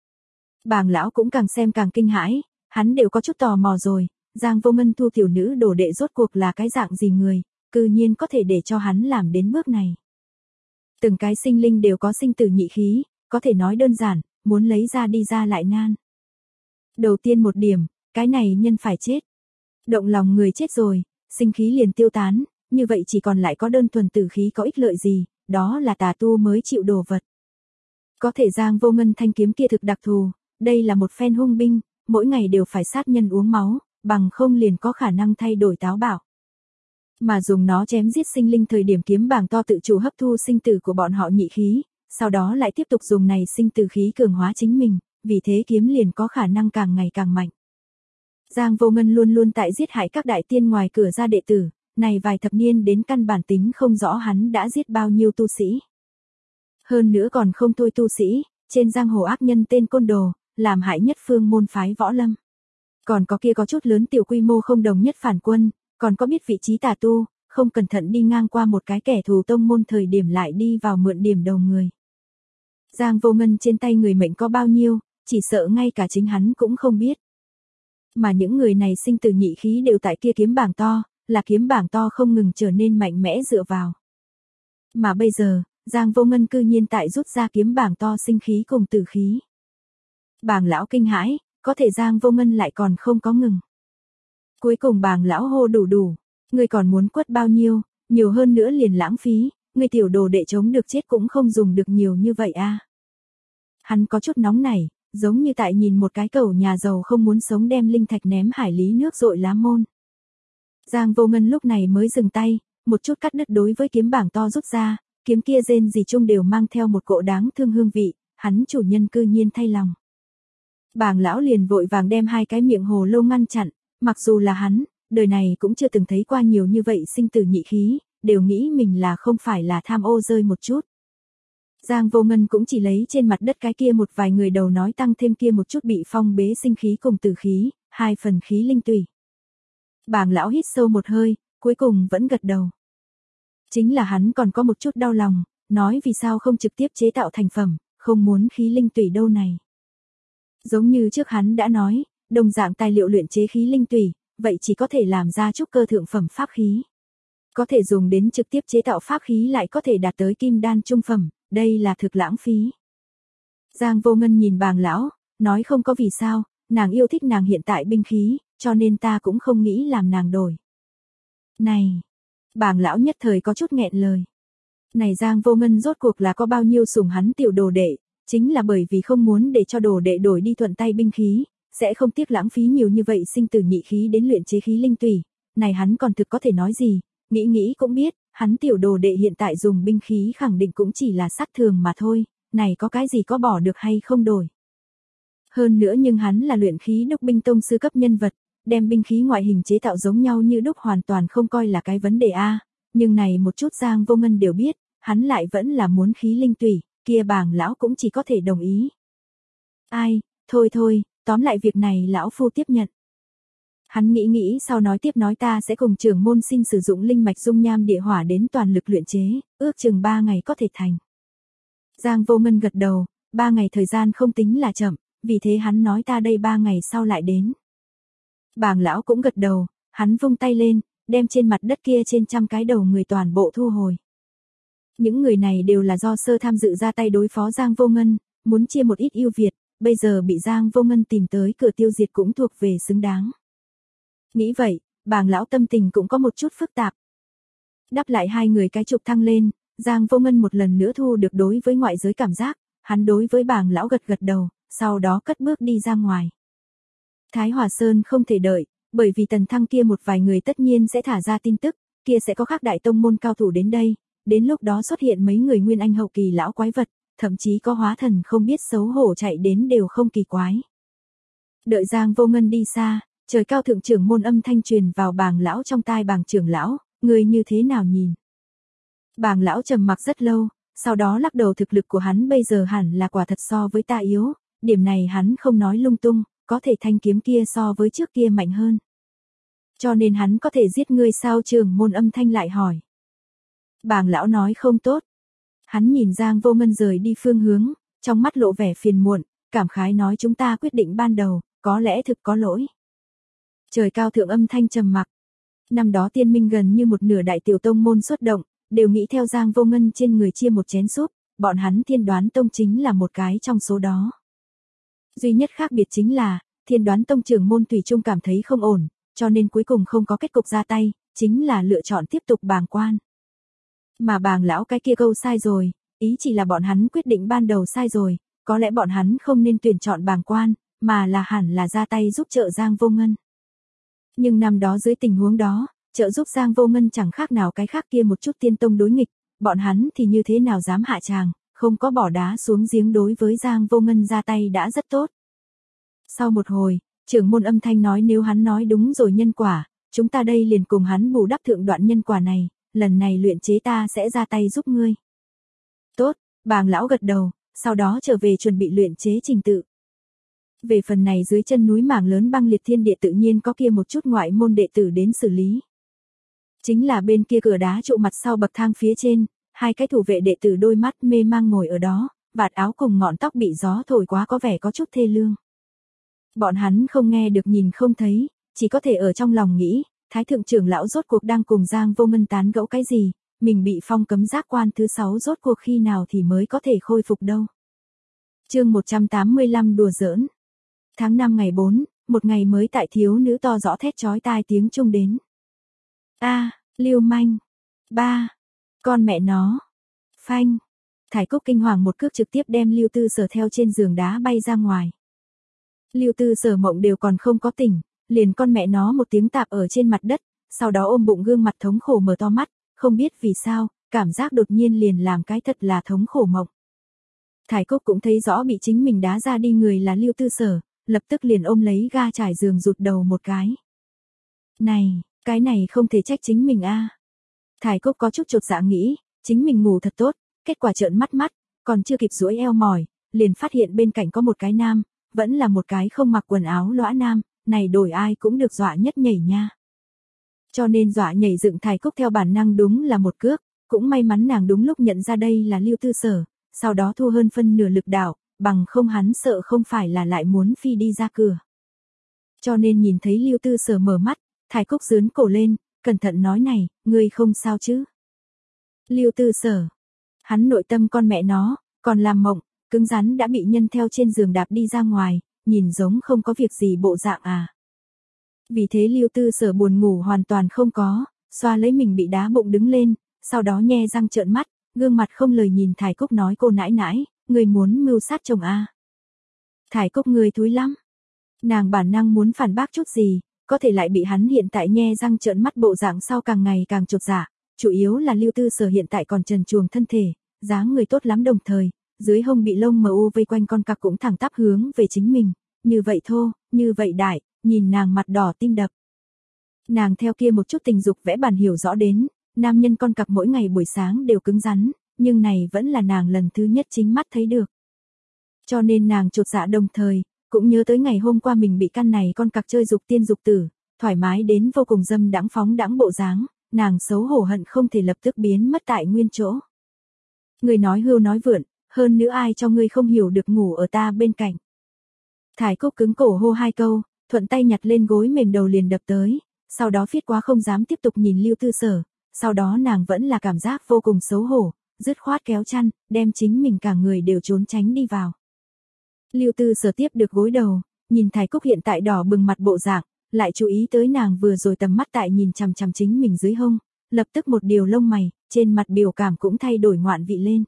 Bàng lão cũng càng xem càng kinh hãi, hắn đều có chút tò mò rồi, Giang Vô Ngân thu tiểu nữ đồ đệ rốt cuộc là cái dạng gì người, cư nhiên có thể để cho hắn làm đến bước này. Từng cái sinh linh đều có sinh tử nhị khí, có thể nói đơn giản, muốn lấy ra đi ra lại nan. Đầu tiên một điểm, cái này nhân phải chết. Động lòng người chết rồi, sinh khí liền tiêu tán, như vậy chỉ còn lại có đơn thuần tử khí có ích lợi gì, đó là tà tu mới chịu đồ vật. Có thể Giang Vô Ngân thanh kiếm kia thực đặc thù, đây là một phen hung binh, mỗi ngày đều phải sát nhân uống máu, bằng không liền có khả năng thay đổi táo bạo. Mà dùng nó chém giết sinh linh thời điểm kiếm bảng to tự chủ hấp thu sinh tử của bọn họ nhị khí, sau đó lại tiếp tục dùng này sinh tử khí cường hóa chính mình, vì thế kiếm liền có khả năng càng ngày càng mạnh. Giang Vô Ngân luôn luôn tại giết hại các đại tiên ngoài cửa ra đệ tử, này vài thập niên đến căn bản tính không rõ hắn đã giết bao nhiêu tu sĩ. Hơn nữa còn không thôi tu sĩ, trên giang hồ ác nhân tên côn đồ, làm hại nhất phương môn phái võ lâm. Còn có kia có chút lớn tiểu quy mô không đồng nhất phản quân, còn có biết vị trí tà tu, không cẩn thận đi ngang qua một cái kẻ thù tông môn thời điểm lại đi vào mượn điểm đầu người. Giang Vô Ngân trên tay người mệnh có bao nhiêu, chỉ sợ ngay cả chính hắn cũng không biết. Mà những người này sinh tử nhị khí đều tại kia kiếm bảng to, là kiếm bảng to không ngừng trở nên mạnh mẽ dựa vào. Mà bây giờ, Giang Vô Ngân cư nhiên tại rút ra kiếm bảng to sinh khí cùng tử khí. Bàng lão kinh hãi, có thể Giang Vô Ngân lại còn không có ngừng. Cuối cùng Bàng lão hô đủ đủ, ngươi còn muốn quất bao nhiêu, nhiều hơn nữa liền lãng phí, ngươi tiểu đồ đệ chống được chết cũng không dùng được nhiều như vậy a. À. Hắn có chút nóng nảy, giống như tại nhìn một cái cẩu nhà giàu không muốn sống đem linh thạch ném hải lý nước dội lá môn. Giang Vô Ngân lúc này mới dừng tay, một chút cắt đứt đối với kiếm bảng to rút ra, kiếm kia rên gì chung đều mang theo một cỗ đáng thương hương vị, hắn chủ nhân cư nhiên thay lòng. Bàng lão liền vội vàng đem hai cái miệng hồ lô ngăn chặn, mặc dù là hắn, đời này cũng chưa từng thấy qua nhiều như vậy sinh tử nhị khí, đều nghĩ mình là không phải là tham ô rơi một chút. Giang Vô Ngân cũng chỉ lấy trên mặt đất cái kia một vài người đầu nói tăng thêm kia một chút bị phong bế sinh khí cùng tử khí, hai phần khí linh tùy. Bàng lão hít sâu một hơi, cuối cùng vẫn gật đầu. Chính là hắn còn có một chút đau lòng, nói vì sao không trực tiếp chế tạo thành phẩm, không muốn khí linh tùy đâu này. Giống như trước hắn đã nói, đồng dạng tài liệu luyện chế khí linh tùy, vậy chỉ có thể làm ra trúc cơ thượng phẩm pháp khí. Có thể dùng đến trực tiếp chế tạo pháp khí lại có thể đạt tới kim đan trung phẩm, đây là thực lãng phí. Giang Vô Ngân nhìn Bàng lão, nói không có vì sao, nàng yêu thích nàng hiện tại binh khí, cho nên ta cũng không nghĩ làm nàng đổi. Này, Bàng lão nhất thời có chút nghẹn lời. Này Giang Vô Ngân rốt cuộc là có bao nhiêu sủng hắn tiểu đồ đệ, chính là bởi vì không muốn để cho đồ đệ đổi đi thuận tay binh khí, sẽ không tiếc lãng phí nhiều như vậy sinh tử nhị khí đến luyện chế khí linh tùy. Này hắn còn thực có thể nói gì, nghĩ nghĩ cũng biết, hắn tiểu đồ đệ hiện tại dùng binh khí khẳng định cũng chỉ là sát thường mà thôi, này có cái gì có bỏ được hay không đổi. Hơn nữa nhưng hắn là luyện khí đúc binh tông sư cấp nhân vật, đem binh khí ngoại hình chế tạo giống nhau như đúc hoàn toàn không coi là cái vấn đề a, nhưng này một chút Giang Vô Ngân đều biết, hắn lại vẫn là muốn khí linh tùy, kia Bàng lão cũng chỉ có thể đồng ý. Ai, thôi thôi, tóm lại việc này lão phu tiếp nhận. Hắn nghĩ nghĩ sau nói tiếp nói ta sẽ cùng trưởng môn xin sử dụng linh mạch dung nham địa hỏa đến toàn lực luyện chế, ước chừng ba ngày có thể thành. Giang Vô Ngân gật đầu, ba ngày thời gian không tính là chậm, vì thế hắn nói ta đây ba ngày sau lại đến. Bàng lão cũng gật đầu, hắn vung tay lên, đem trên mặt đất kia trên trăm cái đầu người toàn bộ thu hồi. Những người này đều là do sơ tham dự ra tay đối phó Giang Vô Ngân, muốn chia một ít ưu việt, bây giờ bị Giang Vô Ngân tìm tới cửa tiêu diệt cũng thuộc về xứng đáng. Nghĩ vậy, Bàng lão tâm tình cũng có một chút phức tạp. Đắp lại hai người cái trục thăng lên, Giang Vô Ngân một lần nữa thu được đối với ngoại giới cảm giác, hắn đối với Bàng lão gật gật đầu, sau đó cất bước đi ra ngoài. Thái Hòa Sơn không thể đợi, bởi vì Tần Thăng kia một vài người tất nhiên sẽ thả ra tin tức, kia sẽ có khác đại tông môn cao thủ đến đây, đến lúc đó xuất hiện mấy người nguyên anh hậu kỳ lão quái vật, thậm chí có hóa thần không biết xấu hổ chạy đến đều không kỳ quái. Đợi Giang Vô Ngân đi xa, trời cao thượng trưởng môn âm thanh truyền vào Bàng lão trong tai. Bàng trưởng lão, người như thế nào nhìn? Bàng lão trầm mặc rất lâu, sau đó lắc đầu, thực lực của hắn bây giờ hẳn là quả thật so với ta yếu, điểm này hắn không nói lung tung, có thể thanh kiếm kia so với trước kia mạnh hơn. Cho nên hắn có thể giết ngươi sao? Trưởng môn âm thanh lại hỏi. Bàng lão nói không tốt. Hắn nhìn Giang Vô Ngân rời đi phương hướng, trong mắt lộ vẻ phiền muộn, cảm khái nói chúng ta quyết định ban đầu, có lẽ thực có lỗi. Trời cao thượng âm thanh trầm mặc. Năm đó Tiên Minh gần như một nửa đại tiểu tông môn xuất động, đều nghĩ theo Giang Vô Ngân trên người chia một chén súp, bọn hắn Thiên Đoán Tông chính là một cái trong số đó. Duy nhất khác biệt chính là, Thiên Đoán Tông trưởng môn Thủy Trung cảm thấy không ổn, cho nên cuối cùng không có kết cục ra tay, chính là lựa chọn tiếp tục bàng quan. Mà Bàng lão cái kia câu sai rồi, ý chỉ là bọn hắn quyết định ban đầu sai rồi, có lẽ bọn hắn không nên tuyển chọn bàng quan, mà là hẳn là ra tay giúp trợ Giang Vô Ngân. Nhưng năm đó dưới tình huống đó, trợ giúp Giang Vô Ngân chẳng khác nào cái khác kia một chút tiên tông đối nghịch, bọn hắn thì như thế nào dám hạ tràng, không có bỏ đá xuống giếng đối với Giang Vô Ngân ra tay đã rất tốt. Sau một hồi, trưởng môn âm thanh nói nếu hắn nói đúng rồi nhân quả, chúng ta đây liền cùng hắn bù đắp thượng đoạn nhân quả này, lần này luyện chế ta sẽ ra tay giúp ngươi. Tốt, Bàng lão gật đầu, sau đó trở về chuẩn bị luyện chế trình tự. Về phần này dưới chân núi mảng lớn băng liệt thiên địa tự nhiên có kia một chút ngoại môn đệ tử đến xử lý. Chính là bên kia cửa đá trụ mặt sau bậc thang phía trên, hai cái thủ vệ đệ tử đôi mắt mê mang ngồi ở đó, vạt áo cùng ngọn tóc bị gió thổi quá có vẻ có chút thê lương. Bọn hắn không nghe được nhìn không thấy, chỉ có thể ở trong lòng nghĩ, Thái thượng trưởng lão rốt cuộc đang cùng Giang Vô Ngân tán gẫu cái gì, mình bị phong cấm giác quan thứ sáu rốt cuộc khi nào thì mới có thể khôi phục đâu. Chương một trăm tám mươi lăm đùa giỡn. Tháng năm ngày bốn, một ngày mới tại thiếu nữ to rõ thét chói tai tiếng trung đến. A, Lưu manh. Ba, con mẹ nó. Phanh. Thải Cúc kinh hoàng một cước trực tiếp đem Lưu Tư Sở theo trên giường đá bay ra ngoài. Lưu Tư Sở mộng đều còn không có tỉnh, liền con mẹ nó một tiếng tạp ở trên mặt đất, sau đó ôm bụng gương mặt thống khổ mở to mắt, không biết vì sao, cảm giác đột nhiên liền làm cái thật là thống khổ mộng. Thải Cúc cũng thấy rõ bị chính mình đá ra đi người là Lưu Tư Sở, lập tức liền ôm lấy ga trải giường rụt đầu một cái. Này, cái này không thể trách chính mình a. Thải Cúc có chút chột dạ nghĩ, chính mình ngủ thật tốt, kết quả trợn mắt mắt, còn chưa kịp duỗi eo mỏi, liền phát hiện bên cạnh có một cái nam, vẫn là một cái không mặc quần áo lõa nam, này đổi ai cũng được dọa nhất nhảy nha. Cho nên dọa nhảy dựng Thải Cúc theo bản năng đúng là một cước, cũng may mắn nàng đúng lúc nhận ra đây là Lưu Tư Sở, sau đó thu hơn phân nửa lực đạo, bằng không hắn sợ không phải là lại muốn phi đi ra cửa. Cho nên nhìn thấy Lưu Tư Sở mở mắt, Thải Cúc giướn cổ lên, cẩn thận nói này, ngươi không sao chứ? Lưu Tư Sở. Hắn nội tâm con mẹ nó, còn làm mộng, cứng rắn đã bị nhân theo trên giường đạp đi ra ngoài, nhìn giống không có việc gì bộ dạng à. Vì thế Lưu Tư Sở buồn ngủ hoàn toàn không có, xoa lấy mình bị đá bụng đứng lên, sau đó nhe răng trợn mắt, gương mặt không lời nhìn Thải Cúc nói cô nãi nãi, người muốn mưu sát chồng à. Thải Cúc người thúi lắm. Nàng bản năng muốn phản bác chút gì, có thể lại bị hắn hiện tại nhe răng trợn mắt bộ dạng sau càng ngày càng chột dạ, chủ yếu là Lưu Tư Sở hiện tại còn trần truồng thân thể, dáng người tốt lắm đồng thời, dưới hông bị lông mờ u vây quanh con cặc cũng thẳng tắp hướng về chính mình, như vậy thô, như vậy đại, nhìn nàng mặt đỏ tim đập. Nàng theo kia một chút tình dục vẽ bản hiểu rõ đến, nam nhân con cặc mỗi ngày buổi sáng đều cứng rắn, nhưng này vẫn là nàng lần thứ nhất chính mắt thấy được. Cho nên nàng chột dạ đồng thời, cũng nhớ tới ngày hôm qua mình bị căn này con cặc chơi dục tiên dục tử, thoải mái đến vô cùng dâm đãng phóng đãng bộ dáng, nàng xấu hổ hận không thể lập tức biến mất tại nguyên chỗ. Người nói hưu nói vượn, hơn nữa ai cho ngươi không hiểu được ngủ ở ta bên cạnh. Thải Cúc cứng cổ hô hai câu, thuận tay nhặt lên gối mềm đầu liền đập tới, sau đó phiết quá không dám tiếp tục nhìn Lưu Tư Sở, sau đó nàng vẫn là cảm giác vô cùng xấu hổ, dứt khoát kéo chăn, đem chính mình cả người đều trốn tránh đi vào. Lưu Tư Sở tiếp được gối đầu, nhìn Thải Cúc hiện tại đỏ bừng mặt bộ dạng, lại chú ý tới nàng vừa rồi tầm mắt tại nhìn chằm chằm chính mình dưới hông, lập tức một điều lông mày, trên mặt biểu cảm cũng thay đổi ngoạn vị lên.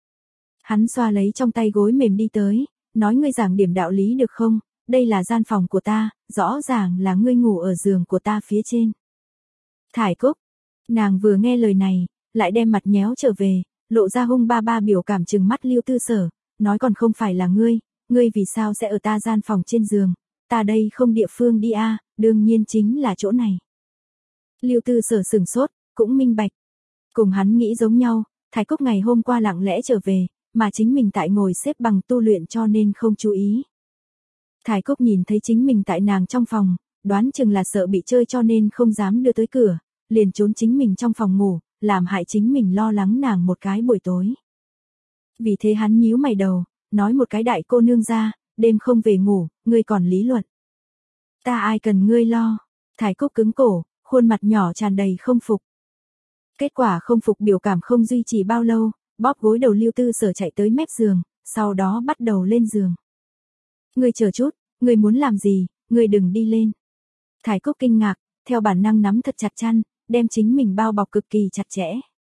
Hắn xoa lấy trong tay gối mềm đi tới, nói ngươi giảng điểm đạo lý được không, đây là gian phòng của ta, rõ ràng là ngươi ngủ ở giường của ta phía trên. Thải Cúc, nàng vừa nghe lời này, lại đem mặt nhéo trở về, lộ ra hung ba ba biểu cảm trừng mắt Lưu Tư Sở, nói còn không phải là ngươi, ngươi vì sao sẽ ở ta gian phòng trên giường, ta đây không địa phương đi a, à, đương nhiên chính là chỗ này. Lưu Tư Sở sửng sốt, cũng minh bạch. Cùng hắn nghĩ giống nhau, Thải Cúc ngày hôm qua lặng lẽ trở về, mà chính mình tại ngồi xếp bằng tu luyện cho nên không chú ý. Thải Cúc nhìn thấy chính mình tại nàng trong phòng, đoán chừng là sợ bị chơi cho nên không dám đưa tới cửa, liền trốn chính mình trong phòng ngủ, làm hại chính mình lo lắng nàng một cái buổi tối. Vì thế hắn nhíu mày đầu, nói một cái đại cô nương ra, đêm không về ngủ, ngươi còn lý luận. Ta ai cần ngươi lo. Thải Cúc cứng cổ, khuôn mặt nhỏ tràn đầy không phục. Kết quả không phục biểu cảm không duy trì bao lâu, bóp gối đầu Lưu Tư Sở chạy tới mép giường, sau đó bắt đầu lên giường. Ngươi chờ chút, ngươi muốn làm gì, ngươi đừng đi lên. Thải Cúc kinh ngạc, theo bản năng nắm thật chặt chăn, đem chính mình bao bọc cực kỳ chặt chẽ.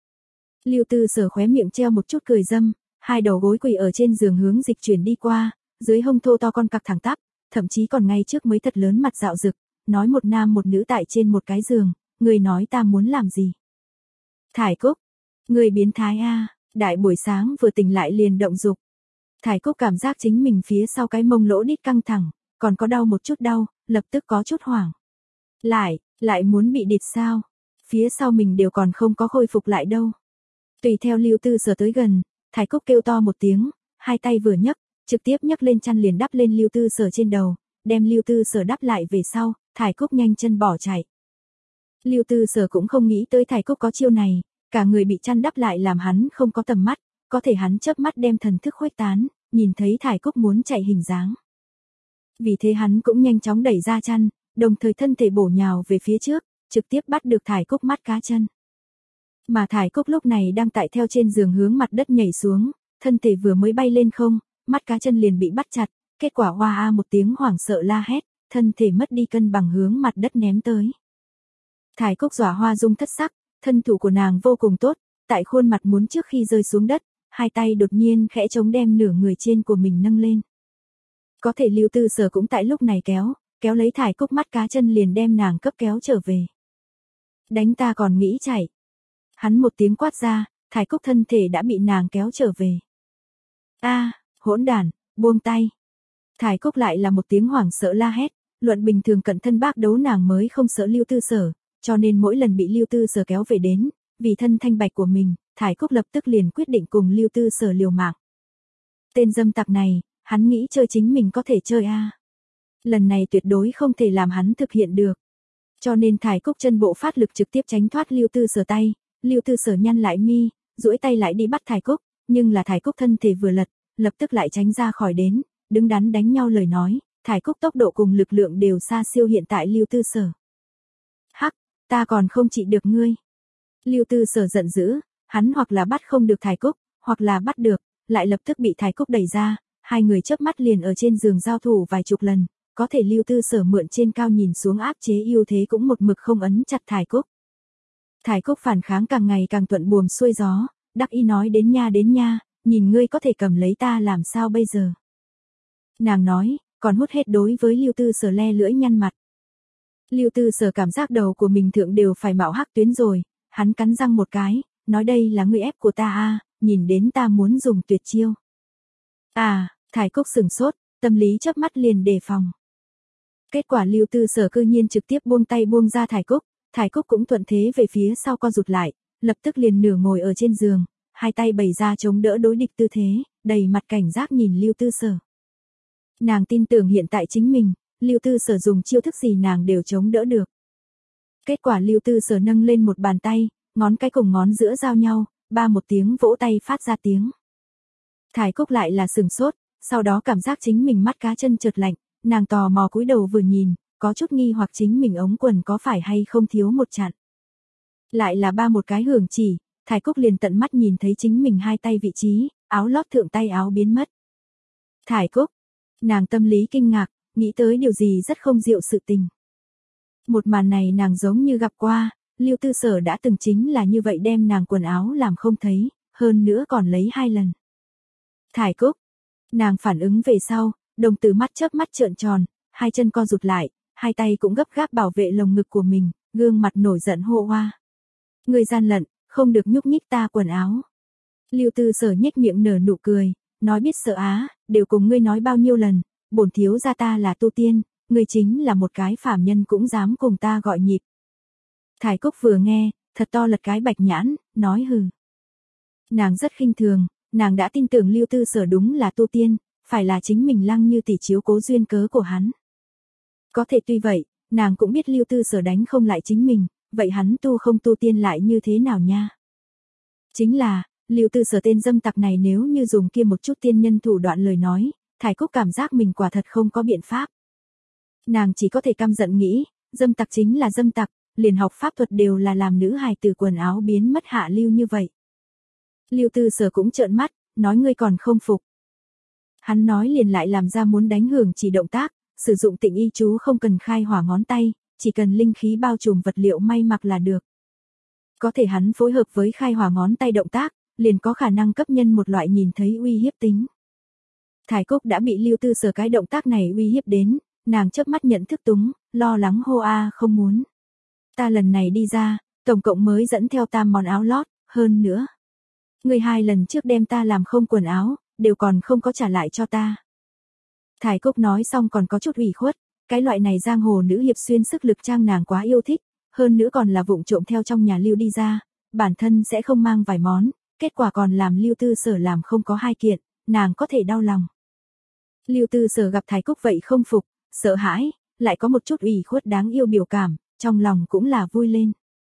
Lưu Tư Sở khóe miệng treo một chút cười dâm, hai đầu gối quỳ ở trên giường hướng dịch chuyển đi qua, dưới hông thô to con cặc thẳng tắp, thậm chí còn ngay trước mới thật lớn mặt dạo rực, nói một nam một nữ tại trên một cái giường, người nói ta muốn làm gì. Thải Cúc, người biến thái a, đại buổi sáng vừa tỉnh lại liền động dục. Thải Cúc cảm giác chính mình phía sau cái mông lỗ đít căng thẳng, còn có đau một chút đau, lập tức có chút hoảng. Lại, lại muốn bị địt sao? Phía sau mình đều còn không có khôi phục lại đâu. Tùy theo Lưu Tư Sở tới gần, Thải Cúc kêu to một tiếng, hai tay vừa nhấc, trực tiếp nhấc lên chăn liền đắp lên Lưu Tư Sở trên đầu, đem Lưu Tư Sở đắp lại về sau, Thải Cúc nhanh chân bỏ chạy. Lưu Tư Sở cũng không nghĩ tới Thải Cúc có chiêu này, cả người bị chăn đắp lại làm hắn không có tầm mắt, có thể hắn chớp mắt đem thần thức khuếch tán, nhìn thấy Thải Cúc muốn chạy hình dáng. Vì thế hắn cũng nhanh chóng đẩy ra chăn, đồng thời thân thể bổ nhào về phía trước, trực tiếp bắt được Thải Cúc mắt cá chân. Mà Thải Cúc lúc này đang tại theo trên giường hướng mặt đất nhảy xuống, thân thể vừa mới bay lên không, mắt cá chân liền bị bắt chặt, kết quả hoa a một tiếng hoảng sợ la hét, thân thể mất đi cân bằng hướng mặt đất ném tới. Thải Cúc dọa hoa dung thất sắc, thân thủ của nàng vô cùng tốt, tại khuôn mặt muốn trước khi rơi xuống đất, hai tay đột nhiên khẽ chống đem nửa người trên của mình nâng lên. Có thể Lưu Tư Sở cũng tại lúc này kéo, kéo lấy Thải Cúc mắt cá chân liền đem nàng cấp kéo trở về. Đánh ta còn nghĩ chạy. Hắn một tiếng quát ra, Thải Cúc thân thể đã bị nàng kéo trở về. A, hỗn đản, buông tay. Thải Cúc lại là một tiếng hoảng sợ la hét, luận bình thường cận thân bác đấu nàng mới không sợ Lưu Tư Sở, cho nên mỗi lần bị Lưu Tư Sở kéo về đến, vì thân thanh bạch của mình, Thải Cúc lập tức liền quyết định cùng Lưu Tư Sở liều mạng. Tên dâm tặc này, hắn nghĩ chơi chính mình có thể chơi a. À. Lần này tuyệt đối không thể làm hắn thực hiện được. Cho nên Thải Cúc chân bộ phát lực trực tiếp tránh thoát Lưu Tư Sở tay, Lưu Tư Sở nhăn lại mi, duỗi tay lại đi bắt Thải Cúc, nhưng là Thải Cúc thân thể vừa lật, lập tức lại tránh ra khỏi đến, đứng đắn đánh nhau lời nói, Thải Cúc tốc độ cùng lực lượng đều xa siêu hiện tại Lưu Tư Sở. ta còn không trị được ngươi. Lưu Tư Sở giận dữ, hắn hoặc là bắt không được Thải Cúc, hoặc là bắt được, lại lập tức bị Thải Cúc đẩy ra, hai người chớp mắt liền ở trên giường giao thủ vài chục lần, có thể Lưu Tư Sở mượn trên cao nhìn xuống áp chế ưu thế cũng một mực không ấn chặt Thải Cúc. Thải Cúc phản kháng càng ngày càng thuận buồm xuôi gió, đắc ý nói đến nha đến nha, nhìn ngươi có thể cầm lấy ta làm sao bây giờ. Nàng nói, còn hút hết đối với Lưu Tư Sở le lưỡi nhăn mặt. Lưu Tư Sở cảm giác đầu của mình thượng đều phải mạo hắc tuyến rồi, hắn cắn răng một cái, nói đây là ngươi ép của ta a, nhìn đến ta muốn dùng tuyệt chiêu. À, Thải Cúc sừng sốt, tâm lý chớp mắt liền đề phòng. Kết quả Lưu Tư Sở cư nhiên trực tiếp buông tay buông ra Thải Cúc, Thải Cúc cũng thuận thế về phía sau co rụt lại, lập tức liền nửa ngồi ở trên giường, hai tay bày ra chống đỡ đối địch tư thế, đầy mặt cảnh giác nhìn Lưu Tư Sở. Nàng tin tưởng hiện tại chính mình, Lưu Tư Sở dùng chiêu thức gì nàng đều chống đỡ được. Kết quả Lưu Tư Sở nâng lên một bàn tay, ngón cái cùng ngón giữa giao nhau, ba một tiếng vỗ tay phát ra tiếng. Thải Cúc lại là sừng sốt, sau đó cảm giác chính mình mắt cá chân chợt lạnh, nàng tò mò cúi đầu vừa nhìn, có chút nghi hoặc chính mình ống quần có phải hay không thiếu một chặn. Lại là ba một cái hưởng chỉ, Thải Cúc liền tận mắt nhìn thấy chính mình hai tay vị trí, áo lót thượng tay áo biến mất. Thải Cúc, nàng tâm lý kinh ngạc, nghĩ tới điều gì rất không diệu sự tình. Một màn này nàng giống như gặp qua, Lưu Tư Sở đã từng chính là như vậy đem nàng quần áo làm không thấy, hơn nữa còn lấy hai lần. Thải Cúc, nàng phản ứng về sau, đồng tử mắt chớp mắt trợn tròn, hai chân co rụt lại, hai tay cũng gấp gáp bảo vệ lồng ngực của mình, gương mặt nổi giận hô hoa. Người gian lận, không được nhúc nhích ta quần áo. Lưu Tư Sở nhếch miệng nở nụ cười, nói biết sợ á, đều cùng ngươi nói bao nhiêu lần, bổn thiếu gia ta là tu tiên, ngươi chính là một cái phàm nhân cũng dám cùng ta gọi nhịp. Thải Cúc vừa nghe, thật to lật cái bạch nhãn, nói hừ. Nàng rất khinh thường, nàng đã tin tưởng Lưu Tư Sở đúng là tu tiên, phải là chính mình Lăng Như tỷ chiếu cố duyên cớ của hắn. Có thể tuy vậy, nàng cũng biết Lưu Tư Sở đánh không lại chính mình, vậy hắn tu không tu tiên lại như thế nào nha? Chính là, Lưu Tư Sở tên dâm tặc này nếu như dùng kia một chút tiên nhân thủ đoạn lời nói, Thải Cúc cảm giác mình quả thật không có biện pháp. Nàng chỉ có thể căm giận nghĩ, dâm tặc chính là dâm tặc, liền học pháp thuật đều là làm nữ hài từ quần áo biến mất hạ lưu như vậy. Lưu Tư Sở cũng trợn mắt, nói ngươi còn không phục. Hắn nói liền lại làm ra muốn đánh hưởng chỉ động tác, sử dụng tịnh y chú không cần khai hỏa ngón tay, chỉ cần linh khí bao trùm vật liệu may mặc là được. Có thể hắn phối hợp với khai hỏa ngón tay động tác, liền có khả năng cấp nhân một loại nhìn thấy uy hiếp tính. Thải Cúc đã bị Lưu Tư Sở cái động tác này uy hiếp đến, nàng chớp mắt nhận thức túng, lo lắng hô a không muốn. Ta lần này đi ra, tổng cộng mới dẫn theo tam món áo lót, hơn nữa. Người hai lần trước đem ta làm không quần áo, đều còn không có trả lại cho ta. Thải Cúc nói xong còn có chút ủy khuất, cái loại này giang hồ nữ hiệp xuyên sức lực trang nàng quá yêu thích, hơn nữa còn là vụng trộm theo trong nhà Lưu đi ra, bản thân sẽ không mang vài món, kết quả còn làm Lưu Tư Sở làm không có hai kiện, nàng có thể đau lòng. Lưu Tư Sở gặp Thải Cúc vậy không phục, sợ hãi, lại có một chút ủy khuất đáng yêu biểu cảm, trong lòng cũng là vui lên.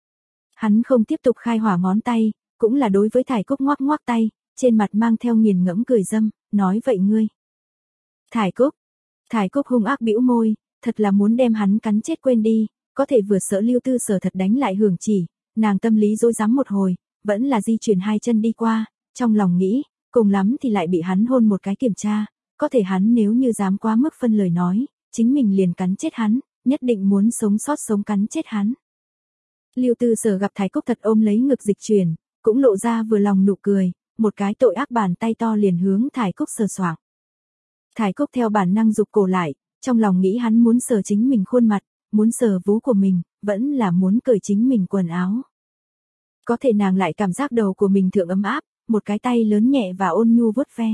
Hắn không tiếp tục khai hỏa ngón tay, cũng là đối với Thải Cúc ngoắc ngoắc tay, trên mặt mang theo nghiền ngẫm cười dâm, nói vậy ngươi. Thải Cúc, Thải Cúc hung ác bĩu môi, thật là muốn đem hắn cắn chết quên đi, có thể vừa sợ Lưu Tư Sở thật đánh lại hưởng chỉ, nàng tâm lý rối rắm một hồi, vẫn là di chuyển hai chân đi qua, trong lòng nghĩ, cùng lắm thì lại bị hắn hôn một cái kiểm tra, có thể hắn nếu như dám quá mức phân lời nói, chính mình liền cắn chết hắn, nhất định muốn sống sót sống cắn chết hắn. Lưu Tư Sở gặp Thải Cúc thật ôm lấy ngực dịch chuyển, cũng lộ ra vừa lòng nụ cười, một cái tội ác bàn tay to liền hướng Thải Cúc sờ soạng. Thải Cúc theo bản năng rụt cổ lại, trong lòng nghĩ hắn muốn sờ chính mình khuôn mặt, muốn sờ vú của mình, vẫn là muốn cởi chính mình quần áo. Có thể nàng lại cảm giác đầu của mình thượng ấm áp, một cái tay lớn nhẹ và ôn nhu vuốt ve.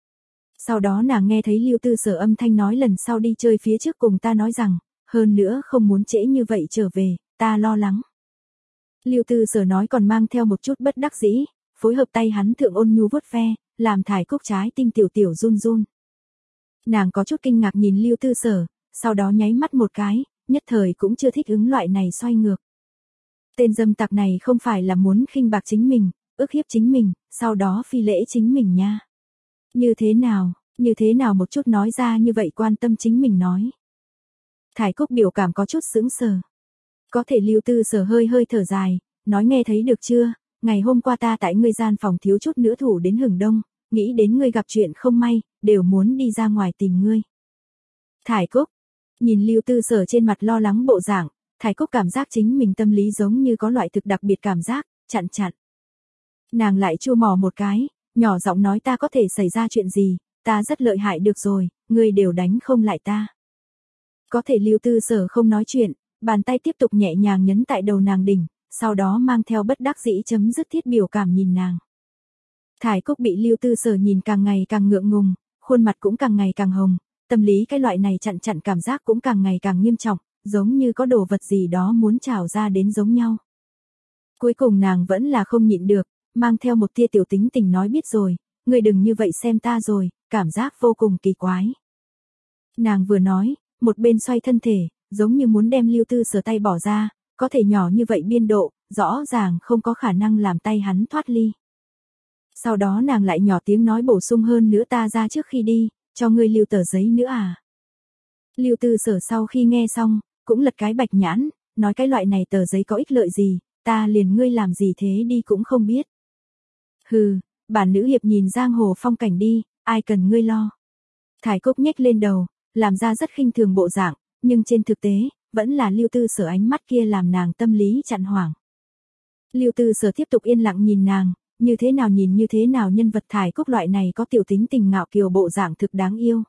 Sau đó nàng nghe thấy Lưu Tư Sở âm thanh nói lần sau đi chơi phía trước cùng ta nói rằng, hơn nữa không muốn trễ như vậy trở về, ta lo lắng. Lưu Tư Sở nói còn mang theo một chút bất đắc dĩ, phối hợp tay hắn thượng ôn nhu vuốt ve, làm Thải Cúc trái tim tiểu tiểu run run. Nàng có chút kinh ngạc nhìn Lưu Tư Sở, sau đó nháy mắt một cái, nhất thời cũng chưa thích ứng loại này xoay ngược. Tên dâm tặc này không phải là muốn khinh bạc chính mình, ức hiếp chính mình, sau đó phi lễ chính mình nha. Như thế nào, như thế nào một chút nói ra như vậy quan tâm chính mình nói. Thải Cúc biểu cảm có chút sững sờ. Có thể Lưu Tư Sở hơi hơi thở dài, nói nghe thấy được chưa, ngày hôm qua ta tại ngươi gian phòng thiếu chút nữa thủ đến hừng đông, nghĩ đến ngươi gặp chuyện không may, đều muốn đi ra ngoài tìm ngươi. Thải Cúc, nhìn Lưu Tư Sở trên mặt lo lắng bộ dạng, Thải Cúc cảm giác chính mình tâm lý giống như có loại thực đặc biệt cảm giác, chặn chặn. Nàng lại chua mỏ một cái, nhỏ giọng nói ta có thể xảy ra chuyện gì, ta rất lợi hại được rồi, ngươi đều đánh không lại ta. Có thể Lưu Tư Sở không nói chuyện, bàn tay tiếp tục nhẹ nhàng nhấn tại đầu nàng đỉnh, sau đó mang theo bất đắc dĩ chấm dứt thiết biểu cảm nhìn nàng. Thải Cúc bị Lưu Tư Sở nhìn càng ngày càng ngượng ngùng, khuôn mặt cũng càng ngày càng hồng, tâm lý cái loại này chặn chặn cảm giác cũng càng ngày càng nghiêm trọng, giống như có đồ vật gì đó muốn trào ra đến giống nhau. Cuối cùng nàng vẫn là không nhịn được, mang theo một tia tiểu tính tình nói biết rồi, ngươi đừng như vậy xem ta rồi, cảm giác vô cùng kỳ quái. Nàng vừa nói, một bên xoay thân thể, giống như muốn đem Lưu Tư Sở tay bỏ ra, có thể nhỏ như vậy biên độ, rõ ràng không có khả năng làm tay hắn thoát ly. Sau đó nàng lại nhỏ tiếng nói bổ sung hơn nữa ta ra trước khi đi, cho ngươi lưu tờ giấy nữa à. Lưu Tư Sở sau khi nghe xong, cũng lật cái bạch nhãn, nói cái loại này tờ giấy có ích lợi gì, ta liền ngươi làm gì thế đi cũng không biết. Hừ, bản nữ hiệp nhìn giang hồ phong cảnh đi, ai cần ngươi lo. Thải Cúc nhếch lên đầu, làm ra rất khinh thường bộ dạng, nhưng trên thực tế, vẫn là Lưu Tư Sở ánh mắt kia làm nàng tâm lý chặn hoảng. Lưu Tư Sở tiếp tục yên lặng nhìn nàng, như thế nào nhìn như thế nào nhân vật Thải Cúc loại này có tiểu tính tình ngạo kiều bộ dạng thực đáng yêu.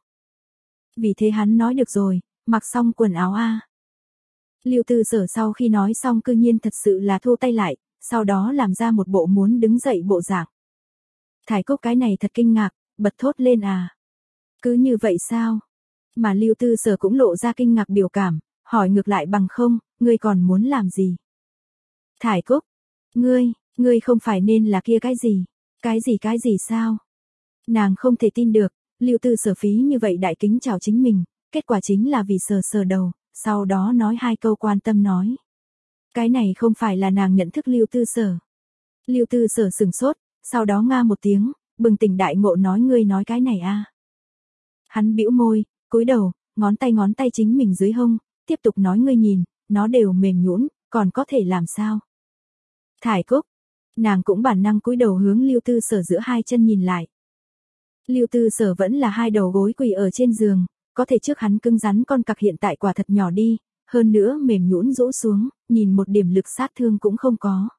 Vì thế hắn nói được rồi, mặc xong quần áo a. Lưu Tư Sở sau khi nói xong cư nhiên thật sự là thu tay lại, sau đó làm ra một bộ muốn đứng dậy bộ dạng. Thải Cúc cái này thật kinh ngạc, bật thốt lên à. Cứ như vậy sao? Mà Lưu Tư Sở cũng lộ ra kinh ngạc biểu cảm, hỏi ngược lại bằng không, ngươi còn muốn làm gì? Thải Cúc, ngươi, ngươi không phải nên là kia cái gì? Cái gì cái gì sao? Nàng không thể tin được, Lưu Tư Sở phí như vậy đại kính chào chính mình, kết quả chính là vì sờ sờ đầu, sau đó nói hai câu quan tâm nói. Cái này không phải là nàng nhận thức Lưu Tư Sở. Lưu Tư Sở sừng sốt, sau đó nga một tiếng, bừng tỉnh đại ngộ nói ngươi nói cái này a. À. Hắn bĩu môi, cúi đầu, ngón tay ngón tay chính mình dưới hông, tiếp tục nói ngươi nhìn, nó đều mềm nhũn, còn có thể làm sao? Thải Cúc, nàng cũng bản năng cúi đầu hướng Lưu Tư Sở giữa hai chân nhìn lại. Lưu Tư Sở vẫn là hai đầu gối quỳ ở trên giường, có thể trước hắn cứng rắn con cặc hiện tại quả thật nhỏ đi, hơn nữa mềm nhũn rũ xuống, nhìn một điểm lực sát thương cũng không có.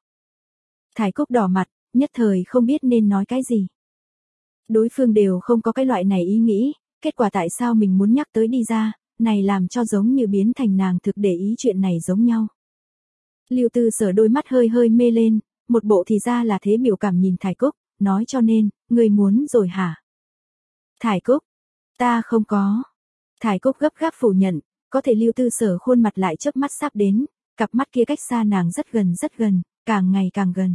Thải Cúc đỏ mặt, nhất thời không biết nên nói cái gì. Đối phương đều không có cái loại này ý nghĩ, kết quả tại sao mình muốn nhắc tới đi ra, này làm cho giống như biến thành nàng thực để ý chuyện này giống nhau. Lưu Tư Sở đôi mắt hơi hơi mê lên, một bộ thì ra là thế biểu cảm nhìn Thải Cúc, nói cho nên, ngươi muốn rồi hả? Thải Cúc, ta không có. Thải Cúc gấp gáp phủ nhận, có thể Lưu Tư Sở khuôn mặt lại chớp mắt sắp đến, cặp mắt kia cách xa nàng rất gần rất gần, càng ngày càng gần.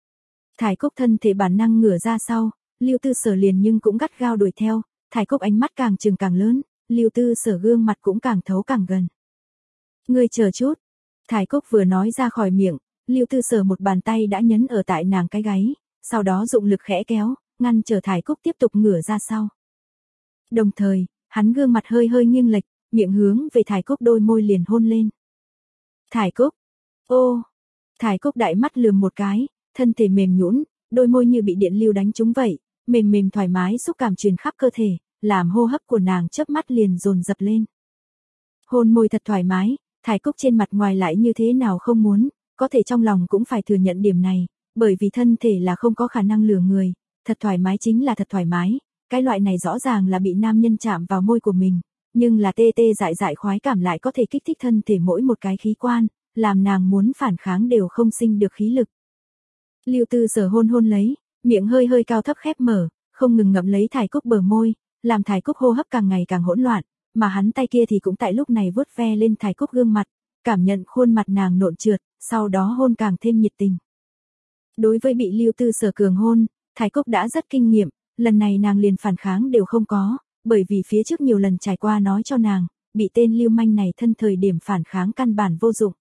Thải Cúc thân thể bản năng ngửa ra sau, Lưu Tư Sở liền nhưng cũng gắt gao đuổi theo, Thải Cúc ánh mắt càng trừng càng lớn, Lưu Tư Sở gương mặt cũng càng thấu càng gần. Ngươi chờ chút. Thải Cúc vừa nói ra khỏi miệng, Lưu Tư Sở một bàn tay đã nhấn ở tại nàng cái gáy, sau đó dụng lực khẽ kéo, ngăn trở Thải Cúc tiếp tục ngửa ra sau. Đồng thời, hắn gương mặt hơi hơi nghiêng lệch, miệng hướng về Thải Cúc đôi môi liền hôn lên. Thải Cúc, ô, Thải Cúc đại mắt lườm một cái, thân thể mềm nhũn, đôi môi như bị điện lưu đánh trúng vậy, mềm mềm thoải mái xúc cảm truyền khắp cơ thể, làm hô hấp của nàng chớp mắt liền dồn dập lên. Hôn môi thật thoải mái, Thải Cúc trên mặt ngoài lại như thế nào không muốn, có thể trong lòng cũng phải thừa nhận điểm này, bởi vì thân thể là không có khả năng lừa người, thật thoải mái chính là thật thoải mái, cái loại này rõ ràng là bị nam nhân chạm vào môi của mình, nhưng là tê tê dại dại khoái cảm lại có thể kích thích thân thể mỗi một cái khí quan, làm nàng muốn phản kháng đều không sinh được khí lực. Lưu Tư Sở hôn hôn lấy, miệng hơi hơi cao thấp khép mở, không ngừng ngậm lấy Thải Cúc bờ môi, làm Thải Cúc hô hấp càng ngày càng hỗn loạn, mà hắn tay kia thì cũng tại lúc này vuốt ve lên Thải Cúc gương mặt, cảm nhận khuôn mặt nàng nộn trượt, sau đó hôn càng thêm nhiệt tình. Đối với bị Lưu Tư Sở cường hôn, Thải Cúc đã rất kinh nghiệm, lần này nàng liền phản kháng đều không có, bởi vì phía trước nhiều lần trải qua nói cho nàng, bị tên lưu manh này thân thời điểm phản kháng căn bản vô dụng.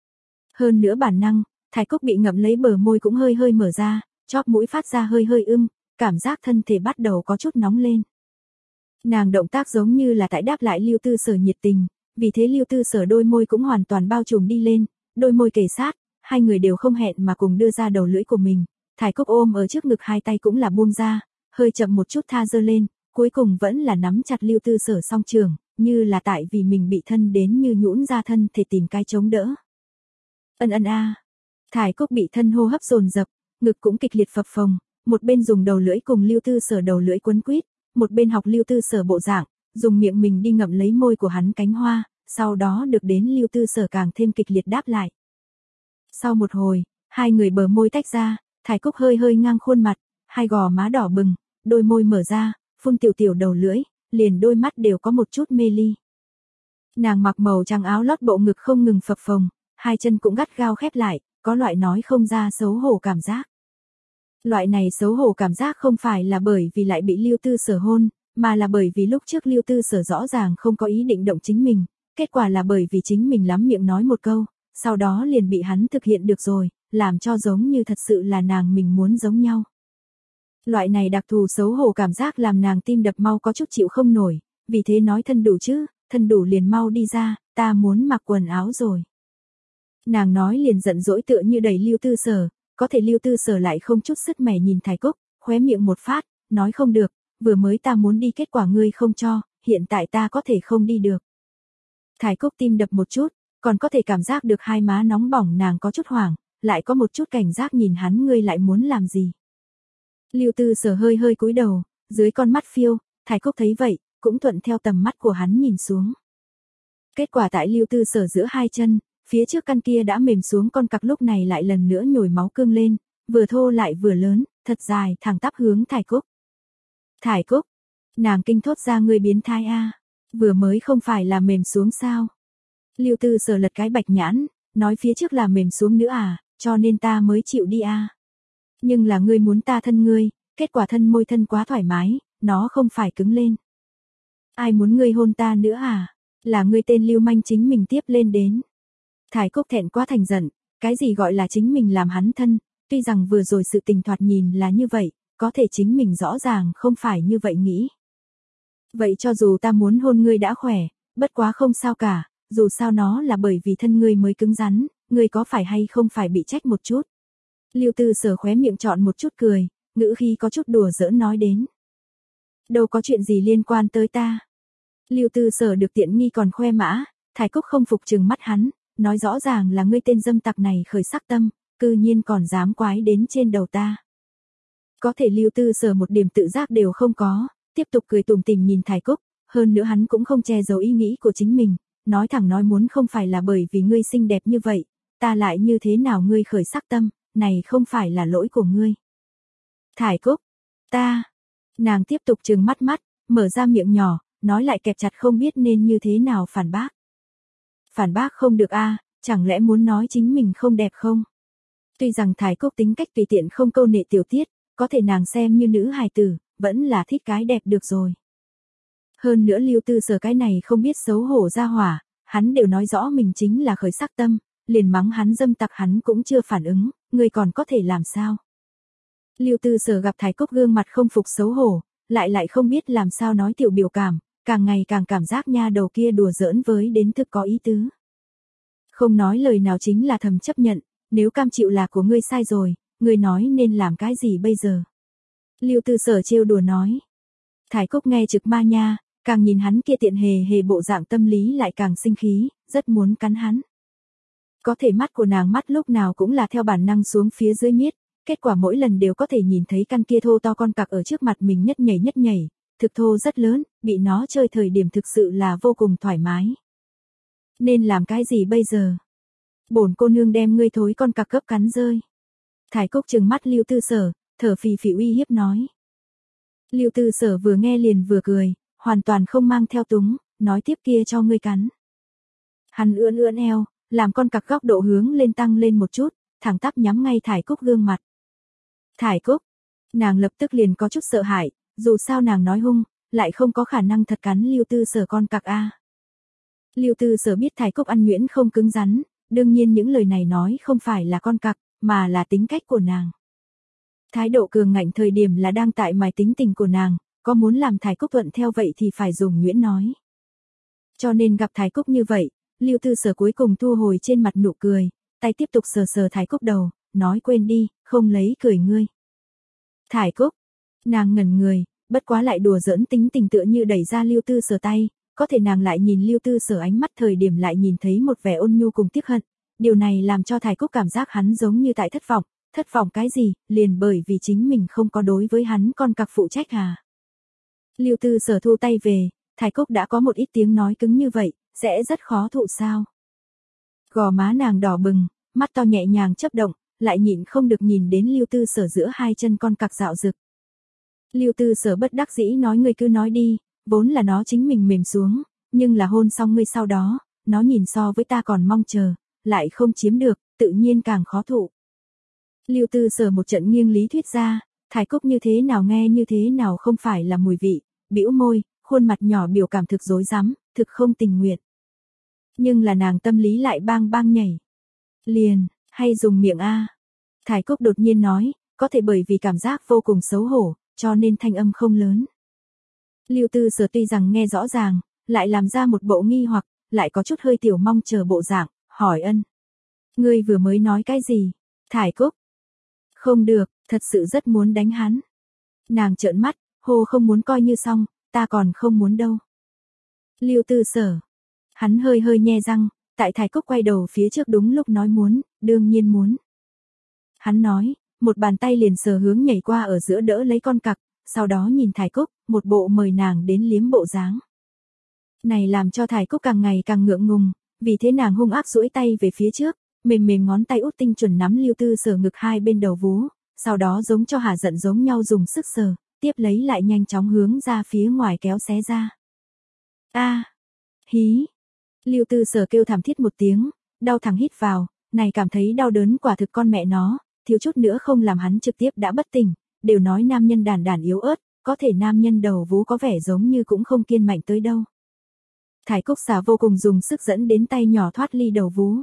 Hơn nữa bản năng, Thải Cúc bị ngậm lấy bờ môi cũng hơi hơi mở ra, chóp mũi phát ra hơi hơi ưm, cảm giác thân thể bắt đầu có chút nóng lên. Nàng động tác giống như là tại đáp lại Lưu Tư Sở nhiệt tình, vì thế Lưu Tư Sở đôi môi cũng hoàn toàn bao trùm đi lên, đôi môi kề sát, hai người đều không hẹn mà cùng đưa ra đầu lưỡi của mình. Thải Cúc ôm ở trước ngực, hai tay cũng là buông ra, hơi chậm một chút tha giơ lên, cuối cùng vẫn là nắm chặt Lưu Tư Sở song trường, như là tại vì mình bị thân đến như nhũn ra thân thể tìm cái chống đỡ. Ân ân a. À. Thải Cúc bị thân hô hấp dồn dập, ngực cũng kịch liệt phập phồng, một bên dùng đầu lưỡi cùng Lưu Tư Sở đầu lưỡi quấn quýt, một bên học Lưu Tư Sở bộ dạng, dùng miệng mình đi ngậm lấy môi của hắn cánh hoa, sau đó được đến Lưu Tư Sở càng thêm kịch liệt đáp lại. Sau một hồi, hai người bờ môi tách ra, Thải Cúc hơi hơi ngang khuôn mặt, hai gò má đỏ bừng, đôi môi mở ra, phun tiểu tiểu đầu lưỡi, liền đôi mắt đều có một chút mê ly. Nàng mặc màu trắng áo lót, bộ ngực không ngừng phập phồng, hai chân cũng gắt gao khép lại, có loại nói không ra xấu hổ cảm giác. Loại này xấu hổ cảm giác không phải là bởi vì lại bị Lưu Tư Sở hôn, mà là bởi vì lúc trước Lưu Tư Sở rõ ràng không có ý định động chính mình, kết quả là bởi vì chính mình lắm miệng nói một câu, sau đó liền bị hắn thực hiện được rồi, làm cho giống như thật sự là nàng mình muốn giống nhau. Loại này đặc thù xấu hổ cảm giác làm nàng tim đập mau có chút chịu không nổi, vì thế nói thân đủ chứ, thân đủ liền mau đi ra, ta muốn mặc quần áo rồi. Nàng nói liền giận dỗi tựa như đẩy Lưu Tư Sở, có thể Lưu Tư Sở lại không chút sức mẻ nhìn Thải Cúc, khóe miệng một phát, nói không được, vừa mới ta muốn đi kết quả ngươi không cho, hiện tại ta có thể không đi được. Thải Cúc tim đập một chút, còn có thể cảm giác được hai má nóng bỏng, nàng có chút hoảng, lại có một chút cảnh giác nhìn hắn, ngươi lại muốn làm gì. Lưu Tư Sở hơi hơi cúi đầu, dưới con mắt phiêu, Thải Cúc thấy vậy, cũng thuận theo tầm mắt của hắn nhìn xuống. Kết quả tại Lưu Tư Sở giữa hai chân, phía trước căn kia đã mềm xuống con cặc lúc này lại lần nữa nhồi máu cương lên, vừa thô lại vừa lớn, thật dài, thẳng tắp hướng Thải Cúc. Thải Cúc, nàng kinh thốt ra, ngươi biến thái a, vừa mới không phải là mềm xuống sao? Lưu Tư Sở lật cái bạch nhãn, nói phía trước là mềm xuống nữa à, cho nên ta mới chịu đi a. Nhưng là ngươi muốn ta thân ngươi, kết quả thân môi thân quá thoải mái, nó không phải cứng lên. Ai muốn ngươi hôn ta nữa à? Là ngươi tên lưu manh chính mình tiếp lên đến. Thải Cúc thẹn quá thành giận, cái gì gọi là chính mình làm hắn thân, tuy rằng vừa rồi sự tình thoạt nhìn là như vậy, có thể chính mình rõ ràng không phải như vậy nghĩ. Vậy cho dù ta muốn hôn ngươi đã khỏe, bất quá không sao cả, dù sao nó là bởi vì thân ngươi mới cứng rắn, ngươi có phải hay không phải bị trách một chút. Lưu Tư Sở khóe miệng chọn một chút cười, ngữ khí có chút đùa giỡn nói đến. Đâu có chuyện gì liên quan tới ta. Lưu Tư Sở được tiện nghi còn khoe mã, Thải Cúc không phục trừng mắt hắn, nói rõ ràng là ngươi tên dâm tặc này khởi sắc tâm, cư nhiên còn dám quái đến trên đầu ta. Có thể Lưu Tư Sở một điểm tự giác đều không có, tiếp tục cười tủm tỉm nhìn Thải Cúc, hơn nữa hắn cũng không che giấu ý nghĩ của chính mình, nói thẳng nói muốn không phải là bởi vì ngươi xinh đẹp như vậy, ta lại như thế nào ngươi khởi sắc tâm, này không phải là lỗi của ngươi. Thải Cúc, ta, nàng tiếp tục trừng mắt mắt, mở ra miệng nhỏ, nói lại kẹp chặt không biết nên như thế nào phản bác. Phản bác không được a, chẳng lẽ muốn nói chính mình không đẹp không? Tuy rằng Thải Cúc tính cách tùy tiện không câu nệ tiểu tiết, có thể nàng xem như nữ hài tử, vẫn là thích cái đẹp được rồi. Hơn nữa Lưu Tư Sở cái này không biết xấu hổ ra hỏa, hắn đều nói rõ mình chính là khởi sắc tâm, liền mắng hắn dâm tặc hắn cũng chưa phản ứng, người còn có thể làm sao? Lưu Tư Sở gặp Thải Cúc gương mặt không phục xấu hổ, lại lại không biết làm sao nói tiểu biểu cảm, càng ngày càng cảm giác nha đầu kia đùa giỡn với đến thực có ý tứ. Không nói lời nào chính là thầm chấp nhận, nếu cam chịu là của ngươi sai rồi, ngươi nói nên làm cái gì bây giờ? Lưu Tư Sở trêu đùa nói. Thải Cúc nghe trực ma nha, càng nhìn hắn kia tiện hề hề bộ dạng tâm lý lại càng sinh khí, rất muốn cắn hắn. Có thể mắt của nàng mắt lúc nào cũng là theo bản năng xuống phía dưới miết, kết quả mỗi lần đều có thể nhìn thấy căn kia thô to con cặc ở trước mặt mình nhất nhảy nhất nhảy, thực thô rất lớn, bị nó chơi thời điểm thực sự là vô cùng thoải mái. Nên làm cái gì bây giờ? Bổn cô nương đem ngươi thối con cặc cấp cắn rơi. Thải Cúc trừng mắt Lưu Tư Sở, thở phì phì uy hiếp nói. Lưu Tư Sở vừa nghe liền vừa cười, hoàn toàn không mang theo túng, nói tiếp kia cho ngươi cắn. Hắn ưỡn ưỡn eo, làm con cặc góc độ hướng lên tăng lên một chút, thẳng tắp nhắm ngay Thải Cúc gương mặt. Thải Cúc, nàng lập tức liền có chút sợ hãi, dù sao nàng nói hung, lại không có khả năng thật cắn Lưu Tư Sở con cặc a. Lưu Tư Sở biết Thải Cúc ăn nhuyễn không cứng rắn, đương nhiên những lời này nói không phải là con cặc, mà là tính cách của nàng. Thái độ cường ngạnh thời điểm là đang tại mài tính tình của nàng, có muốn làm Thải Cúc thuận theo vậy thì phải dùng nhuyễn nói. Cho nên gặp Thải Cúc như vậy, Lưu Tư Sở cuối cùng thu hồi trên mặt nụ cười, tay tiếp tục sờ sờ Thải Cúc đầu, nói quên đi, không lấy cười ngươi. Thải Cúc, nàng ngẩn người, bất quá lại đùa giỡn tính tình tựa như đẩy ra Lưu Tư Sở tay, có thể nàng lại nhìn Lưu Tư Sở ánh mắt thời điểm lại nhìn thấy một vẻ ôn nhu cùng tiếc hận, điều này làm cho Thải Cúc cảm giác hắn giống như tại thất vọng, thất vọng cái gì, liền bởi vì chính mình không có đối với hắn con cặc phụ trách à. Lưu Tư Sở thu tay về, Thải Cúc đã có một ít tiếng nói cứng như vậy, sẽ rất khó thụ sao. Gò má nàng đỏ bừng, mắt to nhẹ nhàng chớp động, lại nhịn không được nhìn đến Lưu Tư Sở giữa hai chân con cặc dạo rực. Lưu Tư Sở bất đắc dĩ nói ngươi cứ nói đi, vốn là nó chính mình mềm xuống, nhưng là hôn xong ngươi sau đó, nó nhìn so với ta còn mong chờ, lại không chiếm được, tự nhiên càng khó thụ. Lưu Tư Sở một trận nghiêng lý thuyết ra, Thải Cúc như thế nào nghe như thế nào không phải là mùi vị, bĩu môi, khuôn mặt nhỏ biểu cảm thực rối rắm, thực không tình nguyện. Nhưng là nàng tâm lý lại bang bang nhảy. Liền, hay dùng miệng a. Thải Cúc đột nhiên nói, có thể bởi vì cảm giác vô cùng xấu hổ, cho nên thanh âm không lớn. Lưu Tư Sở tuy rằng nghe rõ ràng, lại làm ra một bộ nghi hoặc, lại có chút hơi tiểu mong chờ bộ dạng, hỏi ân. Ngươi vừa mới nói cái gì? Thải Cúc. Không được, thật sự rất muốn đánh hắn. Nàng trợn mắt, hô không muốn coi như xong, ta còn không muốn đâu. Lưu Tư Sở. Hắn hơi hơi nhe răng, tại Thải Cúc quay đầu phía trước đúng lúc nói muốn, đương nhiên muốn. Hắn nói, một bàn tay liền sờ hướng nhảy qua ở giữa đỡ lấy con cặc, sau đó nhìn Thải Cúc, một bộ mời nàng đến liếm bộ dáng. Này làm cho Thải Cúc càng ngày càng ngượng ngùng, vì thế nàng hung ác duỗi tay về phía trước, mềm mềm ngón tay út tinh chuẩn nắm Lưu Tư Sở ngực hai bên đầu vú, sau đó giống cho hà giận giống nhau dùng sức sờ, tiếp lấy lại nhanh chóng hướng ra phía ngoài kéo xé ra. A, hí. Lưu Tư Sở kêu thảm thiết một tiếng, đau thẳng hít vào, này cảm thấy đau đớn quả thực con mẹ nó, thiếu chút nữa không làm hắn trực tiếp đã bất tỉnh, đều nói nam nhân đàn đàn yếu ớt, có thể nam nhân đầu vú có vẻ giống như cũng không kiên mạnh tới đâu. Thải Cúc xả vô cùng dùng sức dẫn đến tay nhỏ thoát ly đầu vú.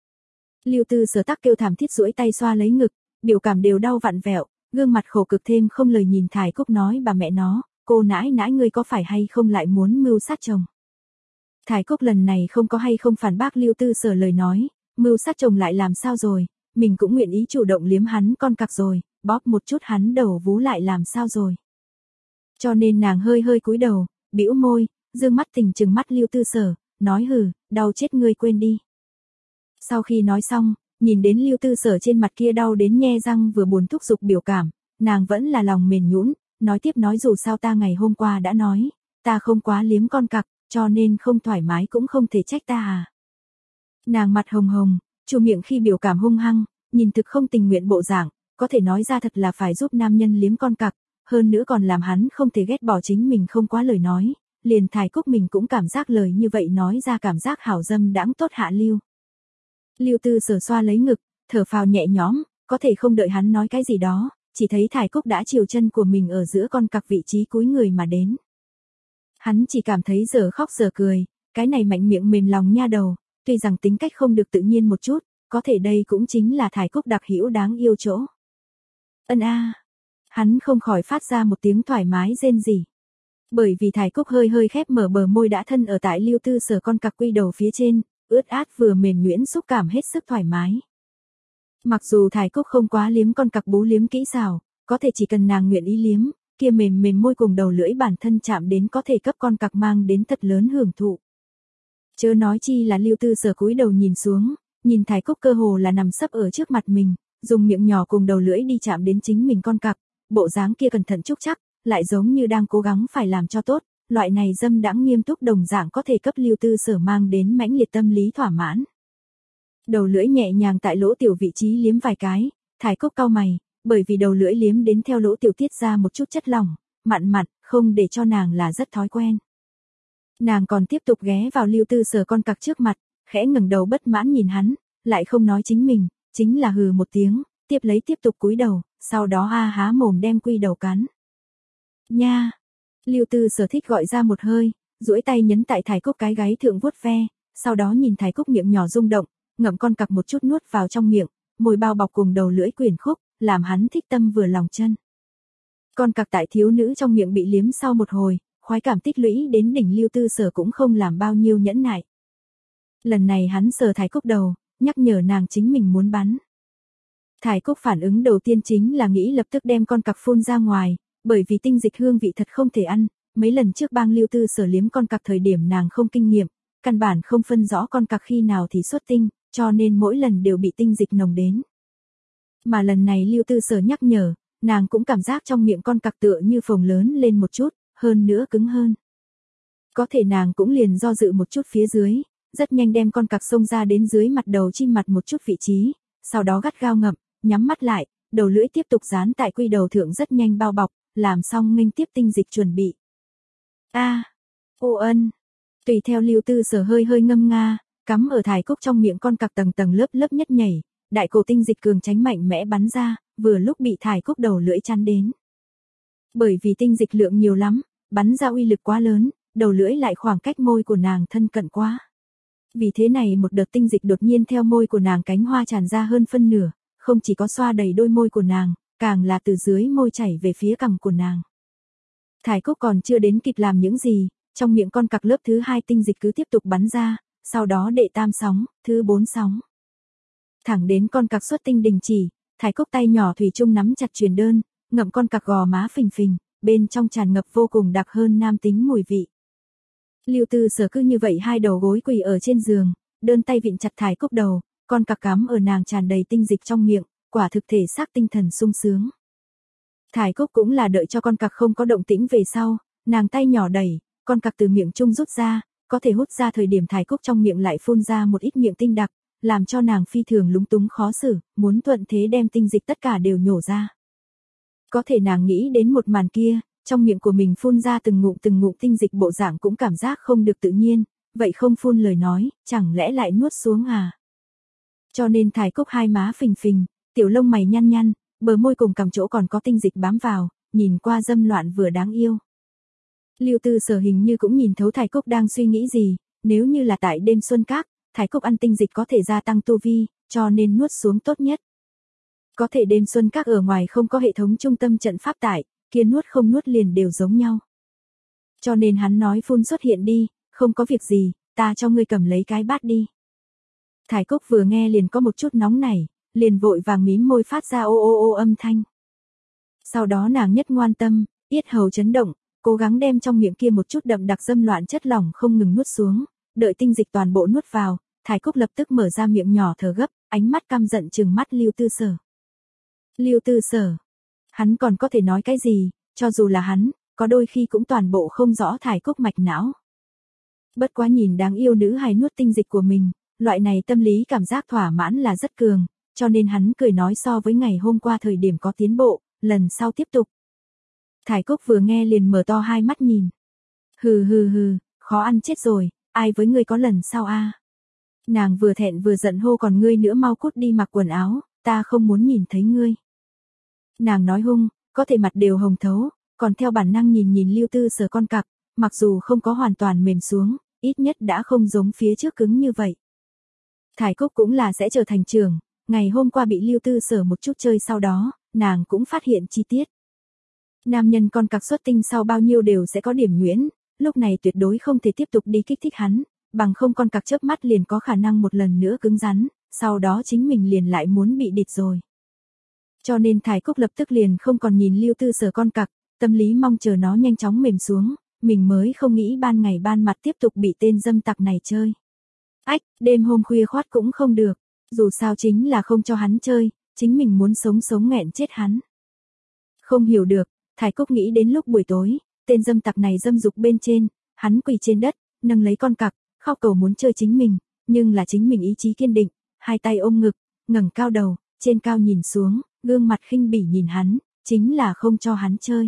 Lưu Tư Sở tắc kêu thảm thiết duỗi tay xoa lấy ngực, biểu cảm đều đau vặn vẹo, gương mặt khổ cực thêm không lời nhìn Thải Cúc nói bà mẹ nó, cô nãi nãi ngươi có phải hay không lại muốn mưu sát chồng. Thải Cúc lần này không có hay không phản bác Lưu Tư Sở lời nói, mưu sát chồng lại làm sao rồi, mình cũng nguyện ý chủ động liếm hắn con cặc rồi, bóp một chút hắn đầu vú lại làm sao rồi. Cho nên nàng hơi hơi cúi đầu, bĩu môi, dương mắt tình trừng mắt Lưu Tư Sở, nói hừ, đau chết ngươi quên đi. Sau khi nói xong, nhìn đến Lưu Tư Sở trên mặt kia đau đến nhe răng vừa buồn thúc giục biểu cảm, nàng vẫn là lòng mềm nhũn, nói tiếp nói dù sao ta ngày hôm qua đã nói, ta không quá liếm con cặc, cho nên không thoải mái cũng không thể trách ta à. Nàng mặt hồng hồng, chu miệng khi biểu cảm hung hăng, nhìn thực không tình nguyện bộ dạng, có thể nói ra thật là phải giúp nam nhân liếm con cặc, hơn nữa còn làm hắn không thể ghét bỏ chính mình không quá lời nói, liền Thải Cúc mình cũng cảm giác lời như vậy nói ra cảm giác hảo dâm đãng tốt hạ lưu. Lưu Tư Sở xoa lấy ngực, thở phào nhẹ nhõm, có thể không đợi hắn nói cái gì đó, chỉ thấy Thải Cúc đã chiều chân của mình ở giữa con cặc vị trí cúi người mà đến. Hắn chỉ cảm thấy giờ khóc giờ cười, cái này mạnh miệng mềm lòng nha đầu, tuy rằng tính cách không được tự nhiên một chút, có thể đây cũng chính là Thải Cúc đặc hữu đáng yêu chỗ. Ân a, hắn không khỏi phát ra một tiếng thoải mái rên rỉ. Bởi vì Thải Cúc hơi hơi khép mở bờ môi đã thân ở tại Lưu Tư Sở con cặc quy đầu phía trên, ướt át vừa mềm nhuyễn xúc cảm hết sức thoải mái. Mặc dù Thải Cúc không quá liếm con cặc bú liếm kỹ xảo, có thể chỉ cần nàng nguyện ý liếm, kia mềm mềm môi cùng đầu lưỡi bản thân chạm đến có thể cấp con cặc mang đến thật lớn hưởng thụ. Chớ nói chi là Lưu Tư Sở cúi đầu nhìn xuống, nhìn Thải Cúc cơ hồ là nằm sấp ở trước mặt mình, dùng miệng nhỏ cùng đầu lưỡi đi chạm đến chính mình con cặc, bộ dáng kia cẩn thận trúc chắc, lại giống như đang cố gắng phải làm cho tốt, loại này dâm đãng nghiêm túc đồng dạng có thể cấp Lưu Tư Sở mang đến mãnh liệt tâm lý thỏa mãn. Đầu lưỡi nhẹ nhàng tại lỗ tiểu vị trí liếm vài cái, Thải Cúc cau mày, bởi vì đầu lưỡi liếm đến theo lỗ tiểu tiết ra một chút chất lỏng, mặn mặn, không để cho nàng là rất thói quen. Nàng còn tiếp tục ghé vào Lưu Tư Sở con cặc trước mặt, khẽ ngẩng đầu bất mãn nhìn hắn, lại không nói chính mình, chính là hừ một tiếng, tiếp lấy tiếp tục cúi đầu, sau đó ha há mồm đem quy đầu cắn. Nha! Lưu Tư Sở thích gọi ra một hơi, duỗi tay nhấn tại Thải Cúc cái gáy thượng vuốt ve, sau đó nhìn Thải Cúc miệng nhỏ rung động, ngậm con cặc một chút nuốt vào trong miệng, môi bao bọc cùng đầu lưỡi quyển khúc, làm hắn thích tâm vừa lòng chân. Con cặc tại thiếu nữ trong miệng bị liếm sau một hồi, khoái cảm tích lũy đến đỉnh Lưu Tư Sở cũng không làm bao nhiêu nhẫn nại. Lần này hắn sờ Thải Cúc đầu, nhắc nhở nàng chính mình muốn bắn. Thải Cúc phản ứng đầu tiên chính là nghĩ lập tức đem con cặc phun ra ngoài, bởi vì tinh dịch hương vị thật không thể ăn, mấy lần trước bang Lưu Tư Sở liếm con cặc thời điểm nàng không kinh nghiệm, căn bản không phân rõ con cặc khi nào thì xuất tinh, cho nên mỗi lần đều bị tinh dịch nồng đến. Mà lần này Lưu Tư Sở nhắc nhở, nàng cũng cảm giác trong miệng con cặc tựa như phồng lớn lên một chút, hơn nữa cứng hơn. Có thể nàng cũng liền do dự một chút phía dưới, rất nhanh đem con cặc xông ra đến dưới mặt đầu chim mặt một chút vị trí, sau đó gắt gao ngậm, nhắm mắt lại, đầu lưỡi tiếp tục dán tại quy đầu thượng rất nhanh bao bọc, làm xong nghênh tiếp tinh dịch chuẩn bị. A, à, ô ân. Tùy theo Lưu Tư Sở hơi hơi ngâm nga, cắm ở Thải Cúc trong miệng con cặc tầng tầng lớp lớp nhất nhảy, đại cổ tinh dịch cường tránh mạnh mẽ bắn ra, vừa lúc bị Thải Cúc đầu lưỡi chắn đến. Bởi vì tinh dịch lượng nhiều lắm, bắn ra uy lực quá lớn, đầu lưỡi lại khoảng cách môi của nàng thân cận quá. Vì thế này một đợt tinh dịch đột nhiên theo môi của nàng cánh hoa tràn ra hơn phân nửa, không chỉ có xoa đầy đôi môi của nàng, càng là từ dưới môi chảy về phía cằm của nàng. Thải Cúc còn chưa đến kịp làm những gì, trong miệng con cặc lớp thứ hai tinh dịch cứ tiếp tục bắn ra, sau đó đệ tam sóng, thứ bốn sóng. Thẳng đến con cặc xuất tinh đình chỉ, Thải Cúc tay nhỏ thủy chung nắm chặt truyền đơn, ngậm con cặc gò má phình phình, bên trong tràn ngập vô cùng đặc hơn nam tính mùi vị. Lưu Tư Sở cứ như vậy hai đầu gối quỳ ở trên giường, đơn tay vịn chặt Thải Cúc đầu, con cặc cắm ở nàng tràn đầy tinh dịch trong miệng, quả thực thể xác tinh thần sung sướng. Thải Cúc cũng là đợi cho con cặc không có động tĩnh về sau, nàng tay nhỏ đẩy, con cặc từ miệng chung rút ra, có thể hút ra thời điểm Thải Cúc trong miệng lại phun ra một ít miệng tinh đặc, làm cho nàng phi thường lúng túng khó xử, muốn thuận thế đem tinh dịch tất cả đều nhổ ra. Có thể nàng nghĩ đến một màn kia, trong miệng của mình phun ra từng ngụm từng ngụm tinh dịch bộ dạng cũng cảm giác không được tự nhiên, vậy không phun lời nói, chẳng lẽ lại nuốt xuống à? Cho nên Thải Cúc hai má phình phình, tiểu lông mày nhăn nhăn, bờ môi cùng cằm chỗ còn có tinh dịch bám vào, nhìn qua dâm loạn vừa đáng yêu. Lưu Tư Sở hình như cũng nhìn thấu Thải Cúc đang suy nghĩ gì, nếu như là tại đêm xuân các, Thải Cúc ăn tinh dịch có thể gia tăng tu vi, cho nên nuốt xuống tốt nhất. Có thể đêm xuân các ở ngoài không có hệ thống trung tâm trận pháp tại, kia nuốt không nuốt liền đều giống nhau. Cho nên hắn nói phun xuất hiện đi, không có việc gì, ta cho ngươi cầm lấy cái bát đi. Thải Cúc vừa nghe liền có một chút nóng nảy, liền vội vàng mím môi phát ra ô ô ô âm thanh. Sau đó nàng nhất ngoan tâm, yết hầu chấn động, cố gắng đem trong miệng kia một chút đậm đặc dâm loạn chất lỏng không ngừng nuốt xuống, đợi tinh dịch toàn bộ nuốt vào, Thải Cúc lập tức mở ra miệng nhỏ thở gấp, ánh mắt căm giận trừng mắt Lưu Tư Sở. Lưu Tư Sở, hắn còn có thể nói cái gì, cho dù là hắn, có đôi khi cũng toàn bộ không rõ Thải Cúc mạch não. Bất quá nhìn đáng yêu nữ hài nuốt tinh dịch của mình, loại này tâm lý cảm giác thỏa mãn là rất cường, cho nên hắn cười nói so với ngày hôm qua thời điểm có tiến bộ, lần sau tiếp tục. Thải Cúc vừa nghe liền mở to hai mắt nhìn. Hừ hừ hừ, khó ăn chết rồi, ai với ngươi có lần sau a? Nàng vừa thẹn vừa giận hô còn ngươi nữa mau cút đi mặc quần áo, ta không muốn nhìn thấy ngươi. Nàng nói hung, có thể mặt đều hồng thấu, còn theo bản năng nhìn nhìn Lưu Tư Sở con cặc, mặc dù không có hoàn toàn mềm xuống, ít nhất đã không giống phía trước cứng như vậy. Thải Cúc cũng là sẽ trở thành trưởng, ngày hôm qua bị Lưu Tư Sở một chút chơi sau đó, nàng cũng phát hiện chi tiết. Nam nhân con cặc xuất tinh sau bao nhiêu đều sẽ có điểm nhuyễn, lúc này tuyệt đối không thể tiếp tục đi kích thích hắn, bằng không con cặc chớp mắt liền có khả năng một lần nữa cứng rắn, sau đó chính mình liền lại muốn bị địt rồi. Cho nên Thải Cúc lập tức liền không còn nhìn Lưu Tư Sở con cặc, tâm lý mong chờ nó nhanh chóng mềm xuống, mình mới không nghĩ ban ngày ban mặt tiếp tục bị tên dâm tặc này chơi. Ách, đêm hôm khuya khoát cũng không được, dù sao chính là không cho hắn chơi, chính mình muốn sống sống nghẹn chết hắn. Không hiểu được, Thải Cúc nghĩ đến lúc buổi tối, tên dâm tặc này dâm dục bên trên, hắn quỳ trên đất, nâng lấy con cặc, khóc cầu muốn chơi chính mình, nhưng là chính mình ý chí kiên định, hai tay ôm ngực, ngẩng cao đầu, trên cao nhìn xuống, gương mặt khinh bỉ nhìn hắn, chính là không cho hắn chơi.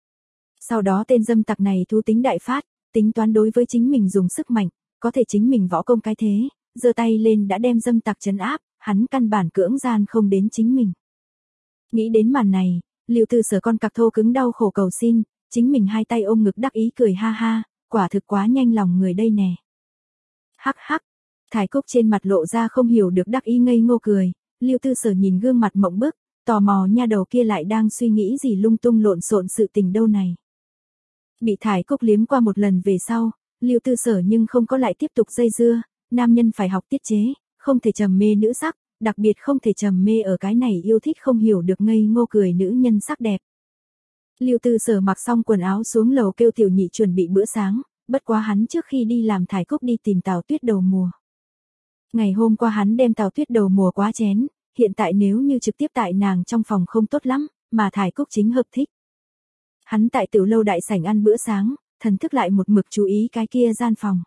Sau đó tên dâm tặc này thú tính đại phát, tính toán đối với chính mình dùng sức mạnh, có thể chính mình võ công cái thế, giơ tay lên đã đem dâm tặc trấn áp, hắn căn bản cưỡng gian không đến chính mình. Nghĩ đến màn này, Lưu Tư Sở con cặc thô cứng đau khổ cầu xin, chính mình hai tay ôm ngực đắc ý cười ha ha, quả thực quá nhanh lòng người đây nè. Hắc hắc, Thải Cúc trên mặt lộ ra không hiểu được đắc ý ngây ngô cười, Lưu Tư Sở nhìn gương mặt mộng bức, tò mò nha đầu kia lại đang suy nghĩ gì lung tung lộn xộn sự tình đâu này. Bị Thải Cúc liếm qua một lần về sau, Lưu Tư Sở nhưng không có lại tiếp tục dây dưa, nam nhân phải học tiết chế, không thể trầm mê nữ sắc, đặc biệt không thể trầm mê ở cái này yêu thích không hiểu được ngây ngô cười nữ nhân sắc đẹp. Lưu Tư Sở mặc xong quần áo xuống lầu kêu Tiểu Nhị chuẩn bị bữa sáng, bất quá hắn trước khi đi làm Thải Cúc đi tìm Tào Tuyết đầu mùa. Ngày hôm qua hắn đem Tào Tuyết đầu mùa quá chén, hiện tại nếu như trực tiếp tại nàng trong phòng không tốt lắm, mà Thải Cúc chính hợp thích. Hắn tại tiểu lâu đại sảnh ăn bữa sáng, thần thức lại một mực chú ý cái kia gian phòng.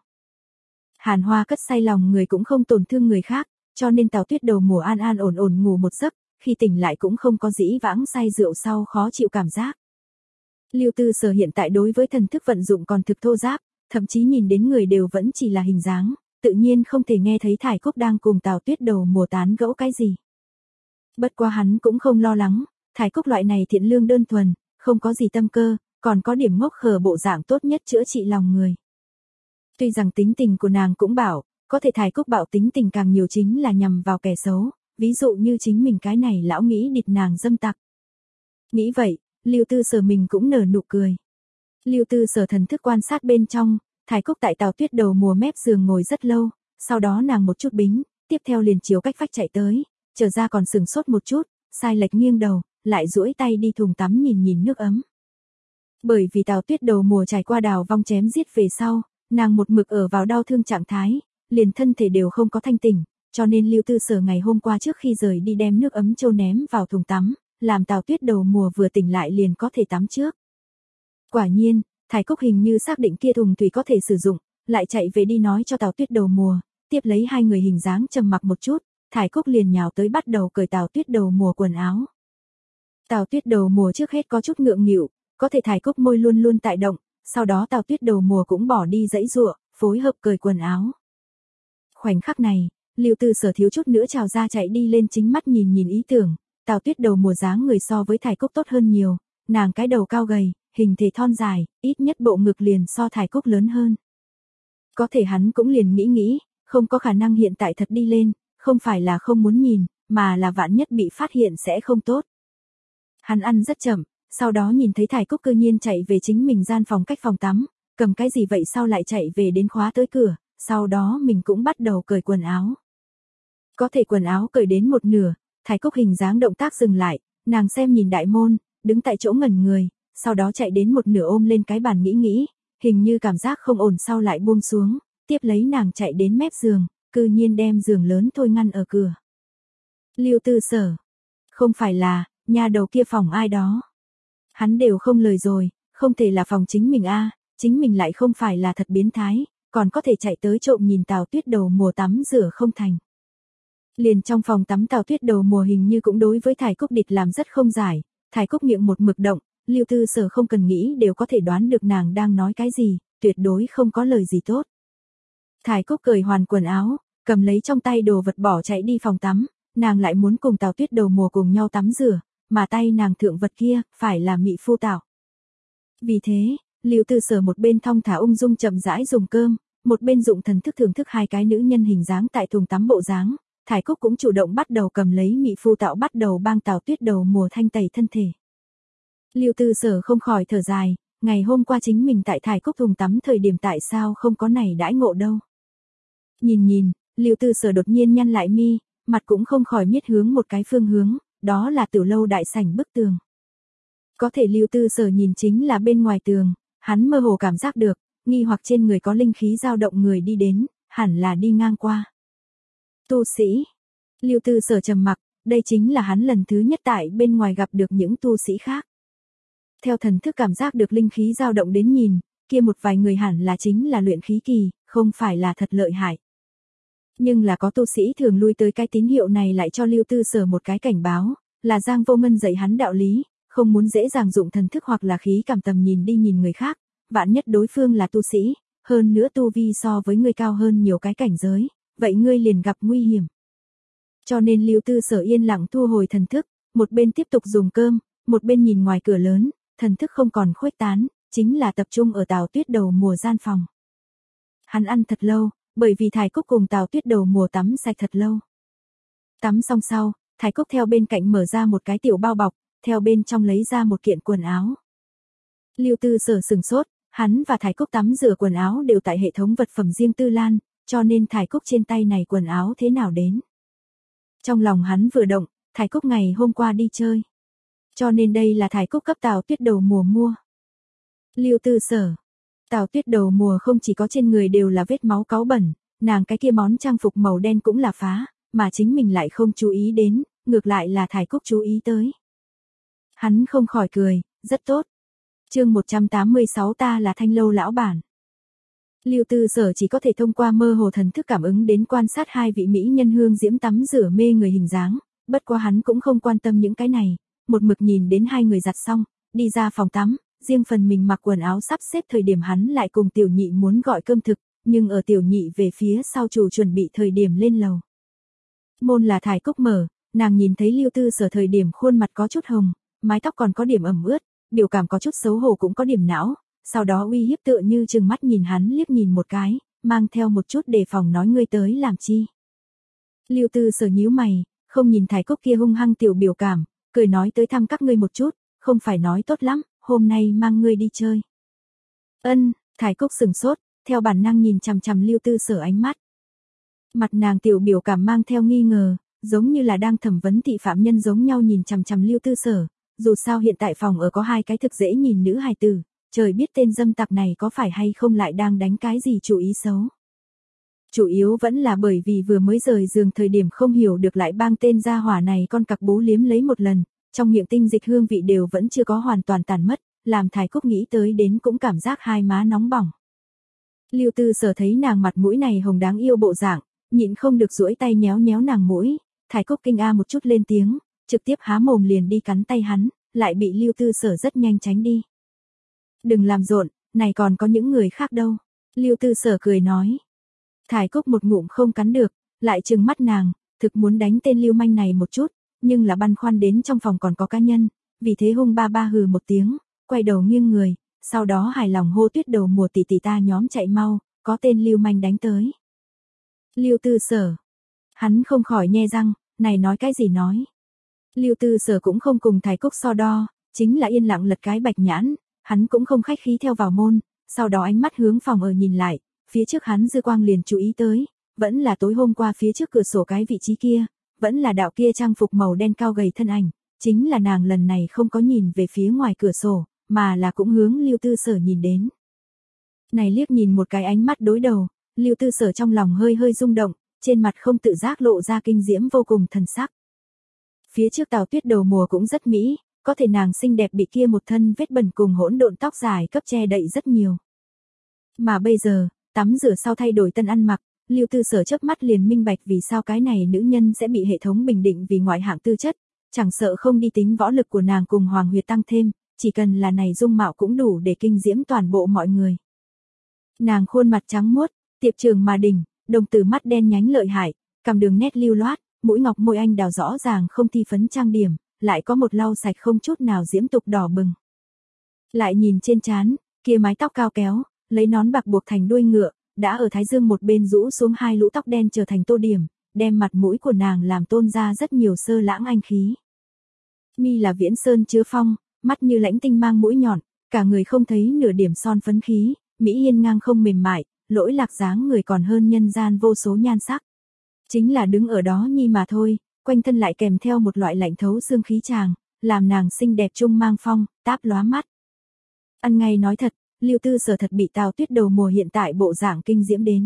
Hàn Hoa cất say lòng người cũng không tổn thương người khác, cho nên Tào Tuyết đầu mùa an an ổn ổn ngủ một giấc, khi tỉnh lại cũng không có dĩ vãng say rượu sau khó chịu cảm giác. Lưu Tư Sở hiện tại đối với thần thức vận dụng còn thực thô giáp, thậm chí nhìn đến người đều vẫn chỉ là hình dáng, tự nhiên không thể nghe thấy Thải Cúc đang cùng Tào Tuyết đầu mùa tán gẫu cái gì. Bất quá hắn cũng không lo lắng, Thải Cúc loại này thiện lương đơn thuần, không có gì tâm cơ, còn có điểm ngốc khờ bộ dạng tốt nhất chữa trị lòng người. Tuy rằng tính tình của nàng cũng bảo, có thể Thải Cúc bạo tính tình càng nhiều chính là nhằm vào kẻ xấu, ví dụ như chính mình cái này lão nghĩ địt nàng dâm tặc. Nghĩ vậy, Lưu Tư Sở mình cũng nở nụ cười. Lưu Tư Sở thần thức quan sát bên trong, Thải Cúc tại Tào Tuyết đầu mùa mép giường ngồi rất lâu, sau đó nàng một chút bính, tiếp theo liền chiếu cách phách chạy tới, trở ra còn sừng sốt một chút, sai lệch nghiêng đầu, lại duỗi tay đi thùng tắm nhìn nhìn nước ấm. Bởi vì Tào Tuyết đầu mùa trải qua đào vong chém giết về sau, nàng một mực ở vào đau thương trạng thái, liền thân thể đều không có thanh tỉnh, cho nên Lưu Tư Sở ngày hôm qua trước khi rời đi đem nước ấm trâu ném vào thùng tắm, làm Tào Tuyết đầu mùa vừa tỉnh lại liền có thể tắm trước. Quả nhiên, Thải Cúc hình như xác định kia thùng thủy có thể sử dụng, lại chạy về đi nói cho Tào Tuyết đầu mùa, tiếp lấy hai người hình dáng trầm mặc một chút, Thải Cúc liền nhào tới bắt đầu cởi Tào Tuyết đầu mùa quần áo. Tào Tuyết đầu mùa trước hết có chút ngượng nghịu, có thể Thải Cúc môi luôn luôn tại động, sau đó Tào Tuyết đầu mùa cũng bỏ đi giãy giụa, phối hợp cởi quần áo. Khoảnh khắc này, Lưu Tư Sở thiếu chút nữa trào ra chạy đi lên chính mắt nhìn nhìn ý tưởng, Tào Tuyết đầu mùa dáng người so với Thải Cúc tốt hơn nhiều, nàng cái đầu cao gầy, hình thể thon dài, ít nhất bộ ngực liền so Thải Cúc lớn hơn. Có thể hắn cũng liền nghĩ nghĩ, không có khả năng hiện tại thật đi lên, không phải là không muốn nhìn, mà là vạn nhất bị phát hiện sẽ không tốt. Hắn ăn rất chậm, sau đó nhìn thấy Thải Cúc cư nhiên chạy về chính mình gian phòng cách phòng tắm, cầm cái gì vậy sau lại chạy về đến khóa tới cửa, sau đó mình cũng bắt đầu cởi quần áo. Có thể quần áo cởi đến một nửa, Thải Cúc hình dáng động tác dừng lại, nàng xem nhìn đại môn, đứng tại chỗ ngẩn người, sau đó chạy đến một nửa ôm lên cái bàn nghĩ nghĩ, hình như cảm giác không ổn sau lại buông xuống, tiếp lấy nàng chạy đến mép giường, cư nhiên đem giường lớn thôi ngăn ở cửa. Lưu Tư Sở, không phải là, nhà đầu kia phòng ai đó. Hắn đều không lời rồi, không thể là phòng chính mình a, chính mình lại không phải là thật biến thái, còn có thể chạy tới trộm nhìn Tào Tuyết đầu mùa tắm rửa không thành. Liền trong phòng tắm Tào Tuyết đầu mùa hình như cũng đối với Thải Cúc địch làm rất không giải, Thải Cúc miệng một mực động, Lưu Tư Sở không cần nghĩ đều có thể đoán được nàng đang nói cái gì, tuyệt đối không có lời gì tốt. Thải Cúc cởi hoàn quần áo, cầm lấy trong tay đồ vật bỏ chạy đi phòng tắm, nàng lại muốn cùng Tào Tuyết đầu mùa cùng nhau tắm rửa, mà tay nàng thượng vật kia, phải là mị phu tạo. Vì thế, Lưu Tư Sở một bên thong thả ung dung chậm rãi dùng cơm, một bên dụng thần thức thưởng thức hai cái nữ nhân hình dáng tại thùng tắm bộ dáng, Thải Cúc cũng chủ động bắt đầu cầm lấy mị phu tạo bắt đầu bang Tào Tuyết đầu mùa thanh tẩy thân thể. Lưu Tư Sở không khỏi thở dài, ngày hôm qua chính mình tại Thải Cúc thùng tắm thời điểm tại sao không có này đãi ngộ đâu. Nhìn nhìn, Lưu Tư Sở đột nhiên nhăn lại mi, mặt cũng không khỏi miết hướng một cái phương hướng, đó là tiểu lâu đại sảnh bức tường. Có thể Lưu Tư Sở nhìn chính là bên ngoài tường, hắn mơ hồ cảm giác được, nghi hoặc trên người có linh khí dao động người đi đến, hẳn là đi ngang qua. Tu sĩ. Lưu Tư Sở trầm mặc, đây chính là hắn lần thứ nhất tại bên ngoài gặp được những tu sĩ khác. Theo thần thức cảm giác được linh khí dao động đến nhìn, kia một vài người hẳn là chính là luyện khí kỳ, không phải là thật lợi hại. Nhưng là có tu sĩ thường lui tới cái tín hiệu này lại cho Lưu Tư Sở một cái cảnh báo, là Giang Vô Ngân dạy hắn đạo lý, không muốn dễ dàng dụng thần thức hoặc là khí cảm tầm nhìn đi nhìn người khác, vạn nhất đối phương là tu sĩ, hơn nữa tu vi so với người cao hơn nhiều cái cảnh giới, vậy ngươi liền gặp nguy hiểm. Cho nên Lưu Tư Sở yên lặng thu hồi thần thức, một bên tiếp tục dùng cơm, một bên nhìn ngoài cửa lớn, thần thức không còn khuếch tán, chính là tập trung ở Tào Tuyết đầu mùa gian phòng. Hắn ăn thật lâu, bởi vì Thải Cúc cùng Tào Tuyết đầu mùa tắm sạch thật lâu. Tắm xong sau, Thải Cúc theo bên cạnh mở ra một cái tiểu bao bọc, theo bên trong lấy ra một kiện quần áo. Lưu Tư Sở sừng sốt, hắn và Thải Cúc tắm rửa quần áo đều tại hệ thống vật phẩm riêng tư lan, cho nên Thải Cúc trên tay này quần áo thế nào đến. Trong lòng hắn vừa động, Thải Cúc ngày hôm qua đi chơi. Cho nên đây là Thải Cúc cấp Tào Tuyết đầu mùa mua. Lưu Tư Sở. Tào Tuyết đầu mùa không chỉ có trên người đều là vết máu cáu bẩn, nàng cái kia món trang phục màu đen cũng là phá, mà chính mình lại không chú ý đến, ngược lại là Thải Cúc chú ý tới. Hắn không khỏi cười, rất tốt. Chương một trăm tám mươi sáu ta là Thanh Lâu lão bản. Lưu Tư Sở chỉ có thể thông qua mơ hồ thần thức cảm ứng đến quan sát hai vị mỹ nhân hương diễm tắm rửa mê người hình dáng, bất quá hắn cũng không quan tâm những cái này, một mực nhìn đến hai người giặt xong, đi ra phòng tắm, riêng phần mình mặc quần áo sắp xếp thời điểm hắn lại cùng tiểu nhị muốn gọi cơm thực, nhưng ở tiểu nhị về phía sau chủ chuẩn bị thời điểm lên lầu. Môn là Thải Cúc mở, nàng nhìn thấy Lưu Tư Sở thời điểm khuôn mặt có chút hồng, mái tóc còn có điểm ẩm ướt, biểu cảm có chút xấu hổ cũng có điểm não, sau đó uy hiếp tựa như trừng mắt nhìn hắn liếc nhìn một cái, mang theo một chút đề phòng nói ngươi tới làm chi. Lưu Tư Sở nhíu mày, không nhìn Thải Cúc kia hung hăng tiểu biểu cảm, cười nói tới thăm các ngươi một chút, không phải nói tốt lắm, hôm nay mang ngươi đi chơi. Ân, Thải Cúc sừng sốt, theo bản năng nhìn chằm chằm Lưu Tư Sở ánh mắt. Mặt nàng tiểu biểu cảm mang theo nghi ngờ, giống như là đang thẩm vấn thị phạm nhân giống nhau nhìn chằm chằm Lưu Tư Sở, dù sao hiện tại phòng ở có hai cái thực dễ nhìn nữ hài tử, trời biết tên dâm tặc này có phải hay không lại đang đánh cái gì chủ ý xấu. Chủ yếu vẫn là bởi vì vừa mới rời giường thời điểm không hiểu được lại bang tên gia hỏa này con cặc bú liếm lấy một lần, trong miệng tinh dịch hương vị đều vẫn chưa có hoàn toàn tàn mất, làm Thải Cúc nghĩ tới đến cũng cảm giác hai má nóng bỏng. Lưu Tư Sở thấy nàng mặt mũi này hồng đáng yêu bộ dạng, nhịn không được duỗi tay nhéo nhéo nàng mũi, Thải Cúc kinh a một chút lên tiếng, trực tiếp há mồm liền đi cắn tay hắn, lại bị Lưu Tư Sở rất nhanh tránh đi. Đừng làm rộn, này còn có những người khác đâu. Lưu Tư Sở cười nói. Thải Cúc một ngụm không cắn được, lại trừng mắt nàng, thực muốn đánh tên lưu manh này một chút, nhưng là băn khoăn đến trong phòng còn có cá nhân, vì thế hung ba ba hừ một tiếng, quay đầu nghiêng người, sau đó hài lòng hô Tuyết đầu mùa tỷ tỷ ta nhóm chạy mau, có tên lưu manh đánh tới. Lưu Tư Sở. Hắn không khỏi nhe răng, này nói cái gì nói. Lưu Tư Sở cũng không cùng Thải Cúc so đo, chính là yên lặng lật cái bạch nhãn, hắn cũng không khách khí theo vào môn, sau đó ánh mắt hướng phòng ở nhìn lại, phía trước hắn dư quang liền chú ý tới, vẫn là tối hôm qua phía trước cửa sổ cái vị trí kia, vẫn là đạo kia trang phục màu đen cao gầy thân ảnh, chính là nàng lần này không có nhìn về phía ngoài cửa sổ, mà là cũng hướng Lưu Tư Sở nhìn đến. Này liếc nhìn một cái ánh mắt đối đầu, Lưu Tư Sở trong lòng hơi hơi rung động, trên mặt không tự giác lộ ra kinh diễm vô cùng thần sắc. Phía trước Tào Tuyết đầu mùa cũng rất mỹ, có thể nàng xinh đẹp bị kia một thân vết bẩn cùng hỗn độn tóc dài cấp che đậy rất nhiều. Mà bây giờ, tắm rửa sau thay đổi tân ăn mặc, Lưu Tư Sở chớp mắt liền minh bạch vì sao cái này nữ nhân sẽ bị hệ thống bình định vì ngoại hạng tư chất, chẳng sợ không đi tính võ lực của nàng cùng Hoàng Huyệt tăng thêm, chỉ cần là này dung mạo cũng đủ để kinh diễm toàn bộ mọi người. Nàng khuôn mặt trắng muốt, tiệp trường mà đỉnh, đồng tử mắt đen nhánh lợi hại, cằm đường nét lưu loát, mũi ngọc môi anh đào rõ ràng không thi phấn trang điểm, lại có một lau sạch không chút nào diễm tục đỏ bừng. Lại nhìn trên trán, kia mái tóc cao kéo, lấy nón bạc buộc thành đuôi ngựa, đã ở thái dương một bên rũ xuống hai lũ tóc đen trở thành tô điểm, đem mặt mũi của nàng làm tôn ra rất nhiều sơ lãng anh khí. Mi là viễn sơn chứa phong, mắt như lãnh tinh mang mũi nhọn, cả người không thấy nửa điểm son phấn khí, mỹ hiên ngang không mềm mại, lỗi lạc dáng người còn hơn nhân gian vô số nhan sắc. Chính là đứng ở đó nhi mà thôi, quanh thân lại kèm theo một loại lạnh thấu xương khí tràng, làm nàng xinh đẹp trung mang phong, táp lóa mắt. Ăn ngay nói thật, Lưu Tư Sở thật bị Tào Tuyết đầu mùa hiện tại bộ dạng kinh diễm đến.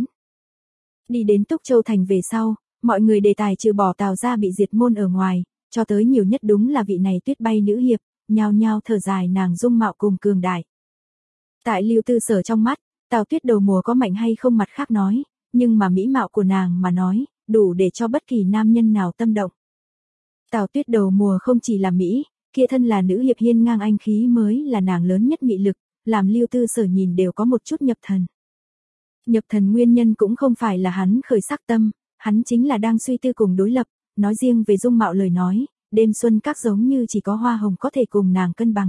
Đi đến Túc Châu Thành về sau, mọi người đề tài trừ bỏ Tào gia bị diệt môn ở ngoài, cho tới nhiều nhất đúng là vị này tuyết bay nữ hiệp, nhao nhao thở dài nàng dung mạo cùng cường đại. Tại Lưu Tư Sở trong mắt, Tào Tuyết đầu mùa có mạnh hay không mặt khác nói, nhưng mà mỹ mạo của nàng mà nói, đủ để cho bất kỳ nam nhân nào tâm động. Tào Tuyết đầu mùa không chỉ là mỹ, kia thân là nữ hiệp hiên ngang anh khí mới là nàng lớn nhất mị lực, làm Lưu Tư Sở nhìn đều có một chút nhập thần. Nhập thần nguyên nhân cũng không phải là hắn khởi sắc tâm, hắn chính là đang suy tư cùng đối lập, nói riêng về dung mạo lời nói, đêm xuân các giống như chỉ có hoa hồng có thể cùng nàng cân bằng.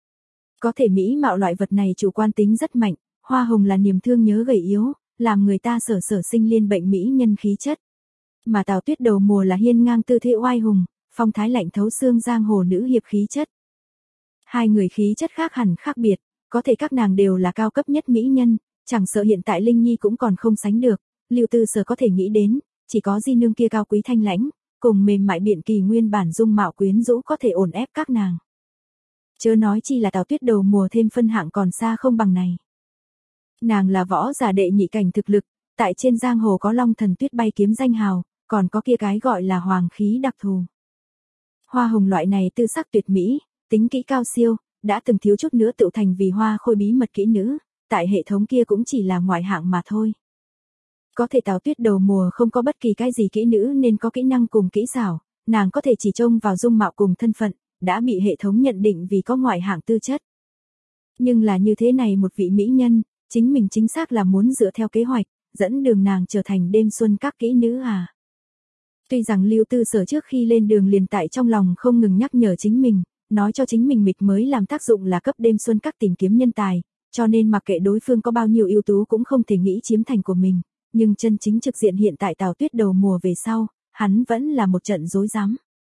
Có thể mỹ mạo loại vật này chủ quan tính rất mạnh, hoa hồng là niềm thương nhớ gầy yếu, làm người ta sở sở sinh liên bệnh mỹ nhân khí chất. Mà Tào Tuyết đầu mùa là hiên ngang tư thế oai hùng, phong thái lạnh thấu xương giang hồ nữ hiệp khí chất. Hai người khí chất khác hẳn khác biệt, có thể các nàng đều là cao cấp nhất mỹ nhân, chẳng sợ hiện tại Linh Nhi cũng còn không sánh được, Lưu Tư Sở có thể nghĩ đến, chỉ có di nương kia cao quý thanh lãnh, cùng mềm mại biện kỳ nguyên bản dung mạo quyến rũ có thể ổn ép các nàng. Chớ nói chi là Tào Tuyết đầu mùa thêm phân hạng còn xa không bằng này. Nàng là võ giả đệ nhị cảnh thực lực, tại trên giang hồ có Long Thần Tuyết Bay kiếm danh hào, còn có kia cái gọi là hoàng khí đặc thù. Hoa hồng loại này tư sắc tuyệt mỹ, tính kỹ cao siêu, đã từng thiếu chút nữa tự thành vì hoa khôi bí mật kỹ nữ, tại hệ thống kia cũng chỉ là ngoại hạng mà thôi. Có thể Tào Tuyết đầu mùa không có bất kỳ cái gì kỹ nữ nên có kỹ năng cùng kỹ xảo, nàng có thể chỉ trông vào dung mạo cùng thân phận, đã bị hệ thống nhận định vì có ngoại hạng tư chất. Nhưng là như thế này một vị mỹ nhân, chính mình chính xác là muốn dựa theo kế hoạch, dẫn đường nàng trở thành đêm xuân các kỹ nữ à. Tuy rằng Lưu Tư Sở trước khi lên đường liền tại trong lòng không ngừng nhắc nhở chính mình, nói cho chính mình mịch mới làm tác dụng là cấp đêm xuân các tìm kiếm nhân tài, cho nên mặc kệ đối phương có bao nhiêu ưu tú cũng không thể nghĩ chiếm thành của mình, nhưng chân chính trực diện hiện tại Tào Tuyết đầu mùa về sau, hắn vẫn là một trận rối rắm.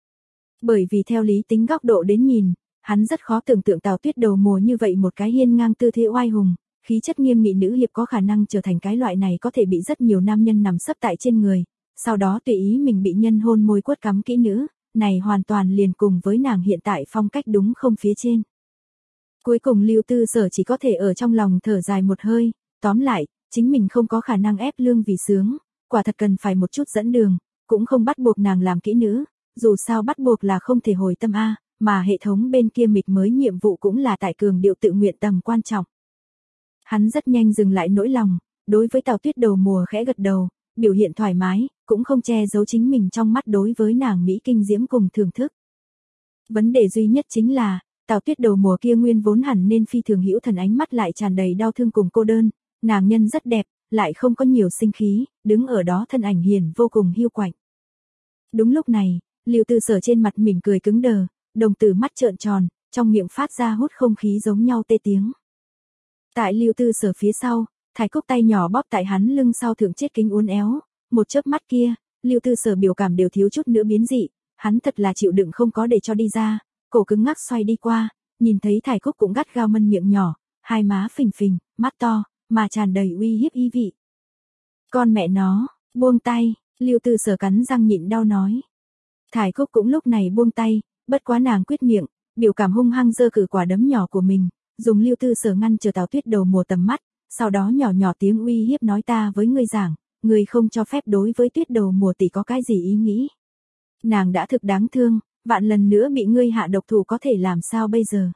Bởi vì theo lý tính góc độ đến nhìn, hắn rất khó tưởng tượng Tào Tuyết đầu mùa như vậy một cái hiên ngang tư thế oai hùng, khí chất nghiêm nghị nữ hiệp có khả năng trở thành cái loại này có thể bị rất nhiều nam nhân nằm sấp tại trên người, sau đó tùy ý mình bị nhân hôn môi quất cắm kỹ nữ, này hoàn toàn liền cùng với nàng hiện tại phong cách đúng không phía trên. Cuối cùng Lưu Tư Sở chỉ có thể ở trong lòng thở dài một hơi, tóm lại, chính mình không có khả năng ép lương vì sướng, quả thật cần phải một chút dẫn đường, cũng không bắt buộc nàng làm kỹ nữ, dù sao bắt buộc là không thể hồi tâm A, mà hệ thống bên kia mịch mới nhiệm vụ cũng là tại cường điệu tự nguyện tầm quan trọng. Hắn rất nhanh dừng lại nỗi lòng, đối với Tào Tuyết đầu mùa khẽ gật đầu, biểu hiện thoải mái, cũng không che giấu chính mình trong mắt đối với nàng mỹ kinh diễm cùng thưởng thức. Vấn đề duy nhất chính là, Tào Tuyết đầu mùa kia nguyên vốn hẳn nên phi thường hữu thần ánh mắt lại tràn đầy đau thương cùng cô đơn, nàng nhân rất đẹp, lại không có nhiều sinh khí, đứng ở đó thân ảnh hiền vô cùng hiu quạnh. Đúng lúc này, Lưu Tư Sở trên mặt mỉm cười cứng đờ, đồng tử mắt trợn tròn, trong miệng phát ra hút không khí giống nhau tê tiếng. Tại Lưu Tư Sở phía sau, Thái Cúc tay nhỏ bóp tại hắn lưng sau thượng chết kính uốn éo, một chớp mắt kia, Lưu Tư Sở biểu cảm đều thiếu chút nữa biến dị, hắn thật là chịu đựng không có để cho đi ra, cổ cứng ngắc xoay đi qua, nhìn thấy Thái Cúc cũng gắt gao mân miệng nhỏ, hai má phình phình, mắt to, mà tràn đầy uy hiếp ý vị. Con mẹ nó, buông tay, Lưu Tư Sở cắn răng nhịn đau nói. Thái Cúc cũng lúc này buông tay, bất quá nàng quyết miệng, biểu cảm hung hăng giơ cử quả đấm nhỏ của mình, dùng Lưu Tư Sở ngăn chờ Tào Tuyết đầu mùa tầm mắt, sau đó nhỏ nhỏ tiếng uy hiếp nói ta với ngươi giảng, ngươi không cho phép đối với Tuyết đầu mùa tỷ có cái gì ý nghĩ. Nàng đã thực đáng thương, vạn lần nữa bị ngươi hạ độc thủ có thể làm sao bây giờ.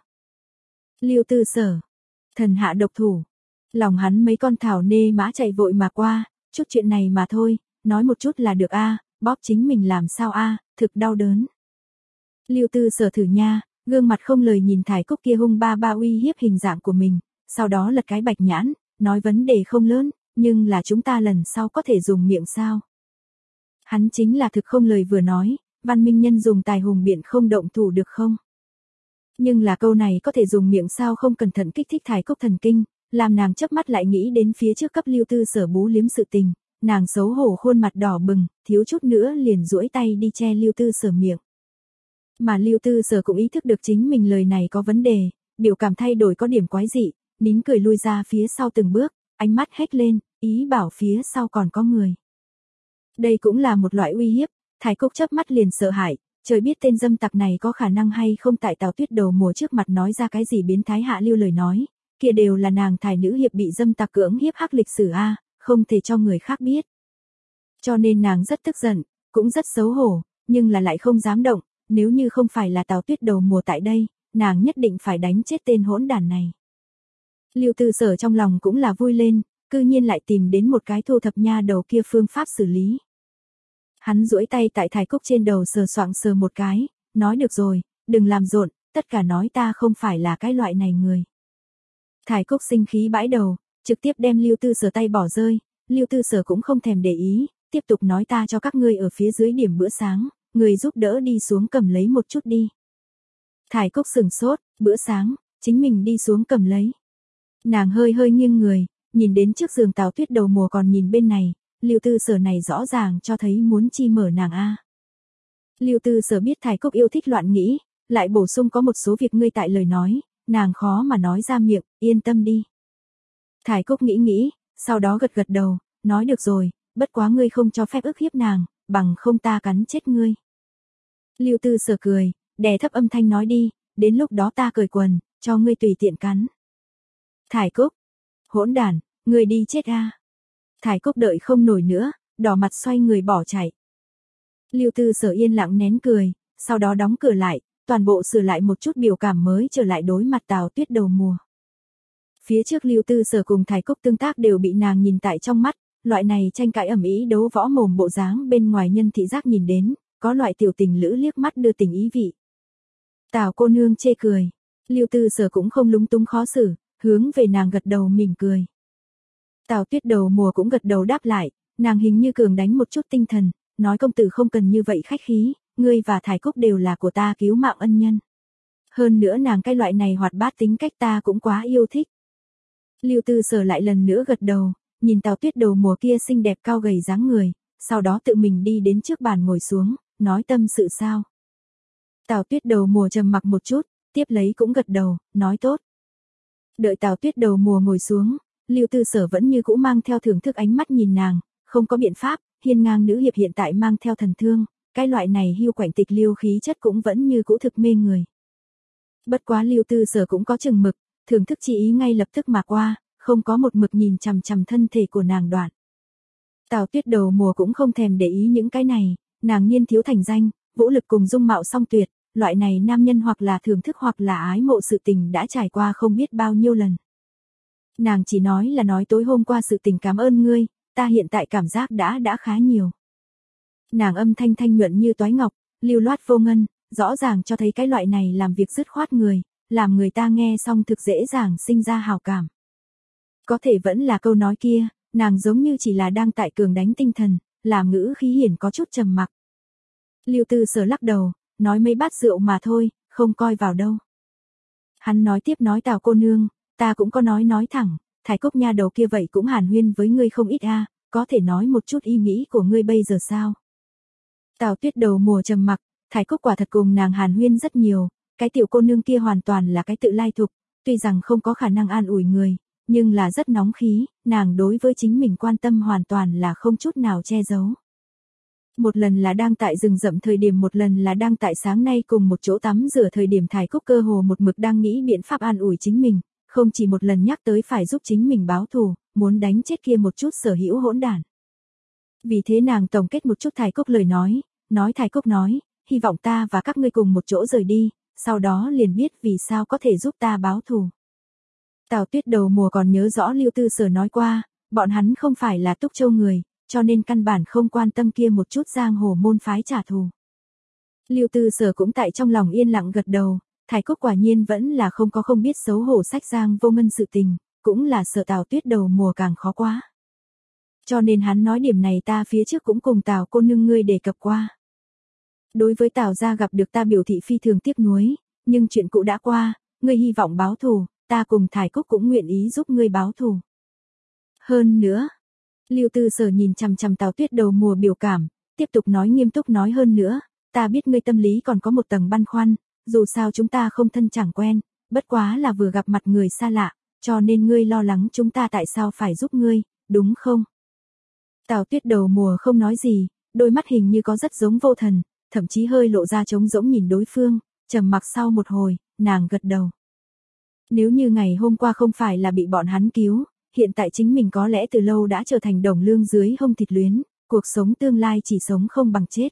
Lưu Tư Sở, thần hạ độc thủ, lòng hắn mấy con thảo nê mã chạy vội mà qua, chút chuyện này mà thôi, nói một chút là được a, bóp chính mình làm sao a, thực đau đớn. Lưu Tư Sở thử nha, gương mặt không lời nhìn Thái Cúc kia hung ba ba uy hiếp hình dạng của mình, sau đó lật cái bạch nhãn, nói vấn đề không lớn, nhưng là chúng ta lần sau có thể dùng miệng sao. Hắn chính là thực không lời vừa nói, văn minh nhân dùng tài hùng biện không động thủ được không. Nhưng là câu này có thể dùng miệng sao không cẩn thận kích thích Thái Cúc thần kinh, làm nàng chớp mắt lại nghĩ đến phía trước cấp Lưu Tư Sở bú liếm sự tình, nàng xấu hổ khuôn mặt đỏ bừng, thiếu chút nữa liền duỗi tay đi che Lưu Tư Sở miệng. Mà Lưu Tư Sở cũng ý thức được chính mình lời này có vấn đề, biểu cảm thay đổi có điểm quái dị, nín cười lui ra phía sau từng bước, ánh mắt hét lên, ý bảo phía sau còn có người. Đây cũng là một loại uy hiếp, Thái Cúc chớp mắt liền sợ hãi, trời biết tên dâm tặc này có khả năng hay không tại Tào Tuyết đầu mùa trước mặt nói ra cái gì biến thái hạ lưu lời nói, kia đều là nàng thải nữ hiệp bị dâm tặc cưỡng hiếp hắc lịch sử a, không thể cho người khác biết. Cho nên nàng rất tức giận, cũng rất xấu hổ, nhưng là lại không dám động, nếu như không phải là Tào Tuyết đầu mùa tại đây, nàng nhất định phải đánh chết tên hỗn đản này. Lưu Tư Sở trong lòng cũng là vui lên, cư nhiên lại tìm đến một cái thu thập nha đầu kia phương pháp xử lý. Hắn duỗi tay tại Thái Cúc trên đầu sờ soạng sờ một cái, nói được rồi, đừng làm rộn, tất cả nói ta không phải là cái loại này người. Thái Cúc sinh khí bãi đầu, trực tiếp đem Lưu Tư Sở tay bỏ rơi, Lưu Tư Sở cũng không thèm để ý, tiếp tục nói ta cho các ngươi ở phía dưới điểm bữa sáng, người giúp đỡ đi xuống cầm lấy một chút đi. Thái Cúc sừng sốt, bữa sáng, chính mình đi xuống cầm lấy. Nàng hơi hơi nghiêng người, nhìn đến trước giường Tào Tuyết đầu mùa còn nhìn bên này, Lưu Tư Sở này rõ ràng cho thấy muốn chi mở nàng a. Lưu Tư Sở biết Thái Cúc yêu thích loạn nghĩ, lại bổ sung có một số việc ngươi tại lời nói, nàng khó mà nói ra miệng, yên tâm đi. Thái Cúc nghĩ nghĩ, sau đó gật gật đầu, nói được rồi, bất quá ngươi không cho phép ức hiếp nàng, bằng không ta cắn chết ngươi. Lưu Tư Sở cười, đè thấp âm thanh nói đi, đến lúc đó ta cởi quần, cho ngươi tùy tiện cắn. Thải Cúc, hỗn đản, ngươi đi chết a. Thải Cúc đợi không nổi nữa, đỏ mặt xoay người bỏ chạy. Lưu Tư Sở yên lặng nén cười, sau đó đóng cửa lại, toàn bộ sửa lại một chút biểu cảm mới trở lại đối mặt Tào Tuyết đầu mùa. Phía trước Lưu Tư Sở cùng Thải Cúc tương tác đều bị nàng nhìn tại trong mắt, loại này tranh cãi ầm ĩ đấu võ mồm bộ dáng bên ngoài nhân thị giác nhìn đến, có loại tiểu tình lữ liếc mắt đưa tình ý vị. Tào cô nương chê cười, Lưu Tư Sở cũng không lúng túng khó xử, hướng về nàng gật đầu mỉm cười. Tào Tuyết đầu mùa cũng gật đầu đáp lại, nàng hình như cường đánh một chút tinh thần, nói công tử không cần như vậy khách khí, ngươi và Thải Cúc đều là của ta cứu mạng ân nhân. Hơn nữa nàng cái loại này hoạt bát tính cách ta cũng quá yêu thích. Lưu Tư Sở lại lần nữa gật đầu, nhìn Tào Tuyết đầu mùa kia xinh đẹp cao gầy dáng người, sau đó tự mình đi đến trước bàn ngồi xuống, nói tâm sự sao. Tào Tuyết đầu mùa trầm mặc một chút, tiếp lấy cũng gật đầu, nói tốt. Đợi Tào Tuyết đầu mùa ngồi xuống, Lưu Tư Sở vẫn như cũ mang theo thưởng thức ánh mắt nhìn nàng, không có biện pháp, hiên ngang nữ hiệp hiện tại mang theo thần thương, cái loại này hiu quạnh tịch liêu khí chất cũng vẫn như cũ thực mê người. Bất quá Lưu Tư Sở cũng có chừng mực, thưởng thức chi ý ngay lập tức mà qua, không có một mực nhìn chằm chằm thân thể của nàng đoạn. Tào Tuyết đầu mùa cũng không thèm để ý những cái này, nàng niên thiếu thành danh, vũ lực cùng dung mạo song tuyệt, loại này nam nhân hoặc là thưởng thức hoặc là ái mộ sự tình đã trải qua không biết bao nhiêu lần. Nàng chỉ nói là nói tối hôm qua sự tình cảm ơn ngươi, ta hiện tại cảm giác đã đã khá nhiều. Nàng âm thanh thanh nhuận như toái ngọc, lưu loát vô ngân, rõ ràng cho thấy cái loại này làm việc dứt khoát người, làm người ta nghe xong thực dễ dàng sinh ra hào cảm. Có thể vẫn là câu nói kia, nàng giống như chỉ là đang tại cường đánh tinh thần, làm ngữ khí hiển có chút trầm mặc. Lưu Tư Sở lắc đầu, nói mấy bát rượu mà thôi, không coi vào đâu. Hắn nói tiếp nói Tào cô nương, ta cũng có nói nói thẳng, Thải Cúc nha đầu kia vậy cũng hàn huyên với ngươi không ít a, có thể nói một chút ý nghĩ của ngươi bây giờ sao? Tào Tuyết đầu mùa trầm mặc, Thải Cúc quả thật cùng nàng hàn huyên rất nhiều, cái tiểu cô nương kia hoàn toàn là cái tự lai thục, tuy rằng không có khả năng an ủi người, nhưng là rất nóng khí, nàng đối với chính mình quan tâm hoàn toàn là không chút nào che giấu. Một lần là đang tại rừng rậm thời điểm, một lần là đang tại sáng nay cùng một chỗ tắm rửa thời điểm, Thải Cúc cơ hồ một mực đang nghĩ biện pháp an ủi chính mình, không chỉ một lần nhắc tới phải giúp chính mình báo thù, muốn đánh chết kia một chút sở hữu hỗn đản. Vì thế nàng tổng kết một chút Thải Cúc lời nói, nói Thải Cúc nói, hy vọng ta và các ngươi cùng một chỗ rời đi, sau đó liền biết vì sao có thể giúp ta báo thù. Tào Tuyết đầu mùa còn nhớ rõ Lưu Tư Sở nói qua, bọn hắn không phải là Túc Châu người, cho nên căn bản không quan tâm kia một chút giang hồ môn phái trả thù. Lưu Tư Sở cũng tại trong lòng yên lặng gật đầu, Thải Cúc quả nhiên vẫn là không có không biết xấu hổ sách giang vô ngân sự tình, cũng là sợ Tào Tuyết đầu mùa càng khó quá. Cho nên hắn nói điểm này ta phía trước cũng cùng Tào cô nương ngươi đề cập qua. Đối với Tào gia gặp được ta biểu thị phi thường tiếc nuối, nhưng chuyện cũ đã qua, ngươi hy vọng báo thù, ta cùng Thải Cúc cũng nguyện ý giúp ngươi báo thù. Hơn nữa, Lưu Tư Sở nhìn chằm chằm Tào Tuyết đầu mùa biểu cảm, tiếp tục nói nghiêm túc nói hơn nữa, ta biết ngươi tâm lý còn có một tầng băn khoăn, dù sao chúng ta không thân chẳng quen, bất quá là vừa gặp mặt người xa lạ, cho nên ngươi lo lắng chúng ta tại sao phải giúp ngươi, đúng không? Tào Tuyết đầu mùa không nói gì, đôi mắt hình như có rất giống vô thần, thậm chí hơi lộ ra trống rỗng nhìn đối phương, trầm mặc sau một hồi, nàng gật đầu. Nếu như ngày hôm qua không phải là bị bọn hắn cứu, hiện tại chính mình có lẽ từ lâu đã trở thành đồng lương dưới hông thịt luyến, cuộc sống tương lai chỉ sống không bằng chết.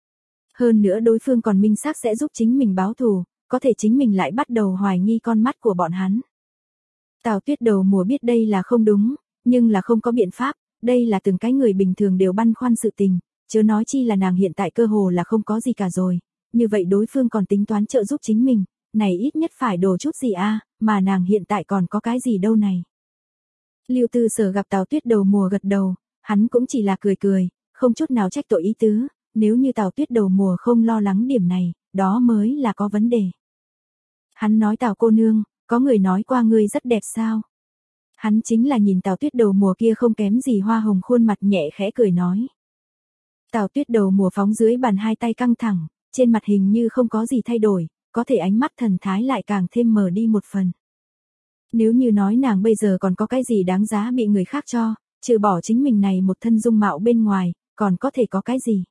Hơn nữa đối phương còn minh xác sẽ giúp chính mình báo thù, có thể chính mình lại bắt đầu hoài nghi con mắt của bọn hắn. Tào Tuyết đầu mùa biết đây là không đúng, nhưng là không có biện pháp, đây là từng cái người bình thường đều băn khoăn sự tình, chớ nói chi là nàng hiện tại cơ hồ là không có gì cả rồi, như vậy đối phương còn tính toán trợ giúp chính mình, này ít nhất phải đổ chút gì a, mà nàng hiện tại còn có cái gì đâu này. Lưu Tư Sở gặp Tào Tuyết đầu mùa gật đầu, hắn cũng chỉ là cười cười, không chút nào trách tội ý tứ, nếu như Tào Tuyết đầu mùa không lo lắng điểm này, đó mới là có vấn đề. Hắn nói Tào cô nương, có người nói qua ngươi rất đẹp sao? Hắn chính là nhìn Tào Tuyết đầu mùa kia không kém gì hoa hồng khuôn mặt nhẹ khẽ cười nói. Tào Tuyết đầu mùa phóng dưới bàn hai tay căng thẳng, trên mặt hình như không có gì thay đổi, có thể ánh mắt thần thái lại càng thêm mờ đi một phần. Nếu như nói nàng bây giờ còn có cái gì đáng giá bị người khác cho, Trừ bỏ chính mình này một thân dung mạo bên ngoài, còn có thể có cái gì?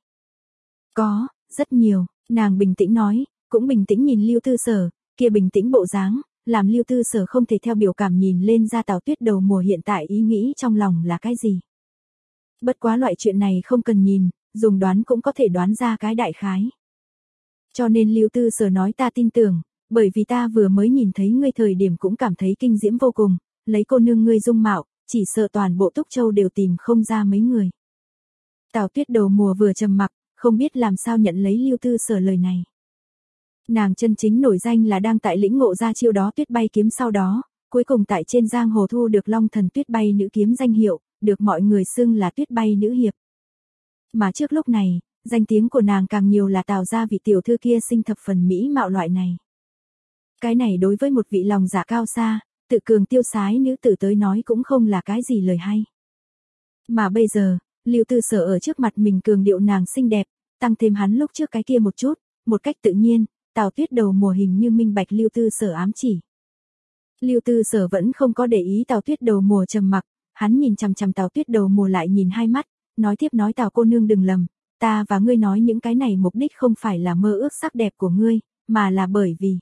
Có, rất nhiều, nàng bình tĩnh nói, cũng bình tĩnh nhìn Lưu Tư Sở, kia bình tĩnh bộ dáng, làm Lưu Tư Sở không thể theo biểu cảm nhìn lên ra Tào Tuyết đầu mùa hiện tại ý nghĩ trong lòng là cái gì. Bất quá loại chuyện này không cần nhìn, dùng đoán cũng có thể đoán ra cái đại khái. Cho nên Lưu Tư Sở nói ta tin tưởng, bởi vì ta vừa mới nhìn thấy ngươi thời điểm cũng cảm thấy kinh diễm vô cùng, lấy cô nương ngươi dung mạo, chỉ sợ toàn bộ Túc Châu đều tìm không ra mấy người. Tào Tuyết đầu mùa vừa trầm mặc, không biết làm sao nhận lấy Lưu Tư Sở lời này. Nàng chân chính nổi danh là đang tại lĩnh ngộ ra chiêu đó tuyết bay kiếm sau đó, cuối cùng tại trên giang hồ thu được Long Thần tuyết bay nữ kiếm danh hiệu, được mọi người xưng là tuyết bay nữ hiệp. Mà trước lúc này, danh tiếng của nàng càng nhiều là Tào gia vị tiểu thư kia sinh thập phần mỹ mạo loại này. Cái này đối với một vị lòng dạ cao xa, tự cường tiêu sái nữ tử tới nói cũng không là cái gì lời hay. Mà bây giờ, Lưu Tư Sở ở trước mặt mình cường điệu nàng xinh đẹp, tăng thêm hắn lúc trước cái kia một chút, một cách tự nhiên, Tào Tuyết đầu mùa hình như minh bạch Lưu Tư Sở ám chỉ. Lưu Tư Sở vẫn không có để ý Tào Tuyết đầu mùa trầm mặc, hắn nhìn chằm chằm Tào Tuyết đầu mùa lại nhìn hai mắt, nói tiếp nói Tào cô nương đừng lầm, ta và ngươi nói những cái này mục đích không phải là mơ ước sắc đẹp của ngươi, mà là bởi vì.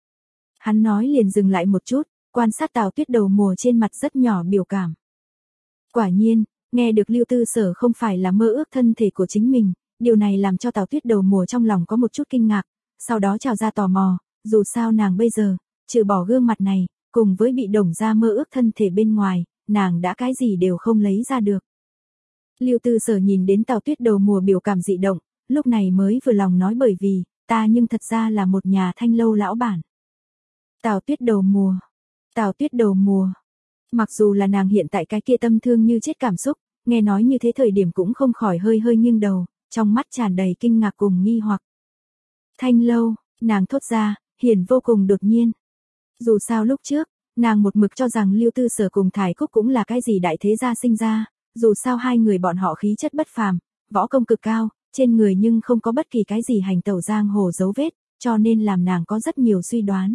Hắn nói liền dừng lại một chút, quan sát Tào Tuyết đầu mùa trên mặt rất nhỏ biểu cảm. Quả nhiên, nghe được Lưu Tư Sở không phải là mơ ước thân thể của chính mình, điều này làm cho Tào Tuyết đầu mùa trong lòng có một chút kinh ngạc, sau đó trào ra tò mò, dù sao nàng bây giờ, trừ bỏ gương mặt này, cùng với bị Đồng gia mơ ước thân thể bên ngoài, nàng đã cái gì đều không lấy ra được. Lưu Tư Sở nhìn đến Tào Tuyết đầu mùa biểu cảm dị động, lúc này mới vừa lòng nói bởi vì, ta nhưng thật ra là một nhà thanh lâu lão bản. Tào Tuyết đầu mùa, Tào Tuyết đầu mùa. Mặc dù là nàng hiện tại cái kia tâm thương như chết cảm xúc, nghe nói như thế thời điểm cũng không khỏi hơi hơi nghiêng đầu, trong mắt tràn đầy kinh ngạc cùng nghi hoặc. Thanh lâu, nàng thốt ra, hiển vô cùng đột nhiên. Dù sao lúc trước, nàng một mực cho rằng Lưu Tư Sở cùng Thải Cúc cũng là cái gì đại thế gia sinh ra, dù sao hai người bọn họ khí chất bất phàm, võ công cực cao, trên người nhưng không có bất kỳ cái gì hành tẩu giang hồ dấu vết, cho nên làm nàng có rất nhiều suy đoán.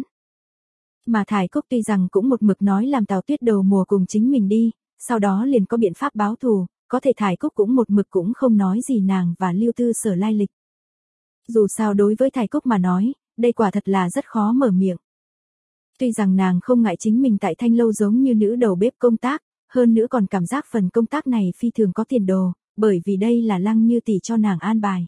Mà Thải Cúc tuy rằng cũng một mực nói làm Tào Tuyết đầu mùa cùng chính mình đi, sau đó liền có biện pháp báo thù, có thể Thải Cúc cũng một mực cũng không nói gì nàng và Lưu Tư Sở lai lịch. Dù sao đối với Thải Cúc mà nói, đây quả thật là rất khó mở miệng. Tuy rằng nàng không ngại chính mình tại thanh lâu giống như nữ đầu bếp công tác, hơn nữa còn cảm giác phần công tác này phi thường có tiền đồ, bởi vì đây là Lăng Như tỷ cho nàng an bài.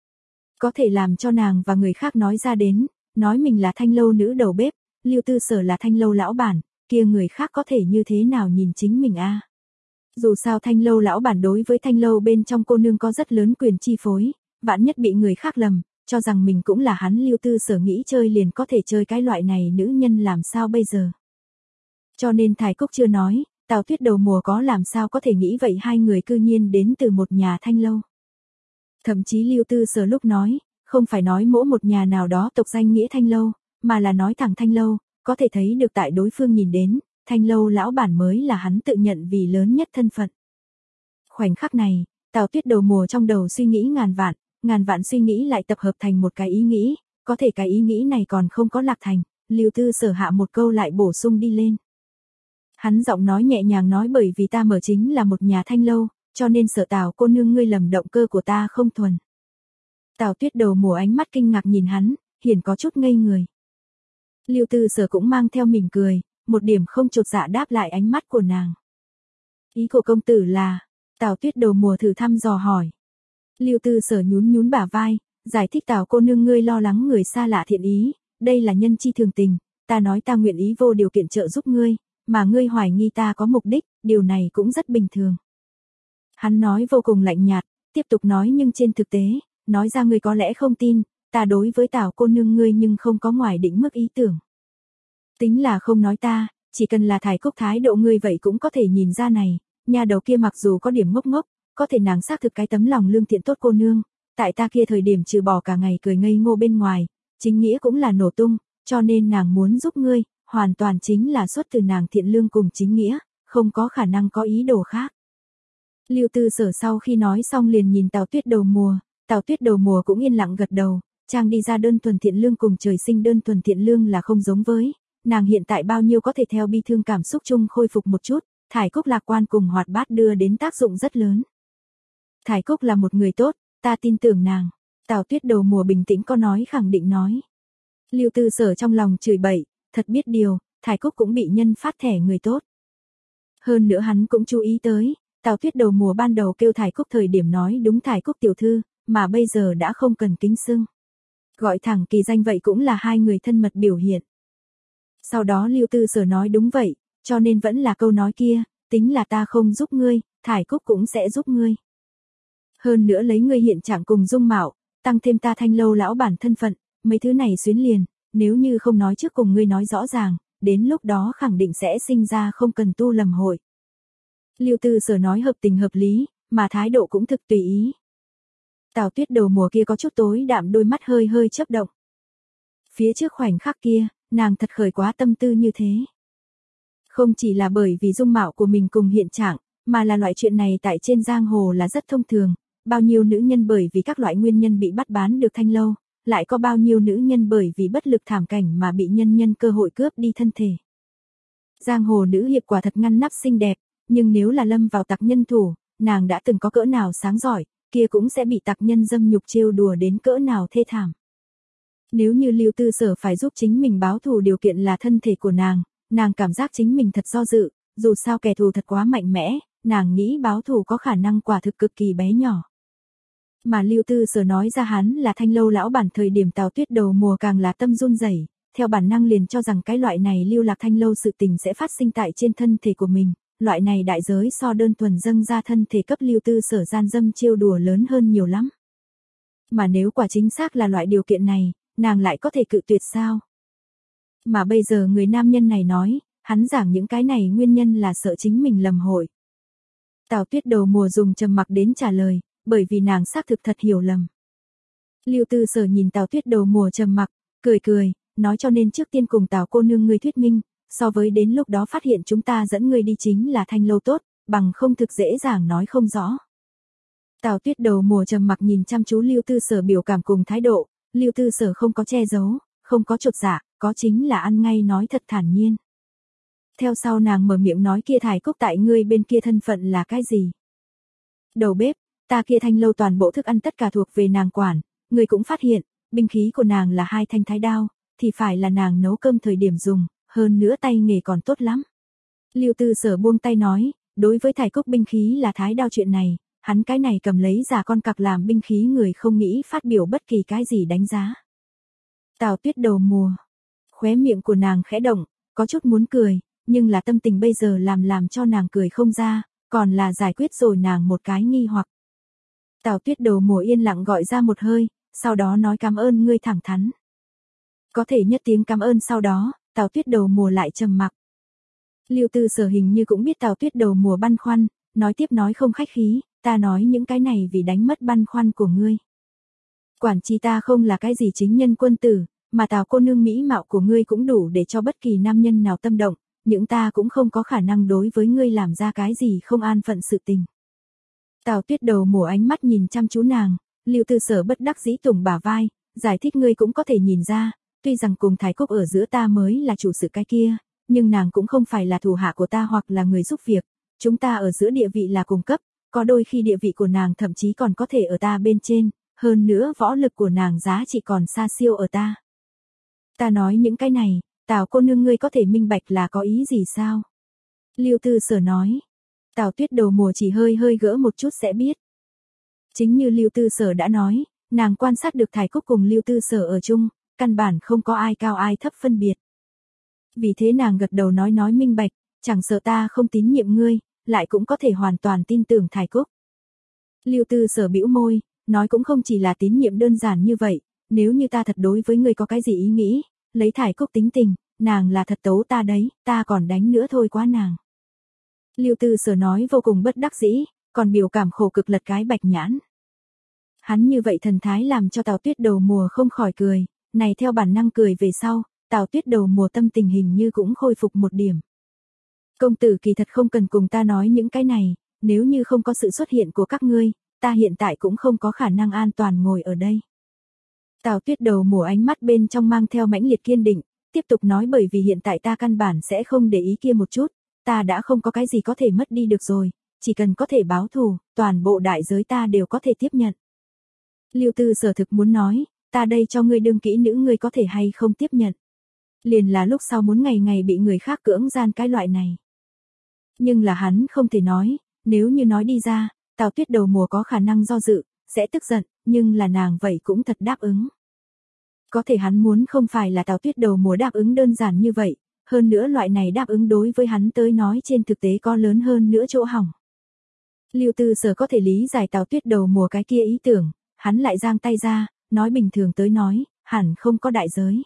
Có thể làm cho nàng và người khác nói ra đến, nói mình là thanh lâu nữ đầu bếp, Lưu Tư Sở là thanh lâu lão bản, kia người khác có thể như thế nào nhìn chính mình a? Dù sao thanh lâu lão bản đối với thanh lâu bên trong cô nương có rất lớn quyền chi phối, vạn nhất bị người khác lầm, cho rằng mình cũng là hắn Lưu Tư Sở nghĩ chơi liền có thể chơi cái loại này nữ nhân làm sao bây giờ. Cho nên Thải Cúc chưa nói, Tào Tuyết đầu mùa có làm sao có thể nghĩ vậy hai người cư nhiên đến từ một nhà thanh lâu. Thậm chí Lưu Tư Sở lúc nói, không phải nói mỗi một nhà nào đó tộc danh nghĩa thanh lâu, mà là nói thẳng thanh lâu, có thể thấy được tại đối phương nhìn đến, thanh lâu lão bản mới là hắn tự nhận vì lớn nhất thân phận. Khoảnh khắc này, Tào Tuyết đầu mùa trong đầu suy nghĩ ngàn vạn, ngàn vạn suy nghĩ lại tập hợp thành một cái ý nghĩ, có thể cái ý nghĩ này còn không có lạc thành, Lưu Tư Sở hạ một câu lại bổ sung đi lên. Hắn giọng nói nhẹ nhàng nói bởi vì ta mở chính là một nhà thanh lâu, cho nên Sở Tào cô nương ngươi lầm động cơ của ta không thuần. Tào Tuyết đầu mùa ánh mắt kinh ngạc nhìn hắn, hiển có chút ngây người. Lưu Tư Sở cũng mang theo mỉm cười, một điểm không chột dạ đáp lại ánh mắt của nàng. Ý của công tử là, Tào Tuyết đầu mùa thử thăm dò hỏi. Lưu Tư Sở nhún nhún bả vai, giải thích Tào cô nương ngươi lo lắng người xa lạ thiện ý, đây là nhân chi thường tình, ta nói ta nguyện ý vô điều kiện trợ giúp ngươi, mà ngươi hoài nghi ta có mục đích, điều này cũng rất bình thường. Hắn nói vô cùng lạnh nhạt, tiếp tục nói nhưng trên thực tế, nói ra ngươi có lẽ không tin, ta đối với Tào cô nương ngươi nhưng không có ngoài định mức ý tưởng. Tính là không nói ta, chỉ cần là Thải Cúc thái độ ngươi vậy cũng có thể nhìn ra này, nhà đầu kia mặc dù có điểm ngốc ngốc, có thể nàng xác thực cái tấm lòng lương thiện tốt cô nương, tại ta kia thời điểm trừ bỏ cả ngày cười ngây ngô bên ngoài, chính nghĩa cũng là nổ tung, cho nên nàng muốn giúp ngươi, hoàn toàn chính là xuất từ nàng thiện lương cùng chính nghĩa, không có khả năng có ý đồ khác. Lưu Tư Sở sau khi nói xong liền nhìn Tào Tuyết đầu mùa, Tào Tuyết đầu mùa cũng yên lặng gật đầu, trang đi ra đơn thuần thiện lương cùng trời sinh đơn thuần thiện lương là không giống với, nàng hiện tại bao nhiêu có thể theo bi thương cảm xúc chung khôi phục một chút, Thải Cúc lạc quan cùng hoạt bát đưa đến tác dụng rất lớn. Thải Cúc là một người tốt, ta tin tưởng nàng. Tào Tuyết đầu mùa bình tĩnh có nói khẳng định nói. Lưu Tư Sở trong lòng chửi bậy, thật biết điều, Thải Cúc cũng bị nhân phát thẻ người tốt. Hơn nữa hắn cũng chú ý tới, Tào Tuyết đầu mùa ban đầu kêu Thải Cúc thời điểm nói đúng Thải Cúc tiểu thư, mà bây giờ đã không cần kính xưng. Gọi thẳng kỳ danh vậy cũng là hai người thân mật biểu hiện. Sau đó Lưu Tư Sở nói đúng vậy, cho nên vẫn là câu nói kia, tính là ta không giúp ngươi, Thải Cúc cũng sẽ giúp ngươi. Hơn nữa lấy ngươi hiện trạng cùng dung mạo, tăng thêm ta Thanh Lâu lão bản thân phận, mấy thứ này xuyến liền, nếu như không nói trước cùng ngươi nói rõ ràng, đến lúc đó khẳng định sẽ sinh ra không cần tu lầm hội. Lưu Tư Sở nói hợp tình hợp lý, mà thái độ cũng thực tùy ý. Tào Tuyết đầu mùa kia có chút tối đạm, đôi mắt hơi hơi chớp động. Phía trước khoảnh khắc kia, nàng thật khởi quá tâm tư như thế. Không chỉ là bởi vì dung mạo của mình cùng hiện trạng, mà là loại chuyện này tại trên giang hồ là rất thông thường, bao nhiêu nữ nhân bởi vì các loại nguyên nhân bị bắt bán được Thanh Lâu, lại có bao nhiêu nữ nhân bởi vì bất lực thảm cảnh mà bị nhân nhân cơ hội cướp đi thân thể. Giang hồ nữ hiệp quả thật ngăn nắp xinh đẹp, nhưng nếu là lâm vào tặc nhân thủ, nàng đã từng có cỡ nào sáng giỏi, kia cũng sẽ bị tặc nhân dâm nhục trêu đùa đến cỡ nào thê thảm. Nếu như Lưu Tư Sở phải giúp chính mình báo thù điều kiện là thân thể của nàng, nàng cảm giác chính mình thật do dự, dù sao kẻ thù thật quá mạnh mẽ, nàng nghĩ báo thù có khả năng quả thực cực kỳ bé nhỏ. Mà Lưu Tư Sở nói ra hắn là Thanh Lâu lão bản thời điểm Tào Tuyết đầu mùa càng là tâm run rẩy, theo bản năng liền cho rằng cái loại này lưu lạc Thanh Lâu sự tình sẽ phát sinh tại trên thân thể của mình, loại này đại giới so đơn thuần dâng ra thân thể cấp Lưu Tư Sở gian dâm trêu đùa lớn hơn nhiều lắm. Mà nếu quả chính xác là loại điều kiện này, nàng lại có thể cự tuyệt sao? Mà bây giờ người nam nhân này nói, hắn giảng những cái này nguyên nhân là sợ chính mình lầm hội. Tào Tuyết đầu mùa dùng trầm mặc đến trả lời, bởi vì nàng xác thực thật hiểu lầm. Lưu Tư Sở nhìn Tào Tuyết đầu mùa trầm mặc, cười cười, nói cho nên trước tiên cùng Tào cô nương ngươi thuyết minh, so với đến lúc đó phát hiện chúng ta dẫn ngươi đi chính là Thanh Lâu tốt, bằng không thực dễ dàng nói không rõ. Tào Tuyết đầu mùa trầm mặc nhìn chăm chú Lưu Tư Sở biểu cảm cùng thái độ, Lưu Tư Sở không có che giấu, không có chột dạ, có chính là ăn ngay nói thật thản nhiên. Theo sau nàng mở miệng nói kia Thải Cúc tại ngươi bên kia thân phận là cái gì? Đầu bếp, ta kia Thanh Lâu toàn bộ thức ăn tất cả thuộc về nàng quản, ngươi cũng phát hiện, binh khí của nàng là hai thanh thái đao, thì phải là nàng nấu cơm thời điểm dùng, hơn nữa tay nghề còn tốt lắm. Lưu Tư Sở buông tay nói, đối với Thải Cúc binh khí là thái đao chuyện này, hắn cái này cầm lấy giả con cặc làm binh khí người không nghĩ phát biểu bất kỳ cái gì đánh giá. Tào Tuyết đầu mùa, khóe miệng của nàng khẽ động, có chút muốn cười, nhưng là tâm tình bây giờ làm làm cho nàng cười không ra, còn là giải quyết rồi nàng một cái nghi hoặc. Tào Tuyết đầu mùa yên lặng gọi ra một hơi, sau đó nói cảm ơn ngươi thẳng thắn. Có thể nhất tiếng cảm ơn sau đó, Tào Tuyết đầu mùa lại trầm mặc. Lưu Tư Sở hình như cũng biết Tào Tuyết đầu mùa băn khoăn, nói tiếp nói không khách khí, ta nói những cái này vì đánh mất băn khoăn của ngươi. Quản chi ta không là cái gì chính nhân quân tử, mà Tào cô nương mỹ mạo của ngươi cũng đủ để cho bất kỳ nam nhân nào tâm động, những ta cũng không có khả năng đối với ngươi làm ra cái gì không an phận sự tình. Tào Tuyết đầu mùa ánh mắt nhìn chăm chú nàng, Lưu Tư Sở bất đắc dĩ tùng bả vai, giải thích ngươi cũng có thể nhìn ra, tuy rằng cùng Thái Cúc ở giữa ta mới là chủ sự cái kia, nhưng nàng cũng không phải là thủ hạ của ta hoặc là người giúp việc, chúng ta ở giữa địa vị là cùng cấp, có đôi khi địa vị của nàng thậm chí còn có thể ở ta bên trên, hơn nữa võ lực của nàng giá trị còn xa siêu ở ta. Ta nói những cái này, Tào cô nương ngươi có thể minh bạch là có ý gì sao? Lưu Tư Sở nói. Tào Tuyết đầu mùa chỉ hơi hơi gỡ một chút sẽ biết. Chính như Lưu Tư Sở đã nói, nàng quan sát được Thải Cúc cùng Lưu Tư Sở ở chung, căn bản không có ai cao ai thấp phân biệt. Vì thế nàng gật đầu nói nói minh bạch, chẳng sợ ta không tín nhiệm ngươi, lại cũng có thể hoàn toàn tin tưởng Thải Cúc. Lưu Tư Sở bĩu môi, nói cũng không chỉ là tín nhiệm đơn giản như vậy, nếu như ta thật đối với ngươi có cái gì ý nghĩ, lấy Thải Cúc tính tình, nàng là thật tấu ta đấy, ta còn đánh nữa thôi quá nàng. Lưu Tư Sở nói vô cùng bất đắc dĩ, còn biểu cảm khổ cực lật cái bạch nhãn. Hắn như vậy thần thái làm cho Tào Tuyết đầu mùa không khỏi cười, này theo bản năng cười về sau, Tào Tuyết đầu mùa tâm tình hình như cũng khôi phục một điểm. Công tử kỳ thật không cần cùng ta nói những cái này, nếu như không có sự xuất hiện của các ngươi, ta hiện tại cũng không có khả năng an toàn ngồi ở đây. Tào Tuyết đầu mùa ánh mắt bên trong mang theo mãnh liệt kiên định, tiếp tục nói bởi vì hiện tại ta căn bản sẽ không để ý kia một chút, ta đã không có cái gì có thể mất đi được rồi, chỉ cần có thể báo thù, toàn bộ đại giới ta đều có thể tiếp nhận. Lưu Tư Sở thực muốn nói, ta đây cho ngươi đương kỹ nữ ngươi có thể hay không tiếp nhận. Liền là lúc sau muốn ngày ngày bị người khác cưỡng gian cái loại này. Nhưng là hắn không thể nói, nếu như nói đi ra, Tào Tuyết đầu mùa có khả năng do dự, sẽ tức giận, nhưng là nàng vậy cũng thật đáp ứng. Có thể hắn muốn không phải là Tào Tuyết đầu mùa đáp ứng đơn giản như vậy, hơn nữa loại này đáp ứng đối với hắn tới nói trên thực tế có lớn hơn nữa chỗ hỏng. Lưu Tư Sở có thể lý giải Tào Tuyết đầu mùa cái kia ý tưởng, hắn lại giang tay ra, nói bình thường tới nói, hẳn không có đại giới.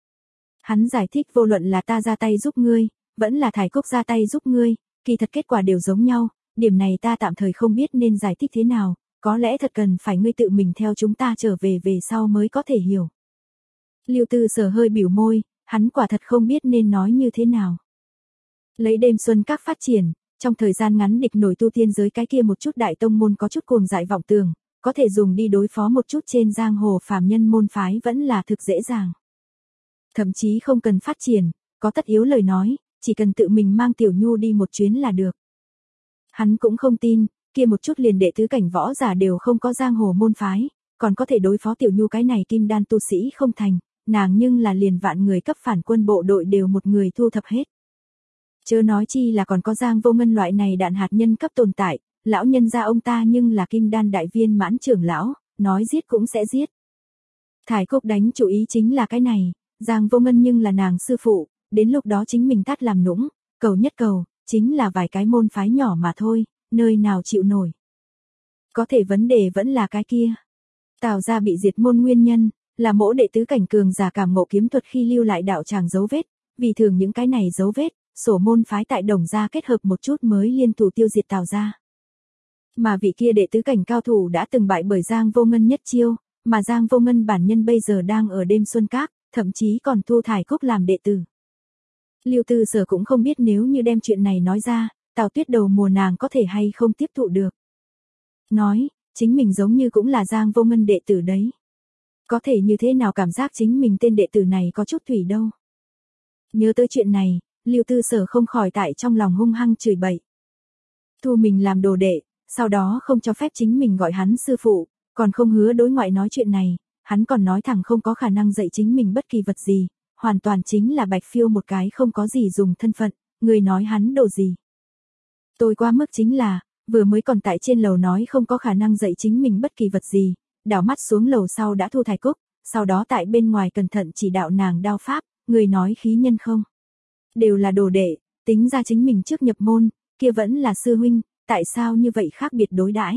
Hắn giải thích vô luận là ta ra tay giúp ngươi, vẫn là Thải Cúc ra tay giúp ngươi, kỳ thật kết quả đều giống nhau, điểm này ta tạm thời không biết nên giải thích thế nào, có lẽ thật cần phải ngươi tự mình theo chúng ta trở về về sau mới có thể hiểu. Lưu Tư Sở hơi biểu môi, hắn quả thật không biết nên nói như thế nào. Lấy đêm xuân các phát triển, trong thời gian ngắn địch nổi tu tiên giới cái kia một chút đại tông môn có chút cuồng dại vọng tưởng, có thể dùng đi đối phó một chút trên giang hồ phàm nhân môn phái vẫn là thực dễ dàng. Thậm chí không cần phát triển, có tất yếu lời nói, chỉ cần tự mình mang Tiểu Nhu đi một chuyến là được. Hắn cũng không tin, kia một chút liền đệ tứ cảnh võ giả đều không có giang hồ môn phái, còn có thể đối phó Tiểu Nhu cái này kim đan tu sĩ không thành, nàng nhưng là liền vạn người cấp phản quân bộ đội đều một người thu thập hết. Chớ nói chi là còn có Giang Vô Ngân loại này đạn hạt nhân cấp tồn tại, lão nhân gia ông ta nhưng là kim đan đại viên mãn trưởng lão, nói giết cũng sẽ giết. Thải Cúc đánh chủ ý chính là cái này, Giang Vô Ngân nhưng là nàng sư phụ, đến lúc đó chính mình tắt làm nũng, cầu nhất cầu, chính là vài cái môn phái nhỏ mà thôi, nơi nào chịu nổi. Có thể vấn đề vẫn là cái kia. Tào gia bị diệt môn nguyên nhân, là mỗ đệ tứ cảnh cường giả cảm ngộ kiếm thuật khi lưu lại đạo tràng dấu vết, vì thường những cái này dấu vết, sổ môn phái tại Đồng gia kết hợp một chút mới liên thủ tiêu diệt Tào gia. Mà vị kia đệ tứ cảnh cao thủ đã từng bại bởi Giang Vô Ngân nhất chiêu, mà Giang Vô Ngân bản nhân bây giờ đang ở đêm xuân các, thậm chí còn thu Thải Cúc làm đệ tử. Lưu Tư Sở cũng không biết nếu như đem chuyện này nói ra, Tào Tuyết đầu mùa nàng có thể hay không tiếp thụ được. Nói, chính mình giống như cũng là Giang Vô Ngân đệ tử đấy. Có thể như thế nào cảm giác chính mình tên đệ tử này có chút thủy đâu. Nhớ tới chuyện này, Lưu Tư Sở không khỏi tại trong lòng hung hăng chửi bậy. Thu mình làm đồ đệ, sau đó không cho phép chính mình gọi hắn sư phụ, còn không hứa đối ngoại nói chuyện này, hắn còn nói thẳng không có khả năng dạy chính mình bất kỳ vật gì, hoàn toàn chính là bạch phiêu một cái không có gì dùng thân phận, người nói hắn đồ gì. Tôi quá mức chính là, vừa mới còn tại trên lầu nói không có khả năng dạy chính mình bất kỳ vật gì, đảo mắt xuống lầu sau đã thu Thải Cúc, sau đó tại bên ngoài cẩn thận chỉ đạo nàng đao pháp, người nói khí nhân không. Đều là đồ đệ, tính ra chính mình trước nhập môn, kia vẫn là sư huynh, tại sao như vậy khác biệt đối đãi?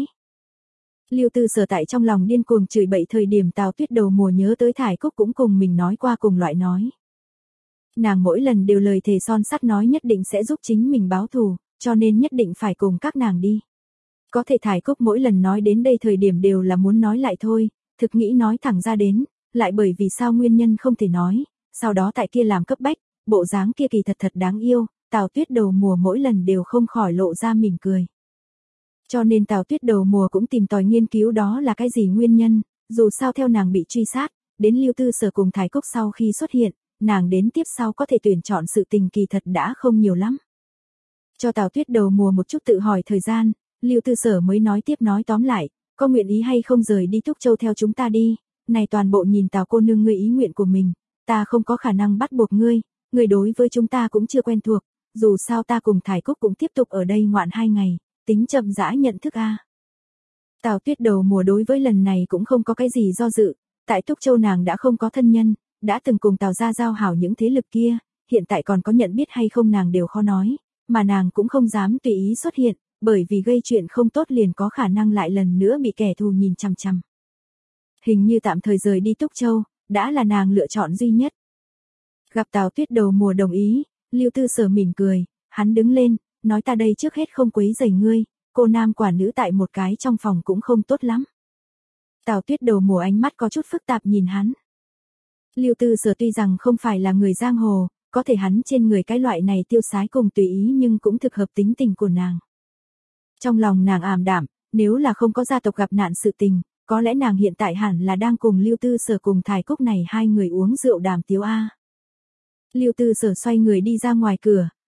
Lưu Tư Sở tại trong lòng điên cuồng chửi bậy thời điểm Tào Tuyết đầu mùa nhớ tới Thải Cúc cũng cùng mình nói qua cùng loại nói. Nàng mỗi lần đều lời thề son sắt nói nhất định sẽ giúp chính mình báo thù, cho nên nhất định phải cùng các nàng đi. Có thể Thải Cúc mỗi lần nói đến đây thời điểm đều là muốn nói lại thôi, thực nghĩ nói thẳng ra đến, lại bởi vì sao nguyên nhân không thể nói, sau đó tại kia làm cấp bách, bộ dáng kia kỳ thật thật đáng yêu, Tào Tuyết đầu mùa mỗi lần đều không khỏi lộ ra mỉm cười. Cho nên Tào Tuyết đầu mùa cũng tìm tòi nghiên cứu đó là cái gì nguyên nhân, dù sao theo nàng bị truy sát, đến Lưu Tư Sở cùng Thải Cúc sau khi xuất hiện, nàng đến tiếp sau có thể tuyển chọn sự tình kỳ thật đã không nhiều lắm. Cho Tào Tuyết đầu mùa một chút tự hỏi thời gian, Lưu Tư Sở mới nói tiếp nói tóm lại, có nguyện ý hay không rời đi Túc Châu theo chúng ta đi, này toàn bộ nhìn Tào cô nương ngươi ý nguyện của mình, ta không có khả năng bắt buộc ngươi, ngươi đối với chúng ta cũng chưa quen thuộc, dù sao ta cùng Thải Cúc cũng tiếp tục ở đây ngoạn hai ngày, tính chậm rãi nhận thức a. Tào Tuyết đầu mùa đối với lần này cũng không có cái gì do dự, tại Túc Châu nàng đã không có thân nhân, đã từng cùng Tào gia giao hảo những thế lực kia, hiện tại còn có nhận biết hay không nàng đều khó nói, mà nàng cũng không dám tùy ý xuất hiện, bởi vì gây chuyện không tốt liền có khả năng lại lần nữa bị kẻ thù nhìn chằm chằm. Hình như tạm thời rời đi Túc Châu, đã là nàng lựa chọn duy nhất. Gặp Tào Tuyết đầu mùa đồng ý, Lưu Tư Sở mỉm cười, hắn đứng lên, nói ta đây trước hết không quấy rầy ngươi, cô nam quả nữ tại một cái trong phòng cũng không tốt lắm. Tào Tuyết đầu mùa ánh mắt có chút phức tạp nhìn hắn. Lưu Tư Sở tuy rằng không phải là người giang hồ, có thể hắn trên người cái loại này tiêu sái cùng tùy ý nhưng cũng thực hợp tính tình của nàng. Trong lòng nàng ảm đạm, nếu là không có gia tộc gặp nạn sự tình, có lẽ nàng hiện tại hẳn là đang cùng Lưu Tư Sở cùng Thải Cúc này hai người uống rượu đàm tiếu a. Lưu Tư Sở xoay người đi ra ngoài cửa,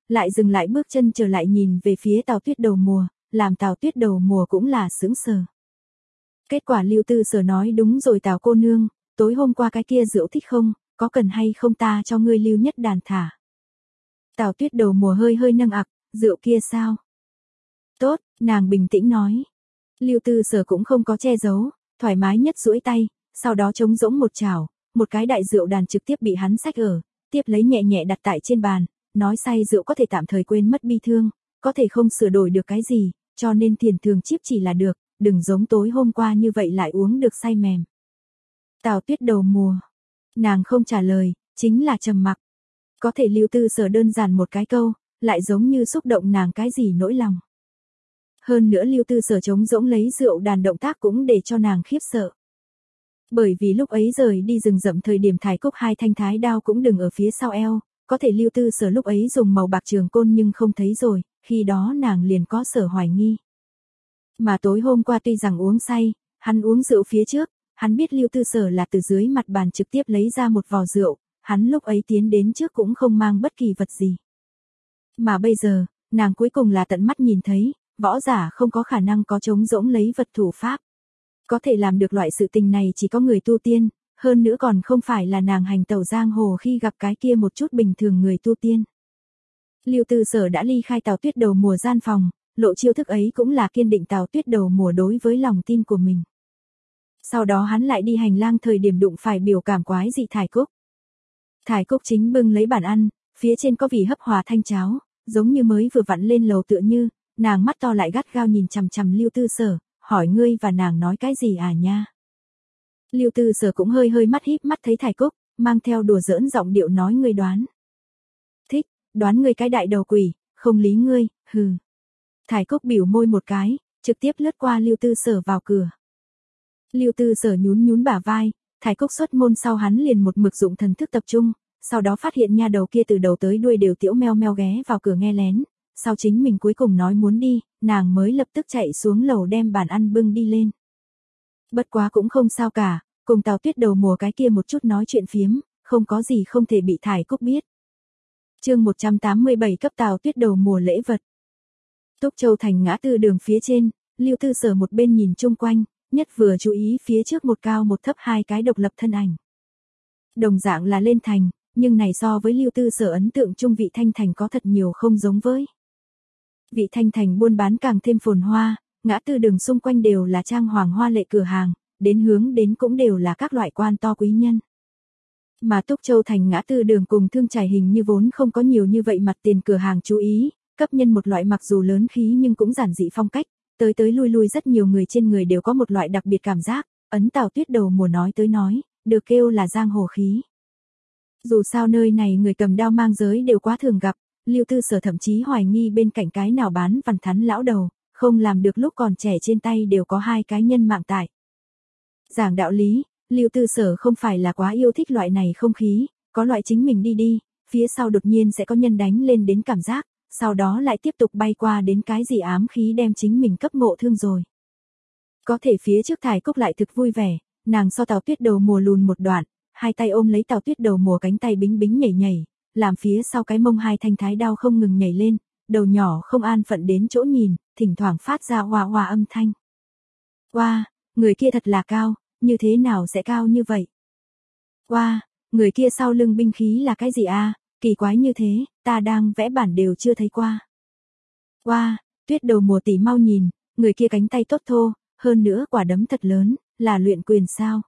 lại dừng lại bước chân trở lại nhìn về phía Tào Tuyết đầu mùa, làm Tào Tuyết đầu mùa cũng là sững sờ. Kết quả Lưu Tư Sở nói đúng rồi Tào cô nương, tối hôm qua cái kia rượu thích không, có cần hay không ta cho ngươi lưu nhất đàn thả. Tào Tuyết đầu mùa hơi hơi nâng ặc, rượu kia sao? Tốt, nàng bình tĩnh nói. Lưu Tư Sở cũng không có che giấu, thoải mái nhất duỗi tay, sau đó trống rỗng một chảo, một cái đại rượu đàn trực tiếp bị hắn xách ở, tiếp lấy nhẹ nhẹ đặt tại trên bàn, nói say rượu có thể tạm thời quên mất bi thương, có thể không sửa đổi được cái gì, cho nên tiền thường chíp chỉ là được, đừng giống tối hôm qua như vậy lại uống được say mềm. Tào Tuyết đầu mùa, nàng không trả lời, chính là trầm mặc. Có thể Lưu Tư Sở đơn giản một cái câu, lại giống như xúc động nàng cái gì nỗi lòng. Hơn nữa Lưu Tư Sở trống rỗng lấy rượu đàn động tác cũng để cho nàng khiếp sợ. Bởi vì lúc ấy rời đi rừng rậm thời điểm Thải Cúc hai thanh thái đao cũng đừng ở phía sau eo, có thể Lưu Tư Sở lúc ấy dùng màu bạc trường côn nhưng không thấy rồi, khi đó nàng liền có sở hoài nghi. Mà tối hôm qua tuy rằng uống say, hắn uống rượu phía trước, hắn biết Lưu Tư Sở là từ dưới mặt bàn trực tiếp lấy ra một vò rượu, hắn lúc ấy tiến đến trước cũng không mang bất kỳ vật gì. Mà bây giờ, nàng cuối cùng là tận mắt nhìn thấy, võ giả không có khả năng có trống rỗng lấy vật thủ pháp. Có thể làm được loại sự tình này chỉ có người tu tiên, hơn nữa còn không phải là nàng hành tẩu giang hồ khi gặp cái kia một chút bình thường người tu tiên. Lưu Tư Sở đã ly khai Tào Tuyết đầu mùa gian phòng, lộ chiêu thức ấy cũng là kiên định Tào Tuyết đầu mùa đối với lòng tin của mình. Sau đó hắn lại đi hành lang thời điểm đụng phải biểu cảm quái dị Thải Cúc. Thải Cúc chính bưng lấy bàn ăn, phía trên có vị hấp hòa thanh cháo, giống như mới vừa vặn lên lầu tựa như, nàng mắt to lại gắt gao nhìn chằm chằm Lưu Tư Sở, hỏi ngươi và nàng nói cái gì à nha. Lưu Tư Sở cũng hơi hơi mắt híp mắt thấy Thải Cúc, mang theo đùa giỡn giọng điệu nói ngươi đoán. Thích, đoán ngươi cái đại đầu quỷ, không lý ngươi, hừ. Thải Cúc biểu môi một cái, trực tiếp lướt qua Lưu Tư Sở vào cửa. Lưu Tư Sở nhún nhún bả vai, Thải Cúc xuất môn sau hắn liền một mực dụng thần thức tập trung, sau đó phát hiện nha đầu kia từ đầu tới đuôi đều tiểu meo meo ghé vào cửa nghe lén, sau chính mình cuối cùng nói muốn đi, nàng mới lập tức chạy xuống lầu đem bàn ăn bưng đi lên. Bất quá cũng không sao cả, cùng Tào Tuyết đầu mùa cái kia một chút nói chuyện phiếm, không có gì không thể bị Thải Cúc biết. Chương một trăm tám mươi bảy cấp Tào Tuyết đầu mùa lễ vật. Túc Châu thành ngã tư đường phía trên, Lưu Tư Sở một bên nhìn chung quanh, nhất vừa chú ý phía trước một cao một thấp hai cái độc lập thân ảnh. Đồng dạng là lên thành, nhưng này so với Lưu Tư Sở ấn tượng trung Vị Thanh Thành có thật nhiều không giống với. Vị Thanh Thành buôn bán càng thêm phồn hoa, ngã tư đường xung quanh đều là trang hoàng hoa lệ cửa hàng, đến hướng đến cũng đều là các loại quan to quý nhân. Mà Túc Châu thành ngã tư đường cùng Thương Trải hình như vốn không có nhiều như vậy mặt tiền cửa hàng chú ý, cấp nhân một loại mặc dù lớn khí nhưng cũng giản dị phong cách, tới tới lui lui rất nhiều người trên người đều có một loại đặc biệt cảm giác, ấn Tào Tuyết đầu mùa nói tới nói, được kêu là giang hồ khí. Dù sao nơi này người cầm đao mang giới đều quá thường gặp, Lưu Tư Sở thậm chí hoài nghi bên cạnh cái nào bán văn thắn lão đầu, không làm được lúc còn trẻ trên tay đều có hai cái nhân mạng tại. Giảng đạo lý, Lưu Tư Sở không phải là quá yêu thích loại này không khí, có loại chính mình đi đi, phía sau đột nhiên sẽ có nhân đánh lên đến cảm giác, sau đó lại tiếp tục bay qua đến cái gì ám khí đem chính mình cấp ngộ thương rồi. Có thể phía trước Thải Cúc lại thực vui vẻ, nàng so Tào Tuyết đầu mùa lùn một đoạn, hai tay ôm lấy Tào Tuyết đầu mùa cánh tay bính bính nhảy nhảy, làm phía sau cái mông hai thanh thái đao không ngừng nhảy lên, đầu nhỏ không an phận đến chỗ nhìn, thỉnh thoảng phát ra oa oa âm thanh. Oa, người kia thật là cao, như thế nào sẽ cao như vậy? Oa, người kia sau lưng binh khí là cái gì a? Kỳ quái như thế, ta đang vẽ bản đều chưa thấy qua. Oa, Tuyết đầu mùa tỷ mau nhìn, người kia cánh tay tốt thô, hơn nữa quả đấm thật lớn, là luyện quyền sao?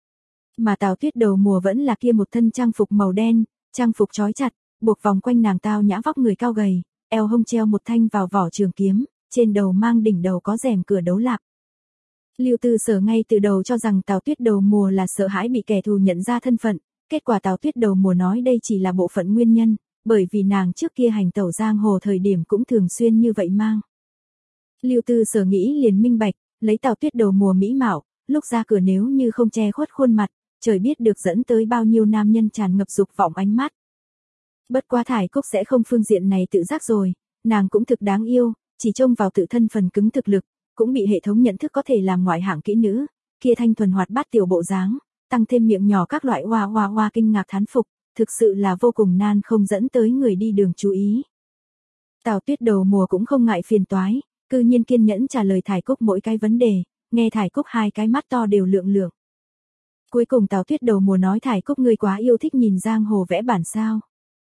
Mà Tào Tuyết đầu mùa vẫn là kia một thân trang phục màu đen, trang phục trói chặt, buộc vòng quanh nàng tao nhã vóc người cao gầy, eo hông treo một thanh vào vỏ trường kiếm, trên đầu mang đỉnh đầu có rèm cửa đấu lạp. Lưu Tư Sở ngay từ đầu cho rằng Tào Tuyết đầu mùa là sợ hãi bị kẻ thù nhận ra thân phận, kết quả Tào Tuyết đầu mùa nói đây chỉ là bộ phận nguyên nhân, bởi vì nàng trước kia hành tẩu giang hồ thời điểm cũng thường xuyên như vậy mang. Lưu Tư Sở nghĩ liền minh bạch, lấy Tào Tuyết đầu mùa mỹ mạo, lúc ra cửa nếu như không che khuất khuôn mặt, trời biết được dẫn tới bao nhiêu nam nhân tràn ngập dục vọng ánh mắt. Bất quá Thải Cúc sẽ không phương diện này tự giác rồi, nàng cũng thực đáng yêu, chỉ trông vào tự thân phần cứng thực lực, cũng bị hệ thống nhận thức có thể làm ngoại hạng kỹ nữ, kia thanh thuần hoạt bát tiểu bộ dáng, tăng thêm miệng nhỏ các loại oa oa oa kinh ngạc thán phục, thực sự là vô cùng nan không dẫn tới người đi đường chú ý. Tào Tuyết đầu mùa cũng không ngại phiền toái, cư nhiên kiên nhẫn trả lời Thải Cúc mỗi cái vấn đề, nghe Thải Cúc hai cái mắt to đều lượng lượng. Cuối cùng Tào Tuyết đầu mùa nói Thải Cúc ngươi quá yêu thích nhìn giang hồ vẽ bản sao.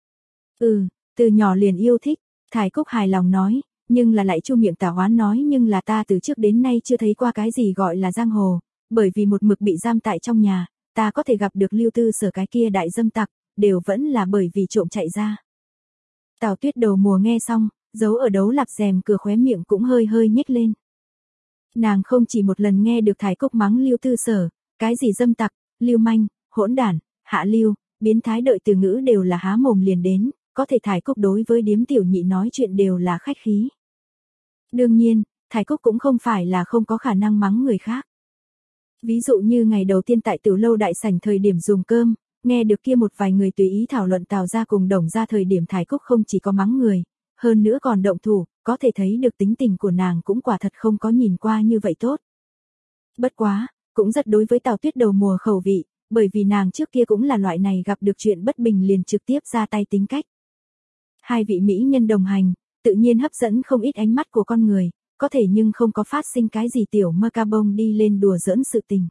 Ừ, từ nhỏ liền yêu thích, Thải Cúc hài lòng nói, nhưng là lại chu miệng tả hoán nói nhưng là ta từ trước đến nay chưa thấy qua cái gì gọi là giang hồ, bởi vì một mực bị giam tại trong nhà, ta có thể gặp được Lưu Tư Sở cái kia đại dâm tặc, đều vẫn là bởi vì trộm chạy ra. Tào Tuyết đầu mùa nghe xong, giấu ở đấu lạp rèm cửa khóe miệng cũng hơi hơi nhếch lên. Nàng không chỉ một lần nghe được Thải Cúc mắng Lưu Tư Sở, cái gì dâm tặc, lưu manh, hỗn đản, hạ lưu, biến thái đợi từ ngữ đều là há mồm liền đến, có thể Thải Cúc đối với điếm tiểu nhị nói chuyện đều là khách khí. Đương nhiên, Thải Cúc cũng không phải là không có khả năng mắng người khác. Ví dụ như ngày đầu tiên tại tiểu lâu đại sảnh thời điểm dùng cơm, nghe được kia một vài người tùy ý thảo luận Tào gia cùng Đồng gia thời điểm Thải Cúc không chỉ có mắng người, hơn nữa còn động thủ, có thể thấy được tính tình của nàng cũng quả thật không có nhìn qua như vậy tốt. Bất quá, cũng rất đối với Tào Tuyết đầu mùa khẩu vị, bởi vì nàng trước kia cũng là loại này gặp được chuyện bất bình liền trực tiếp ra tay tính cách. Hai vị mỹ nhân đồng hành, tự nhiên hấp dẫn không ít ánh mắt của con người, có thể nhưng không có phát sinh cái gì tiểu mơ ca bông đi lên đùa giỡn sự tình.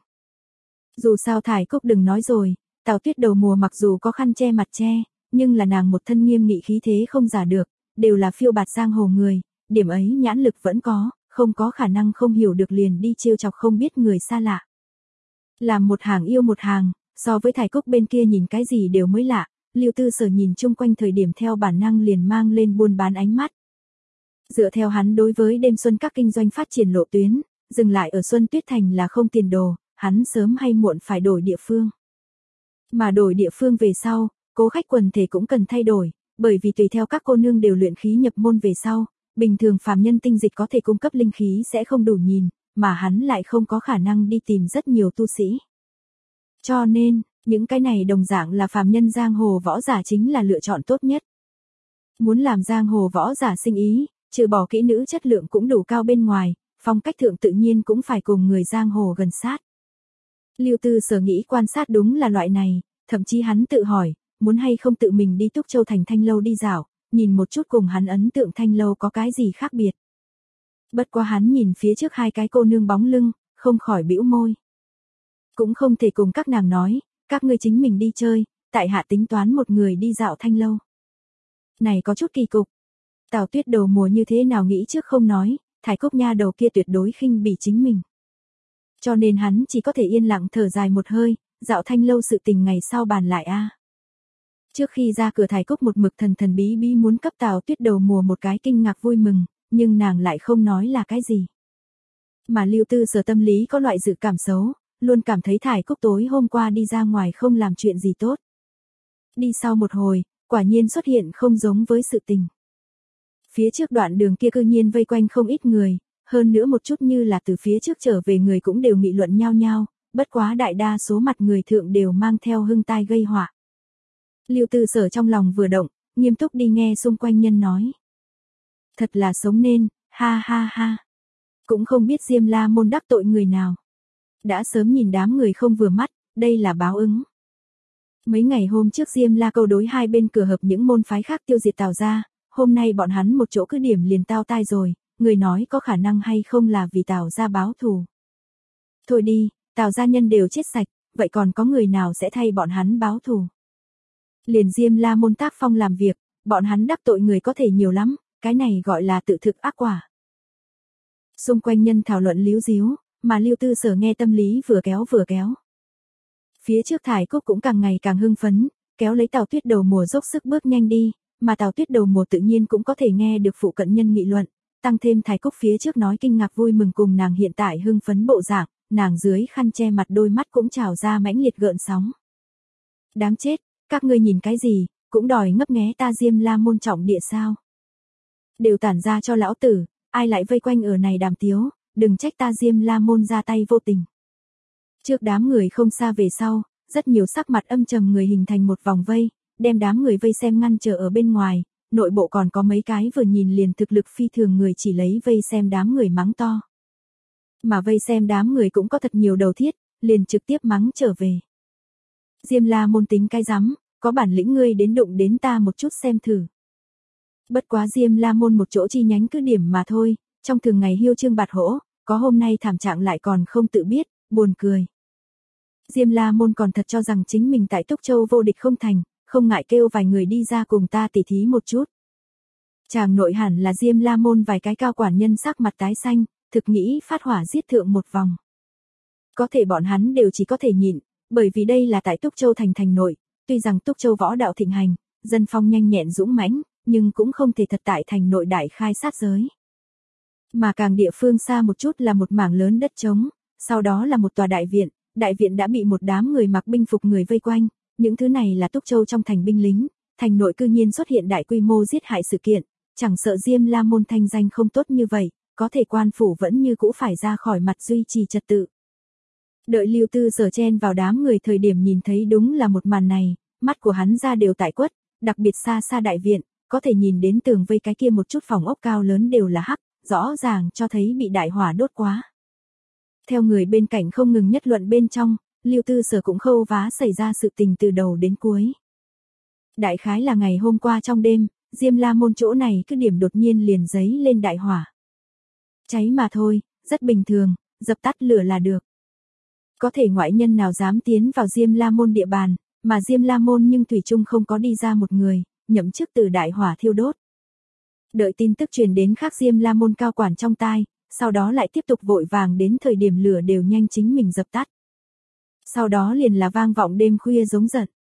Dù sao Thải Cúc đừng nói rồi, Tào Tuyết đầu mùa mặc dù có khăn che mặt che, nhưng là nàng một thân nghiêm nghị khí thế không giả được, đều là phiêu bạt giang hồ người, điểm ấy nhãn lực vẫn có, không có khả năng không hiểu được liền đi trêu chọc không biết người xa lạ. Làm một hàng yêu một hàng, so với Thải Cúc bên kia nhìn cái gì đều mới lạ, Lưu Tư Sở nhìn chung quanh thời điểm theo bản năng liền mang lên buôn bán ánh mắt. Dựa theo hắn đối với đêm xuân các kinh doanh phát triển lộ tuyến, dừng lại ở Xuân Tuyết Thành là không tiền đồ, hắn sớm hay muộn phải đổi địa phương. Mà đổi địa phương về sau, cố khách quần thể cũng cần thay đổi, bởi vì tùy theo các cô nương đều luyện khí nhập môn về sau, bình thường phàm nhân tinh dịch có thể cung cấp linh khí sẽ không đủ nhìn, mà hắn lại không có khả năng đi tìm rất nhiều tu sĩ. Cho nên, những cái này đồng dạng là phàm nhân giang hồ võ giả chính là lựa chọn tốt nhất. Muốn làm giang hồ võ giả sinh ý, trừ bỏ kỹ nữ chất lượng cũng đủ cao bên ngoài, phong cách thượng tự nhiên cũng phải cùng người giang hồ gần sát. Lưu Tư Sở nghĩ quan sát đúng là loại này, thậm chí hắn tự hỏi, muốn hay không tự mình đi Túc Châu thành Thanh lâu đi dạo, nhìn một chút cùng hắn ấn tượng Thanh lâu có cái gì khác biệt. Bất quá hắn nhìn phía trước hai cái cô nương bóng lưng, không khỏi bĩu môi. Cũng không thể cùng các nàng nói, các ngươi chính mình đi chơi, tại hạ tính toán một người đi dạo Thanh lâu. Này có chút kỳ cục. Tào Tuyết đầu mùa như thế nào nghĩ trước không nói, Thải Cúc nha đầu kia tuyệt đối khinh bỉ chính mình. Cho nên hắn chỉ có thể yên lặng thở dài một hơi, dạo Thanh lâu sự tình ngày sau bàn lại a. Trước khi ra cửa Thải Cúc một mực thần thần bí bí muốn cấp Tào Tuyết đầu mùa một cái kinh ngạc vui mừng, nhưng nàng lại không nói là cái gì. Mà Lưu Tư Sở tâm lý có loại dự cảm xấu, luôn cảm thấy Thải Cúc tối hôm qua đi ra ngoài không làm chuyện gì tốt. Đi sau một hồi, quả nhiên xuất hiện không giống với sự tình. Phía trước đoạn đường kia cư nhiên vây quanh không ít người, hơn nữa một chút như là từ phía trước trở về người cũng đều nghị luận nhau nhau, bất quá đại đa số mặt người thượng đều mang theo hưng tai gây họa. Lưu Tư Sở trong lòng vừa động, nghiêm túc đi nghe xung quanh nhân nói. Thật là sống nên, ha ha ha. Cũng không biết Diêm La môn đắc tội người nào. Đã sớm nhìn đám người không vừa mắt, đây là báo ứng. Mấy ngày hôm trước Diêm La câu đối hai bên cửa hợp những môn phái khác tiêu diệt Tào gia, hôm nay bọn hắn một chỗ cứ điểm liền tao tai rồi, người nói có khả năng hay không là vì Tào gia báo thù. Thôi đi, Tào gia nhân đều chết sạch, vậy còn có người nào sẽ thay bọn hắn báo thù. Liền Diêm La môn tác phong làm việc, bọn hắn đắc tội người có thể nhiều lắm, cái này gọi là tự thực ác quả. Xung quanh nhân thảo luận líu díu, mà Lưu Tư Sở nghe tâm lý vừa kéo vừa kéo. Phía trước Thải Cúc cũng càng ngày càng hưng phấn, kéo lấy Tào Tuyết đầu mùa dốc sức bước nhanh đi, mà Tào Tuyết đầu mùa tự nhiên cũng có thể nghe được phụ cận nhân nghị luận, tăng thêm Thải Cúc phía trước nói kinh ngạc vui mừng cùng nàng hiện tại hưng phấn bộ dạng, nàng dưới khăn che mặt đôi mắt cũng trào ra mãnh liệt gợn sóng. Đáng chết, các ngươi nhìn cái gì, cũng đòi ngấp nghé ta Diêm La môn trọng địa sao? Đều tản ra cho lão tử, ai lại vây quanh ở này đàm tiếu, đừng trách ta Diêm La môn ra tay vô tình. Trước đám người không xa về sau, rất nhiều sắc mặt âm trầm người hình thành một vòng vây, đem đám người vây xem ngăn trở ở bên ngoài, nội bộ còn có mấy cái vừa nhìn liền thực lực phi thường người chỉ lấy vây xem đám người mắng to. Mà vây xem đám người cũng có thật nhiều đầu thiết, liền trực tiếp mắng trở về. Diêm La môn tính cái rắm, có bản lĩnh ngươi đến đụng đến ta một chút xem thử. Bất quá Diêm La Môn một chỗ chi nhánh cứ điểm mà thôi, trong thường ngày hiêu trương bạt hỗ, có hôm nay thảm trạng lại còn không tự biết, buồn cười. Diêm La Môn còn thật cho rằng chính mình tại Túc Châu vô địch không thành, không ngại kêu vài người đi ra cùng ta tỉ thí một chút. Chàng nội hẳn là Diêm La Môn vài cái cao quản nhân sắc mặt tái xanh, thực nghĩ phát hỏa giết thượng một vòng. Có thể bọn hắn đều chỉ có thể nhịn, bởi vì đây là tại Túc Châu thành thành nội, tuy rằng Túc Châu võ đạo thịnh hành, dân phong nhanh nhẹn dũng mãnh, nhưng cũng không thể thật tại thành nội đại khai sát giới. Mà càng địa phương xa một chút là một mảng lớn đất trống, sau đó là một tòa đại viện, đại viện đã bị một đám người mặc binh phục người vây quanh, những thứ này là Túc Châu trong thành binh lính, thành nội cư nhiên xuất hiện đại quy mô giết hại sự kiện, chẳng sợ Diêm La Môn thanh danh không tốt như vậy, có thể quan phủ vẫn như cũ phải ra khỏi mặt duy trì trật tự. Đợi Lưu Tư Sở chen vào đám người thời điểm nhìn thấy đúng là một màn này, mắt của hắn ra đều tại quất, đặc biệt xa xa đại viện, có thể nhìn đến tường vây cái kia một chút phòng ốc cao lớn đều là hắc, rõ ràng cho thấy bị đại hỏa đốt quá. Theo người bên cạnh không ngừng nhất luận bên trong, Lưu Tư Sở cũng khâu vá xảy ra sự tình từ đầu đến cuối. Đại khái là ngày hôm qua trong đêm, Diêm La Môn chỗ này cứ điểm đột nhiên liền giấy lên đại hỏa. Cháy mà thôi, rất bình thường, dập tắt lửa là được. Có thể ngoại nhân nào dám tiến vào Diêm La Môn địa bàn, mà Diêm La Môn nhưng thủy chung không có đi ra một người, nhậm chức từ đại hỏa thiêu đốt. Đợi tin tức truyền đến khác Diêm La Môn cao quản trong tai, sau đó lại tiếp tục vội vàng đến thời điểm lửa đều nhanh chính mình dập tắt. Sau đó liền là vang vọng đêm khuya giống giận.